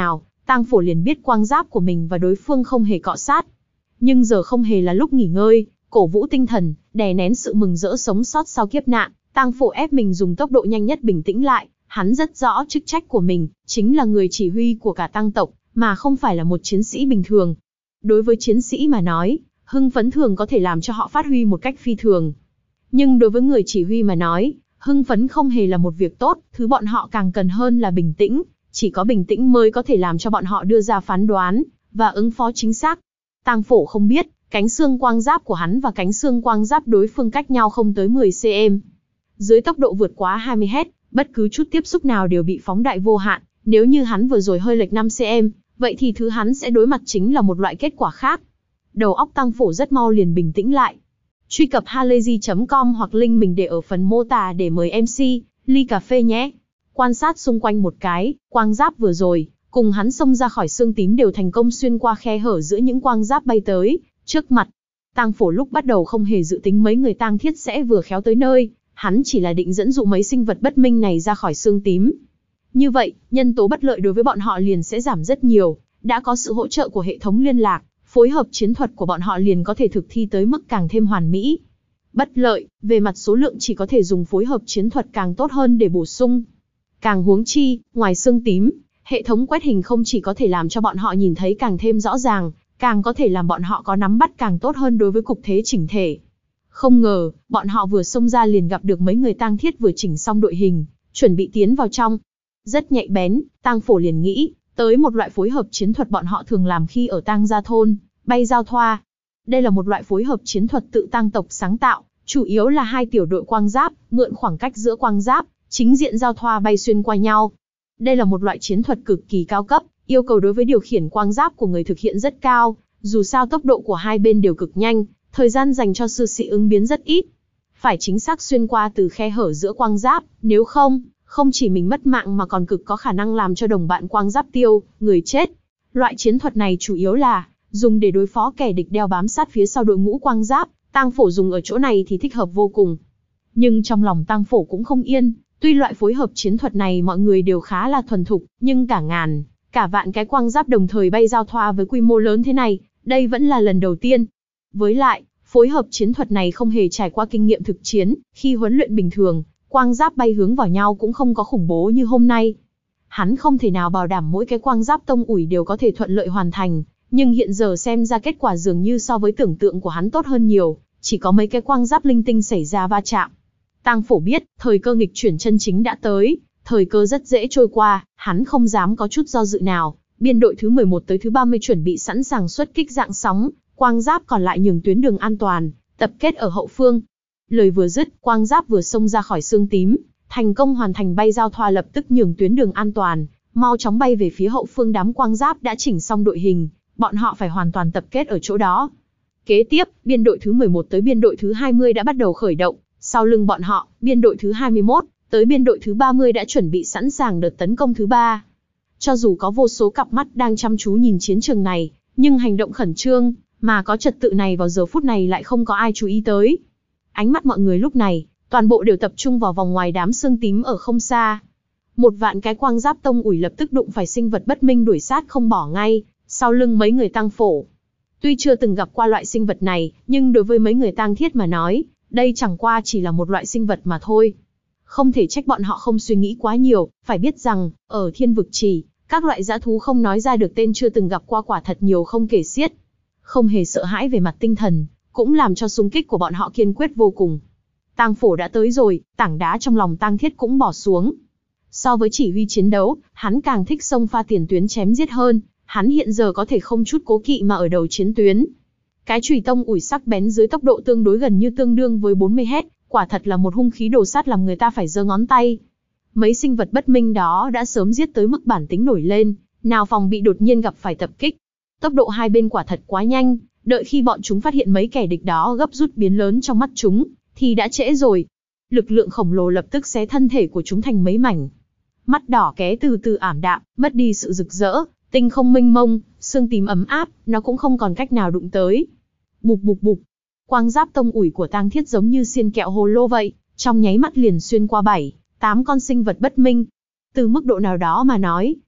Tang Phổ liền biết quang giáp của mình và đối phương không hề cọ sát. Nhưng giờ không hề là lúc nghỉ ngơi, cổ vũ tinh thần, đè nén sự mừng rỡ sống sót sau kiếp nạn, Tang Phổ ép mình dùng tốc độ nhanh nhất bình tĩnh lại, hắn rất rõ chức trách của mình, chính là người chỉ huy của cả Tang tộc, mà không phải là một chiến sĩ bình thường. Đối với chiến sĩ mà nói, hưng phấn thường có thể làm cho họ phát huy một cách phi thường. Nhưng đối với người chỉ huy mà nói, hưng phấn không hề là một việc tốt, thứ bọn họ càng cần hơn là bình tĩnh, chỉ có bình tĩnh mới có thể làm cho bọn họ đưa ra phán đoán và ứng phó chính xác. Tang Phổ không biết, cánh xương quang giáp của hắn và cánh xương quang giáp đối phương cách nhau không tới mười xăng-ti-mét. Dưới tốc độ vượt quá hai mươi héc, bất cứ chút tiếp xúc nào đều bị phóng đại vô hạn, nếu như hắn vừa rồi hơi lệch năm xăng-ti-mét, vậy thì thứ hắn sẽ đối mặt chính là một loại kết quả khác. Đầu óc Tang Phổ rất mau liền bình tĩnh lại. Truy cập halayzi chấm com hoặc link mình để ở phần mô tả để mời em xê, ly cà phê nhé. Quan sát xung quanh một cái, quang giáp vừa rồi, cùng hắn xông ra khỏi xương tím đều thành công xuyên qua khe hở giữa những quang giáp bay tới, trước mặt. Tang Phổ lúc bắt đầu không hề dự tính mấy người tang thiết sẽ vừa khéo tới nơi, hắn chỉ là định dẫn dụ mấy sinh vật bất minh này ra khỏi xương tím. Như vậy, nhân tố bất lợi đối với bọn họ liền sẽ giảm rất nhiều, đã có sự hỗ trợ của hệ thống liên lạc, phối hợp chiến thuật của bọn họ liền có thể thực thi tới mức càng thêm hoàn mỹ. Bất lợi, về mặt số lượng chỉ có thể dùng phối hợp chiến thuật càng tốt hơn để bổ sung. Càng huống chi, ngoài xương tím, hệ thống quét hình không chỉ có thể làm cho bọn họ nhìn thấy càng thêm rõ ràng, càng có thể làm bọn họ có nắm bắt càng tốt hơn đối với cục thế chỉnh thể. Không ngờ, bọn họ vừa xông ra liền gặp được mấy người tang thiết vừa chỉnh xong đội hình, chuẩn bị tiến vào trong. Rất nhạy bén, Tang Phổ liền nghĩ tới một loại phối hợp chiến thuật bọn họ thường làm khi ở tang gia thôn, bay giao thoa. Đây là một loại phối hợp chiến thuật tự tang tộc sáng tạo, chủ yếu là hai tiểu đội quang giáp, mượn khoảng cách giữa quang giáp, chính diện giao thoa bay xuyên qua nhau. Đây là một loại chiến thuật cực kỳ cao cấp, yêu cầu đối với điều khiển quang giáp của người thực hiện rất cao, dù sao tốc độ của hai bên đều cực nhanh, thời gian dành cho sư sĩ ứng biến rất ít. Phải chính xác xuyên qua từ khe hở giữa quang giáp, nếu không, không chỉ mình mất mạng mà còn cực có khả năng làm cho đồng bạn quang giáp tiêu, người chết. Loại chiến thuật này chủ yếu là dùng để đối phó kẻ địch đeo bám sát phía sau đội ngũ quang giáp, Tang Phổ dùng ở chỗ này thì thích hợp vô cùng. Nhưng trong lòng Tang Phổ cũng không yên, tuy loại phối hợp chiến thuật này mọi người đều khá là thuần thục, nhưng cả ngàn, cả vạn cái quang giáp đồng thời bay giao thoa với quy mô lớn thế này, đây vẫn là lần đầu tiên. Với lại, phối hợp chiến thuật này không hề trải qua kinh nghiệm thực chiến, khi huấn luyện bình thường, quang giáp bay hướng vào nhau cũng không có khủng bố như hôm nay. Hắn không thể nào bảo đảm mỗi cái quang giáp tông ủi đều có thể thuận lợi hoàn thành, nhưng hiện giờ xem ra kết quả dường như so với tưởng tượng của hắn tốt hơn nhiều, chỉ có mấy cái quang giáp linh tinh xảy ra va chạm. Tang Phổ biết, thời cơ nghịch chuyển chân chính đã tới, thời cơ rất dễ trôi qua, hắn không dám có chút do dự nào. Biên đội thứ mười một tới thứ ba mươi chuẩn bị sẵn sàng xuất kích dạng sóng, quang giáp còn lại nhường tuyến đường an toàn, tập kết ở hậu phương. Lời vừa dứt, quang giáp vừa xông ra khỏi xương tím, thành công hoàn thành bay giao thoa lập tức nhường tuyến đường an toàn, mau chóng bay về phía hậu phương đám quang giáp đã chỉnh xong đội hình, bọn họ phải hoàn toàn tập kết ở chỗ đó. Kế tiếp, biên đội thứ mười một tới biên đội thứ hai mươi đã bắt đầu khởi động, sau lưng bọn họ, biên đội thứ hai mươi mốt tới biên đội thứ ba mươi đã chuẩn bị sẵn sàng đợt tấn công thứ ba. Cho dù có vô số cặp mắt đang chăm chú nhìn chiến trường này, nhưng hành động khẩn trương, mà có trật tự này vào giờ phút này lại không có ai chú ý tới. Ánh mắt mọi người lúc này, toàn bộ đều tập trung vào vòng ngoài đám xương tím ở không xa. Một vạn cái quang giáp tông ủi lập tức đụng phải sinh vật bất minh đuổi sát không bỏ ngay, sau lưng mấy người Tang Phổ. Tuy chưa từng gặp qua loại sinh vật này, nhưng đối với mấy người tang thiết mà nói, đây chẳng qua chỉ là một loại sinh vật mà thôi. Không thể trách bọn họ không suy nghĩ quá nhiều, phải biết rằng, ở thiên vực chỉ, các loại dã thú không nói ra được tên chưa từng gặp qua quả thật nhiều không kể xiết. Không hề sợ hãi về mặt tinh thần, cũng làm cho xung kích của bọn họ kiên quyết vô cùng. Tang Phổ đã tới rồi, tảng đá trong lòng tang thiết cũng bỏ xuống. So với chỉ huy chiến đấu, hắn càng thích xông pha tiền tuyến chém giết hơn, hắn hiện giờ có thể không chút cố kỵ mà ở đầu chiến tuyến. Cái chùy tông ủi sắc bén dưới tốc độ tương đối gần như tương đương với bốn mươi héc, quả thật là một hung khí đồ sát làm người ta phải giơ ngón tay. Mấy sinh vật bất minh đó đã sớm giết tới mức bản tính nổi lên, nào phòng bị đột nhiên gặp phải tập kích. Tốc độ hai bên quả thật quá nhanh, đợi khi bọn chúng phát hiện mấy kẻ địch đó gấp rút biến lớn trong mắt chúng, thì đã trễ rồi. Lực lượng khổng lồ lập tức xé thân thể của chúng thành mấy mảnh. Mắt đỏ ké từ từ ảm đạm, mất đi sự rực rỡ, tinh không mênh mông, xương tím ấm áp, nó cũng không còn cách nào đụng tới. Bụp bụp bụp, quang giáp tông ủi của tang thiết giống như xiên kẹo hồ lô vậy, trong nháy mắt liền xuyên qua bảy, tám con sinh vật bất minh. Từ mức độ nào đó mà nói,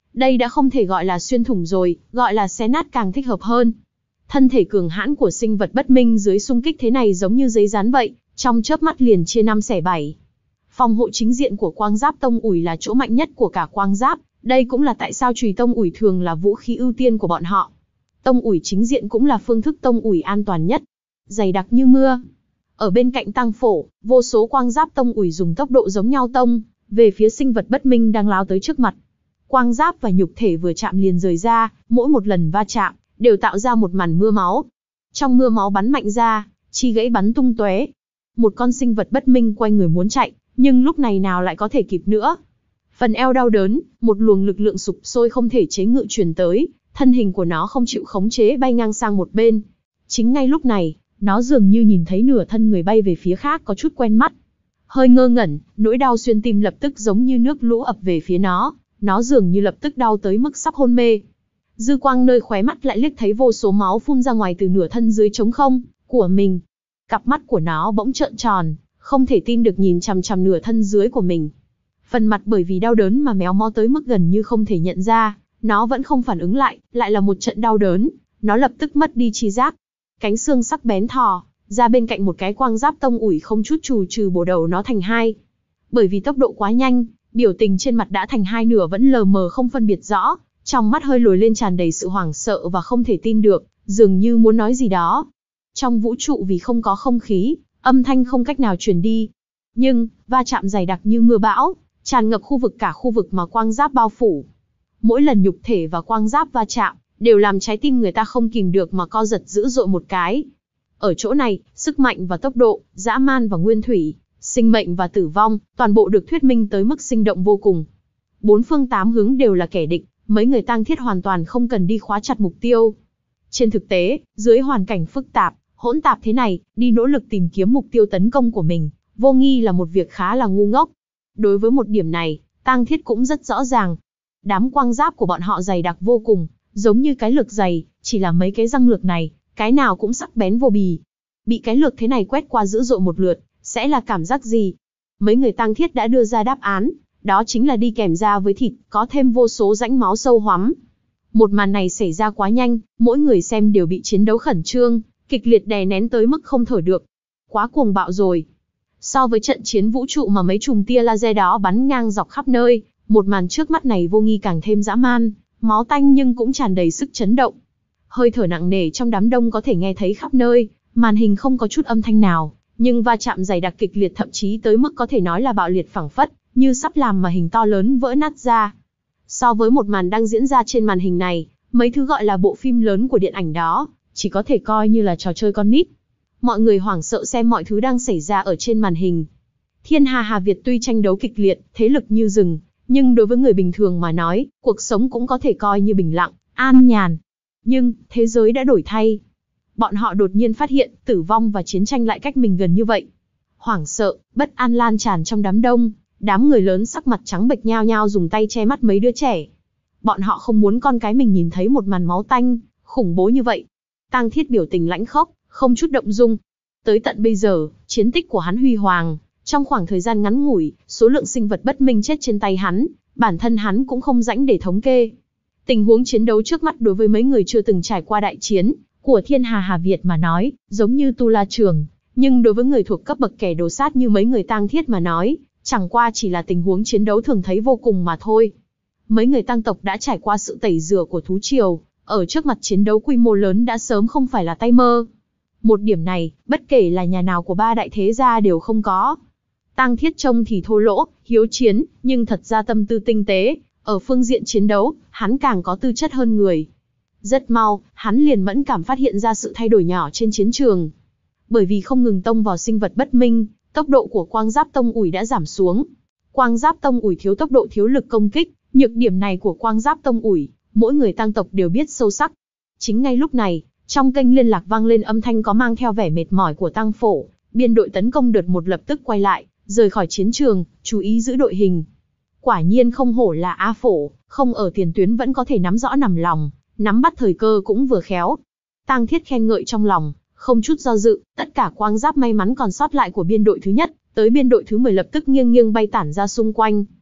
Đây đã không thể gọi là xuyên thủng rồi, gọi là xé nát càng thích hợp hơn. Thân thể cường hãn của sinh vật bất minh dưới xung kích thế này giống như giấy dán vậy, trong chớp mắt liền chia năm xẻ bảy. Phòng hộ chính diện của quang giáp tông ủi là chỗ mạnh nhất của cả quang giáp, đây cũng là tại sao chùy tông ủi thường là vũ khí ưu tiên của bọn họ. Tông ủi chính diện cũng là phương thức tông ủi an toàn nhất, dày đặc như mưa. Ở bên cạnh tăng phổ, vô số quang giáp tông ủi dùng tốc độ giống nhau tông về phía sinh vật bất minh đang lao tới trước mặt. Quang giáp và nhục thể vừa chạm liền rời ra, mỗi một lần va chạm đều tạo ra một màn mưa máu. Trong mưa máu bắn mạnh ra, chi gãy bắn tung tóe. Một con sinh vật bất minh quay người muốn chạy, nhưng lúc này nào lại có thể kịp nữa. Phần eo đau đớn, một luồng lực lượng sụp sôi không thể chế ngự truyền tới, thân hình của nó không chịu khống chế bay ngang sang một bên. Chính ngay lúc này, nó dường như nhìn thấy nửa thân người bay về phía khác có chút quen mắt. Hơi ngơ ngẩn, nỗi đau xuyên tim lập tức giống như nước lũ ập về phía nó, nó dường như lập tức đau tới mức sắp hôn mê. Dư quang nơi khóe mắt lại liếc thấy vô số máu phun ra ngoài từ nửa thân dưới trống không của mình. Cặp mắt của nó bỗng trợn tròn, không thể tin được nhìn chằm chằm nửa thân dưới của mình. Phần mặt bởi vì đau đớn mà méo mó tới mức gần như không thể nhận ra, nó vẫn không phản ứng lại, lại là một trận đau đớn, nó lập tức mất đi tri giác. Cánh xương sắc bén thò ra bên cạnh một cái quang giáp tông ủi không chút chù trừ bổ đầu nó thành hai. Bởi vì tốc độ quá nhanh, biểu tình trên mặt đã thành hai nửa vẫn lờ mờ không phân biệt rõ, trong mắt hơi lồi lên tràn đầy sự hoảng sợ và không thể tin được, dường như muốn nói gì đó. Trong vũ trụ vì không có không khí, âm thanh không cách nào truyền đi. Nhưng, va chạm dày đặc như mưa bão, tràn ngập khu vực cả khu vực mà quang giáp bao phủ. Mỗi lần nhục thể và quang giáp va chạm, đều làm trái tim người ta không kìm được mà co giật dữ dội một cái. Ở chỗ này, sức mạnh và tốc độ, dã man và nguyên thủy, sinh mệnh và tử vong, toàn bộ được thuyết minh tới mức sinh động vô cùng. Bốn phương tám hướng đều là kẻ địch, mấy người tang thiết hoàn toàn không cần đi khóa chặt mục tiêu. Trên thực tế, dưới hoàn cảnh phức tạp, hỗn tạp thế này, đi nỗ lực tìm kiếm mục tiêu tấn công của mình, vô nghi là một việc khá là ngu ngốc. Đối với một điểm này, tang thiết cũng rất rõ ràng. Đám quang giáp của bọn họ dày đặc vô cùng, giống như cái lược dày, chỉ là mấy cái răng lược này, cái nào cũng sắc bén vô bì. Bị cái lược thế này quét qua dữ dội một lượt, sẽ là cảm giác gì? Mấy người tang thiết đã đưa ra đáp án, đó chính là đi kèm ra với thịt, có thêm vô số rãnh máu sâu hoắm. Một màn này xảy ra quá nhanh, mỗi người xem đều bị chiến đấu khẩn trương, kịch liệt đè nén tới mức không thở được. Quá cuồng bạo rồi. So với trận chiến vũ trụ mà mấy chùm tia laser đó bắn ngang dọc khắp nơi, một màn trước mắt này vô nghi càng thêm dã man, máu tanh nhưng cũng tràn đầy sức chấn động. Hơi thở nặng nề trong đám đông có thể nghe thấy khắp nơi, màn hình không có chút âm thanh nào, nhưng va chạm dày đặc kịch liệt thậm chí tới mức có thể nói là bạo liệt phảng phất, như sắp làm màn hình to lớn vỡ nát ra. So với một màn đang diễn ra trên màn hình này, mấy thứ gọi là bộ phim lớn của điện ảnh đó, chỉ có thể coi như là trò chơi con nít. Mọi người hoảng sợ xem mọi thứ đang xảy ra ở trên màn hình. Thiên Hà Hà Việt tuy tranh đấu kịch liệt, thế lực như rừng, nhưng đối với người bình thường mà nói, cuộc sống cũng có thể coi như bình lặng, an nhàn. Nhưng, thế giới đã đổi thay. Bọn họ đột nhiên phát hiện, tử vong và chiến tranh lại cách mình gần như vậy. Hoảng sợ, bất an lan tràn trong đám đông, đám người lớn sắc mặt trắng bệch nhao nhao dùng tay che mắt mấy đứa trẻ. Bọn họ không muốn con cái mình nhìn thấy một màn máu tanh, khủng bố như vậy. Tang Thiết biểu tình lãnh khốc, không chút động dung. Tới tận bây giờ, chiến tích của hắn huy hoàng, trong khoảng thời gian ngắn ngủi, số lượng sinh vật bất minh chết trên tay hắn, bản thân hắn cũng không rãnh để thống kê. Tình huống chiến đấu trước mắt đối với mấy người chưa từng trải qua đại chiến của Thiên Hà Hà Việt mà nói, giống như tu la trường, nhưng đối với người thuộc cấp bậc kẻ đồ sát như mấy người Tang Thiết mà nói, chẳng qua chỉ là tình huống chiến đấu thường thấy vô cùng mà thôi. Mấy người Tang tộc đã trải qua sự tẩy rửa của thú triều, ở trước mặt chiến đấu quy mô lớn đã sớm không phải là tay mơ. Một điểm này, bất kể là nhà nào của ba đại thế gia đều không có. Tang Thiết trông thì thô lỗ, hiếu chiến, nhưng thật ra tâm tư tinh tế, ở phương diện chiến đấu, hắn càng có tư chất hơn người. Rất mau, hắn liền mẫn cảm phát hiện ra sự thay đổi nhỏ trên chiến trường. Bởi vì không ngừng tông vào sinh vật bất minh, tốc độ của quang giáp tông ủi đã giảm xuống. Quang giáp tông ủi thiếu tốc độ thiếu lực công kích, nhược điểm này của quang giáp tông ủi, mỗi người Tang tộc đều biết sâu sắc. Chính ngay lúc này, trong kênh liên lạc vang lên âm thanh có mang theo vẻ mệt mỏi của Tang Phổ, biên đội tấn công đợt một lập tức quay lại, rời khỏi chiến trường, chú ý giữ đội hình. Quả nhiên không hổ là A Phổ, không ở tiền tuyến vẫn có thể nắm rõ nằm lòng, nắm bắt thời cơ cũng vừa khéo. Tang Thiết khen ngợi trong lòng, không chút do dự, tất cả quang giáp may mắn còn sót lại của biên đội thứ nhất, tới biên đội thứ mười lập tức nghiêng nghiêng bay tản ra xung quanh.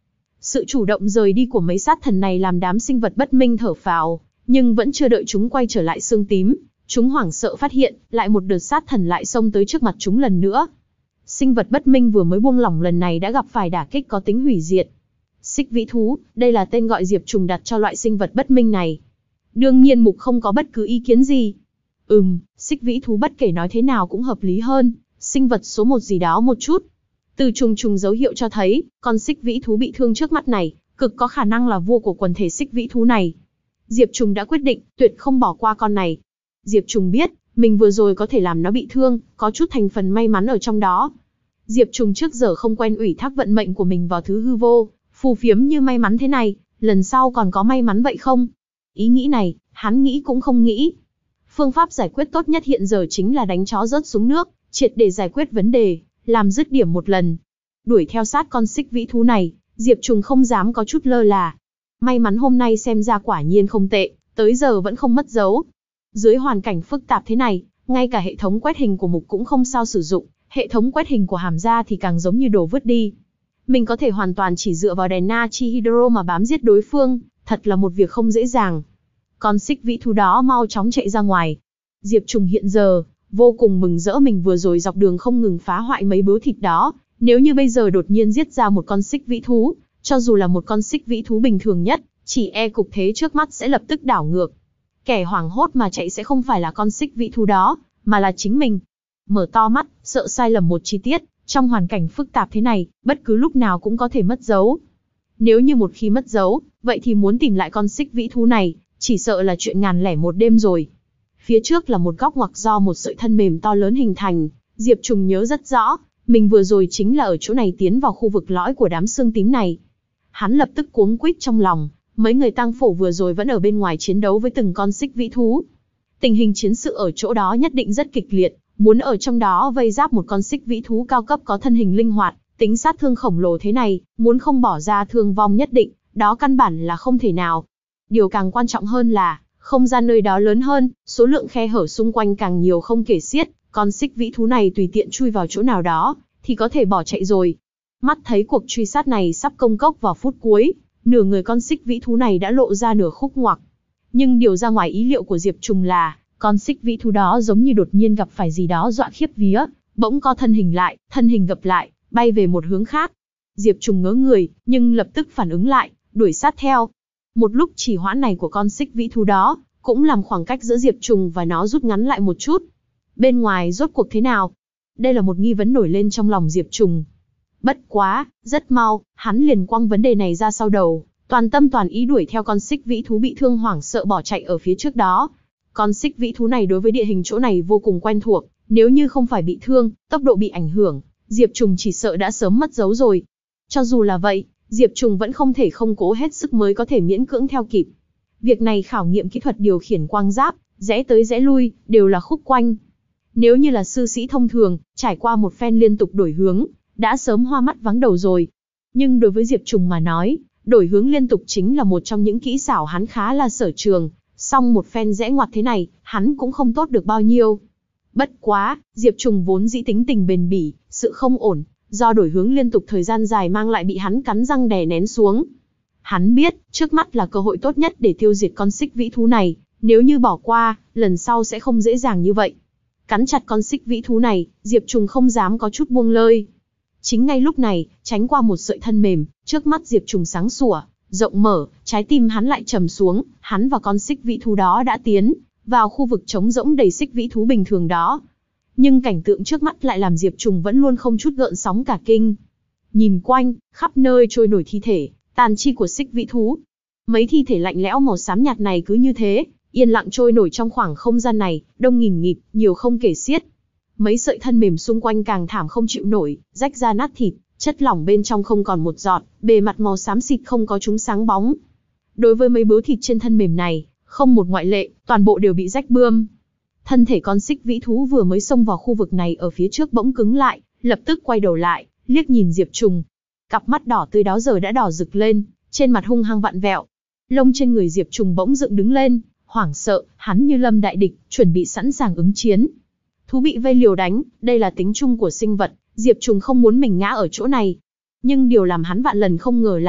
Sự chủ động rời đi của mấy sát thần này làm đám sinh vật bất minh thở phào, nhưng vẫn chưa đợi chúng quay trở lại xương tím, chúng hoảng sợ phát hiện, lại một đợt sát thần lại xông tới trước mặt chúng lần nữa. Sinh vật bất minh vừa mới buông lỏng lần này đã gặp phải đả kích có tính hủy diệt. Xích vĩ thú, đây là tên gọi Diệp Trùng đặt cho loại sinh vật bất minh này. Đương nhiên Mục không có bất cứ ý kiến gì. Ừm, xích vĩ thú bất kể nói thế nào cũng hợp lý hơn, sinh vật số một gì đó một chút. Từ trùng trùng dấu hiệu cho thấy, con xích vĩ thú bị thương trước mắt này, cực có khả năng là vua của quần thể xích vĩ thú này. Diệp Trùng đã quyết định, tuyệt không bỏ qua con này. Diệp Trùng biết, mình vừa rồi có thể làm nó bị thương, có chút thành phần may mắn ở trong đó. Diệp Trùng trước giờ không quen ủy thác vận mệnh của mình vào thứ hư vô, phù phiếm như may mắn thế này, lần sau còn có may mắn vậy không? Ý nghĩ này, hắn nghĩ cũng không nghĩ. Phương pháp giải quyết tốt nhất hiện giờ chính là đánh chó rớt xuống nước, triệt để giải quyết vấn đề, làm dứt điểm một lần. Đuổi theo sát con xích vĩ thú này, Diệp Trùng không dám có chút lơ là. May mắn hôm nay xem ra quả nhiên không tệ, tới giờ vẫn không mất dấu. Dưới hoàn cảnh phức tạp thế này, ngay cả hệ thống quét hình của Mục cũng không sao sử dụng, hệ thống quét hình của Hàm Gia thì càng giống như đồ vứt đi. Mình có thể hoàn toàn chỉ dựa vào đèn Nachi Hydro mà bám giết đối phương, thật là một việc không dễ dàng. Con xích vĩ thú đó mau chóng chạy ra ngoài. Diệp Trùng hiện giờ vô cùng mừng rỡ mình vừa rồi dọc đường không ngừng phá hoại mấy bướu thịt đó, nếu như bây giờ đột nhiên giết ra một con xích vĩ thú, cho dù là một con xích vĩ thú bình thường nhất, chỉ e cục thế trước mắt sẽ lập tức đảo ngược. Kẻ hoảng hốt mà chạy sẽ không phải là con xích vĩ thú đó, mà là chính mình. Mở to mắt, sợ sai lầm một chi tiết, trong hoàn cảnh phức tạp thế này, bất cứ lúc nào cũng có thể mất dấu. Nếu như một khi mất dấu, vậy thì muốn tìm lại con xích vĩ thú này, chỉ sợ là chuyện ngàn lẻ một đêm rồi. Phía trước là một góc ngoặc do một sợi thân mềm to lớn hình thành, Diệp Trùng nhớ rất rõ, mình vừa rồi chính là ở chỗ này tiến vào khu vực lõi của đám xương tím này. Hắn lập tức cuống quýt trong lòng, mấy người tang phổ vừa rồi vẫn ở bên ngoài chiến đấu với từng con xích vĩ thú. Tình hình chiến sự ở chỗ đó nhất định rất kịch liệt, muốn ở trong đó vây giáp một con xích vĩ thú cao cấp có thân hình linh hoạt, tính sát thương khổng lồ thế này, muốn không bỏ ra thương vong nhất định, đó căn bản là không thể nào. Điều càng quan trọng hơn là, không gian nơi đó lớn hơn, số lượng khe hở xung quanh càng nhiều không kể xiết, con xích vĩ thú này tùy tiện chui vào chỗ nào đó, thì có thể bỏ chạy rồi. Mắt thấy cuộc truy sát này sắp công cốc vào phút cuối, nửa người con xích vĩ thú này đã lộ ra nửa khúc ngoặc. Nhưng điều ra ngoài ý liệu của Diệp Trùng là, con xích vĩ thú đó giống như đột nhiên gặp phải gì đó dọa khiếp vía, bỗng co thân hình lại, thân hình gập lại, bay về một hướng khác. Diệp Trùng ngớ người, nhưng lập tức phản ứng lại, đuổi sát theo. Một lúc trì hoãn này của con xích vĩ thú đó, cũng làm khoảng cách giữa Diệp Trùng và nó rút ngắn lại một chút. Bên ngoài rốt cuộc thế nào? Đây là một nghi vấn nổi lên trong lòng Diệp Trùng. Bất quá, rất mau, hắn liền quăng vấn đề này ra sau đầu, toàn tâm toàn ý đuổi theo con xích vĩ thú bị thương hoảng sợ bỏ chạy ở phía trước đó. Con xích vĩ thú này đối với địa hình chỗ này vô cùng quen thuộc, nếu như không phải bị thương, tốc độ bị ảnh hưởng, Diệp Trùng chỉ sợ đã sớm mất dấu rồi. Cho dù là vậy, Diệp Trùng vẫn không thể không cố hết sức mới có thể miễn cưỡng theo kịp. Việc này khảo nghiệm kỹ thuật điều khiển quang giáp, rẽ tới rẽ lui, đều là khúc quanh. Nếu như là sư sĩ thông thường, trải qua một phen liên tục đổi hướng, đã sớm hoa mắt vắng đầu rồi. Nhưng đối với Diệp Trùng mà nói, đổi hướng liên tục chính là một trong những kỹ xảo hắn khá là sở trường, song một phen rẽ ngoặt thế này, hắn cũng không tốt được bao nhiêu. Bất quá, Diệp Trùng vốn dĩ tính tình bền bỉ, sự không ổn, do đổi hướng liên tục thời gian dài mang lại bị hắn cắn răng đè nén xuống. Hắn biết, trước mắt là cơ hội tốt nhất để tiêu diệt con xích vĩ thú này, nếu như bỏ qua, lần sau sẽ không dễ dàng như vậy. Cắn chặt con xích vĩ thú này, Diệp Trùng không dám có chút buông lơi. Chính ngay lúc này, tránh qua một sợi thân mềm, trước mắt Diệp Trùng sáng sủa, rộng mở, trái tim hắn lại trầm xuống, hắn và con xích vĩ thú đó đã tiến vào khu vực trống rỗng đầy xích vĩ thú bình thường đó. Nhưng cảnh tượng trước mắt lại làm Diệp Trùng vẫn luôn không chút gợn sóng cả kinh. Nhìn quanh, khắp nơi trôi nổi thi thể, tàn chi của xích vĩ thú. Mấy thi thể lạnh lẽo màu xám nhạt này cứ như thế, yên lặng trôi nổi trong khoảng không gian này, đông nghìn nghịt, nhiều không kể xiết. Mấy sợi thân mềm xung quanh càng thảm không chịu nổi, rách ra nát thịt, chất lỏng bên trong không còn một giọt, bề mặt màu xám xịt không có chúng sáng bóng. Đối với mấy bướu thịt trên thân mềm này, không một ngoại lệ, toàn bộ đều bị rách bươm. Thân thể con xích vĩ thú vừa mới xông vào khu vực này ở phía trước bỗng cứng lại, lập tức quay đầu lại, liếc nhìn Diệp Trùng. Cặp mắt đỏ tươi đó giờ đã đỏ rực lên, trên mặt hung hăng vặn vẹo. Lông trên người Diệp Trùng bỗng dựng đứng lên, hoảng sợ, hắn như lâm đại địch, chuẩn bị sẵn sàng ứng chiến. Thú bị vây liều đánh, đây là tính chung của sinh vật, Diệp Trùng không muốn mình ngã ở chỗ này. Nhưng điều làm hắn vạn lần không ngờ là,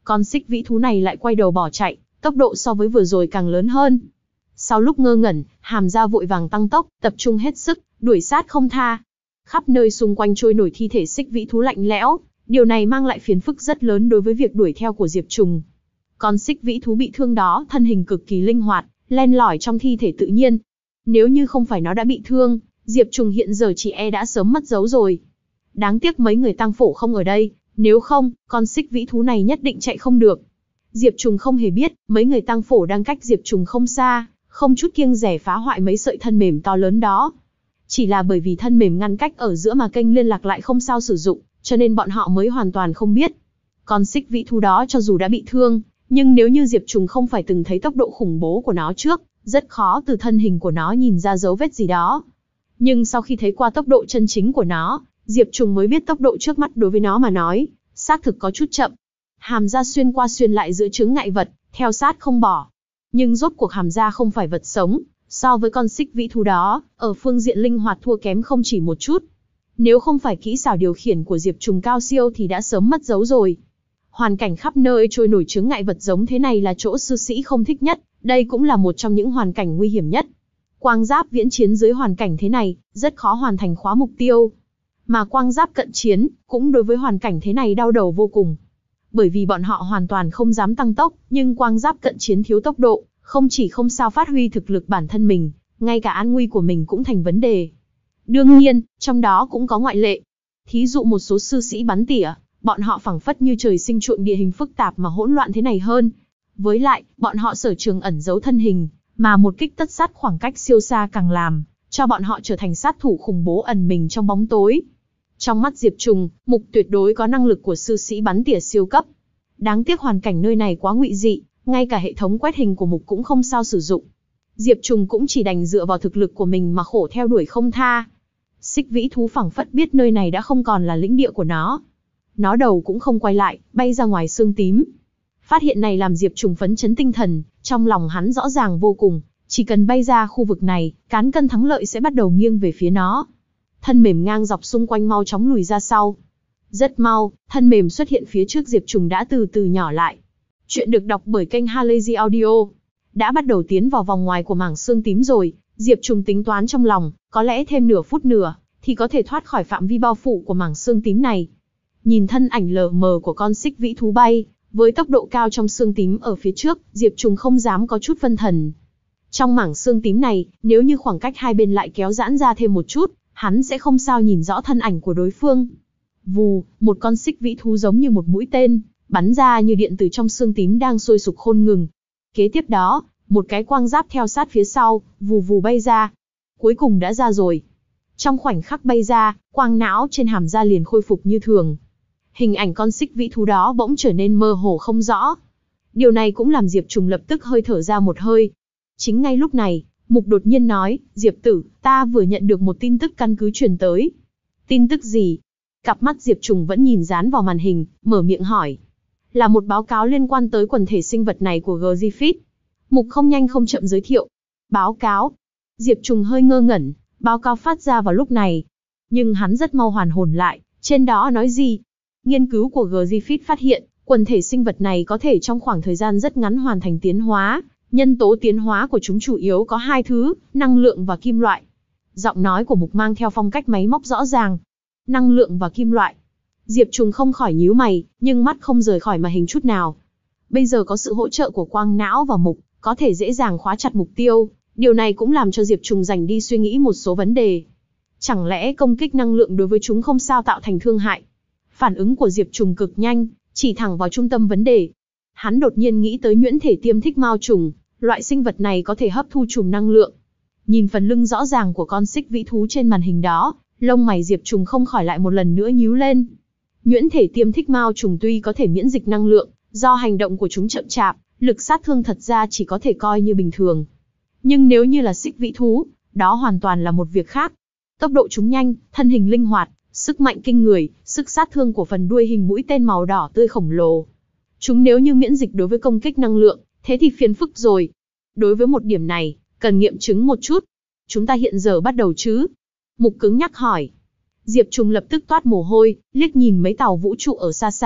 Con xích vĩ thú này lại quay đầu bỏ chạy, tốc độ so với vừa rồi càng lớn hơn. Sau lúc ngơ ngẩn, Hàm Gia vội vàng tăng tốc, tập trung hết sức, đuổi sát không tha. Khắp nơi xung quanh trôi nổi thi thể xích vĩ thú lạnh lẽo, điều này mang lại phiền phức rất lớn đối với việc đuổi theo của Diệp Trùng. Con xích vĩ thú bị thương đó, thân hình cực kỳ linh hoạt, len lỏi trong thi thể tự nhiên. Nếu như không phải nó đã bị thương, Diệp Trùng hiện giờ chỉ e đã sớm mất dấu rồi. Đáng tiếc mấy người tăng phổ không ở đây, nếu không, con xích vĩ thú này nhất định chạy không được. Diệp Trùng không hề biết, mấy người tăng phổ đang cách Diệp Trùng không xa, không chút kiêng dè phá hoại mấy sợi thân mềm to lớn đó. Chỉ là bởi vì thân mềm ngăn cách ở giữa mà kênh liên lạc lại không sao sử dụng, cho nên bọn họ mới hoàn toàn không biết. Con xích vĩ thú đó cho dù đã bị thương, nhưng nếu như Diệp Trùng không phải từng thấy tốc độ khủng bố của nó trước, rất khó từ thân hình của nó nhìn ra dấu vết gì đó. Nhưng sau khi thấy qua tốc độ chân chính của nó, Diệp Trùng mới biết tốc độ trước mắt đối với nó mà nói, xác thực có chút chậm. Hàm Gia xuyên qua xuyên lại giữa chướng ngại vật, theo sát không bỏ. Nhưng rốt cuộc Hàm Gia không phải vật sống, so với con xích vĩ thú đó, ở phương diện linh hoạt thua kém không chỉ một chút. Nếu không phải kỹ xảo điều khiển của Diệp Trùng cao siêu thì đã sớm mất dấu rồi. Hoàn cảnh khắp nơi trôi nổi chướng ngại vật giống thế này là chỗ sư sĩ không thích nhất, đây cũng là một trong những hoàn cảnh nguy hiểm nhất. Quang giáp viễn chiến dưới hoàn cảnh thế này, rất khó hoàn thành khóa mục tiêu. Mà quang giáp cận chiến, cũng đối với hoàn cảnh thế này đau đầu vô cùng. Bởi vì bọn họ hoàn toàn không dám tăng tốc, nhưng quang giáp cận chiến thiếu tốc độ, không chỉ không sao phát huy thực lực bản thân mình, ngay cả an nguy của mình cũng thành vấn đề. Đương nhiên, trong đó cũng có ngoại lệ. Thí dụ một số sư sĩ bắn tỉa, bọn họ phảng phất như trời sinh chuộng địa hình phức tạp mà hỗn loạn thế này hơn. Với lại, bọn họ sở trường ẩn giấu thân hình, mà một kích tất sát khoảng cách siêu xa càng làm cho bọn họ trở thành sát thủ khủng bố ẩn mình trong bóng tối. Trong mắt Diệp Trùng, Mục tuyệt đối có năng lực của sư sĩ bắn tỉa siêu cấp. Đáng tiếc hoàn cảnh nơi này quá ngụy dị, ngay cả hệ thống quét hình của Mục cũng không sao sử dụng. Diệp Trùng cũng chỉ đành dựa vào thực lực của mình mà khổ theo đuổi không tha. Xích vĩ thú phảng phất biết nơi này đã không còn là lĩnh địa của nó. Nó đầu cũng không quay lại, bay ra ngoài xương tím. Phát hiện này làm Diệp Trùng phấn chấn tinh thần, trong lòng hắn rõ ràng vô cùng, chỉ cần bay ra khu vực này, cán cân thắng lợi sẽ bắt đầu nghiêng về phía nó. Thân mềm ngang dọc xung quanh mau chóng lùi ra sau. Rất mau, thân mềm xuất hiện phía trước Diệp Trùng đã từ từ nhỏ lại. Chuyện được đọc bởi kênh Halazy Audio. Đã bắt đầu tiến vào vòng ngoài của mảng xương tím rồi, Diệp Trùng tính toán trong lòng, có lẽ thêm nửa phút nữa, thì có thể thoát khỏi phạm vi bao phủ của mảng xương tím này. Nhìn thân ảnh lờ mờ của con xích vĩ thú bay, với tốc độ cao trong xương tím ở phía trước, Diệp Trùng không dám có chút phân thần. Trong mảng xương tím này, nếu như khoảng cách hai bên lại kéo giãn ra thêm một chút, hắn sẽ không sao nhìn rõ thân ảnh của đối phương. Vù, một con xích vĩ thú giống như một mũi tên, bắn ra như điện từ trong xương tím đang sôi sục khôn ngừng. Kế tiếp đó, một cái quang giáp theo sát phía sau, vù vù bay ra. Cuối cùng đã ra rồi. Trong khoảnh khắc bay ra, quang não trên Hàm Gia liền khôi phục như thường. Hình ảnh con xích vĩ thú đó bỗng trở nên mơ hồ không rõ. Điều này cũng làm Diệp Trùng lập tức hơi thở ra một hơi. Chính ngay lúc này, Mục đột nhiên nói, Diệp tử, ta vừa nhận được một tin tức căn cứ truyền tới. Tin tức gì? Cặp mắt Diệp Trùng vẫn nhìn dán vào màn hình, mở miệng hỏi. Là một báo cáo liên quan tới quần thể sinh vật này của Griffith. Mục không nhanh không chậm giới thiệu. Báo cáo. Diệp Trùng hơi ngơ ngẩn, báo cáo phát ra vào lúc này. Nhưng hắn rất mau hoàn hồn lại, trên đó nói gì? Nghiên cứu của Griffith phát hiện, quần thể sinh vật này có thể trong khoảng thời gian rất ngắn hoàn thành tiến hóa. Nhân tố tiến hóa của chúng chủ yếu có hai thứ, năng lượng và kim loại. Giọng nói của Mục mang theo phong cách máy móc rõ ràng. Năng lượng và kim loại. Diệp Trùng không khỏi nhíu mày, nhưng mắt không rời khỏi màn hình chút nào. Bây giờ có sự hỗ trợ của quang não và Mục, có thể dễ dàng khóa chặt mục tiêu. Điều này cũng làm cho Diệp Trùng dành đi suy nghĩ một số vấn đề. Chẳng lẽ công kích năng lượng đối với chúng không sao tạo thành thương hại? Phản ứng của Diệp Trùng cực nhanh, chỉ thẳng vào trung tâm vấn đề. Hắn đột nhiên nghĩ tới nhuyễn thể tiêm thích mao trùng, loại sinh vật này có thể hấp thu chùm năng lượng. Nhìn phần lưng rõ ràng của con xích vĩ thú trên màn hình đó, lông mày Diệp Trùng không khỏi lại một lần nữa nhíu lên. Nhuyễn thể tiêm thích mao trùng tuy có thể miễn dịch năng lượng, do hành động của chúng chậm chạp, lực sát thương thật ra chỉ có thể coi như bình thường. Nhưng nếu như là xích vĩ thú, đó hoàn toàn là một việc khác. Tốc độ chúng nhanh, thân hình linh hoạt, sức mạnh kinh người, sức sát thương của phần đuôi hình mũi tên màu đỏ tươi khổng lồ. Chúng nếu như miễn dịch đối với công kích năng lượng, thế thì phiền phức rồi. Đối với một điểm này, cần nghiệm chứng một chút. Chúng ta hiện giờ bắt đầu chứ? Mục cứng nhắc hỏi. Diệp Trùng lập tức toát mồ hôi, liếc nhìn mấy tàu vũ trụ ở xa xa,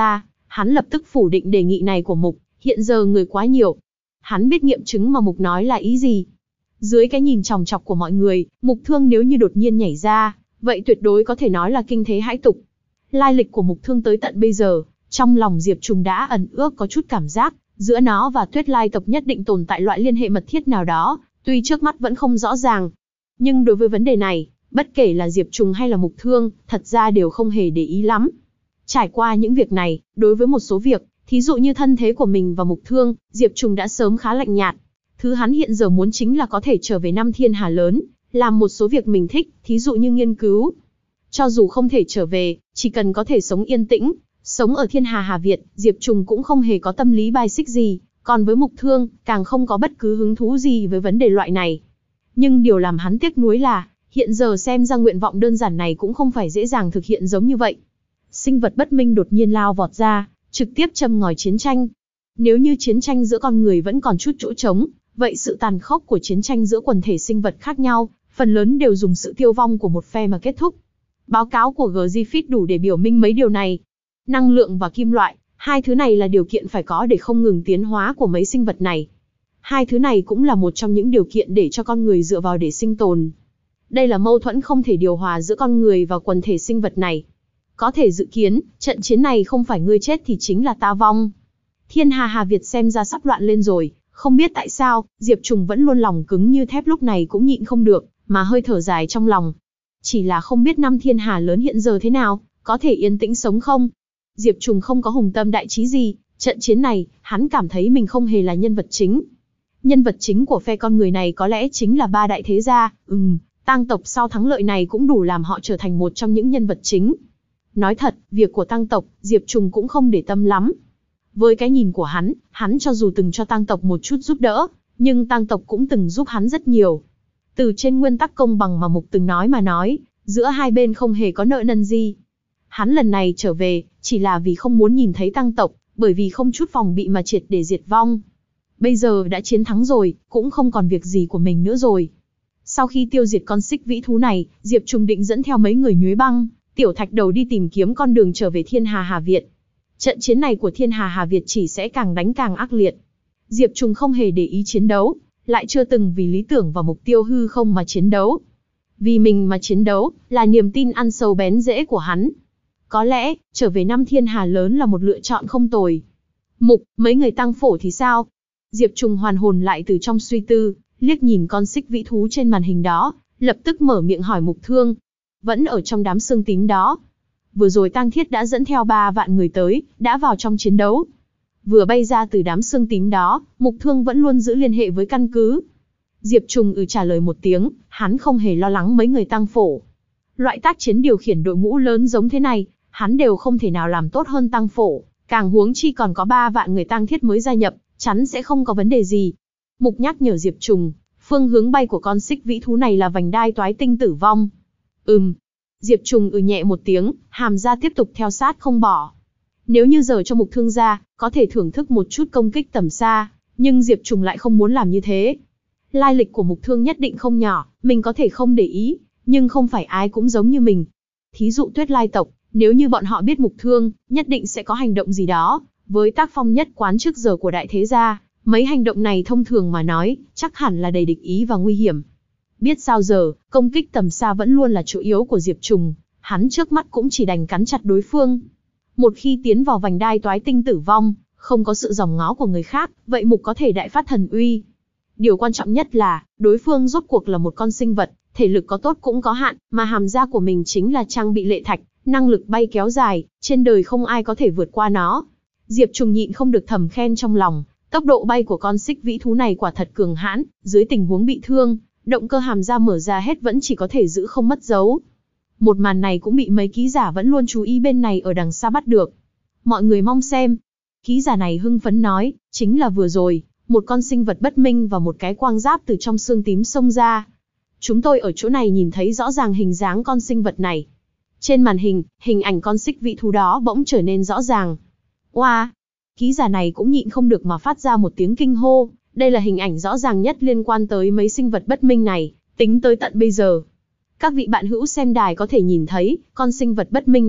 Hắn lập tức phủ định đề nghị này của Mục, hiện giờ người quá nhiều. Hắn biết nghiệm chứng mà Mục nói là ý gì. Dưới cái nhìn chòng chọc của mọi người, Mục Thương nếu như đột nhiên nhảy ra, vậy tuyệt đối có thể nói là kinh thế hãi tục. Lai lịch của Mục Thương tới tận bây giờ, trong lòng Diệp Trùng đã ẩn ước có chút cảm giác, giữa nó và Tuyết Lai tộc nhất định tồn tại loại liên hệ mật thiết nào đó, tuy trước mắt vẫn không rõ ràng. Nhưng đối với vấn đề này, bất kể là Diệp Trùng hay là Mục Thương, thật ra đều không hề để ý lắm. Trải qua những việc này, đối với một số việc, thí dụ như thân thế của mình và Mục Thương, Diệp Trùng đã sớm khá lạnh nhạt. Thứ hắn hiện giờ muốn chính là có thể trở về năm thiên hà lớn, làm một số việc mình thích, thí dụ như nghiên cứu. Cho dù không thể trở về, chỉ cần có thể sống yên tĩnh, sống ở thiên hà Hà Việt, Diệp Trùng cũng không hề có tâm lý bài xích gì, còn với Mục Thương, càng không có bất cứ hứng thú gì với vấn đề loại này. Nhưng điều làm hắn tiếc nuối là, hiện giờ xem ra nguyện vọng đơn giản này cũng không phải dễ dàng thực hiện giống như vậy. Sinh vật bất minh đột nhiên lao vọt ra, trực tiếp châm ngòi chiến tranh. Nếu như chiến tranh giữa con người vẫn còn chút chỗ trống, vậy sự tàn khốc của chiến tranh giữa quần thể sinh vật khác nhau, phần lớn đều dùng sự tiêu vong của một phe mà kết thúc. Báo cáo của Griffith đủ để biểu minh mấy điều này. Năng lượng và kim loại, hai thứ này là điều kiện phải có để không ngừng tiến hóa của mấy sinh vật này. Hai thứ này cũng là một trong những điều kiện để cho con người dựa vào để sinh tồn. Đây là mâu thuẫn không thể điều hòa giữa con người và quần thể sinh vật này. Có thể dự kiến, trận chiến này không phải ngươi chết thì chính là ta vong. Thiên hà Hà Việt xem ra sắp loạn lên rồi, không biết tại sao, Diệp Trùng vẫn luôn lòng cứng như thép lúc này cũng nhịn không được, mà hơi thở dài trong lòng. Chỉ là không biết năm thiên hà lớn hiện giờ thế nào, có thể yên tĩnh sống không? Diệp Trùng không có hùng tâm đại chí gì, trận chiến này, hắn cảm thấy mình không hề là nhân vật chính. Nhân vật chính của phe con người này có lẽ chính là ba đại thế gia, ừm, Tang tộc sau thắng lợi này cũng đủ làm họ trở thành một trong những nhân vật chính. Nói thật, việc của Tang tộc, Diệp Trùng cũng không để tâm lắm. Với cái nhìn của hắn, hắn cho dù từng cho Tang tộc một chút giúp đỡ, nhưng Tang tộc cũng từng giúp hắn rất nhiều. Từ trên nguyên tắc công bằng mà Mục từng nói mà nói, giữa hai bên không hề có nợ nần gì. Hắn lần này trở về, chỉ là vì không muốn nhìn thấy Tang tộc, bởi vì không chút phòng bị mà triệt để diệt vong. Bây giờ đã chiến thắng rồi, cũng không còn việc gì của mình nữa rồi. Sau khi tiêu diệt con xích vĩ thú này, Diệp Trùng định dẫn theo mấy người nhuế băng, tiểu thạch đầu đi tìm kiếm con đường trở về thiên hà Hà Việt. Trận chiến này của thiên hà Hà Việt chỉ sẽ càng đánh càng ác liệt. Diệp Trùng không hề để ý chiến đấu, lại chưa từng vì lý tưởng và mục tiêu hư không mà chiến đấu. Vì mình mà chiến đấu, là niềm tin ăn sâu bén rễ của hắn. Có lẽ, trở về năm thiên hà lớn là một lựa chọn không tồi. Mục, mấy người tăng phổ thì sao? Diệp Trùng hoàn hồn lại từ trong suy tư, liếc nhìn con xích vĩ thú trên màn hình đó, lập tức mở miệng hỏi Mục Thương. Vẫn ở trong đám xương tím đó. Vừa rồi Tang Thiết đã dẫn theo ba vạn người tới, đã vào trong chiến đấu. Vừa bay ra từ đám xương tím đó, Mục Thương vẫn luôn giữ liên hệ với căn cứ. Diệp Trùng ừ trả lời một tiếng, hắn không hề lo lắng mấy người tăng phổ. Loại tác chiến điều khiển đội ngũ lớn giống thế này, hắn đều không thể nào làm tốt hơn tăng phổ, càng huống chi còn có ba vạn người Tang Thiết mới gia nhập, chắn sẽ không có vấn đề gì. Mục nhắc nhở Diệp Trùng, phương hướng bay của con xích vĩ thú này là vành đai toái tinh tử vong. Ừm. Diệp Trùng ừ nhẹ một tiếng, hàm ra tiếp tục theo sát không bỏ. Nếu như giờ cho Mục Thương ra, có thể thưởng thức một chút công kích tầm xa, nhưng Diệp Trùng lại không muốn làm như thế. Lai lịch của Mục Thương nhất định không nhỏ, mình có thể không để ý, nhưng không phải ai cũng giống như mình. Thí dụ Tuyết Lai tộc, nếu như bọn họ biết Mục Thương, nhất định sẽ có hành động gì đó. Với tác phong nhất quán trước giờ của đại thế gia, mấy hành động này thông thường mà nói, chắc hẳn là đầy địch ý và nguy hiểm. Biết sao giờ, công kích tầm xa vẫn luôn là chỗ yếu của Diệp Trùng, hắn trước mắt cũng chỉ đành cắn chặt đối phương. Một khi tiến vào vành đai toái tinh tử vong, không có sự dòm ngó của người khác, vậy Mục có thể đại phát thần uy. Điều quan trọng nhất là, đối phương rốt cuộc là một con sinh vật, thể lực có tốt cũng có hạn, mà hàm da của mình chính là trang bị lệ thạch, năng lực bay kéo dài, trên đời không ai có thể vượt qua nó. Diệp Trùng nhịn không được thầm khen trong lòng, tốc độ bay của con xích vĩ thú này quả thật cường hãn, dưới tình huống bị thương, động cơ hàm da mở ra hết vẫn chỉ có thể giữ không mất dấu. Một màn này cũng bị mấy ký giả vẫn luôn chú ý bên này ở đằng xa bắt được. Mọi người mong xem. Ký giả này hưng phấn nói, chính là vừa rồi, một con sinh vật bất minh và một cái quang giáp từ trong xương tím xông ra. Chúng tôi ở chỗ này nhìn thấy rõ ràng hình dáng con sinh vật này. Trên màn hình, hình ảnh con xích vĩ thú đó bỗng trở nên rõ ràng. Oa! Wow. Ký giả này cũng nhịn không được mà phát ra một tiếng kinh hô, đây là hình ảnh rõ ràng nhất liên quan tới mấy sinh vật bất minh này, tính tới tận bây giờ. Các vị bạn hữu xem đài có thể nhìn thấy, con sinh vật bất minh này,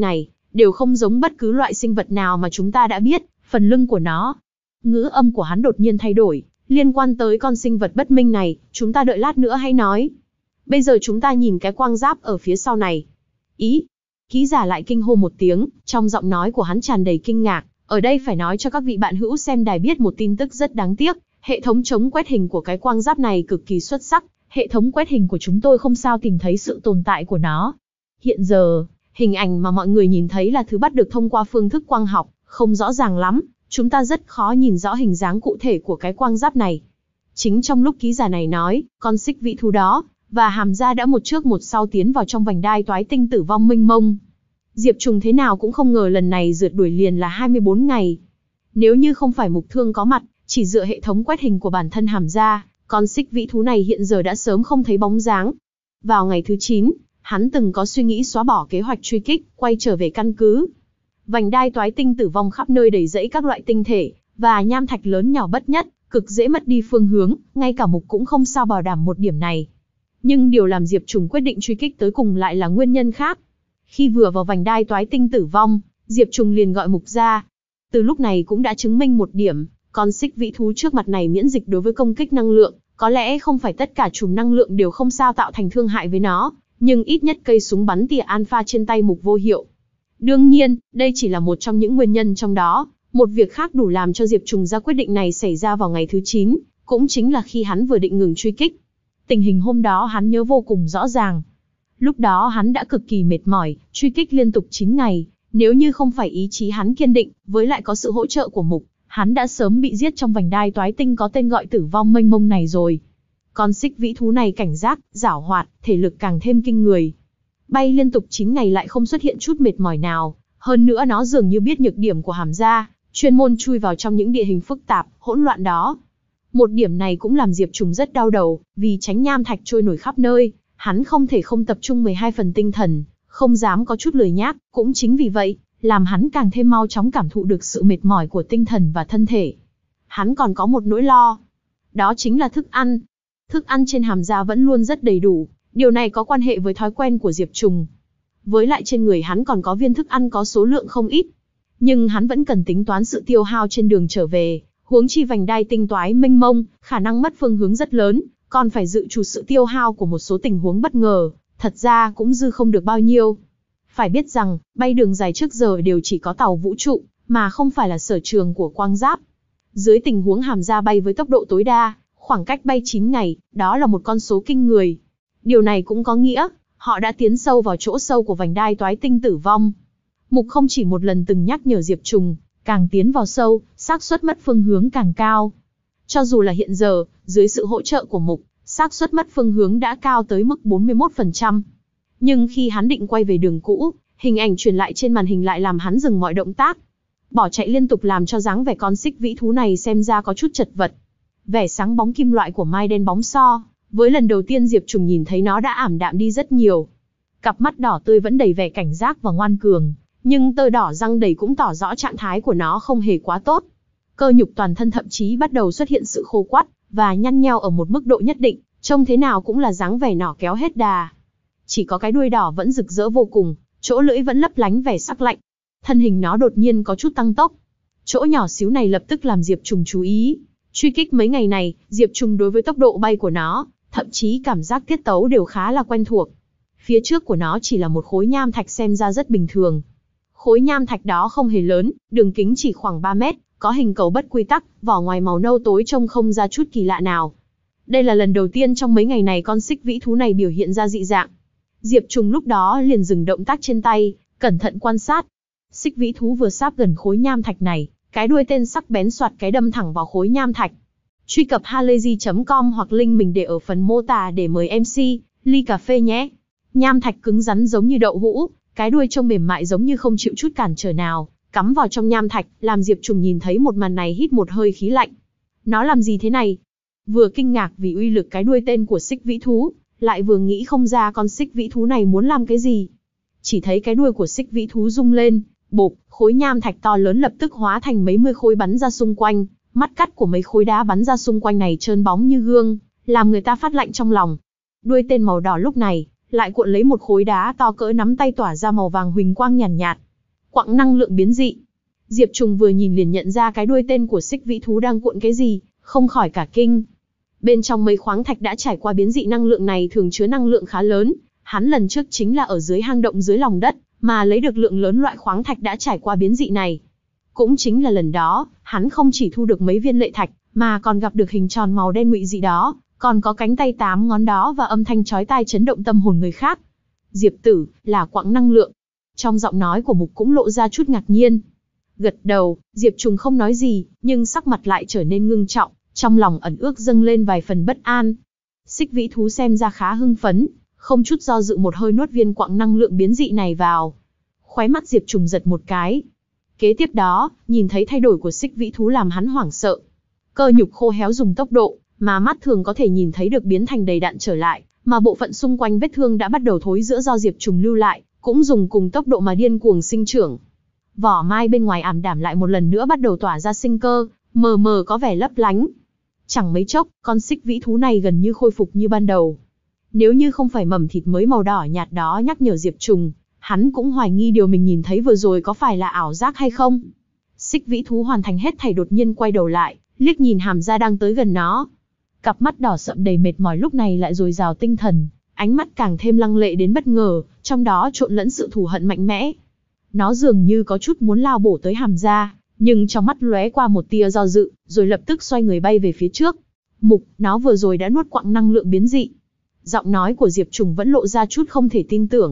đều không giống bất cứ loại sinh vật nào mà chúng ta đã biết, phần lưng của nó. Ngữ âm của hắn đột nhiên thay đổi, liên quan tới con sinh vật bất minh này, chúng ta đợi lát nữa hãy nói. Bây giờ chúng ta nhìn cái quang giáp ở phía sau này. Ý, ký giả lại kinh hô một tiếng, trong giọng nói của hắn tràn đầy kinh ngạc. Ở đây phải nói cho các vị bạn hữu xem đài biết một tin tức rất đáng tiếc, hệ thống chống quét hình của cái quang giáp này cực kỳ xuất sắc, hệ thống quét hình của chúng tôi không sao tìm thấy sự tồn tại của nó. Hiện giờ, hình ảnh mà mọi người nhìn thấy là thứ bắt được thông qua phương thức quang học, không rõ ràng lắm, chúng ta rất khó nhìn rõ hình dáng cụ thể của cái quang giáp này. Chính trong lúc ký giả này nói, con xích vĩ thú đó, và hàm ra đã một trước một sau tiến vào trong vành đai toái tinh tử vong mênh mông. Diệp Trùng thế nào cũng không ngờ lần này rượt đuổi liền là hai mươi bốn ngày. Nếu như không phải Mục Thương có mặt, chỉ dựa hệ thống quét hình của bản thân hàm ra, con xích vĩ thú này hiện giờ đã sớm không thấy bóng dáng. Vào ngày thứ chín, hắn từng có suy nghĩ xóa bỏ kế hoạch truy kích, quay trở về căn cứ. Vành đai toái tinh tử vong khắp nơi đầy rẫy các loại tinh thể, và nham thạch lớn nhỏ bất nhất, cực dễ mất đi phương hướng, ngay cả Mục cũng không sao bảo đảm một điểm này. Nhưng điều làm Diệp Trùng quyết định truy kích tới cùng lại là nguyên nhân khác. Khi vừa vào vành đai toái tinh tử vong, Diệp Trùng liền gọi Mục ra. Từ lúc này cũng đã chứng minh một điểm, con xích vĩ thú trước mặt này miễn dịch đối với công kích năng lượng, có lẽ không phải tất cả chùm năng lượng đều không sao tạo thành thương hại với nó, nhưng ít nhất cây súng bắn tỉa alpha trên tay Mục vô hiệu. Đương nhiên, đây chỉ là một trong những nguyên nhân trong đó, một việc khác đủ làm cho Diệp Trùng ra quyết định này xảy ra vào ngày thứ chín, cũng chính là khi hắn vừa định ngừng truy kích. Tình hình hôm đó hắn nhớ vô cùng rõ ràng. Lúc đó hắn đã cực kỳ mệt mỏi, truy kích liên tục chín ngày, nếu như không phải ý chí hắn kiên định, với lại có sự hỗ trợ của Mục, hắn đã sớm bị giết trong vành đai toái tinh có tên gọi tử vong mênh mông này rồi. Con xích vĩ thú này cảnh giác, giảo hoạt, thể lực càng thêm kinh người. Bay liên tục chín ngày lại không xuất hiện chút mệt mỏi nào, hơn nữa nó dường như biết nhược điểm của hàm ra, chuyên môn chui vào trong những địa hình phức tạp, hỗn loạn đó. Một điểm này cũng làm Diệp Trùng rất đau đầu, vì tránh nham thạch trôi nổi khắp nơi, hắn không thể không tập trung mười hai phần tinh thần, không dám có chút lười nhác, cũng chính vì vậy, làm hắn càng thêm mau chóng cảm thụ được sự mệt mỏi của tinh thần và thân thể. Hắn còn có một nỗi lo, đó chính là thức ăn. Thức ăn trên hàm ra vẫn luôn rất đầy đủ, điều này có quan hệ với thói quen của Diệp Trùng. Với lại trên người hắn còn có viên thức ăn có số lượng không ít, nhưng hắn vẫn cần tính toán sự tiêu hao trên đường trở về, huống chi vành đai tinh toái mênh mông, khả năng mất phương hướng rất lớn, còn phải dự trù sự tiêu hao của một số tình huống bất ngờ, thật ra cũng dư không được bao nhiêu. Phải biết rằng, bay đường dài trước giờ đều chỉ có tàu vũ trụ, mà không phải là sở trường của quang giáp. Dưới tình huống hàm ra bay với tốc độ tối đa, khoảng cách bay chín ngày, đó là một con số kinh người. Điều này cũng có nghĩa, họ đã tiến sâu vào chỗ sâu của vành đai toái tinh tử vong. Mục không chỉ một lần từng nhắc nhở Diệp Trùng, càng tiến vào sâu, xác suất mất phương hướng càng cao. Cho dù là hiện giờ, dưới sự hỗ trợ của Mục, xác suất mất phương hướng đã cao tới mức bốn mươi mốt phần trăm. Nhưng khi hắn định quay về đường cũ, hình ảnh truyền lại trên màn hình lại làm hắn dừng mọi động tác. Bỏ chạy liên tục làm cho dáng vẻ con xích vĩ thú này xem ra có chút chật vật. Vẻ sáng bóng kim loại của mai đen bóng so, với lần đầu tiên Diệp Trùng nhìn thấy nó đã ảm đạm đi rất nhiều. Cặp mắt đỏ tươi vẫn đầy vẻ cảnh giác và ngoan cường, nhưng tơ đỏ răng đầy cũng tỏ rõ trạng thái của nó không hề quá tốt. Cơ nhục toàn thân thậm chí bắt đầu xuất hiện sự khô quắt và nhăn nheo ở một mức độ nhất định, trông thế nào cũng là dáng vẻ nỏ kéo hết đà. Chỉ có cái đuôi đỏ vẫn rực rỡ vô cùng, chỗ lưỡi vẫn lấp lánh vẻ sắc lạnh. Thân hình nó đột nhiên có chút tăng tốc. Chỗ nhỏ xíu này lập tức làm Diệp Trùng chú ý. Truy kích mấy ngày này, Diệp Trùng đối với tốc độ bay của nó, thậm chí cảm giác tiết tấu đều khá là quen thuộc. Phía trước của nó chỉ là một khối nham thạch xem ra rất bình thường. Khối nham thạch đó không hề lớn, đường kính chỉ khoảng ba mét, có hình cầu bất quy tắc, vỏ ngoài màu nâu tối trông không ra chút kỳ lạ nào. Đây là lần đầu tiên trong mấy ngày này con xích vĩ thú này biểu hiện ra dị dạng. Diệp Trùng lúc đó liền dừng động tác trên tay, cẩn thận quan sát. Xích vĩ thú vừa sáp gần khối nham thạch này, cái đuôi tên sắc bén soạt cái đâm thẳng vào khối nham thạch. Truy cập halayzi chấm com hoặc link mình để ở phần mô tả để mời em xê, ly cà phê nhé. Nham thạch cứng rắn giống như đậu hũ, cái đuôi trông mềm mại giống như không chịu chút cản trở nào, cắm vào trong nham thạch, làm Diệp Trùng nhìn thấy một màn này hít một hơi khí lạnh. Nó làm gì thế này? Vừa kinh ngạc vì uy lực cái đuôi tên của xích vĩ thú, lại vừa nghĩ không ra con xích vĩ thú này muốn làm cái gì. Chỉ thấy cái đuôi của xích vĩ thú rung lên, bộp, khối nham thạch to lớn lập tức hóa thành mấy mươi khối bắn ra xung quanh, mắt cắt của mấy khối đá bắn ra xung quanh này trơn bóng như gương, làm người ta phát lạnh trong lòng. Đuôi tên màu đỏ lúc này, lại cuộn lấy một khối đá to cỡ nắm tay tỏa ra màu vàng huỳnh quang nhàn nhạt, nhạt. Quặng năng lượng biến dị. Diệp Trùng vừa nhìn liền nhận ra cái đuôi tên của xích vĩ thú đang cuộn cái gì, không khỏi cả kinh. Bên trong mấy khoáng thạch đã trải qua biến dị năng lượng này thường chứa năng lượng khá lớn, hắn lần trước chính là ở dưới hang động dưới lòng đất, mà lấy được lượng lớn loại khoáng thạch đã trải qua biến dị này. Cũng chính là lần đó, hắn không chỉ thu được mấy viên lệ thạch, mà còn gặp được hình tròn màu đen ngụy dị đó, còn có cánh tay tám ngón đó và âm thanh chói tai chấn động tâm hồn người khác. Diệp tử, là quặng năng lượng. Trong giọng nói của Mục cũng lộ ra chút ngạc nhiên. Gật đầu, Diệp Trùng không nói gì, nhưng sắc mặt lại trở nên ngưng trọng, trong lòng ẩn ước dâng lên vài phần bất an. Xích vĩ thú xem ra khá hưng phấn, không chút do dự một hơi nuốt viên quặng năng lượng biến dị này vào. Khóe mắt Diệp Trùng giật một cái. Kế tiếp đó, nhìn thấy thay đổi của xích vĩ thú làm hắn hoảng sợ. Cơ nhục khô héo dùng tốc độ mà mắt thường có thể nhìn thấy được biến thành đầy đặn trở lại, mà bộ phận xung quanh vết thương đã bắt đầu thối rữa do Diệp Trùng lưu lại, cũng dùng cùng tốc độ mà điên cuồng sinh trưởng. Vỏ mai bên ngoài ảm đạm lại một lần nữa bắt đầu tỏa ra sinh cơ, mờ mờ có vẻ lấp lánh. Chẳng mấy chốc, con xích vĩ thú này gần như khôi phục như ban đầu. Nếu như không phải mầm thịt mới màu đỏ nhạt đó nhắc nhở Diệp Trùng, hắn cũng hoài nghi điều mình nhìn thấy vừa rồi có phải là ảo giác hay không. Xích vĩ thú hoàn thành hết thảy đột nhiên quay đầu lại, liếc nhìn Hàm Gia đang tới gần nó. Cặp mắt đỏ sậm đầy mệt mỏi lúc này lại dồi dào tinh thần, ánh mắt càng thêm lăng lệ đến bất ngờ, trong đó trộn lẫn sự thù hận mạnh mẽ. Nó dường như có chút muốn lao bổ tới Hàm Gia, nhưng trong mắt lóe qua một tia do dự, rồi lập tức xoay người bay về phía trước. Mục, nó vừa rồi đã nuốt quặng năng lượng biến dị. Giọng nói của Diệp Trùng vẫn lộ ra chút không thể tin tưởng.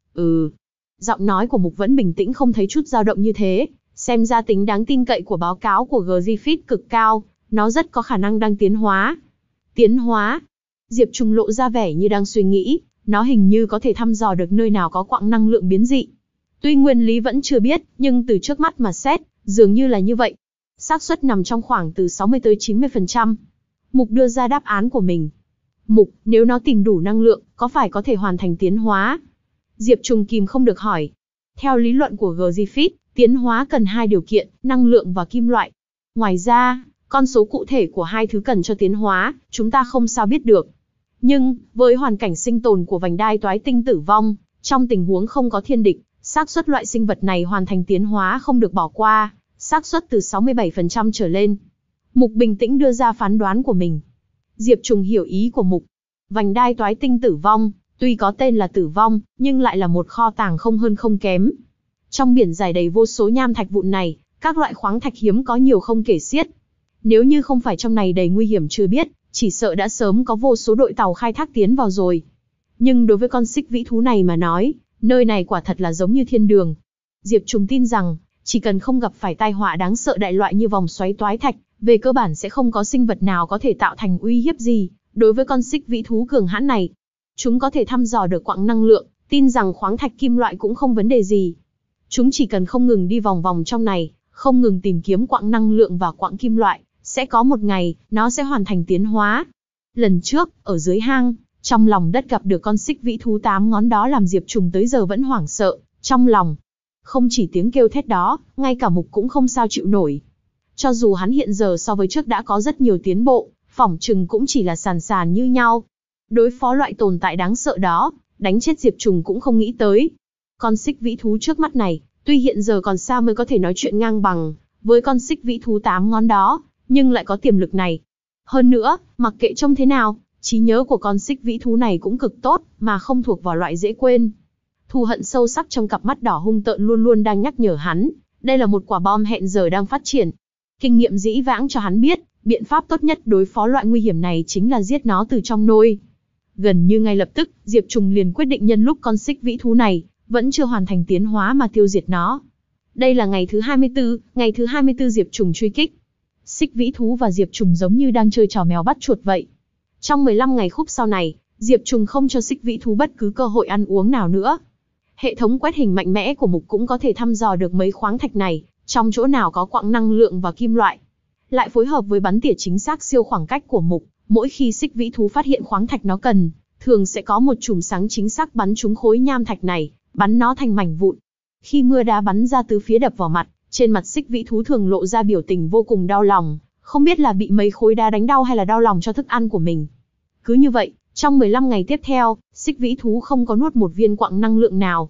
Ừ. Giọng nói của Mục vẫn bình tĩnh không thấy chút dao động như thế, xem ra tính đáng tin cậy của báo cáo của Griffith cực cao, nó rất có khả năng đang tiến hóa. Tiến hóa? Diệp Trùng lộ ra vẻ như đang suy nghĩ, nó hình như có thể thăm dò được nơi nào có quặng năng lượng biến dị. Tuy nguyên lý vẫn chưa biết, nhưng từ trước mắt mà xét, dường như là như vậy. Xác suất nằm trong khoảng từ sáu mươi tới chín mươi phần trăm. Mục đưa ra đáp án của mình. Mục, nếu nó tìm đủ năng lượng, có phải có thể hoàn thành tiến hóa? Diệp Trùng kìm không được hỏi. Theo lý luận của Griffith, tiến hóa cần hai điều kiện, năng lượng và kim loại. Ngoài ra, con số cụ thể của hai thứ cần cho tiến hóa, chúng ta không sao biết được. Nhưng, với hoàn cảnh sinh tồn của vành đai toái tinh tử vong, trong tình huống không có thiên địch, xác suất loại sinh vật này hoàn thành tiến hóa không được bỏ qua, xác suất từ sáu mươi bảy phần trăm trở lên. Mục bình tĩnh đưa ra phán đoán của mình. Diệp Trùng hiểu ý của Mục. Vành đai toái tinh tử vong, tuy có tên là tử vong, nhưng lại là một kho tàng không hơn không kém. Trong biển dài đầy vô số nham thạch vụn này, các loại khoáng thạch hiếm có nhiều không kể xiết. Nếu như không phải trong này đầy nguy hiểm chưa biết, chỉ sợ đã sớm có vô số đội tàu khai thác tiến vào rồi. Nhưng đối với con xích vĩ thú này mà nói, nơi này quả thật là giống như thiên đường. Diệp Trùng tin rằng, chỉ cần không gặp phải tai họa đáng sợ đại loại như vòng xoáy toái thạch, về cơ bản sẽ không có sinh vật nào có thể tạo thành uy hiếp gì đối với con xích vĩ thú cường hãn này. Chúng có thể thăm dò được quặng năng lượng, tin rằng khoáng thạch kim loại cũng không vấn đề gì. Chúng chỉ cần không ngừng đi vòng vòng trong này, không ngừng tìm kiếm quặng năng lượng và quặng kim loại, sẽ có một ngày, nó sẽ hoàn thành tiến hóa. Lần trước, ở dưới hang, trong lòng đất gặp được con xích vĩ thú tám ngón đó làm Diệp Trùng tới giờ vẫn hoảng sợ, trong lòng. Không chỉ tiếng kêu thét đó, ngay cả Mục cũng không sao chịu nổi. Cho dù hắn hiện giờ so với trước đã có rất nhiều tiến bộ, phỏng chừng cũng chỉ là sàn sàn như nhau. Đối phó loại tồn tại đáng sợ đó, đánh chết Diệp Trùng cũng không nghĩ tới. Con xích vĩ thú trước mắt này, tuy hiện giờ còn xa mới có thể nói chuyện ngang bằng với con xích vĩ thú tám ngón đó, nhưng lại có tiềm lực này. Hơn nữa, mặc kệ trông thế nào, trí nhớ của con xích vĩ thú này cũng cực tốt, mà không thuộc vào loại dễ quên. Thù hận sâu sắc trong cặp mắt đỏ hung tợn luôn luôn đang nhắc nhở hắn, đây là một quả bom hẹn giờ đang phát triển. Kinh nghiệm dĩ vãng cho hắn biết, biện pháp tốt nhất đối phó loại nguy hiểm này chính là giết nó từ trong nôi. Gần như ngay lập tức, Diệp Trùng liền quyết định nhân lúc con xích vĩ thú này vẫn chưa hoàn thành tiến hóa mà tiêu diệt nó. Đây là ngày thứ hai mươi tư, ngày thứ hai mươi tư Diệp Trùng truy kích. Xích vĩ thú và Diệp Trùng giống như đang chơi trò mèo bắt chuột vậy. Trong mười lăm ngày khúc sau này, Diệp Trùng không cho xích vĩ thú bất cứ cơ hội ăn uống nào nữa. Hệ thống quét hình mạnh mẽ của Mục cũng có thể thăm dò được mấy khoáng thạch này, trong chỗ nào có quặng năng lượng và kim loại. Lại phối hợp với bắn tỉa chính xác siêu khoảng cách của Mục, mỗi khi xích vĩ thú phát hiện khoáng thạch nó cần, thường sẽ có một chùm sáng chính xác bắn trúng khối nham thạch này, bắn nó thành mảnh vụn. Khi mưa đá bắn ra từ phía đập vào mặt, trên mặt xích vĩ thú thường lộ ra biểu tình vô cùng đau lòng, không biết là bị mấy khối đá đánh đau hay là đau lòng cho thức ăn của mình. Cứ như vậy, trong mười lăm ngày tiếp theo, xích vĩ thú không có nuốt một viên quặng năng lượng nào.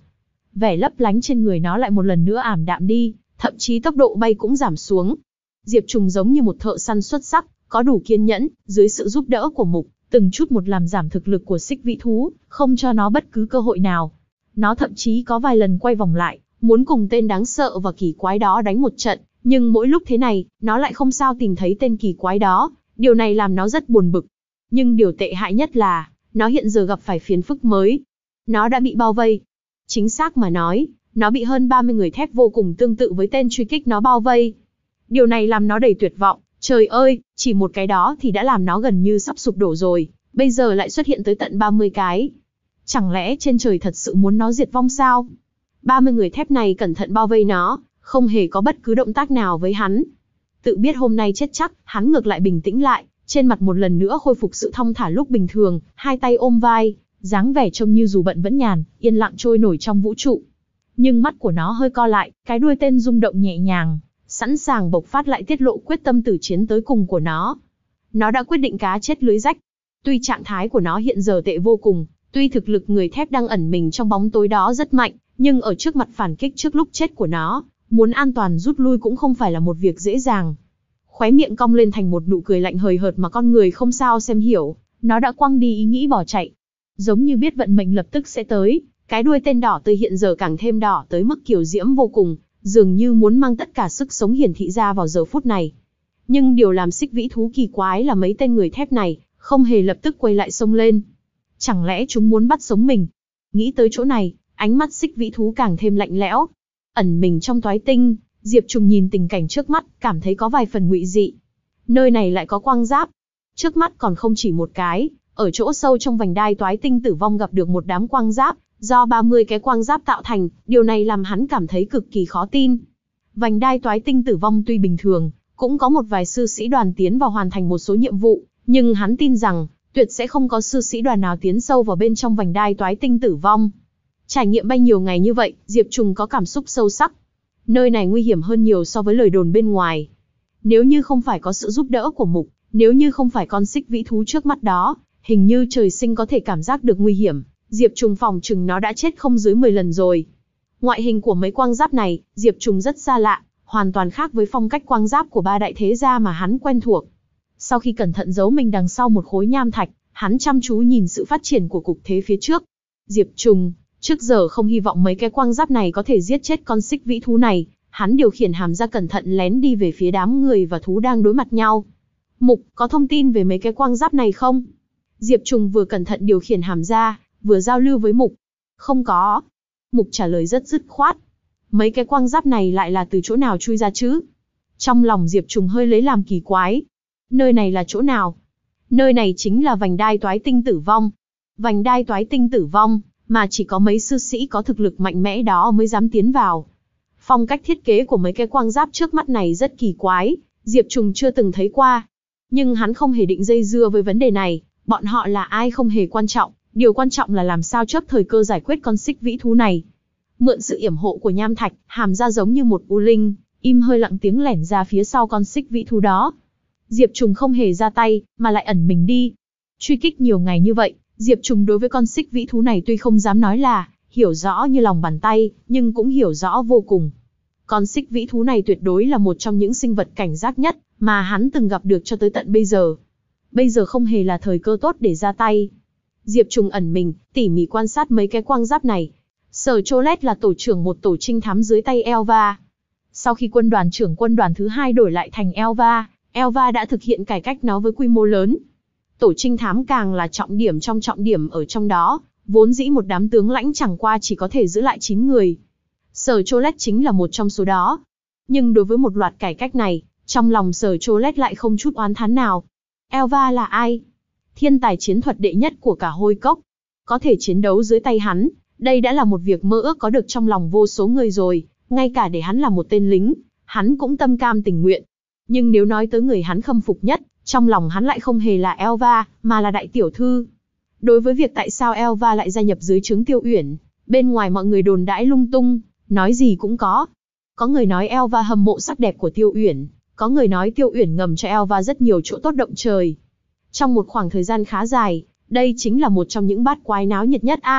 vẻ lấp lánh trên người nó lại một lần nữa ảm đạm đi, thậm chí tốc độ bay cũng giảm xuống. Diệp Trùng giống như một thợ săn xuất sắc, có đủ kiên nhẫn, dưới sự giúp đỡ của Mục, từng chút một làm giảm thực lực của xích vĩ thú, không cho nó bất cứ cơ hội nào. Nó thậm chí có vài lần quay vòng lại, muốn cùng tên đáng sợ và kỳ quái đó đánh một trận, nhưng mỗi lúc thế này, nó lại không sao tìm thấy tên kỳ quái đó, điều này làm nó rất buồn bực. Nhưng điều tệ hại nhất là, nó hiện giờ gặp phải phiền phức mới. Nó đã bị bao vây. Chính xác mà nói, nó bị hơn ba mươi người thép vô cùng tương tự với tên truy kích nó bao vây. Điều này làm nó đầy tuyệt vọng, trời ơi, chỉ một cái đó thì đã làm nó gần như sắp sụp đổ rồi, bây giờ lại xuất hiện tới tận ba mươi cái. Chẳng lẽ trên trời thật sự muốn nó diệt vong sao? ba mươi người thép này cẩn thận bao vây nó, không hề có bất cứ động tác nào với hắn. Tự biết hôm nay chết chắc, hắn ngược lại bình tĩnh lại, trên mặt một lần nữa khôi phục sự thong thả lúc bình thường, hai tay ôm vai, dáng vẻ trông như dù bận vẫn nhàn, yên lặng trôi nổi trong vũ trụ. Nhưng mắt của nó hơi co lại, cái đuôi tên rung động nhẹ nhàng, sẵn sàng bộc phát lại tiết lộ quyết tâm tử chiến tới cùng của nó. Nó đã quyết định cá chết lưới rách. Tuy trạng thái của nó hiện giờ tệ vô cùng, tuy thực lực người thép đang ẩn mình trong bóng tối đó rất mạnh, nhưng ở trước mặt phản kích trước lúc chết của nó, muốn an toàn rút lui cũng không phải là một việc dễ dàng. Khóe miệng cong lên thành một nụ cười lạnh hời hợt mà con người không sao xem hiểu, nó đã quăng đi ý nghĩ bỏ chạy. Giống như biết vận mệnh lập tức sẽ tới, cái đuôi tên đỏ tươi hiện giờ càng thêm đỏ tới mức kiều diễm vô cùng, dường như muốn mang tất cả sức sống hiển thị ra vào giờ phút này. Nhưng điều làm xích vĩ thú kỳ quái là mấy tên người thép này, không hề lập tức quay lại xông lên. Chẳng lẽ chúng muốn bắt sống mình? Nghĩ tới chỗ này, ánh mắt xích vĩ thú càng thêm lạnh lẽo. Ẩn mình trong toái tinh, Diệp Trùng nhìn tình cảnh trước mắt, cảm thấy có vài phần ngụy dị. Nơi này lại có quang giáp. Trước mắt còn không chỉ một cái, ở chỗ sâu trong vành đai toái tinh tử vong gặp được một đám quang giáp, do ba mươi cái quang giáp tạo thành, điều này làm hắn cảm thấy cực kỳ khó tin. Vành đai toái tinh tử vong tuy bình thường, cũng có một vài sư sĩ đoàn tiến vào hoàn thành một số nhiệm vụ, nhưng hắn tin rằng, tuyệt sẽ không có sư sĩ đoàn nào tiến sâu vào bên trong vành đai toái tinh tử vong. Trải nghiệm bay nhiều ngày như vậy, Diệp Trùng có cảm xúc sâu sắc. Nơi này nguy hiểm hơn nhiều so với lời đồn bên ngoài. Nếu như không phải có sự giúp đỡ của Mục, nếu như không phải con xích vĩ thú trước mắt đó, hình như trời sinh có thể cảm giác được nguy hiểm, Diệp Trùng phòng chừng nó đã chết không dưới mười lần rồi. Ngoại hình của mấy quang giáp này, Diệp Trùng rất xa lạ, hoàn toàn khác với phong cách quang giáp của ba đại thế gia mà hắn quen thuộc. Sau khi cẩn thận giấu mình đằng sau một khối nham thạch, hắn chăm chú nhìn sự phát triển của cục thế phía trước. Diệp Trùng, trước giờ không hy vọng mấy cái quang giáp này có thể giết chết con xích vĩ thú này, hắn điều khiển hàm ra cẩn thận lén đi về phía đám người và thú đang đối mặt nhau. Mục, có thông tin về mấy cái quang giáp này không? Diệp Trùng vừa cẩn thận điều khiển hàm ra, vừa giao lưu với Mục. Không có. Mục trả lời rất dứt khoát. Mấy cái quang giáp này lại là từ chỗ nào chui ra chứ? Trong lòng Diệp Trùng hơi lấy làm kỳ quái. Nơi này là chỗ nào? Nơi này chính là vành đai toái tinh tử vong. Vành đai toái tinh tử vong, mà chỉ có mấy sư sĩ có thực lực mạnh mẽ đó mới dám tiến vào. Phong cách thiết kế của mấy cái quang giáp trước mắt này rất kỳ quái, Diệp Trùng chưa từng thấy qua. Nhưng hắn không hề định dây dưa với vấn đề này, bọn họ là ai không hề quan trọng, điều quan trọng là làm sao chớp thời cơ giải quyết con xích vĩ thú này. Mượn sự yểm hộ của nham thạch, hàm ra giống như một u linh, im hơi lặng tiếng lẻn ra phía sau con xích vĩ thú đó. Diệp Trùng không hề ra tay, mà lại ẩn mình đi. Truy kích nhiều ngày như vậy, Diệp Trùng đối với con xích vĩ thú này tuy không dám nói là hiểu rõ như lòng bàn tay, nhưng cũng hiểu rõ vô cùng. Con xích vĩ thú này tuyệt đối là một trong những sinh vật cảnh giác nhất mà hắn từng gặp được cho tới tận bây giờ. Bây giờ không hề là thời cơ tốt để ra tay. Diệp Trùng ẩn mình, tỉ mỉ quan sát mấy cái quang giáp này. Sở Cholet là tổ trưởng một tổ trinh thám dưới tay Elva. Sau khi quân đoàn trưởng quân đoàn thứ hai đổi lại thành Elva, Elva đã thực hiện cải cách nó với quy mô lớn. Tổ trinh thám càng là trọng điểm trong trọng điểm ở trong đó, vốn dĩ một đám tướng lãnh chẳng qua chỉ có thể giữ lại chín người. Sở Cholet chính là một trong số đó. Nhưng đối với một loạt cải cách này, trong lòng Sở Cholet lại không chút oán thán nào. Elva là ai? Thiên tài chiến thuật đệ nhất của cả hôi cốc. Có thể chiến đấu dưới tay hắn, đây đã là một việc mơ ước có được trong lòng vô số người rồi, ngay cả để hắn là một tên lính, hắn cũng tâm cam tình nguyện. Nhưng nếu nói tới người hắn khâm phục nhất, trong lòng hắn lại không hề là Elva, mà là đại tiểu thư. Đối với việc tại sao Elva lại gia nhập dưới trướng Tiêu Uyển, bên ngoài mọi người đồn đãi lung tung, nói gì cũng có. Có người nói Elva hâm mộ sắc đẹp của Tiêu Uyển, có người nói Tiêu Uyển ngầm cho Elva rất nhiều chỗ tốt động trời. Trong một khoảng thời gian khá dài, đây chính là một trong những bát quái náo nhiệt nhất a.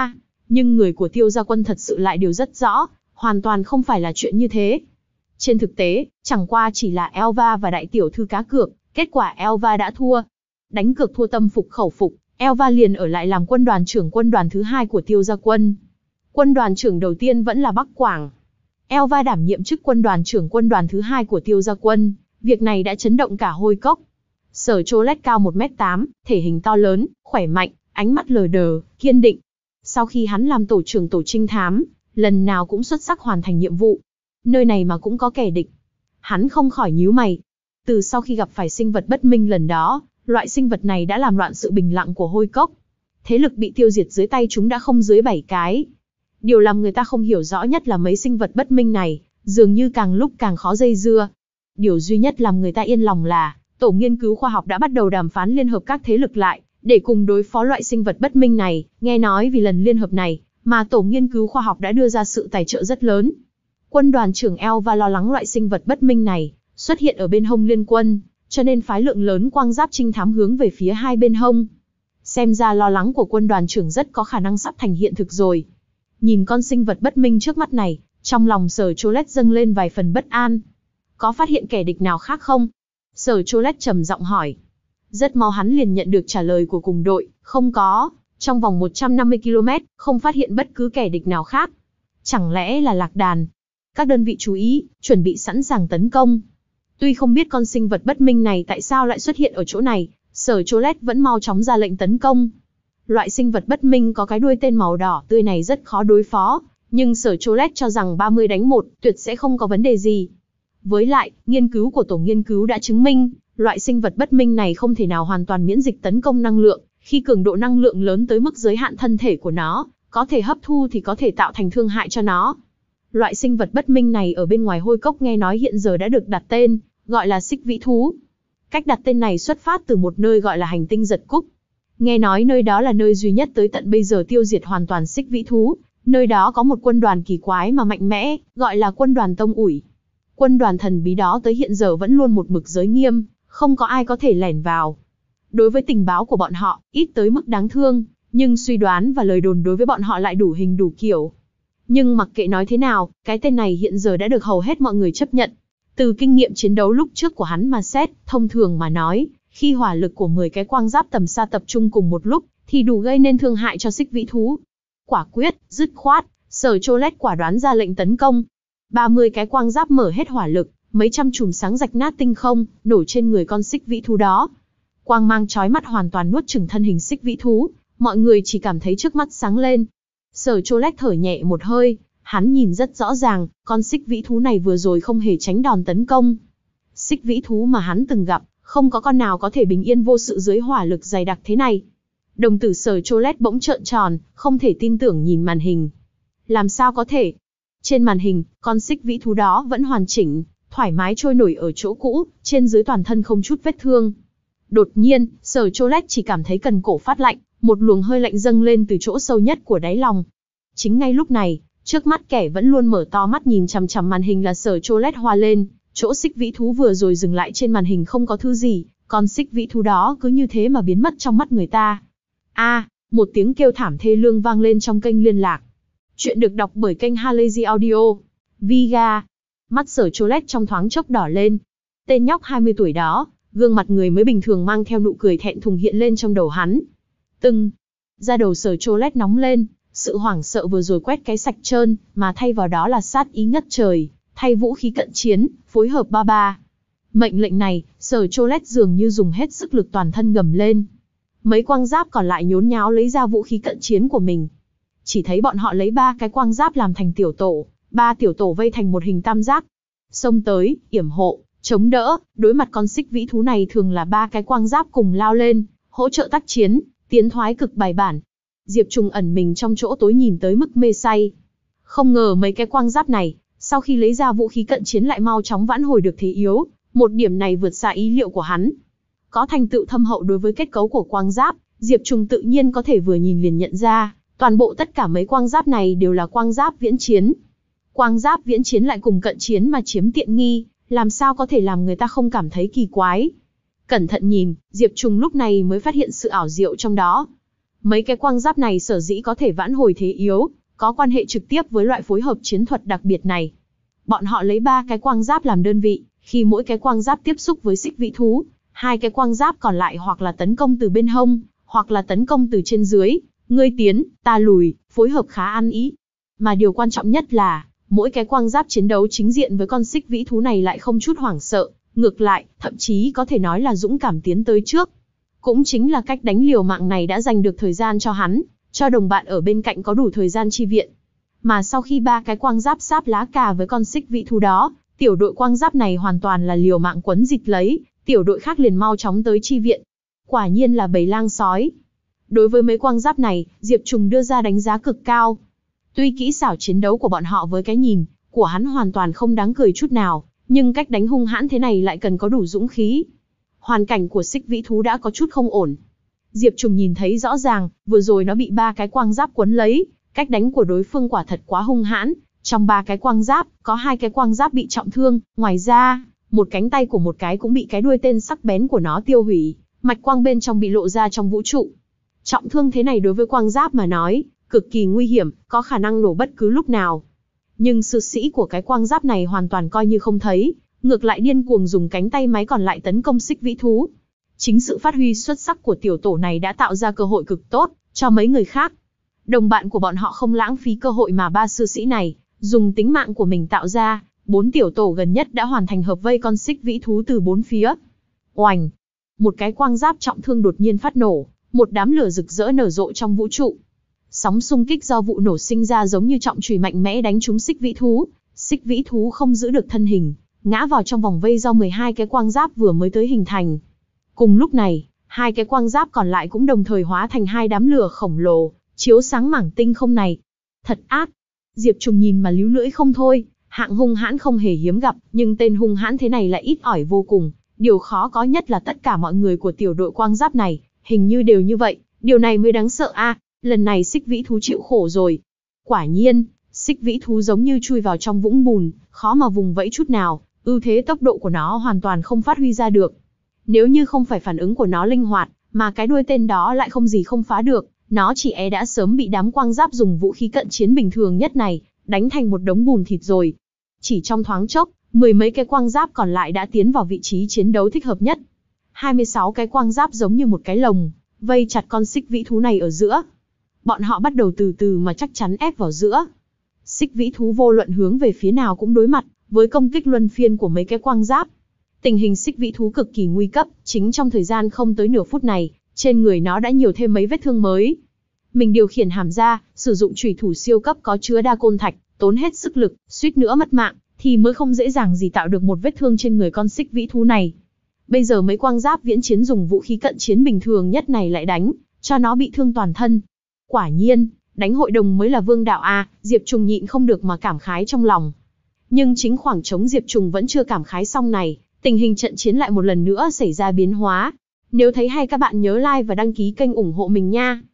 Nhưng người của Tiêu gia quân thật sự lại đều rất rõ, hoàn toàn không phải là chuyện như thế. Trên thực tế, chẳng qua chỉ là Elva và đại tiểu thư cá cược, kết quả Elva đã thua. Đánh cược thua tâm phục khẩu phục, Elva liền ở lại làm quân đoàn trưởng quân đoàn thứ hai của Tiêu gia quân. Quân đoàn trưởng đầu tiên vẫn là Bắc Quảng. Elva đảm nhiệm chức quân đoàn trưởng quân đoàn thứ hai của Tiêu gia quân, việc này đã chấn động cả Hôi Cốc. Sở Cholet cao một mét tám, thể hình to lớn, khỏe mạnh, ánh mắt lờ đờ, kiên định. Sau khi hắn làm tổ trưởng tổ trinh thám, lần nào cũng xuất sắc hoàn thành nhiệm vụ. Nơi này mà cũng có kẻ địch. Hắn không khỏi nhíu mày. Từ sau khi gặp phải sinh vật bất minh lần đó, loại sinh vật này đã làm loạn sự bình lặng của Hôi Cốc. Thế lực bị tiêu diệt dưới tay chúng đã không dưới bảy cái. Điều làm người ta không hiểu rõ nhất là mấy sinh vật bất minh này, dường như càng lúc càng khó dây dưa. Điều duy nhất làm người ta yên lòng là, Tổ nghiên cứu khoa học đã bắt đầu đàm phán liên hợp các thế lực lại, để cùng đối phó loại sinh vật bất minh này. Nghe nói vì lần liên hợp này, mà Tổ nghiên cứu khoa học đã đưa ra sự tài trợ rất lớn. Quân đoàn trưởng Elva lo lắng loại sinh vật bất minh này xuất hiện ở bên hông liên quân, cho nên phái lượng lớn quang giáp trinh thám hướng về phía hai bên hông. Xem ra lo lắng của quân đoàn trưởng rất có khả năng sắp thành hiện thực rồi. Nhìn con sinh vật bất minh trước mắt này, trong lòng Sở Cholet dâng lên vài phần bất an. Có phát hiện kẻ địch nào khác không? Sở Cholet trầm giọng hỏi. Rất mau hắn liền nhận được trả lời của cùng đội, không có, trong vòng một trăm năm mươi ki lô mét, không phát hiện bất cứ kẻ địch nào khác. Chẳng lẽ là lạc đàn? Các đơn vị chú ý, chuẩn bị sẵn sàng tấn công. Tuy không biết con sinh vật bất minh này tại sao lại xuất hiện ở chỗ này, Sở Cholet vẫn mau chóng ra lệnh tấn công. Loại sinh vật bất minh có cái đuôi tên màu đỏ tươi này rất khó đối phó, nhưng Sở Cholet cho rằng ba mươi đánh một tuyệt sẽ không có vấn đề gì. Với lại, nghiên cứu của tổ nghiên cứu đã chứng minh, loại sinh vật bất minh này không thể nào hoàn toàn miễn dịch tấn công năng lượng, khi cường độ năng lượng lớn tới mức giới hạn thân thể của nó, có thể hấp thu thì có thể tạo thành thương hại cho nó. Loại sinh vật bất minh này ở bên ngoài Hôi Cốc nghe nói hiện giờ đã được đặt tên, gọi là xích vĩ thú. Cách đặt tên này xuất phát từ một nơi gọi là hành tinh giật cúc. Nghe nói nơi đó là nơi duy nhất tới tận bây giờ tiêu diệt hoàn toàn xích vĩ thú. Nơi đó có một quân đoàn kỳ quái mà mạnh mẽ, gọi là quân đoàn tông ủi. Quân đoàn thần bí đó tới hiện giờ vẫn luôn một mực giới nghiêm, không có ai có thể lẻn vào. Đối với tình báo của bọn họ, ít tới mức đáng thương, nhưng suy đoán và lời đồn đối với bọn họ lại đủ hình đủ kiểu. Nhưng mặc kệ nói thế nào, cái tên này hiện giờ đã được hầu hết mọi người chấp nhận. Từ kinh nghiệm chiến đấu lúc trước của hắn mà xét, thông thường mà nói, khi hỏa lực của mười cái quang giáp tầm xa tập trung cùng một lúc, thì đủ gây nên thương hại cho xích vĩ thú. Quả quyết, dứt khoát, Sở Cholet quả đoán ra lệnh tấn công. ba mươi cái quang giáp mở hết hỏa lực, mấy trăm chùm sáng rạch nát tinh không, nổ trên người con xích vĩ thú đó. Quang mang chói mắt hoàn toàn nuốt chửng thân hình xích vĩ thú, mọi người chỉ cảm thấy trước mắt sáng lên. Sở Cholet thở nhẹ một hơi, hắn nhìn rất rõ ràng, con xích vĩ thú này vừa rồi không hề tránh đòn tấn công. Xích vĩ thú mà hắn từng gặp, không có con nào có thể bình yên vô sự dưới hỏa lực dày đặc thế này. Đồng tử Sở Cholet bỗng trợn tròn, không thể tin tưởng nhìn màn hình. Làm sao có thể? Trên màn hình, con xích vĩ thú đó vẫn hoàn chỉnh, thoải mái trôi nổi ở chỗ cũ, trên dưới toàn thân không chút vết thương. Đột nhiên, Sở Cholet chỉ cảm thấy cần cổ phát lạnh, một luồng hơi lạnh dâng lên từ chỗ sâu nhất của đáy lòng. Chính ngay lúc này, trước mắt kẻ vẫn luôn mở to mắt nhìn chằm chằm màn hình là Sở Cholet hoa lên, chỗ xích vĩ thú vừa rồi dừng lại trên màn hình không có thứ gì, con xích vĩ thú đó cứ như thế mà biến mất trong mắt người ta. A, à, một tiếng kêu thảm thê lương vang lên trong kênh liên lạc. Chuyện được đọc bởi kênh Halazy Audio. Viga. Mắt Sở Cholet trong thoáng chốc đỏ lên. Tên nhóc hai mươi tuổi đó, gương mặt người mới bình thường mang theo nụ cười thẹn thùng hiện lên trong đầu hắn. Tưng. Da đầu Sở Cholet nóng lên, sự hoảng sợ vừa rồi quét cái sạch trơn, mà thay vào đó là sát ý ngất trời, thay vũ khí cận chiến, phối hợp ba ba. Mệnh lệnh này, Sở Cholet dường như dùng hết sức lực toàn thân gầm lên. Mấy quang giáp còn lại nhốn nháo lấy ra vũ khí cận chiến của mình. Chỉ thấy bọn họ lấy ba cái quang giáp làm thành tiểu tổ, ba tiểu tổ vây thành một hình tam giác. Xông tới, yểm hộ, chống đỡ, đối mặt con xích vĩ thú này thường là ba cái quang giáp cùng lao lên, hỗ trợ tác chiến, tiến thoái cực bài bản. Diệp Trùng ẩn mình trong chỗ tối nhìn tới mức mê say. Không ngờ mấy cái quang giáp này, sau khi lấy ra vũ khí cận chiến lại mau chóng vãn hồi được thế yếu, một điểm này vượt xa ý liệu của hắn. Có thành tựu thâm hậu đối với kết cấu của quang giáp, Diệp Trùng tự nhiên có thể vừa nhìn liền nhận ra, toàn bộ tất cả mấy quang giáp này đều là quang giáp viễn chiến. Quang giáp viễn chiến lại cùng cận chiến mà chiếm tiện nghi, làm sao có thể làm người ta không cảm thấy kỳ quái. Cẩn thận nhìn, Diệp Trùng lúc này mới phát hiện sự ảo diệu trong đó. Mấy cái quang giáp này sở dĩ có thể vãn hồi thế yếu, có quan hệ trực tiếp với loại phối hợp chiến thuật đặc biệt này. Bọn họ lấy ba cái quang giáp làm đơn vị, khi mỗi cái quang giáp tiếp xúc với xích vĩ thú, hai cái quang giáp còn lại hoặc là tấn công từ bên hông, hoặc là tấn công từ trên dưới, ngươi tiến, ta lùi, phối hợp khá ăn ý. Mà điều quan trọng nhất là, mỗi cái quang giáp chiến đấu chính diện với con xích vĩ thú này lại không chút hoảng sợ, ngược lại, thậm chí có thể nói là dũng cảm tiến tới trước. Cũng chính là cách đánh liều mạng này đã dành được thời gian cho hắn, cho đồng bạn ở bên cạnh có đủ thời gian chi viện. Mà sau khi ba cái quang giáp sáp lá cà với con xích vĩ thú đó, tiểu đội quang giáp này hoàn toàn là liều mạng quấn dịt lấy, tiểu đội khác liền mau chóng tới chi viện. Quả nhiên là bầy lang sói. Đối với mấy quang giáp này, Diệp Trùng đưa ra đánh giá cực cao. Tuy kỹ xảo chiến đấu của bọn họ với cái nhìn của hắn hoàn toàn không đáng cười chút nào, nhưng cách đánh hung hãn thế này lại cần có đủ dũng khí. Hoàn cảnh của xích vĩ thú đã có chút không ổn. Diệp Trùng nhìn thấy rõ ràng, vừa rồi nó bị ba cái quang giáp quấn lấy, cách đánh của đối phương quả thật quá hung hãn. Trong ba cái quang giáp, có hai cái quang giáp bị trọng thương, ngoài ra, một cánh tay của một cái cũng bị cái đuôi tên sắc bén của nó tiêu hủy, mạch quang bên trong bị lộ ra trong vũ trụ. Trọng thương thế này đối với quang giáp mà nói, cực kỳ nguy hiểm, có khả năng nổ bất cứ lúc nào. Nhưng sư sĩ của cái quang giáp này hoàn toàn coi như không thấy, ngược lại điên cuồng dùng cánh tay máy còn lại tấn công xích vĩ thú. Chính sự phát huy xuất sắc của tiểu tổ này đã tạo ra cơ hội cực tốt cho mấy người khác. Đồng bạn của bọn họ không lãng phí cơ hội mà ba sư sĩ này dùng tính mạng của mình tạo ra, bốn tiểu tổ gần nhất đã hoàn thành hợp vây con xích vĩ thú từ bốn phía. Oành! Một cái quang giáp trọng thương đột nhiên phát nổ, một đám lửa rực rỡ nở rộ trong vũ trụ. Sóng xung kích do vụ nổ sinh ra giống như trọng chùy mạnh mẽ đánh trúng xích vĩ thú. Xích vĩ thú không giữ được thân hình, ngã vào trong vòng vây do mười hai cái quang giáp vừa mới tới hình thành. Cùng lúc này, hai cái quang giáp còn lại cũng đồng thời hóa thành hai đám lửa khổng lồ, chiếu sáng mảng tinh không này. Thật ác! Diệp Trùng nhìn mà líu lưỡi không thôi, hạng hung hãn không hề hiếm gặp, nhưng tên hung hãn thế này lại ít ỏi vô cùng. Điều khó có nhất là tất cả mọi người của tiểu đội quang giáp này, hình như đều như vậy, điều này mới đáng sợ a. À, lần này xích vĩ thú chịu khổ rồi. Quả nhiên, xích vĩ thú giống như chui vào trong vũng bùn, khó mà vùng vẫy chút nào, ưu thế tốc độ của nó hoàn toàn không phát huy ra được. Nếu như không phải phản ứng của nó linh hoạt, mà cái đuôi tên đó lại không gì không phá được, nó chỉ e đã sớm bị đám quang giáp dùng vũ khí cận chiến bình thường nhất này, đánh thành một đống bùn thịt rồi. Chỉ trong thoáng chốc, mười mấy cái quang giáp còn lại đã tiến vào vị trí chiến đấu thích hợp nhất. hai mươi sáu cái quang giáp giống như một cái lồng, vây chặt con xích vĩ thú này ở giữa. Bọn họ bắt đầu từ từ mà chắc chắn ép vào giữa. Xích vĩ thú vô luận hướng về phía nào cũng đối mặt với công kích luân phiên của mấy cái quang giáp. Tình hình xích vĩ thú cực kỳ nguy cấp, chính trong thời gian không tới nửa phút này, trên người nó đã nhiều thêm mấy vết thương mới. Mình điều khiển hàm ra, sử dụng chủy thủ siêu cấp có chứa đa côn thạch, tốn hết sức lực, suýt nữa mất mạng, thì mới không dễ dàng gì tạo được một vết thương trên người con xích vĩ thú này. Bây giờ mấy quang giáp viễn chiến dùng vũ khí cận chiến bình thường nhất này lại đánh, cho nó bị thương toàn thân. Quả nhiên, đánh hội đồng mới là vương đạo a, Diệp Trùng nhịn không được mà cảm khái trong lòng. Nhưng chính khoảng trống Diệp Trùng vẫn chưa cảm khái xong này, tình hình trận chiến lại một lần nữa xảy ra biến hóa. Nếu thấy hay các bạn nhớ like và đăng ký kênh ủng hộ mình nha.